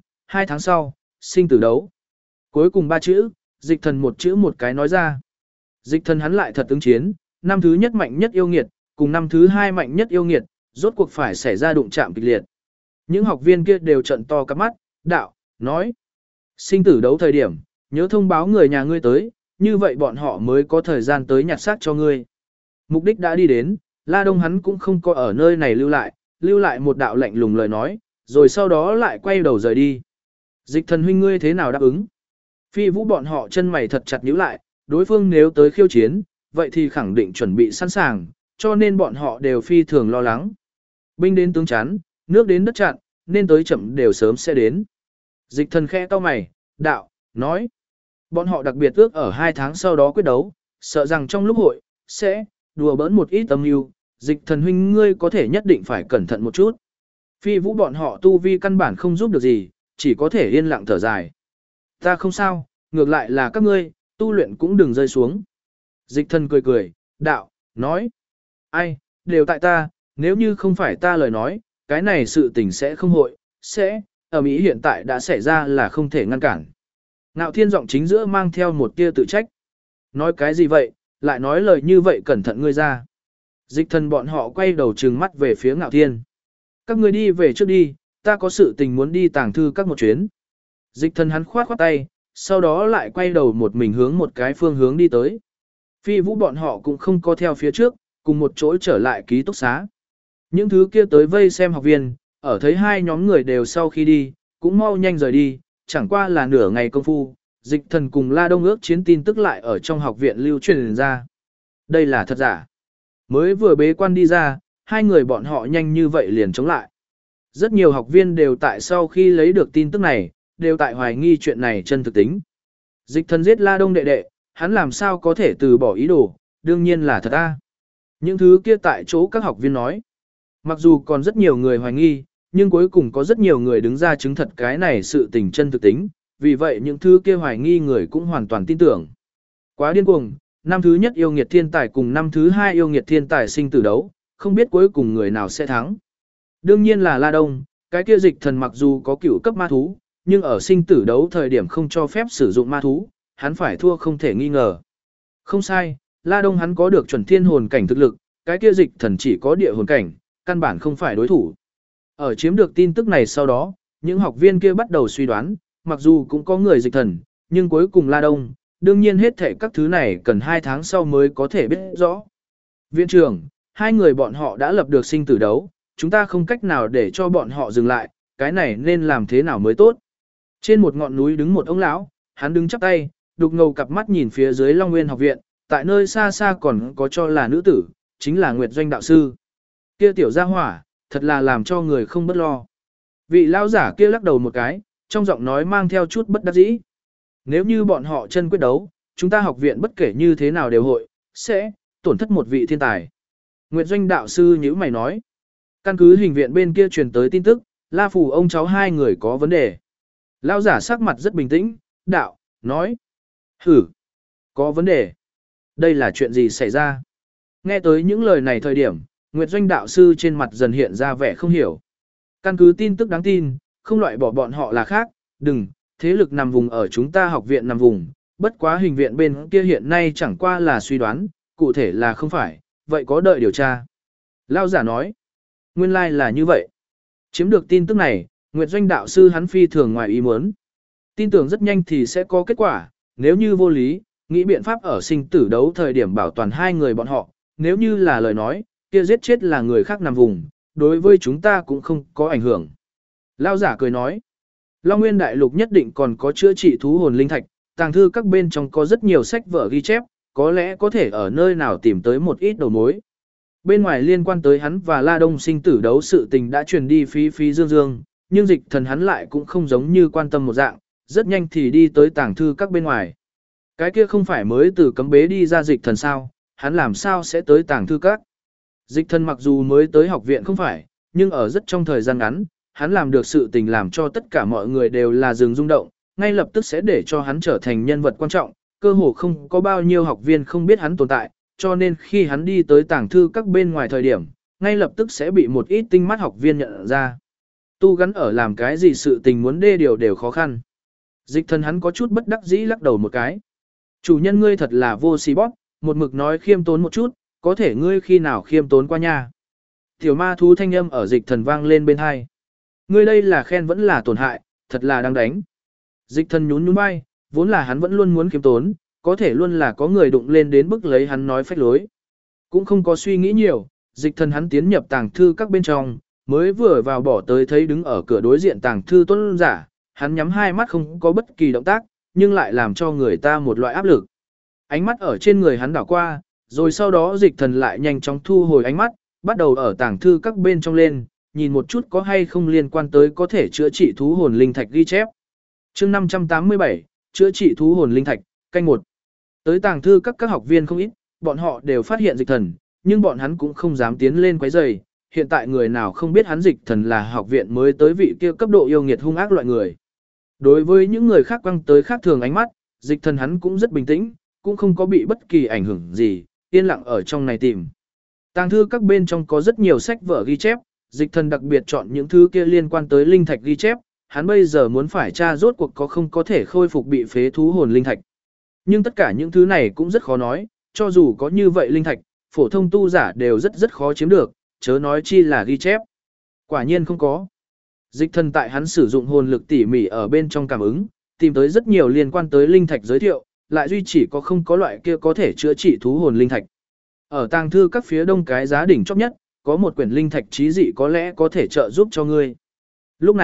2 tháng sau, sinh tử đấu. Cuối cùng 3 chữ, dịch thần một chữ một cái nói ra. Dịch thần hắn lại thật ứng chiến, năm thứ nhất mạnh nhất yêu nghiệt, cùng năm thứ 2 mạnh nhất yêu nghiệt, rốt cuộc phải xảy ra đụng chạm kịch liệt. Những học viên kia đều trận to cặp mắt, đạo, nói. Sinh tử đấu thời điểm, nhớ thông báo người nhà ngươi tới, như vậy bọn họ mới có thời gian tới nhặt xác cho ngươi. Mục đích đã đi đến, La Đông hắn cũng không có ở nơi này lưu lại một đạo lạnh lùng lời nói, rồi sau đó lại quay đầu rời đi. Dịch thần huynh ngươi thế nào đáp ứng? Phi Vũ bọn họ chân mày thật chặt nhíu lại, đối phương nếu tới khiêu chiến, vậy thì khẳng định chuẩn bị sẵn sàng, cho nên bọn họ đều phi thường lo lắng. Binh đến tướng chắn, nước đến đất chặn, nên tới chậm đều sớm sẽ đến. Dịch thần khẽ cau mày, đạo, nói. Bọn họ đặc biệt ước ở 2 tháng sau đó quyết đấu, sợ rằng trong lúc hội, sẽ, đùa bỡn một ít âm mưu. Dịch thần huynh ngươi có thể nhất định phải cẩn thận một chút. Phi Vũ bọn họ tu vi căn bản không giúp được gì, chỉ có thể yên lặng thở dài. Ta không sao, ngược lại là các ngươi, tu luyện cũng đừng rơi xuống. Dịch thần cười cười, đạo, nói. Ai, đều tại ta, nếu như không phải ta lời nói, cái này sự tình sẽ không hội, sẽ, ở Mỹ hiện tại đã xảy ra là không thể ngăn cản. Ngạo Thiên giọng chính giữa mang theo một tia tự trách. Nói cái gì vậy, lại nói lời như vậy cẩn thận ngươi ra. Dịch thần bọn họ quay đầu trừng mắt về phía Ngạo Thiên. Các ngươi đi về trước đi, ta có sự tình muốn đi tàng thư các một chuyến. Dịch thần hắn khoát khoát tay, sau đó lại quay đầu một mình hướng một cái phương hướng đi tới. Phi Vũ bọn họ cũng không có theo phía trước, cùng một chỗ trở lại ký túc xá. Những thứ kia tới vây xem học viên, ở thấy hai nhóm người đều sau khi đi, cũng mau nhanh rời đi, Chẳng qua là nửa ngày công phu, Dịch Thần cùng La Đông ước chiến tin tức lại ở trong học viện lưu truyền ra. Đây là thật giả. Mới vừa bế quan đi ra, hai người bọn họ nhanh như vậy liền chống lại. Rất nhiều học viên đều tại sau khi lấy được tin tức này, đều tại hoài nghi chuyện này chân thực tính. Dịch Thần giết La Đông đệ đệ, hắn làm sao có thể từ bỏ ý đồ, đương nhiên là thật a. Những thứ kia tại chỗ các học viên nói. Mặc dù còn rất nhiều người hoài nghi, nhưng cuối cùng có rất nhiều người đứng ra chứng thật cái này sự tình chân thực tính, vì vậy những thứ kia hoài nghi người cũng hoàn toàn tin tưởng. Quá điên cuồng, năm thứ nhất yêu nghiệt thiên tài cùng năm thứ hai yêu nghiệt thiên tài sinh tử đấu, không biết cuối cùng người nào sẽ thắng. Đương nhiên là La Đông, cái kia Dịch Thần mặc dù có cửu cấp ma thú, nhưng ở sinh tử đấu thời điểm không cho phép sử dụng ma thú, hắn phải thua không thể nghi ngờ. Không sai, La Đông hắn có được chuẩn thiên hồn cảnh thực lực, cái kia Dịch Thần chỉ có địa hồn cảnh, căn bản không phải đối thủ. Ở chiếm được tin tức này sau đó, những học viên kia bắt đầu suy đoán, mặc dù cũng có người Dịch Thần, nhưng cuối cùng La Đông, đương nhiên hết thể các thứ này cần 2 tháng sau mới có thể biết rõ. Viện trưởng, hai người bọn họ đã lập được sinh tử đấu, chúng ta không cách nào để cho bọn họ dừng lại, cái này nên làm thế nào mới tốt. Trên một ngọn núi đứng một ông lão, hắn đứng chắp tay, đục ngầu cặp mắt nhìn phía dưới Long Nguyên học viện, tại nơi xa xa còn có cho là nữ tử, chính là Nguyệt Doanh đạo sư. Kia tiểu gia hỏa, thật là làm cho người không bất lo. Vị lão giả kia lắc đầu một cái, trong giọng nói mang theo chút bất đắc dĩ. Nếu như bọn họ chân quyết đấu, chúng ta học viện bất kể như thế nào đều hội, sẽ tổn thất một vị thiên tài. Nguyệt Doanh đạo sư nhíu mày nói. Căn cứ hình viện bên kia truyền tới tin tức, La Phù ông cháu hai người có vấn đề. Lão giả sắc mặt rất bình tĩnh, đạo, nói. Có vấn đề. Đây là chuyện gì xảy ra? Nghe tới những lời này thời điểm, Nguyệt Doanh đạo sư trên mặt dần hiện ra vẻ không hiểu. Căn cứ tin tức đáng tin, không loại bỏ bọn họ là khác, đừng, thế lực nằm vùng ở chúng ta học viện nằm vùng, bất quá hình viện bên kia hiện nay chẳng qua là suy đoán, cụ thể là không phải, vậy có đợi điều tra. Lão giả nói, nguyên lai là như vậy. Chiếm được tin tức này, Nguyệt Doanh đạo sư hắn phi thường ngoài ý muốn. Tin tưởng rất nhanh thì sẽ có kết quả, nếu như vô lý, nghĩ biện pháp ở sinh tử đấu thời điểm bảo toàn hai người bọn họ, nếu như là lời nói, kia giết chết là người khác nằm vùng, đối với chúng ta cũng không có ảnh hưởng. Lão giả cười nói, Long Nguyên Đại Lục nhất định còn có chữa trị thú hồn linh thạch, tàng thư các bên trong có rất nhiều sách vở ghi chép, có lẽ có thể ở nơi nào tìm tới một ít đầu mối. Bên ngoài liên quan tới hắn và La Đông sinh tử đấu sự tình đã truyền đi phí phí dương dương, nhưng Dịch Thần hắn lại cũng không giống như quan tâm một dạng, rất nhanh thì đi tới tàng thư các bên ngoài. Cái kia không phải mới từ cấm bế đi ra Dịch Thần sao, hắn làm sao sẽ tới tàng thư các. Dịch Thần mặc dù mới tới học viện không phải, nhưng ở rất trong thời gian ngắn, hắn làm được sự tình làm cho tất cả mọi người đều là dừng rung động, ngay lập tức sẽ để cho hắn trở thành nhân vật quan trọng, cơ hồ không có bao nhiêu học viên không biết hắn tồn tại, cho nên khi hắn đi tới tàng thư các bên ngoài thời điểm, ngay lập tức sẽ bị một ít tinh mắt học viên nhận ra. Tu gắn ở làm cái gì sự tình muốn đê điều đều khó khăn. Dịch Thần hắn có chút bất đắc dĩ lắc đầu một cái. Chủ nhân ngươi thật là vô xí bóp, một mực nói khiêm tốn một chút, có thể ngươi khi nào khiêm tốn qua nha. Tiểu ma thú thanh âm ở Dịch Thần vang lên bên hai. Ngươi đây là khen vẫn là tổn hại, thật là đang đánh. Dịch Thần nhún nhún vai, vốn là hắn vẫn luôn muốn khiêm tốn, có thể luôn là có người đụng lên đến bức lấy hắn nói phách lối. Cũng không có suy nghĩ nhiều, Dịch Thần hắn tiến nhập tàng thư các bên trong, mới vừa vào bỏ tới thấy đứng ở cửa đối diện tàng thư tôn giả, hắn nhắm hai mắt không có bất kỳ động tác, nhưng lại làm cho người ta một loại áp lực. Ánh mắt ở trên người hắn đảo qua, rồi sau đó Dịch Thần lại nhanh chóng thu hồi ánh mắt, bắt đầu ở tàng thư các bên trong lên, nhìn một chút có hay không liên quan tới có thể chữa trị thú hồn linh thạch ghi chép. Chương 587, chữa trị thú hồn linh thạch, canh 1. Tới tàng thư các học viên không ít, bọn họ đều phát hiện Dịch Thần, nhưng bọn hắn cũng không dám tiến lên quấy rầy. Hiện tại người nào không biết hắn Dịch Thần là học viện mới tới vị kia cấp độ yêu nghiệt hung ác loại người. Đối với những người khác quăng tới khác thường ánh mắt, Dịch Thần hắn cũng rất bình tĩnh, cũng không có bị bất kỳ ảnh hưởng gì, yên lặng ở trong này tìm. Tàng thư các bên trong có rất nhiều sách vở ghi chép, Dịch Thần đặc biệt chọn những thứ kia liên quan tới linh thạch ghi chép, hắn bây giờ muốn phải tra rốt cuộc có không có thể khôi phục bị phế thú hồn linh thạch. Nhưng tất cả những thứ này cũng rất khó nói, cho dù có như vậy linh thạch, phổ thông tu giả đều rất khó chiếm được, chớ nói chi là ghi chép. Quả nhiên không có. Dịch Thần tại hắn sử dụng hồn lực tỉ mỉ ở bên trong cảm ứng, tìm tới rất nhiều liên quan tới linh thạch giới thiệu, lại duy chỉ có không có loại kia có thể chữa trị thú hồn linh thạch. Ở tàng thư các phía đông cái giá đỉnh chóp nhất, có một quyển linh thạch trí dị có lẽ có thể trợ giúp cho ngươi. Lúc này,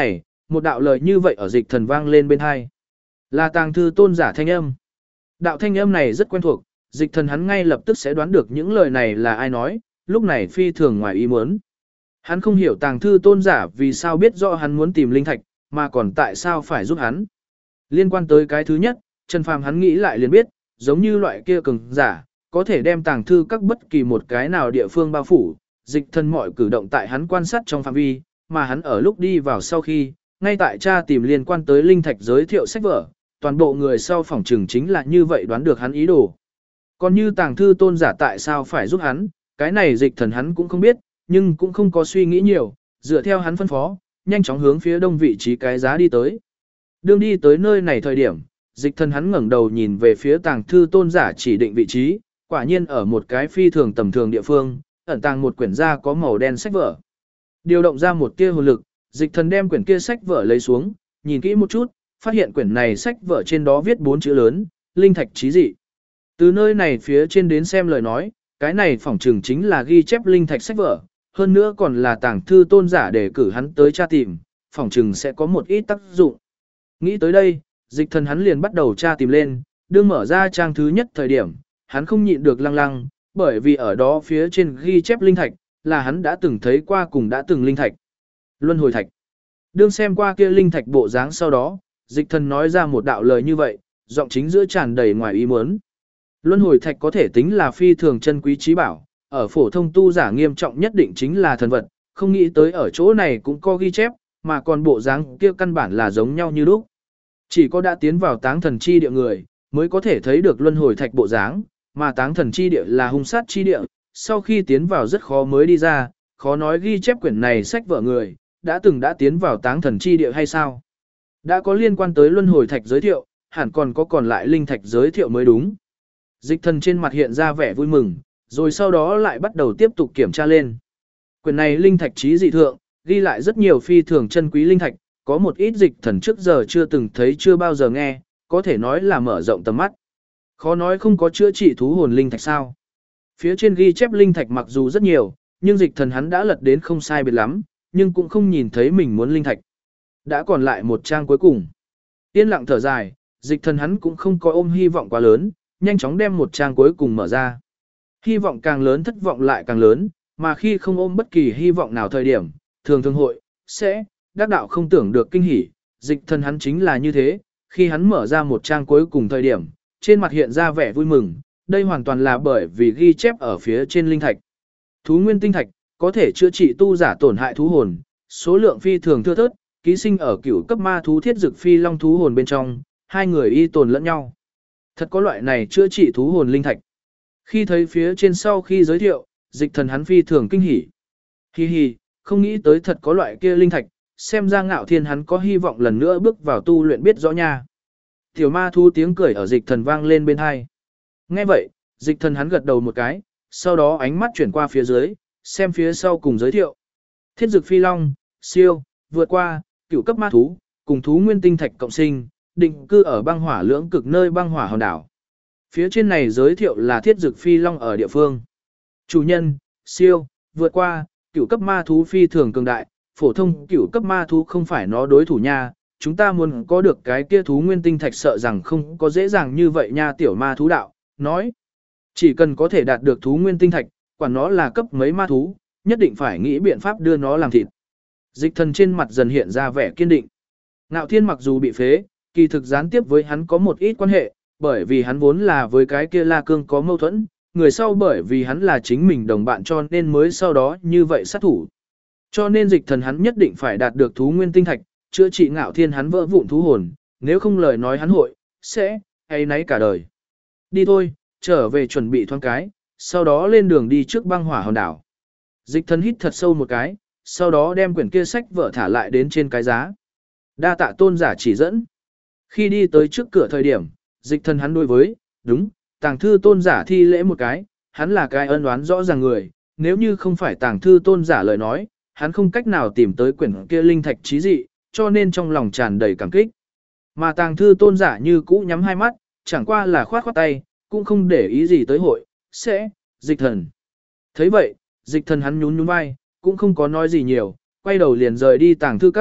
một đạo lời như vậy ở dịch thần vang lên bên hai. Là tàng thư tôn giả thanh âm. Đạo thanh âm này rất quen thuộc, dịch thần hắn ngay lập tức sẽ đoán được những lời này là ai nói, lúc này phi thường ngoài ý muốn. Hắn không hiểu tàng thư tôn giả vì sao biết rõ hắn muốn tìm linh thạch, mà còn tại sao phải giúp hắn. Liên quan tới cái thứ nhất, Trần Phàm hắn nghĩ lại liền biết, giống như loại kia cường giả, có thể đem tàng thư các bất kỳ một cái nào địa phương bao phủ, dịch thần mọi cử động tại hắn quan sát trong phạm vi, mà hắn ở lúc đi vào sau khi, ngay tại tra tìm liên quan tới linh thạch giới thiệu sách vở, toàn bộ người sau phỏng trừng chính là như vậy đoán được hắn ý đồ. Còn như tàng thư tôn giả tại sao phải giúp hắn, cái này dịch thần hắn cũng không biết, nhưng cũng không có suy nghĩ nhiều, dựa theo hắn phân phó, nhanh chóng hướng phía đông vị trí cái giá đi tới. Đương đi tới nơi này thời điểm, dịch thần hắn ngẩng đầu nhìn về phía tàng thư tôn giả chỉ định vị trí, quả nhiên ở một cái phi thường tầm thường địa phương, ẩn tàng một quyển da có màu đen sách vở. Điều động ra một tia hồn lực, dịch thần đem quyển kia sách vở lấy xuống, nhìn kỹ một chút, phát hiện quyển này sách vở trên đó viết 4 chữ lớn, linh thạch chí dị. Từ nơi này phía trên đến xem lời nói, cái này phỏng chừng chính là ghi chép linh thạch sách vở, hơn nữa còn là tàng thư tôn giả để cử hắn tới tra tìm, phỏng chừng sẽ có một ít tác dụng. Nghĩ tới đây, dịch thần hắn liền bắt đầu tra tìm lên, đương mở ra trang thứ nhất thời điểm, hắn không nhịn được lăng lăng, bởi vì ở đó phía trên ghi chép linh thạch, là hắn đã từng thấy qua cùng đã từng linh thạch. Luân hồi thạch. Đương xem qua kia linh thạch bộ dáng sau đó, dịch thần nói ra một đạo lời như vậy, giọng chính giữa tràn đầy ngoài ý muốn. Luân hồi thạch có thể tính là phi thường chân quý trí bảo, ở phổ thông tu giả nghiêm trọng nhất định chính là thần vật, không nghĩ tới ở chỗ này cũng có ghi chép, mà còn bộ dáng kia căn bản là giống nhau như lúc. Chỉ có đã tiến vào táng thần chi địa người, mới có thể thấy được luân hồi thạch bộ dáng, mà táng thần chi địa là hung sát chi địa, sau khi tiến vào rất khó mới đi ra, khó nói ghi chép quyển này sách vở người, đã tiến vào táng thần chi địa hay sao. Đã có liên quan tới luân hồi thạch giới thiệu, hẳn còn có còn lại linh thạch giới thiệu mới đúng. Dịch thần trên mặt hiện ra vẻ vui mừng, rồi sau đó lại bắt đầu tiếp tục kiểm tra lên. Quyển này linh thạch chí dị thượng, ghi lại rất nhiều phi thường chân quý linh thạch, có một ít dịch thần trước giờ chưa từng thấy chưa bao giờ nghe, có thể nói là mở rộng tầm mắt. Khó nói không có chữa trị thú hồn linh thạch sao. Phía trên ghi chép linh thạch mặc dù rất nhiều, nhưng dịch thần hắn đã lật đến không sai biệt lắm, nhưng cũng không nhìn thấy mình muốn linh thạch. Đã còn lại một trang cuối cùng. Yên lặng thở dài, dịch thần hắn cũng không có ôm hy vọng quá lớn, nhanh chóng đem một trang cuối cùng mở ra. Hy vọng càng lớn thất vọng lại càng lớn, mà khi không ôm bất kỳ hy vọng nào thời điểm, thường thường hội, sẽ, đắc đạo không tưởng được kinh hỉ, dịch thần hắn chính là như thế, khi hắn mở ra một trang cuối cùng thời điểm, trên mặt hiện ra vẻ vui mừng, đây hoàn toàn là bởi vì ghi chép ở phía trên linh thạch. Thú nguyên tinh thạch, có thể chữa trị tu giả tổn hại thú hồn, số lượng phi thường thưa thớt, ký sinh ở cửu cấp ma thú thiết dực phi long thú hồn bên trong, hai người y tồn lẫn nhau. Thật có loại này chữa trị thú hồn linh thạch. Khi thấy phía trên sau khi giới thiệu, dịch thần hắn phi thường kinh hỉ. Hi hi, không nghĩ tới thật có loại kia linh thạch, xem ra Ngạo Thiên hắn có hy vọng lần nữa bước vào tu luyện biết rõ nha. Tiểu ma thú tiếng cười ở dịch thần vang lên bên hai. Nghe vậy, dịch thần hắn gật đầu một cái, sau đó ánh mắt chuyển qua phía dưới, xem phía sau cùng giới thiệu. Thiết dực phi long, siêu, vượt qua, cửu cấp ma thú, cùng thú nguyên tinh thạch cộng sinh, định cư ở băng hỏa lưỡng cực nơi băng hỏa hòn đảo. Phía trên này giới thiệu là thiết dực phi long ở địa phương. Chủ nhân, siêu, vượt qua, cửu cấp ma thú phi thường cường đại, phổ thông cửu cấp ma thú không phải nó đối thủ nha, chúng ta muốn có được cái kia thú nguyên tinh thạch sợ rằng không có dễ dàng như vậy nha. Tiểu ma thú đạo, nói, chỉ cần có thể đạt được thú nguyên tinh thạch, quản nó là cấp mấy ma thú, nhất định phải nghĩ biện pháp đưa nó làm thịt. Dịch thần trên mặt dần hiện ra vẻ kiên định. Ngạo Thiên mặc dù bị phế, kỳ thực gián tiếp với hắn có một ít quan hệ, bởi vì hắn vốn là với cái kia La Cương có mâu thuẫn, người sau bởi vì hắn là chính mình đồng bạn cho nên mới sau đó như vậy sát thủ. Cho nên dịch thần hắn nhất định phải đạt được thú nguyên tinh thạch, chữa trị Ngạo Thiên hắn vỡ vụn thú hồn, nếu không lời nói hắn hội, sẽ, hay nấy cả đời. Đi thôi, trở về chuẩn bị thoáng cái, sau đó lên đường đi trước băng hỏa hòn đảo. Dịch thần hít thật sâu một cái, sau đó đem quyển kia sách vở thả lại đến trên cái giá. Đa tạ tôn giả chỉ dẫn. Khi đi tới trước cửa thời điểm, dịch thần hắn đối với, đúng, tàng thư tôn giả thi lễ một cái, hắn là cái ân oán rõ ràng người, nếu như không phải tàng thư tôn giả lời nói, hắn không cách nào tìm tới quyển kia linh thạch chí dị, cho nên trong lòng tràn đầy cảm kích. Mà tàng thư tôn giả như cũ nhắm hai mắt, chẳng qua là khoát khoát tay, cũng không để ý gì tới hội, sẽ, dịch thần. Thấy vậy, dịch thần hắn nhún nhún vai, cũng không có nói gì nhiều, quay đầu liền rời đi tàng thư các,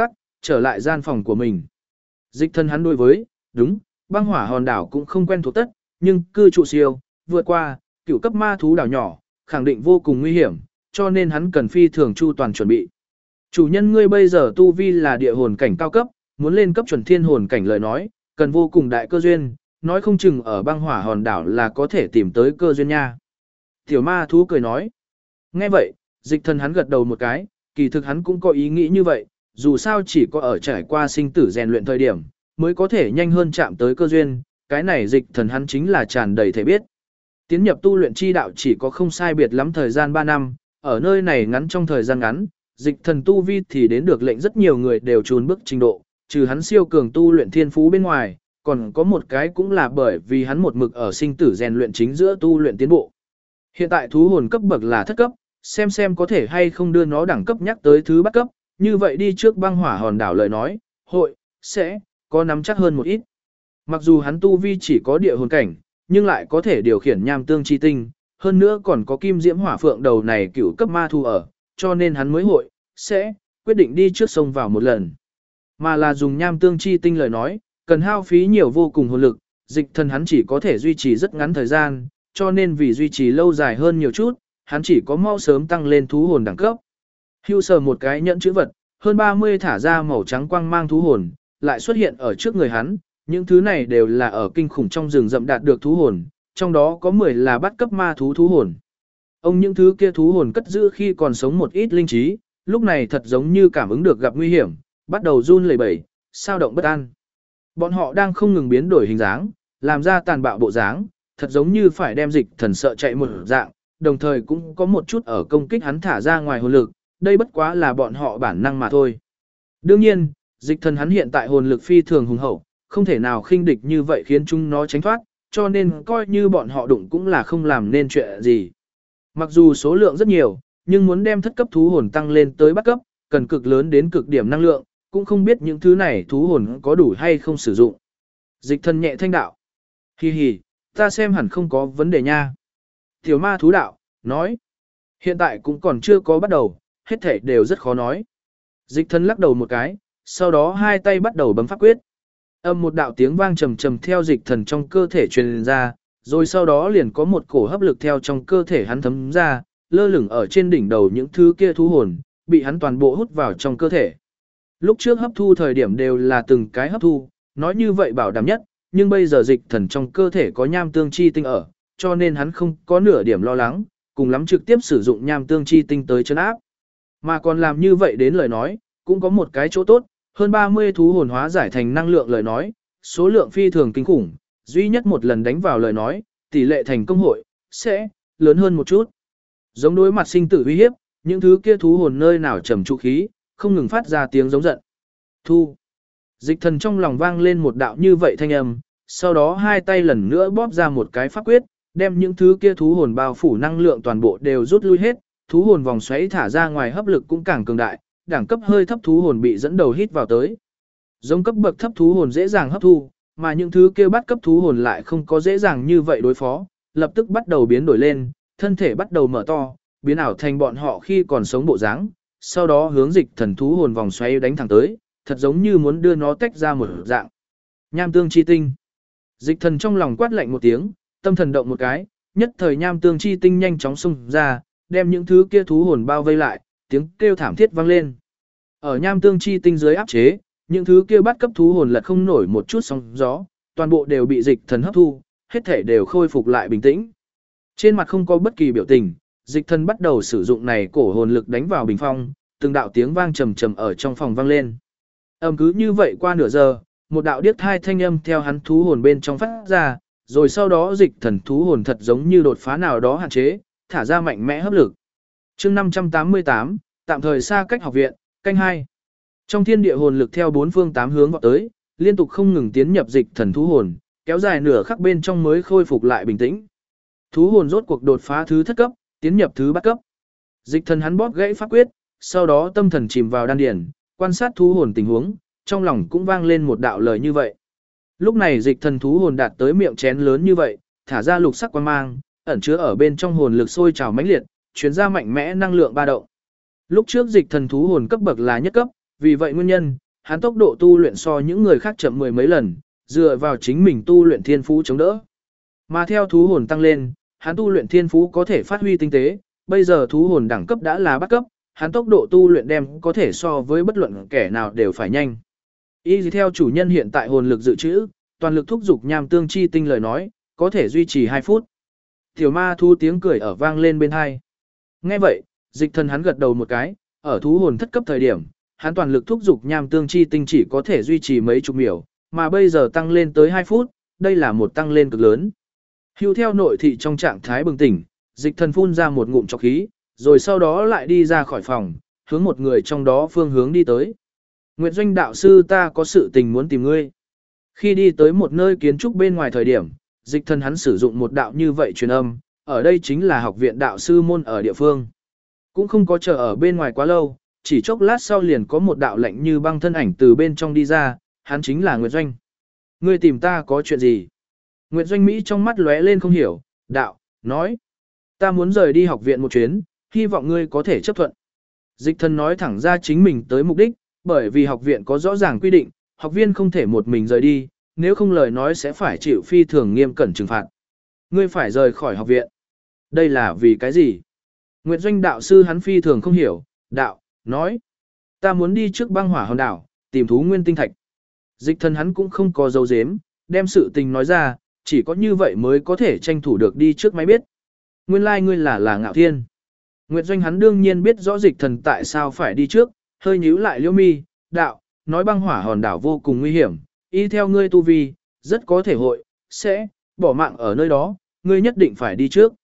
trở lại gian phòng của mình. Dịch thần hắn đối với, đúng, băng hỏa hòn đảo cũng không quen thuộc tất, nhưng cư trụ siêu, vượt qua, cửu cấp ma thú đảo nhỏ, khẳng định vô cùng nguy hiểm, cho nên hắn cần phi thường chu toàn chuẩn bị. Chủ nhân ngươi bây giờ tu vi là địa hồn cảnh cao cấp, muốn lên cấp chuẩn thiên hồn cảnh lời nói, cần vô cùng đại cơ duyên, nói không chừng ở băng hỏa hòn đảo là có thể tìm tới cơ duyên nha. Tiểu ma thú cười nói. Nghe vậy, dịch thần hắn gật đầu một cái, kỳ thực hắn cũng có ý nghĩ như vậy, dù sao chỉ có ở trải qua sinh tử rèn luyện thời điểm, mới có thể nhanh hơn chạm tới cơ duyên, cái này dịch thần hắn chính là tràn đầy thể biết. Tiến nhập tu luyện chi đạo chỉ có không sai biệt lắm thời gian 3 năm, ở nơi này ngắn trong thời gian ngắn, dịch thần tu vi thì đến được lệnh rất nhiều người đều trốn bước trình độ, trừ hắn siêu cường tu luyện thiên phú bên ngoài, còn có một cái cũng là bởi vì hắn một mực ở sinh tử rèn luyện chính giữa tu luyện tiến bộ. Hiện tại thú hồn cấp bậc là thất cấp, xem có thể hay không đưa nó đẳng cấp nhắc tới thứ bắt cấp, như vậy đi trước băng hỏa hòn đảo lời nói, hội, sẽ, có nắm chắc hơn một ít. Mặc dù hắn tu vi chỉ có địa hồn cảnh, nhưng lại có thể điều khiển nham tương chi tinh, hơn nữa còn có kim diễm hỏa phượng đầu này cửu cấp ma thu ở, cho nên hắn mới hội, sẽ, quyết định đi trước sông vào một lần. Mà là dùng nham tương chi tinh lời nói, cần hao phí nhiều vô cùng hồn lực, dịch thần hắn chỉ có thể duy trì rất ngắn thời gian, cho nên vì duy trì lâu dài hơn nhiều chút, hắn chỉ có mau sớm tăng lên thú hồn đẳng cấp. Hưu sờ một cái nhẫn chữ vật, hơn 30 thả ra màu trắng quang mang thú hồn, lại xuất hiện ở trước người hắn, những thứ này đều là ở kinh khủng trong rừng rậm đạt được thú hồn, trong đó có 10 là bắt cấp ma thú thú hồn. Ông những thứ kia thú hồn cất giữ khi còn sống một ít linh trí, lúc này thật giống như cảm ứng được gặp nguy hiểm, bắt đầu run lẩy bẩy, sao động bất an. Bọn họ đang không ngừng biến đổi hình dáng, làm ra tàn bạo bộ dáng, thật giống như phải đem dịch thần sợ chạy một dạng, đồng thời cũng có một chút ở công kích hắn thả ra ngoài hồn lực, đây bất quá là bọn họ bản năng mà thôi. Đương nhiên, dịch thần hắn hiện tại hồn lực phi thường hùng hậu, không thể nào khinh địch như vậy khiến chúng nó tránh thoát, cho nên coi như bọn họ đụng cũng là không làm nên chuyện gì. Mặc dù số lượng rất nhiều, nhưng muốn đem thất cấp thú hồn tăng lên tới bắt cấp, cần cực lớn đến cực điểm năng lượng, cũng không biết những thứ này thú hồn có đủ hay không sử dụng. Dịch thần nhẹ thanh đạo. Hi hi, ta xem hẳn không có vấn đề nha. Tiểu ma thú đạo, nói. Hiện tại cũng còn chưa có bắt đầu, hết thể đều rất khó nói. Dịch thần lắc đầu một cái, sau đó hai tay bắt đầu bấm pháp quyết. Âm một đạo tiếng vang trầm trầm theo dịch thần trong cơ thể truyền ra, rồi sau đó liền có một cổ hấp lực theo trong cơ thể hắn thấm ra, lơ lửng ở trên đỉnh đầu những thứ kia thú hồn, bị hắn toàn bộ hút vào trong cơ thể. Lúc trước hấp thu thời điểm đều là từng cái hấp thu, nói như vậy bảo đảm nhất, nhưng bây giờ dịch thần trong cơ thể có nham tương chi tinh ở, cho nên hắn không có nửa điểm lo lắng, cùng lắm trực tiếp sử dụng nham tương chi tinh tới chấn áp. Mà còn làm như vậy đến lời nói, cũng có một cái chỗ tốt, hơn 30 thú hồn hóa giải thành năng lượng lời nói, số lượng phi thường kinh khủng, duy nhất một lần đánh vào lời nói, tỷ lệ thành công hội, sẽ lớn hơn một chút. Giống đối mặt sinh tử uy hiếp, những thứ kia thú hồn nơi nào trầm trụ khí, không ngừng phát ra tiếng giống giận. Thu. Dịch thần trong lòng vang lên một đạo như vậy thanh âm, sau đó hai tay lần nữa bóp ra một cái pháp quyết, đem những thứ kia thú hồn bao phủ năng lượng toàn bộ đều rút lui hết, thú hồn vòng xoáy thả ra ngoài hấp lực cũng càng cường đại, đẳng cấp hơi thấp thú hồn bị dẫn đầu hít vào tới. Giống cấp bậc thấp thú hồn dễ dàng hấp thu, mà những thứ kia bắt cấp thú hồn lại không có dễ dàng như vậy đối phó, lập tức bắt đầu biến đổi lên, thân thể bắt đầu mở to, biến ảo thành bọn họ khi còn sống bộ dáng, sau đó hướng dịch thần thú hồn vòng xoáy đánh thẳng tới, thật giống như muốn đưa nó tách ra một dạng. Nham tương chi tinh. Dịch thần trong lòng quát lạnh một tiếng, tâm thần động một cái, nhất thời nham tương chi tinh nhanh chóng xung ra, đem những thứ kia thú hồn bao vây lại, tiếng kêu thảm thiết vang lên. Ở nham tương chi tinh dưới áp chế, những thứ kia bắt cấp thú hồn lật không nổi một chút sóng gió, toàn bộ đều bị dịch thần hấp thu, hết thể đều khôi phục lại bình tĩnh. Trên mặt không có bất kỳ biểu tình, dịch thần bắt đầu sử dụng này cổ hồn lực đánh vào bình phong, từng đạo tiếng vang trầm trầm ở trong phòng vang lên. Cứ như vậy qua nửa giờ, một đạo điếc thai thanh âm theo hắn thú hồn bên trong phát ra, rồi sau đó dịch thần thú hồn thật giống như đột phá nào đó hạn chế, thả ra mạnh mẽ hấp lực. Chương 588, tạm thời xa cách học viện, canh 2. Trong thiên địa hồn lực theo bốn phương tám hướng vọt tới, liên tục không ngừng tiến nhập dịch thần thú hồn, kéo dài nửa khắc bên trong mới khôi phục lại bình tĩnh. Thú hồn rốt cuộc đột phá thứ thất cấp, tiến nhập thứ bát cấp. Dịch thần hắn bóp gãy pháp quyết, sau đó tâm thần chìm vào đan điển, quan sát thú hồn tình huống, trong lòng cũng vang lên một đạo lời như vậy. Lúc này dịch thần thú hồn đạt tới miệng chén lớn như vậy, thả ra lục sắc quang mang, ẩn chứa ở bên trong hồn lực sôi trào mãnh liệt, truyền ra mạnh mẽ năng lượng ba động. Lúc trước dịch thần thú hồn cấp bậc là nhất cấp, vì vậy nguyên nhân, hắn tốc độ tu luyện so những người khác chậm mười mấy lần, dựa vào chính mình tu luyện thiên phú chống đỡ. Mà theo thú hồn tăng lên, hắn tu luyện thiên phú có thể phát huy tinh tế, bây giờ thú hồn đẳng cấp đã là bắt cấp, hắn tốc độ tu luyện đem có thể so với bất luận kẻ nào đều phải nhanh. Y theo chủ nhân hiện tại hồn lực dự trữ, toàn lực thúc dục nham tương chi tinh lời nói, có thể duy trì 2 phút. Tiểu ma thú tiếng cười ở vang lên bên hai. Nghe vậy, dịch thần hắn gật đầu một cái, ở thú hồn thất cấp thời điểm, hắn toàn lực thúc dục nham tương chi tinh chỉ có thể duy trì mấy chục miểu, mà bây giờ tăng lên tới 2 phút, đây là một tăng lên cực lớn. Hưu theo nội thị trong trạng thái bừng tỉnh, dịch thần phun ra một ngụm trọc khí, rồi sau đó lại đi ra khỏi phòng, hướng một người trong đó phương hướng đi tới. Nguyệt Doanh đạo sư, ta có sự tình muốn tìm ngươi. Khi đi tới một nơi kiến trúc bên ngoài thời điểm, dịch thần hắn sử dụng một đạo như vậy truyền âm, ở đây chính là học viện đạo sư môn ở địa phương. Cũng không có chờ ở bên ngoài quá lâu, chỉ chốc lát sau liền có một đạo lạnh như băng thân ảnh từ bên trong đi ra, hắn chính là Nguyệt Doanh. Ngươi tìm ta có chuyện gì? Nguyệt Doanh Mỹ trong mắt lóe lên không hiểu, đạo, nói. Ta muốn rời đi học viện một chuyến, hy vọng ngươi có thể chấp thuận. Dịch thần nói thẳng ra chính mình tới mục đích, bởi vì học viện có rõ ràng quy định, học viên không thể một mình rời đi, nếu không lời nói sẽ phải chịu phi thường nghiêm cẩn trừng phạt. Ngươi phải rời khỏi học viện. Đây là vì cái gì? Nguyệt Doanh đạo sư hắn phi thường không hiểu, đạo, nói. Ta muốn đi trước băng hỏa hòn đảo, tìm thú nguyên tinh thạch. Dịch thần hắn cũng không có dấu dếm, đem sự tình nói ra, chỉ có như vậy mới có thể tranh thủ được đi trước máy biết. Nguyên lai ngươi là Ngạo Thiên. Nguyệt Doanh hắn đương nhiên biết rõ dịch thần tại sao phải đi trước, hơi nhíu lại liễu mi, đạo, nói băng hỏa hòn đảo vô cùng nguy hiểm, y theo ngươi tu vi, rất có thể hội, sẽ, bỏ mạng ở nơi đó, ngươi nhất định phải đi trước.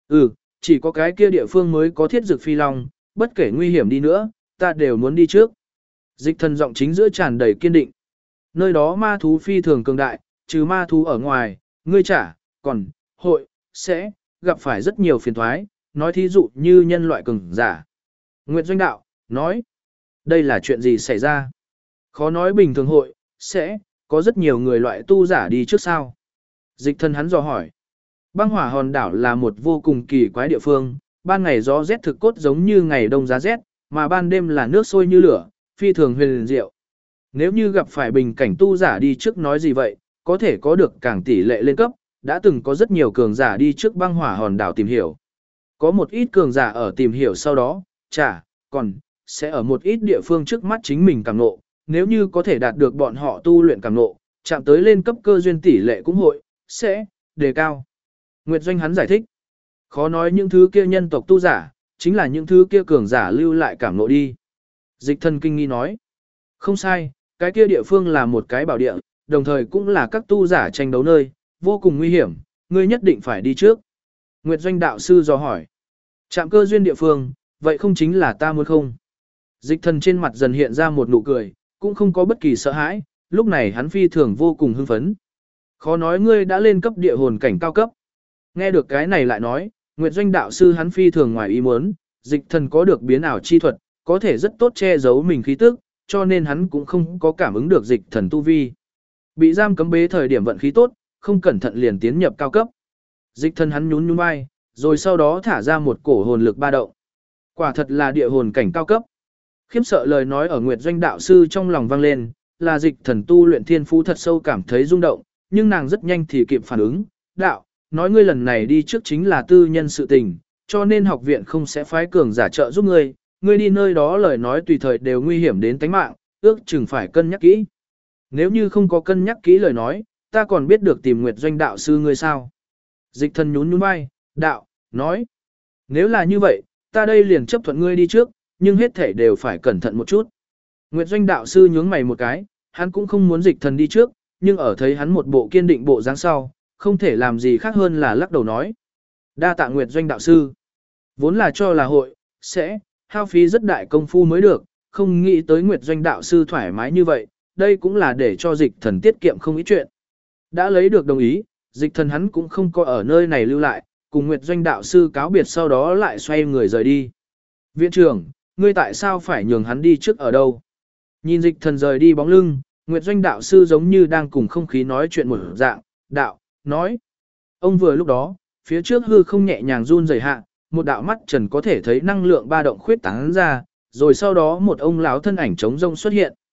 Chỉ có cái kia địa phương mới có thiết dược phi long, bất kể nguy hiểm đi nữa, ta đều muốn đi trước. Dịch thần giọng chính giữa tràn đầy kiên định. Nơi đó ma thú phi thường cường đại, trừ ma thú ở ngoài, ngươi còn, hội, sẽ, gặp phải rất nhiều phiền thoái, nói thí dụ như nhân loại cường giả. Nguyệt Doanh đạo, nói, đây là chuyện gì xảy ra? Khó nói bình thường hội, sẽ, có rất nhiều người loại tu giả đi trước sao? Dịch thần hắn dò hỏi. Băng hỏa hòn đảo là một vô cùng kỳ quái địa phương, ban ngày gió rét thực cốt giống như ngày đông giá rét, mà ban đêm là nước sôi như lửa, phi thường huyền diệu. Nếu như gặp phải bình cảnh tu giả đi trước nói gì vậy, có thể có được càng tỷ lệ lên cấp, đã từng có rất nhiều cường giả đi trước băng hỏa hòn đảo tìm hiểu. Có một ít cường giả ở tìm hiểu sau đó, còn, sẽ ở một ít địa phương trước mắt chính mình cảm ngộ, nếu như có thể đạt được bọn họ tu luyện cảm ngộ, chạm tới lên cấp cơ duyên tỷ lệ cũng hội, sẽ, đề cao. Nguyệt Doanh hắn giải thích, khó nói những thứ kia nhân tộc tu giả, chính là những thứ kia cường giả lưu lại cảm ngộ đi. Dịch thần kinh nghi nói, không sai, cái kia địa phương là một cái bảo địa, đồng thời cũng là các tu giả tranh đấu nơi, vô cùng nguy hiểm, ngươi nhất định phải đi trước. Nguyệt Doanh đạo sư dò hỏi, chạm cơ duyên địa phương, vậy không chính là ta muốn không? Dịch thần trên mặt dần hiện ra một nụ cười, cũng không có bất kỳ sợ hãi, lúc này hắn phi thường vô cùng hưng phấn. Khó nói ngươi đã lên cấp địa hồn cảnh cao cấp. Nghe được cái này lại nói, Nguyệt Doanh đạo sư hắn phi thường ngoài ý muốn, dịch thần có được biến ảo chi thuật, có thể rất tốt che giấu mình khí tức, cho nên hắn cũng không có cảm ứng được dịch thần tu vi. Bị giam cấm bế thời điểm vận khí tốt, không cẩn thận liền tiến nhập cao cấp. Dịch thần hắn nhún nhún vai, rồi sau đó thả ra một cổ hồn lực ba động. Quả thật là địa hồn cảnh cao cấp. Khiếp sợ lời nói ở Nguyệt Doanh đạo sư trong lòng vang lên, là dịch thần tu luyện thiên phú thật sâu cảm thấy rung động, nhưng nàng rất nhanh thì kịp phản ứng, đạo, nói ngươi lần này đi trước chính là tư nhân sự tình, cho nên học viện không sẽ phái cường giả trợ giúp ngươi, ngươi đi nơi đó lời nói tùy thời đều nguy hiểm đến tính mạng, ước chừng phải cân nhắc kỹ. Nếu như không có cân nhắc kỹ lời nói, ta còn biết được tìm Nguyệt Doanh đạo sư ngươi sao? Dịch thần nhún nhún vai, đạo, nói, nếu là như vậy, ta đây liền chấp thuận ngươi đi trước, nhưng hết thể đều phải cẩn thận một chút. Nguyệt Doanh đạo sư nhướng mày một cái, hắn cũng không muốn dịch thần đi trước, nhưng ở thấy hắn một bộ kiên định bộ dáng sau, không thể làm gì khác hơn là lắc đầu nói. Đa tạ Nguyệt Doanh đạo sư. Vốn là cho là hội, sẽ, hao phí rất đại công phu mới được, không nghĩ tới Nguyệt Doanh đạo sư thoải mái như vậy, đây cũng là để cho dịch thần tiết kiệm không ít chuyện. Đã lấy được đồng ý, dịch thần hắn cũng không có ở nơi này lưu lại, cùng Nguyệt Doanh đạo sư cáo biệt sau đó lại xoay người rời đi. Viện trưởng, ngươi tại sao phải nhường hắn đi trước ở đâu? Nhìn dịch thần rời đi bóng lưng, Nguyệt Doanh đạo sư giống như đang cùng không khí nói chuyện một dạng, đạo, nói. Ông vừa lúc đó, phía trước hư không nhẹ nhàng run rẩy hạ, một đạo mắt trần có thể thấy năng lượng ba động khuyết tán ra, rồi sau đó một ông lão thân ảnh trống rông xuất hiện.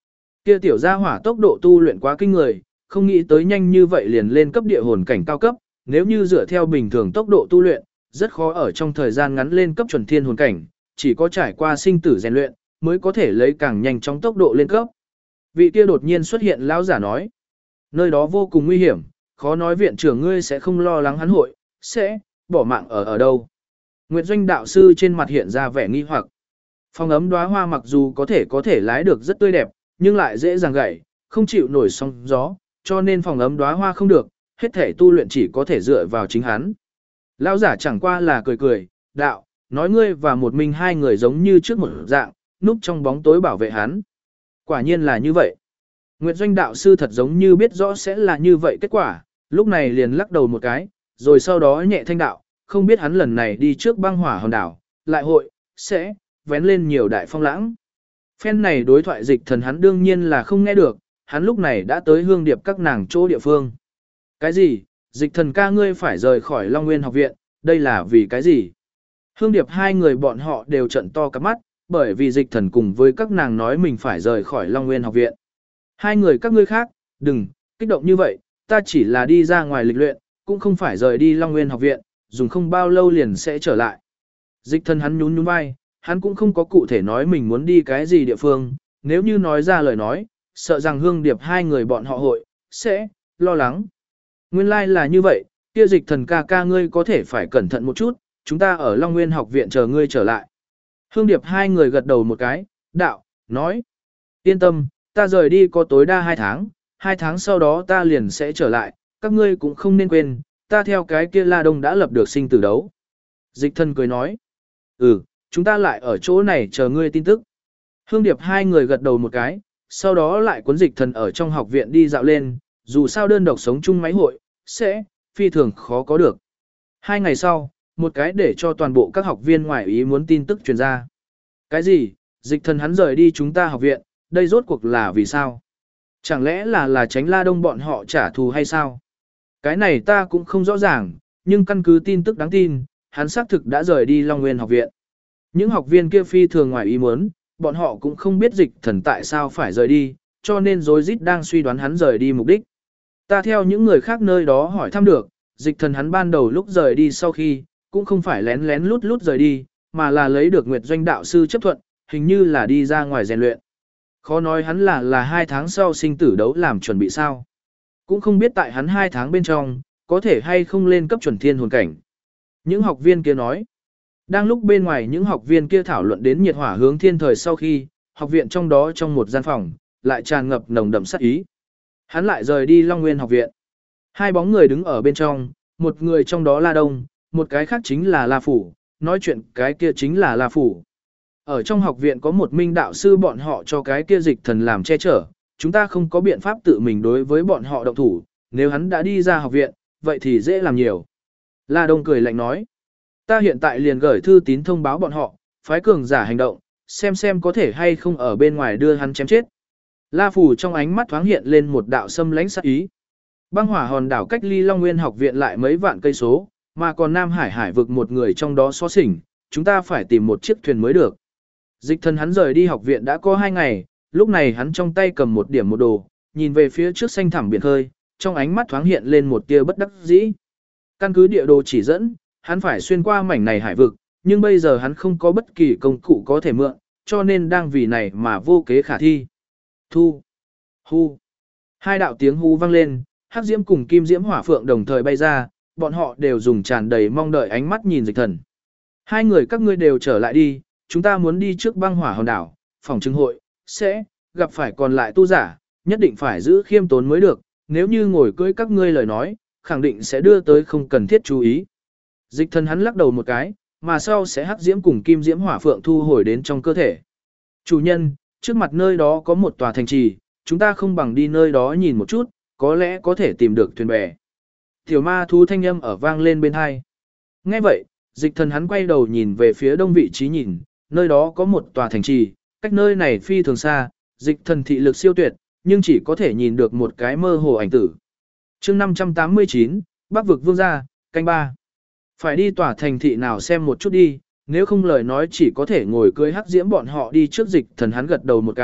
Kia tiểu gia hỏa tốc độ tu luyện quá kinh người, không nghĩ tới nhanh như vậy liền lên cấp địa hồn cảnh cao cấp, nếu như dựa theo bình thường tốc độ tu luyện, rất khó ở trong thời gian ngắn lên cấp chuẩn thiên hồn cảnh, chỉ có trải qua sinh tử rèn luyện, mới có thể lấy càng nhanh chóng tốc độ lên cấp. Vị kia đột nhiên xuất hiện lão giả nói, nơi đó vô cùng nguy hiểm, khó nói viện trưởng ngươi sẽ không lo lắng hắn hội, sẽ bỏ mạng ở đâu. Nguyệt Doanh đạo sư trên mặt hiện ra vẻ nghi hoặc. Phong ấm đóa hoa mặc dù có thể lái được rất tươi đẹp, nhưng lại dễ dàng gãy, không chịu nổi sóng gió, cho nên phòng ấm đóa hoa không được, hết thể tu luyện chỉ có thể dựa vào chính hắn. Lão giả chẳng qua là cười cười, đạo, nói ngươi và một mình hai người giống như trước một dạng, núp trong bóng tối bảo vệ hắn. Quả nhiên là như vậy. Nguyệt Doanh đạo sư thật giống như biết rõ sẽ là như vậy kết quả, lúc này liền lắc đầu một cái, rồi sau đó nhẹ thanh đạo, không biết hắn lần này đi trước băng hỏa hòn đảo, lại hội, sẽ, vén lên nhiều đại phong lãng. Phen này đối thoại dịch thần hắn đương nhiên là không nghe được, hắn lúc này đã tới hương điệp các nàng chỗ địa phương. Cái gì, dịch thần ca ngươi phải rời khỏi Long Nguyên học viện, đây là vì cái gì? Hương điệp hai người bọn họ đều trận to cả mắt, bởi vì dịch thần cùng với các nàng nói mình phải rời khỏi Long Nguyên học viện. Hai người các ngươi khác, đừng, kích động như vậy, ta chỉ là đi ra ngoài lịch luyện, cũng không phải rời đi Long Nguyên học viện, dùng không bao lâu liền sẽ trở lại. Dịch thần hắn nhún nhún vai, hắn cũng không có cụ thể nói mình muốn đi cái gì địa phương, nếu như nói ra lời nói, sợ rằng hương điệp hai người bọn họ hội, sẽ, lo lắng. Nguyên lai là như vậy, kia dịch thần ca ca ngươi có thể phải cẩn thận một chút, chúng ta ở Long Nguyên học viện chờ ngươi trở lại. Hương điệp hai người gật đầu một cái, đạo, nói, yên tâm, ta rời đi có tối đa 2 tháng sau đó ta liền sẽ trở lại, các ngươi cũng không nên quên, ta theo cái kia La Đông đã lập được sinh tử đấu. Dịch thần cười nói, chúng ta lại ở chỗ này chờ ngươi tin tức. Hương điệp hai người gật đầu một cái, sau đó lại cuốn dịch thần ở trong học viện đi dạo lên, dù sao đơn độc sống chung máy hội, sẽ, phi thường khó có được. 2 ngày sau, một cái để cho toàn bộ các học viên ngoài ý muốn tin tức truyền ra. Cái gì, dịch thần hắn rời đi chúng ta học viện, đây rốt cuộc là vì sao? Chẳng lẽ là tránh La Đông bọn họ trả thù hay sao? Cái này ta cũng không rõ ràng, nhưng căn cứ tin tức đáng tin, hắn xác thực đã rời đi Long Nguyên học viện. Những học viên kia phi thường ngoài ý muốn, bọn họ cũng không biết dịch thần tại sao phải rời đi, cho nên rối rít đang suy đoán hắn rời đi mục đích. Ta theo những người khác nơi đó hỏi thăm được, dịch thần hắn ban đầu lúc rời đi sau khi, cũng không phải lén lén lút lút rời đi, mà là lấy được Nguyệt Doanh đạo sư chấp thuận, hình như là đi ra ngoài rèn luyện. Khó nói hắn là 2 tháng sau sinh tử đấu làm chuẩn bị sao. Cũng không biết tại hắn 2 tháng bên trong, có thể hay không lên cấp chuẩn thiên hồn cảnh. Những học viên kia nói, đang lúc bên ngoài những học viên kia thảo luận đến nhiệt hỏa hướng thiên thời sau khi, học viện trong đó trong một gian phòng, lại tràn ngập nồng đậm sát ý. Hắn lại rời đi Long Nguyên học viện. 2 bóng người đứng ở bên trong, một người trong đó La Đông, một cái khác chính là La Phủ, nói chuyện cái kia chính là La Phủ. Ở trong học viện có một minh đạo sư bọn họ cho cái kia dịch thần làm che chở, chúng ta không có biện pháp tự mình đối với bọn họ động thủ, nếu hắn đã đi ra học viện, vậy thì dễ làm nhiều. La Đông cười lạnh nói, ta hiện tại liền gửi thư tín thông báo bọn họ, phái cường giả hành động, xem có thể hay không ở bên ngoài đưa hắn chém chết. La Phủ trong ánh mắt thoáng hiện lên một đạo xâm lãnh sát ý. Băng hỏa hòn đảo cách ly Long Nguyên học viện lại mấy vạn cây số, mà còn Nam Hải hải vực một người trong đó xóa xỉnh, chúng ta phải tìm một chiếc thuyền mới được. Dịch thần hắn rời đi học viện đã có 2 ngày, lúc này hắn trong tay cầm một điểm một đồ, nhìn về phía trước xanh thẳm biển khơi, trong ánh mắt thoáng hiện lên một tia bất đắc dĩ. Căn cứ địa đồ chỉ dẫn, hắn phải xuyên qua mảnh này hải vực, nhưng bây giờ hắn không có bất kỳ công cụ có thể mượn, cho nên đang vì này mà vô kế khả thi. Thu, hu, 2 đạo tiếng hú vang lên, hắc diễm cùng kim diễm hỏa phượng đồng thời bay ra, bọn họ đều dùng tràn đầy mong đợi ánh mắt nhìn dịch thần. 2 người các ngươi đều trở lại đi, chúng ta muốn đi trước băng hỏa hòn đảo, phòng trưng hội, sẽ gặp phải còn lại tu giả, nhất định phải giữ khiêm tốn mới được, nếu như ngồi cưỡi các ngươi lời nói, khẳng định sẽ đưa tới không cần thiết chú ý. Dịch thần hắn lắc đầu một cái, mà sau sẽ hắc diễm cùng kim diễm hỏa phượng thu hồi đến trong cơ thể. Chủ nhân, trước mặt nơi đó có một tòa thành trì, chúng ta không bằng đi nơi đó nhìn một chút, có lẽ có thể tìm được thuyền bè. Tiểu ma thú thanh âm ở vang lên bên hai. Nghe vậy, dịch thần hắn quay đầu nhìn về phía đông vị trí nhìn, nơi đó có một tòa thành trì, cách nơi này phi thường xa, dịch thần thị lực siêu tuyệt, nhưng chỉ có thể nhìn được một cái mơ hồ ảnh tử. chương 589, Bắc vực vương gia, canh 3. Phải đi tòa thành thị nào xem một chút đi, nếu không lời nói chỉ có thể ngồi cưới hắc diễm bọn họ đi trước dịch thần hắn gật đầu một cái,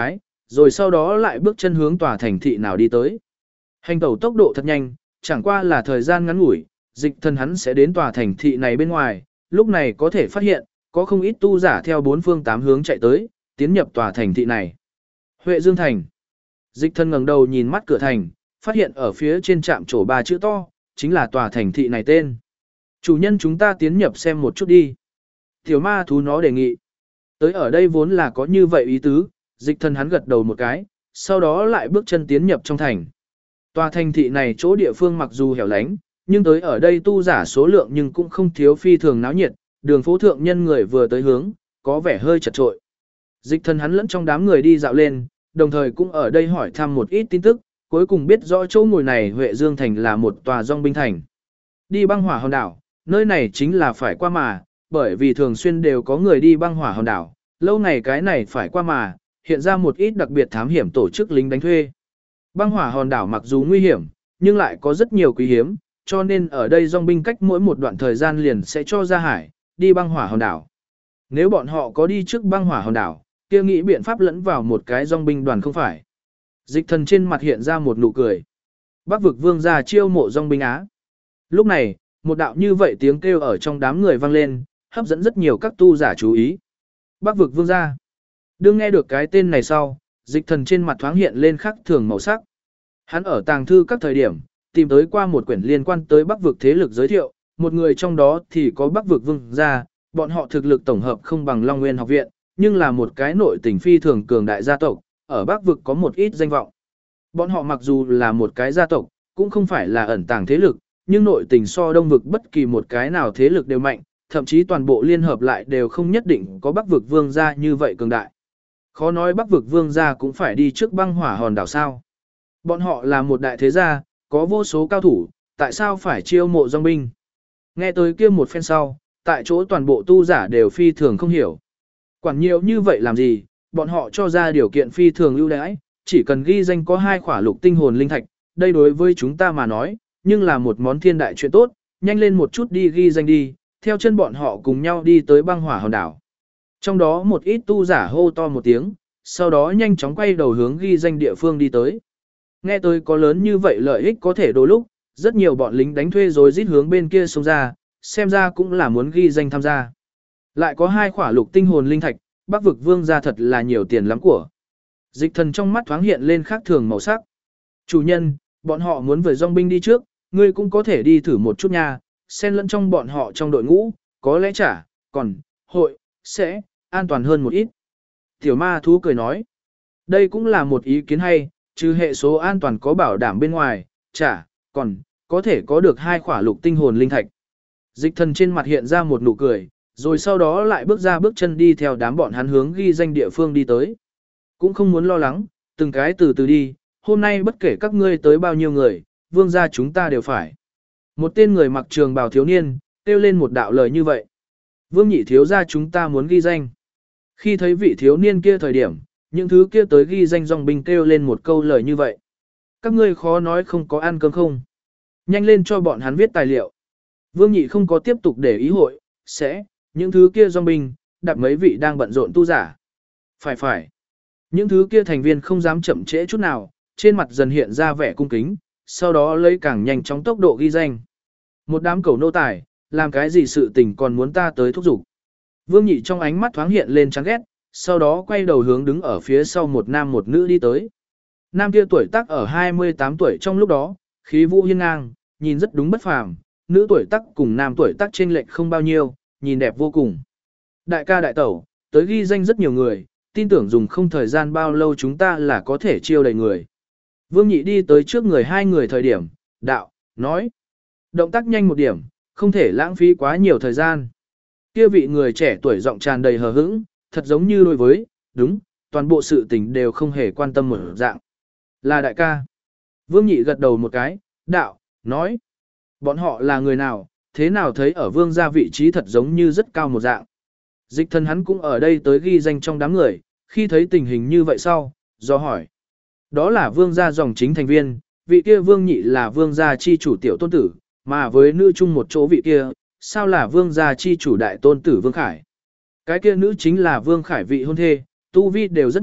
rồi sau đó lại bước chân hướng tòa thành thị nào đi tới. Hành tẩu tốc độ thật nhanh, chẳng qua là thời gian ngắn ngủi, dịch thần hắn sẽ đến tòa thành thị này bên ngoài, lúc này có thể phát hiện, có không ít tu giả theo bốn phương tám hướng chạy tới, tiến nhập tòa thành thị này. Huệ Dương Thành. Dịch thần ngẩng đầu nhìn mắt cửa thành, phát hiện ở phía trên trạm trổ 3 chữ to, chính là tòa thành thị này tên. Chủ nhân chúng ta tiến nhập xem một chút đi. Tiểu ma thú nó đề nghị. Tới ở đây vốn là có như vậy ý tứ, dịch thần hắn gật đầu một cái, sau đó lại bước chân tiến nhập trong thành. Tòa thành thị này chỗ địa phương mặc dù hẻo lánh, nhưng tới ở đây tu giả số lượng nhưng cũng không thiếu phi thường náo nhiệt, đường phố thượng nhân người vừa tới hướng, có vẻ hơi chật trội. Dịch thần hắn lẫn trong đám người đi dạo lên, đồng thời cũng ở đây hỏi thăm một ít tin tức, cuối cùng biết rõ chỗ ngồi này Huệ Dương Thành là một tòa dòng binh thành. Đi băng hỏa hòn đảo, nơi này chính là phải qua mà, bởi vì thường xuyên đều có người đi băng hỏa hòn đảo, lâu ngày cái này phải qua mà, hiện ra một ít đặc biệt thám hiểm tổ chức lính đánh thuê. Băng hỏa hòn đảo mặc dù nguy hiểm, nhưng lại có rất nhiều quý hiếm, cho nên ở đây dòng binh cách mỗi một đoạn thời gian liền sẽ cho ra hải, đi băng hỏa hòn đảo. Nếu bọn họ có đi trước băng hỏa hòn đảo, kia nghĩ biện pháp lẫn vào một cái dòng binh đoàn không phải. Dịch thần trên mặt hiện ra một nụ cười. Bắc vực vương gia chiêu mộ dòng binh Á. Lúc này, một đạo như vậy tiếng kêu ở trong đám người vang lên, hấp dẫn rất nhiều các tu giả chú ý. Bắc vực vương gia. Đương nghe được cái tên này sau, dịch thần trên mặt thoáng hiện lên khắc thường màu sắc. Hắn ở tàng thư các thời điểm, tìm tới qua một quyển liên quan tới Bắc vực thế lực giới thiệu, một người trong đó thì có Bắc vực vương gia, bọn họ thực lực tổng hợp không bằng Long Nguyên học viện, nhưng là một cái nội tình phi thường cường đại gia tộc, ở Bắc vực có một ít danh vọng. Bọn họ mặc dù là một cái gia tộc, cũng không phải là ẩn tàng thế lực, nhưng nội tình so Đông vực bất kỳ một cái nào thế lực đều mạnh, thậm chí toàn bộ liên hợp lại đều không nhất định có Bắc vực vương gia như vậy cường đại. Khó nói Bắc vực vương gia cũng phải đi trước băng hỏa hòn đảo sao. Bọn họ là một đại thế gia, có vô số cao thủ, tại sao phải chiêu mộ dòng binh? Nghe tới kia một phen sau, tại chỗ toàn bộ tu giả đều phi thường không hiểu. Quản nhiều như vậy làm gì, bọn họ cho ra điều kiện phi thường ưu đãi, chỉ cần ghi danh có 2 khỏa lục tinh hồn linh thạch, đây đối với chúng ta mà nói, nhưng là một món thiên đại chuyện tốt, nhanh lên một chút đi ghi danh đi, theo chân bọn họ cùng nhau đi tới băng hỏa hòn đảo. Trong đó một ít tu giả hô to một tiếng, sau đó nhanh chóng quay đầu hướng ghi danh địa phương đi tới. Nghe tới có lớn như vậy lợi ích có thể đôi lúc, rất nhiều bọn lính đánh thuê rồi rít hướng bên kia xông ra, xem ra cũng là muốn ghi danh tham gia. Lại có 2 khỏa lục tinh hồn linh thạch, Bắc vực vương gia thật là nhiều tiền lắm của. Dịch thần trong mắt thoáng hiện lên khác thường màu sắc. Chủ nhân, bọn họ muốn với dòng binh đi trước, ngươi cũng có thể đi thử một chút nha, xen lẫn trong bọn họ trong đội ngũ, có lẽ còn, sẽ, an toàn hơn một ít. Tiểu ma thú cười nói, đây cũng là một ý kiến hay, trừ hệ số an toàn có bảo đảm bên ngoài, còn, có thể có được 2 khỏa lục tinh hồn linh thạch. Dịch thần trên mặt hiện ra một nụ cười, rồi sau đó lại bước ra bước chân đi theo đám bọn hắn hướng ghi danh địa phương đi tới. Cũng không muốn lo lắng, từng cái từ từ đi, hôm nay bất kể các ngươi tới bao nhiêu người, vương gia chúng ta đều phải. Một tên người mặc trường bào thiếu niên, kêu lên một đạo lời như vậy. Vương nhị thiếu gia chúng ta muốn ghi danh. Khi thấy vị thiếu niên kia thời điểm, những thứ kia tới ghi danh dòng binh kêu lên một câu lời như vậy. Các ngươi khó nói không có ăn cơm không. Nhanh lên cho bọn hắn viết tài liệu. Vương nhị không có tiếp tục để ý hội, những thứ kia dòng binh, đạp mấy vị đang bận rộn tu giả. Phải. Những thứ kia thành viên không dám chậm trễ chút nào, trên mặt dần hiện ra vẻ cung kính, sau đó lấy càng nhanh chóng tốc độ ghi danh. Một đám cẩu nô tài, làm cái gì sự tình còn muốn ta tới thúc giục. Vương nhị trong ánh mắt thoáng hiện lên chán ghét, sau đó quay đầu hướng đứng ở phía sau một nam một nữ đi tới. Nam kia tuổi tác ở 28 tuổi trong lúc đó, khí vũ hiên ngang, nhìn rất đúng bất phàm, nữ tuổi tác cùng nam tuổi tác chênh lệch không bao nhiêu, nhìn đẹp vô cùng. Đại ca đại tẩu, tới ghi danh rất nhiều người, tin tưởng dùng không thời gian bao lâu chúng ta là có thể chiêu đầy người. Vương nhị đi tới trước người 2 người thời điểm, nói. Động tác nhanh một điểm, không thể lãng phí quá nhiều thời gian. Kia vị người trẻ tuổi giọng tràn đầy hờ hững, thật giống như đối với, toàn bộ sự tình đều không hề quan tâm một dạng. Là đại ca. Vương nhị gật đầu một cái, nói. Bọn họ là người nào, thế nào thấy ở vương gia vị trí thật giống như rất cao một dạng. Dịch thần hắn cũng ở đây tới ghi danh trong đám người, khi thấy tình hình như vậy sau, do hỏi. Đó là vương gia dòng chính thành viên, vị kia vương nhị là vương gia chi chủ tiểu tôn tử, mà với nữ chung một chỗ vị kia, sao là vương gia chi chủ đại tôn tử vương khải. Cái kia nữ chính là vương khải vị hôn thê, tu vi đều rất mạnh,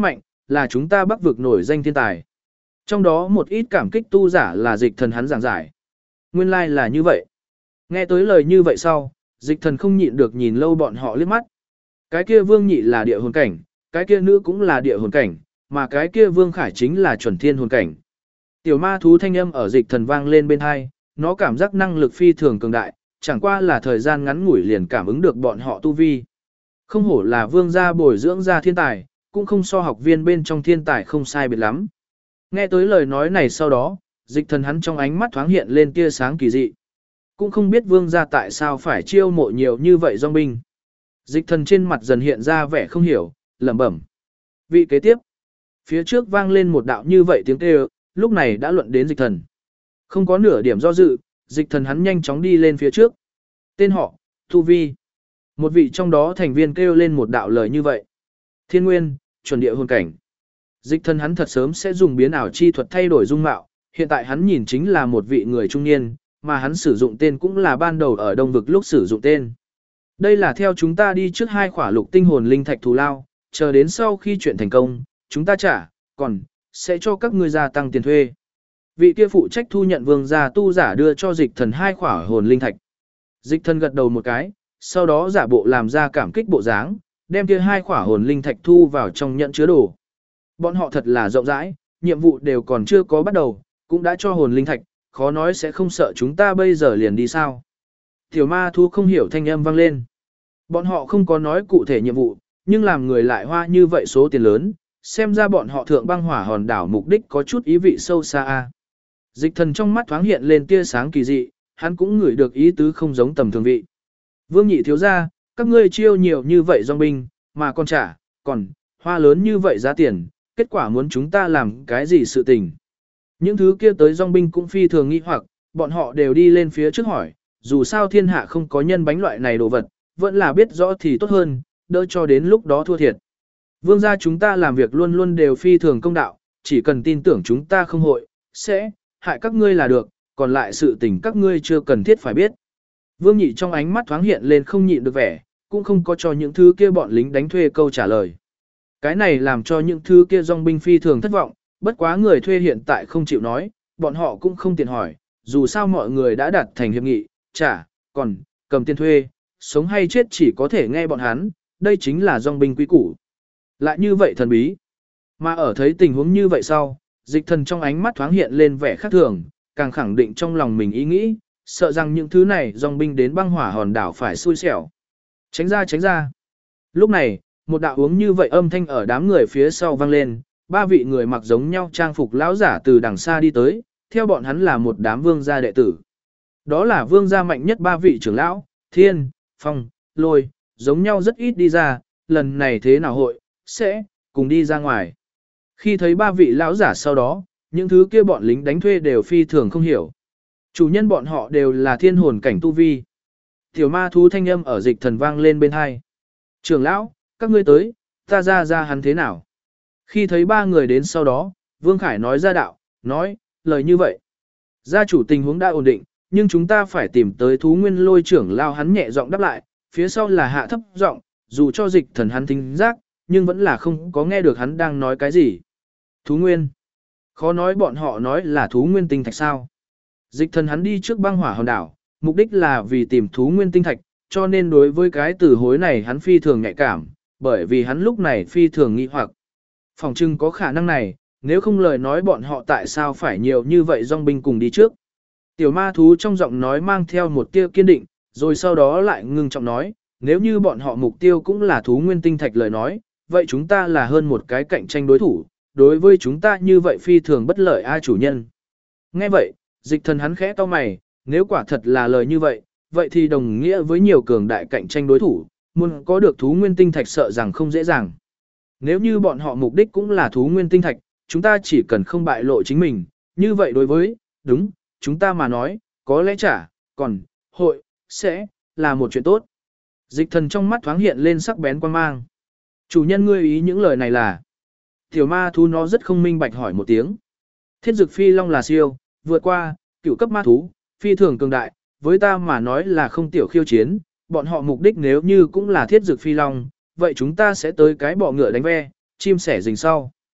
là chúng ta Bắc vực nổi danh thiên tài. Trong đó một ít cảm kích tu giả là dịch thần hắn giảng giải. Nguyên lai là như vậy. Nghe tới lời như vậy sau, dịch thần không nhịn được nhìn lâu bọn họ liếc mắt. Cái kia Vương Nhị là địa hồn cảnh, cái kia nữ cũng là địa hồn cảnh, mà cái kia Vương Khải chính là chuẩn thiên hồn cảnh. Tiểu ma thú thanh âm ở dịch thần vang lên bên hai, nó cảm giác năng lực phi thường cường đại, chẳng qua là thời gian ngắn ngủi liền cảm ứng được bọn họ tu vi. Không hổ là Vương gia bồi dưỡng ra thiên tài, cũng không so học viên bên trong thiên tài không sai biệt lắm. Nghe tới lời nói này sau đó, dịch thần hắn trong ánh mắt thoáng hiện lên tia sáng kỳ dị. Cũng không biết Vương gia tại sao phải chiêu mộ nhiều như vậy dòng binh. Dịch thần trên mặt dần hiện ra vẻ không hiểu, lẩm bẩm. Vị kế tiếp. Phía trước vang lên một đạo như vậy tiếng kêu, lúc này đã luận đến dịch thần. Không có nửa điểm do dự, dịch thần hắn nhanh chóng đi lên phía trước. Tên họ, Tu Vi. Một vị trong đó thành viên kêu lên một đạo lời như vậy. Thiên Nguyên, chuẩn địa hồn cảnh. Dịch thần hắn thật sớm sẽ dùng biến ảo chi thuật thay đổi dung mạo, hiện tại hắn nhìn chính là một vị người trung niên, mà hắn sử dụng tên cũng là ban đầu ở Đông vực lúc sử dụng tên. Đây là theo chúng ta đi trước 2 khỏa lục tinh hồn linh thạch thù lao, chờ đến sau khi chuyện thành công, chúng ta trả, còn sẽ cho các ngươi gia tăng tiền thuê. Vị kia phụ trách thu nhận vương gia tu giả đưa cho dịch thần 2 khỏa hồn linh thạch. Dịch thần gật đầu một cái, sau đó giả bộ làm ra cảm kích bộ dáng, đem kia 2 khỏa hồn linh thạch thu vào trong nhận chứa đồ. Bọn họ thật là rộng rãi, nhiệm vụ đều còn chưa có bắt đầu, cũng đã cho hồn linh thạch, khó nói sẽ không sợ chúng ta bây giờ liền đi sao. Tiểu ma thú không hiểu thanh âm vang lên. Bọn họ không có nói cụ thể nhiệm vụ, nhưng làm người lại hoa như vậy số tiền lớn, xem ra bọn họ thượng băng hỏa hòn đảo mục đích có chút ý vị sâu xa. Dịch thần trong mắt thoáng hiện lên tia sáng kỳ dị, hắn cũng ngửi được ý tứ không giống tầm thường vị. Vương Nhị thiếu gia, các ngươi chiêu nhiều như vậy dòng binh, mà còn trả, còn hoa lớn như vậy giá tiền, kết quả muốn chúng ta làm cái gì sự tình. Những thứ kia tới dòng binh cũng phi thường nghi hoặc, bọn họ đều đi lên phía trước hỏi, dù sao thiên hạ không có nhân bánh loại này đồ vật, vẫn là biết rõ thì tốt hơn, đỡ cho đến lúc đó thua thiệt. Vương gia chúng ta làm việc luôn luôn đều phi thường công đạo, chỉ cần tin tưởng chúng ta không hội, sẽ hại các ngươi là được, còn lại sự tình các ngươi chưa cần thiết phải biết. Vương Nhị trong ánh mắt thoáng hiện lên không nhịn được vẻ, cũng không có cho những thứ kia bọn lính đánh thuê câu trả lời. Cái này làm cho những thứ kia dòng binh phi thường thất vọng, bất quá người thuê hiện tại không chịu nói, bọn họ cũng không tiện hỏi, dù sao mọi người đã đạt thành hiệp nghị, trả, còn cầm tiền thuê, sống hay chết chỉ có thể nghe bọn hắn, đây chính là dòng binh quý củ. Lại như vậy thần bí. Mà ở thấy tình huống như vậy sau, dịch thần trong ánh mắt thoáng hiện lên vẻ khác thường, càng khẳng định trong lòng mình ý nghĩ, sợ rằng những thứ này dòng binh đến băng hỏa hòn đảo phải xui xẻo. Tránh ra tránh ra. Lúc này, một đạo uống như vậy âm thanh ở đám người phía sau vang lên, 3 vị người mặc giống nhau trang phục lão giả từ đằng xa đi tới, theo bọn hắn là một đám vương gia đệ tử. Đó là vương gia mạnh nhất 3 vị trưởng lão, Thiên, Phong, Lôi, giống nhau rất ít đi ra, lần này thế nào hội, sẽ cùng đi ra ngoài. Khi thấy 3 vị lão giả sau đó, những thứ kia bọn lính đánh thuê đều phi thường không hiểu. Chủ nhân bọn họ đều là thiên hồn cảnh tu vi. Tiểu ma thú thanh âm ở dịch thần vang lên bên hai. Trưởng lão, các ngươi tới, ta ra hắn thế nào? Khi thấy 3 người đến sau đó, Vương Khải nói ra đạo, nói, lời như vậy. Gia chủ tình huống đã ổn định, nhưng chúng ta phải tìm tới thú nguyên lôi trưởng lao hắn nhẹ giọng đáp lại, phía sau là hạ thấp giọng, dù cho dịch thần hắn thính giác, nhưng vẫn là không có nghe được hắn đang nói cái gì. Thú nguyên. Khó nói bọn họ nói là thú nguyên tinh thạch sao. Dịch thần hắn đi trước băng hỏa hòn đảo, mục đích là vì tìm thú nguyên tinh thạch, cho nên đối với cái từ hối này hắn phi thường nhạy cảm, bởi vì hắn lúc này phi thường nghi hoặc. Phòng trưng có khả năng này, nếu không lời nói bọn họ tại sao phải nhiều như vậy dòng binh cùng đi trước. Tiểu ma thú trong giọng nói mang theo một tia kiên định, rồi sau đó lại ngưng trọng nói, nếu như bọn họ mục tiêu cũng là thú nguyên tinh thạch lời nói, vậy chúng ta là hơn một cái cạnh tranh đối thủ, đối với chúng ta như vậy phi thường bất lợi ai chủ nhân. Nghe vậy, dịch thần hắn khẽ cau mày, nếu quả thật là lời như vậy, vậy thì đồng nghĩa với nhiều cường đại cạnh tranh đối thủ, muốn có được thú nguyên tinh thạch sợ rằng không dễ dàng. Nếu như bọn họ mục đích cũng là thú nguyên tinh thạch, chúng ta chỉ cần không bại lộ chính mình, như vậy đối với, đúng, chúng ta mà nói, có lẽ chả, còn, hội, sẽ, là một chuyện tốt. Dịch thần trong mắt thoáng hiện lên sắc bén quan mang. Chủ nhân ngươi ý những lời này là, tiểu ma thú nó rất không minh bạch hỏi một tiếng. Thiết dực phi long là siêu, vượt qua, cửu cấp ma thú, phi thường cường đại, với ta mà nói là không tiểu khiêu chiến, bọn họ mục đích nếu như cũng là thiết dực phi long, vậy chúng ta sẽ tới cái bọ ngựa đánh ve, chim sẻ rình sau.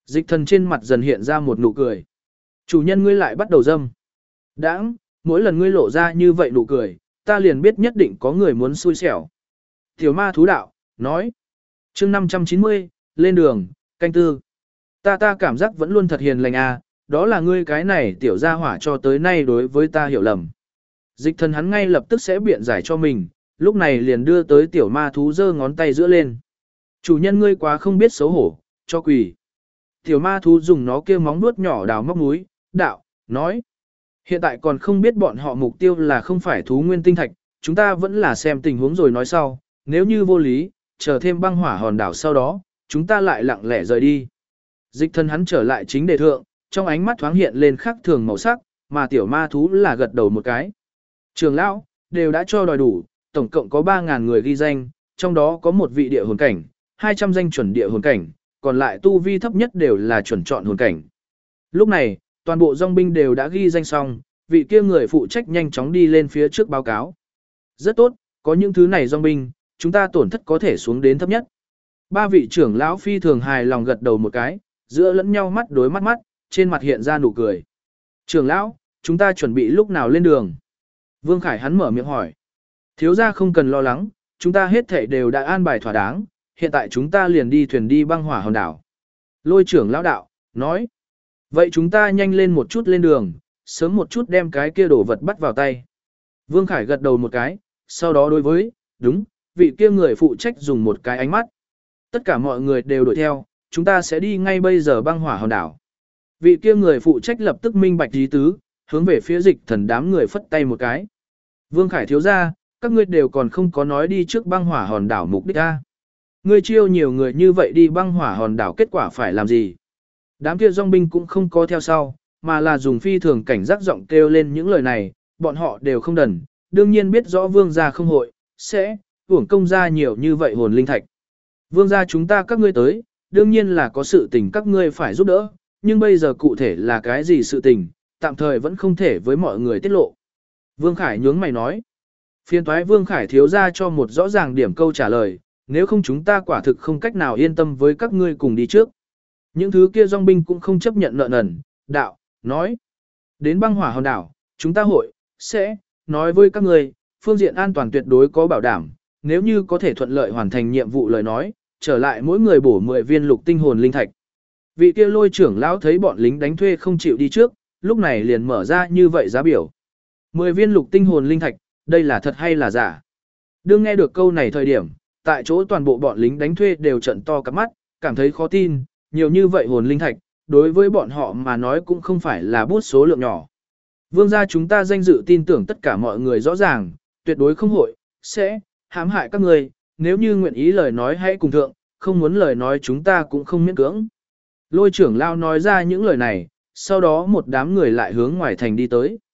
Dịch thần trên mặt dần hiện ra một nụ cười. Chủ nhân ngươi lại bắt đầu dâm. Đãng, mỗi lần ngươi lộ ra như vậy nụ cười, ta liền biết nhất định có người muốn xui xẻo. Tiểu ma thú đạo, nói. chương 590, lên đường, canh tư. Ta cảm giác vẫn luôn thật hiền lành à, đó là ngươi cái này tiểu gia hỏa cho tới nay đối với ta hiểu lầm. Dịch thần hắn ngay lập tức sẽ biện giải cho mình, lúc này liền đưa tới tiểu ma thú giơ ngón tay giữa lên. Chủ nhân ngươi quá không biết xấu hổ, cho quỳ. Tiểu ma thú dùng nó kia móng vuốt nhỏ đào móc núi, đạo, nói. Hiện tại còn không biết bọn họ mục tiêu là không phải thú nguyên tinh thạch, chúng ta vẫn là xem tình huống rồi nói sau, nếu như vô lý, chờ thêm băng hỏa hòn đảo sau đó, chúng ta lại lặng lẽ rời đi. Dịch thần hắn trở lại chính đề thượng, trong ánh mắt thoáng hiện lên khác thường màu sắc, mà tiểu ma thú là gật đầu một cái. Trường lão, đều đã cho đòi đủ, tổng cộng có 3.000 người ghi danh, trong đó có một vị địa hồn cảnh, 200 danh chuẩn địa hồn cảnh, còn lại tu vi thấp nhất đều là chuẩn chọn hồn cảnh. Lúc này, toàn bộ dòng binh đều đã ghi danh xong, vị kia người phụ trách nhanh chóng đi lên phía trước báo cáo. Rất tốt, có những thứ này dòng binh, chúng ta tổn thất có thể xuống đến thấp nhất. Ba vị trưởng lão phi thường hài lòng gật đầu một cái, giữa lẫn nhau mắt đối mắt, trên mặt hiện ra nụ cười. Trưởng lão, chúng ta chuẩn bị lúc nào lên đường? Vương Khải hắn mở miệng hỏi. Thiếu gia không cần lo lắng, chúng ta hết thảy đều đã an bài thỏa đáng, hiện tại chúng ta liền đi thuyền đi băng hỏa hòn đảo. Lôi trưởng lão đạo, nói. Vậy chúng ta nhanh lên một chút lên đường, sớm một chút đem cái kia đồ vật bắt vào tay. Vương Khải gật đầu một cái, sau đó đối với, đúng, vị kia người phụ trách dùng một cái ánh mắt. Tất cả mọi người đều đuổi theo, chúng ta sẽ đi ngay bây giờ băng hỏa hòn đảo. Vị kia người phụ trách lập tức minh bạch ý tứ, hướng về phía dịch thần đám người phất tay một cái. Vương Khải thiếu ra, các ngươi đều còn không có nói đi trước băng hỏa hòn đảo mục đích a. Ngươi chiêu nhiều người như vậy đi băng hỏa hòn đảo kết quả phải làm gì? Đám kia dòng binh cũng không có theo sau, mà là dùng phi thường cảnh giác giọng kêu lên những lời này, bọn họ đều không đần, đương nhiên biết rõ vương gia không hội, sẽ, uổng công ra nhiều như vậy hồn linh thạch. Vương gia chúng ta các ngươi tới, đương nhiên là có sự tình các ngươi phải giúp đỡ, nhưng bây giờ cụ thể là cái gì sự tình, tạm thời vẫn không thể với mọi người tiết lộ. Vương Khải nhướng mày nói. Phiên toái Vương Khải thiếu ra cho một rõ ràng điểm câu trả lời, nếu không chúng ta quả thực không cách nào yên tâm với các ngươi cùng đi trước. Những thứ kia dòng binh cũng không chấp nhận nợ nần, đạo, nói. Đến băng hỏa hòn đảo, chúng ta hội, sẽ, nói với các ngươi, phương diện an toàn tuyệt đối có bảo đảm, nếu như có thể thuận lợi hoàn thành nhiệm vụ lời nói, trở lại mỗi người bổ 10 viên lục tinh hồn linh thạch. Vị kia lôi trưởng lão thấy bọn lính đánh thuê không chịu đi trước, lúc này liền mở ra như vậy giá biểu. 10 viên lục tinh hồn linh thạch, đây là thật hay là giả? Đương nghe được câu này thời điểm, tại chỗ toàn bộ bọn lính đánh thuê đều trận to cặp mắt, cảm thấy khó tin, nhiều như vậy hồn linh thạch, đối với bọn họ mà nói cũng không phải là bút số lượng nhỏ. Vương gia chúng ta danh dự tin tưởng tất cả mọi người rõ ràng, tuyệt đối không hội, sẽ, hãm hại các người, nếu như nguyện ý lời nói hãy cùng thượng, không muốn lời nói chúng ta cũng không miễn cưỡng. Lôi trưởng lao nói ra những lời này, sau đó một đám người lại hướng ngoài thành đi tới.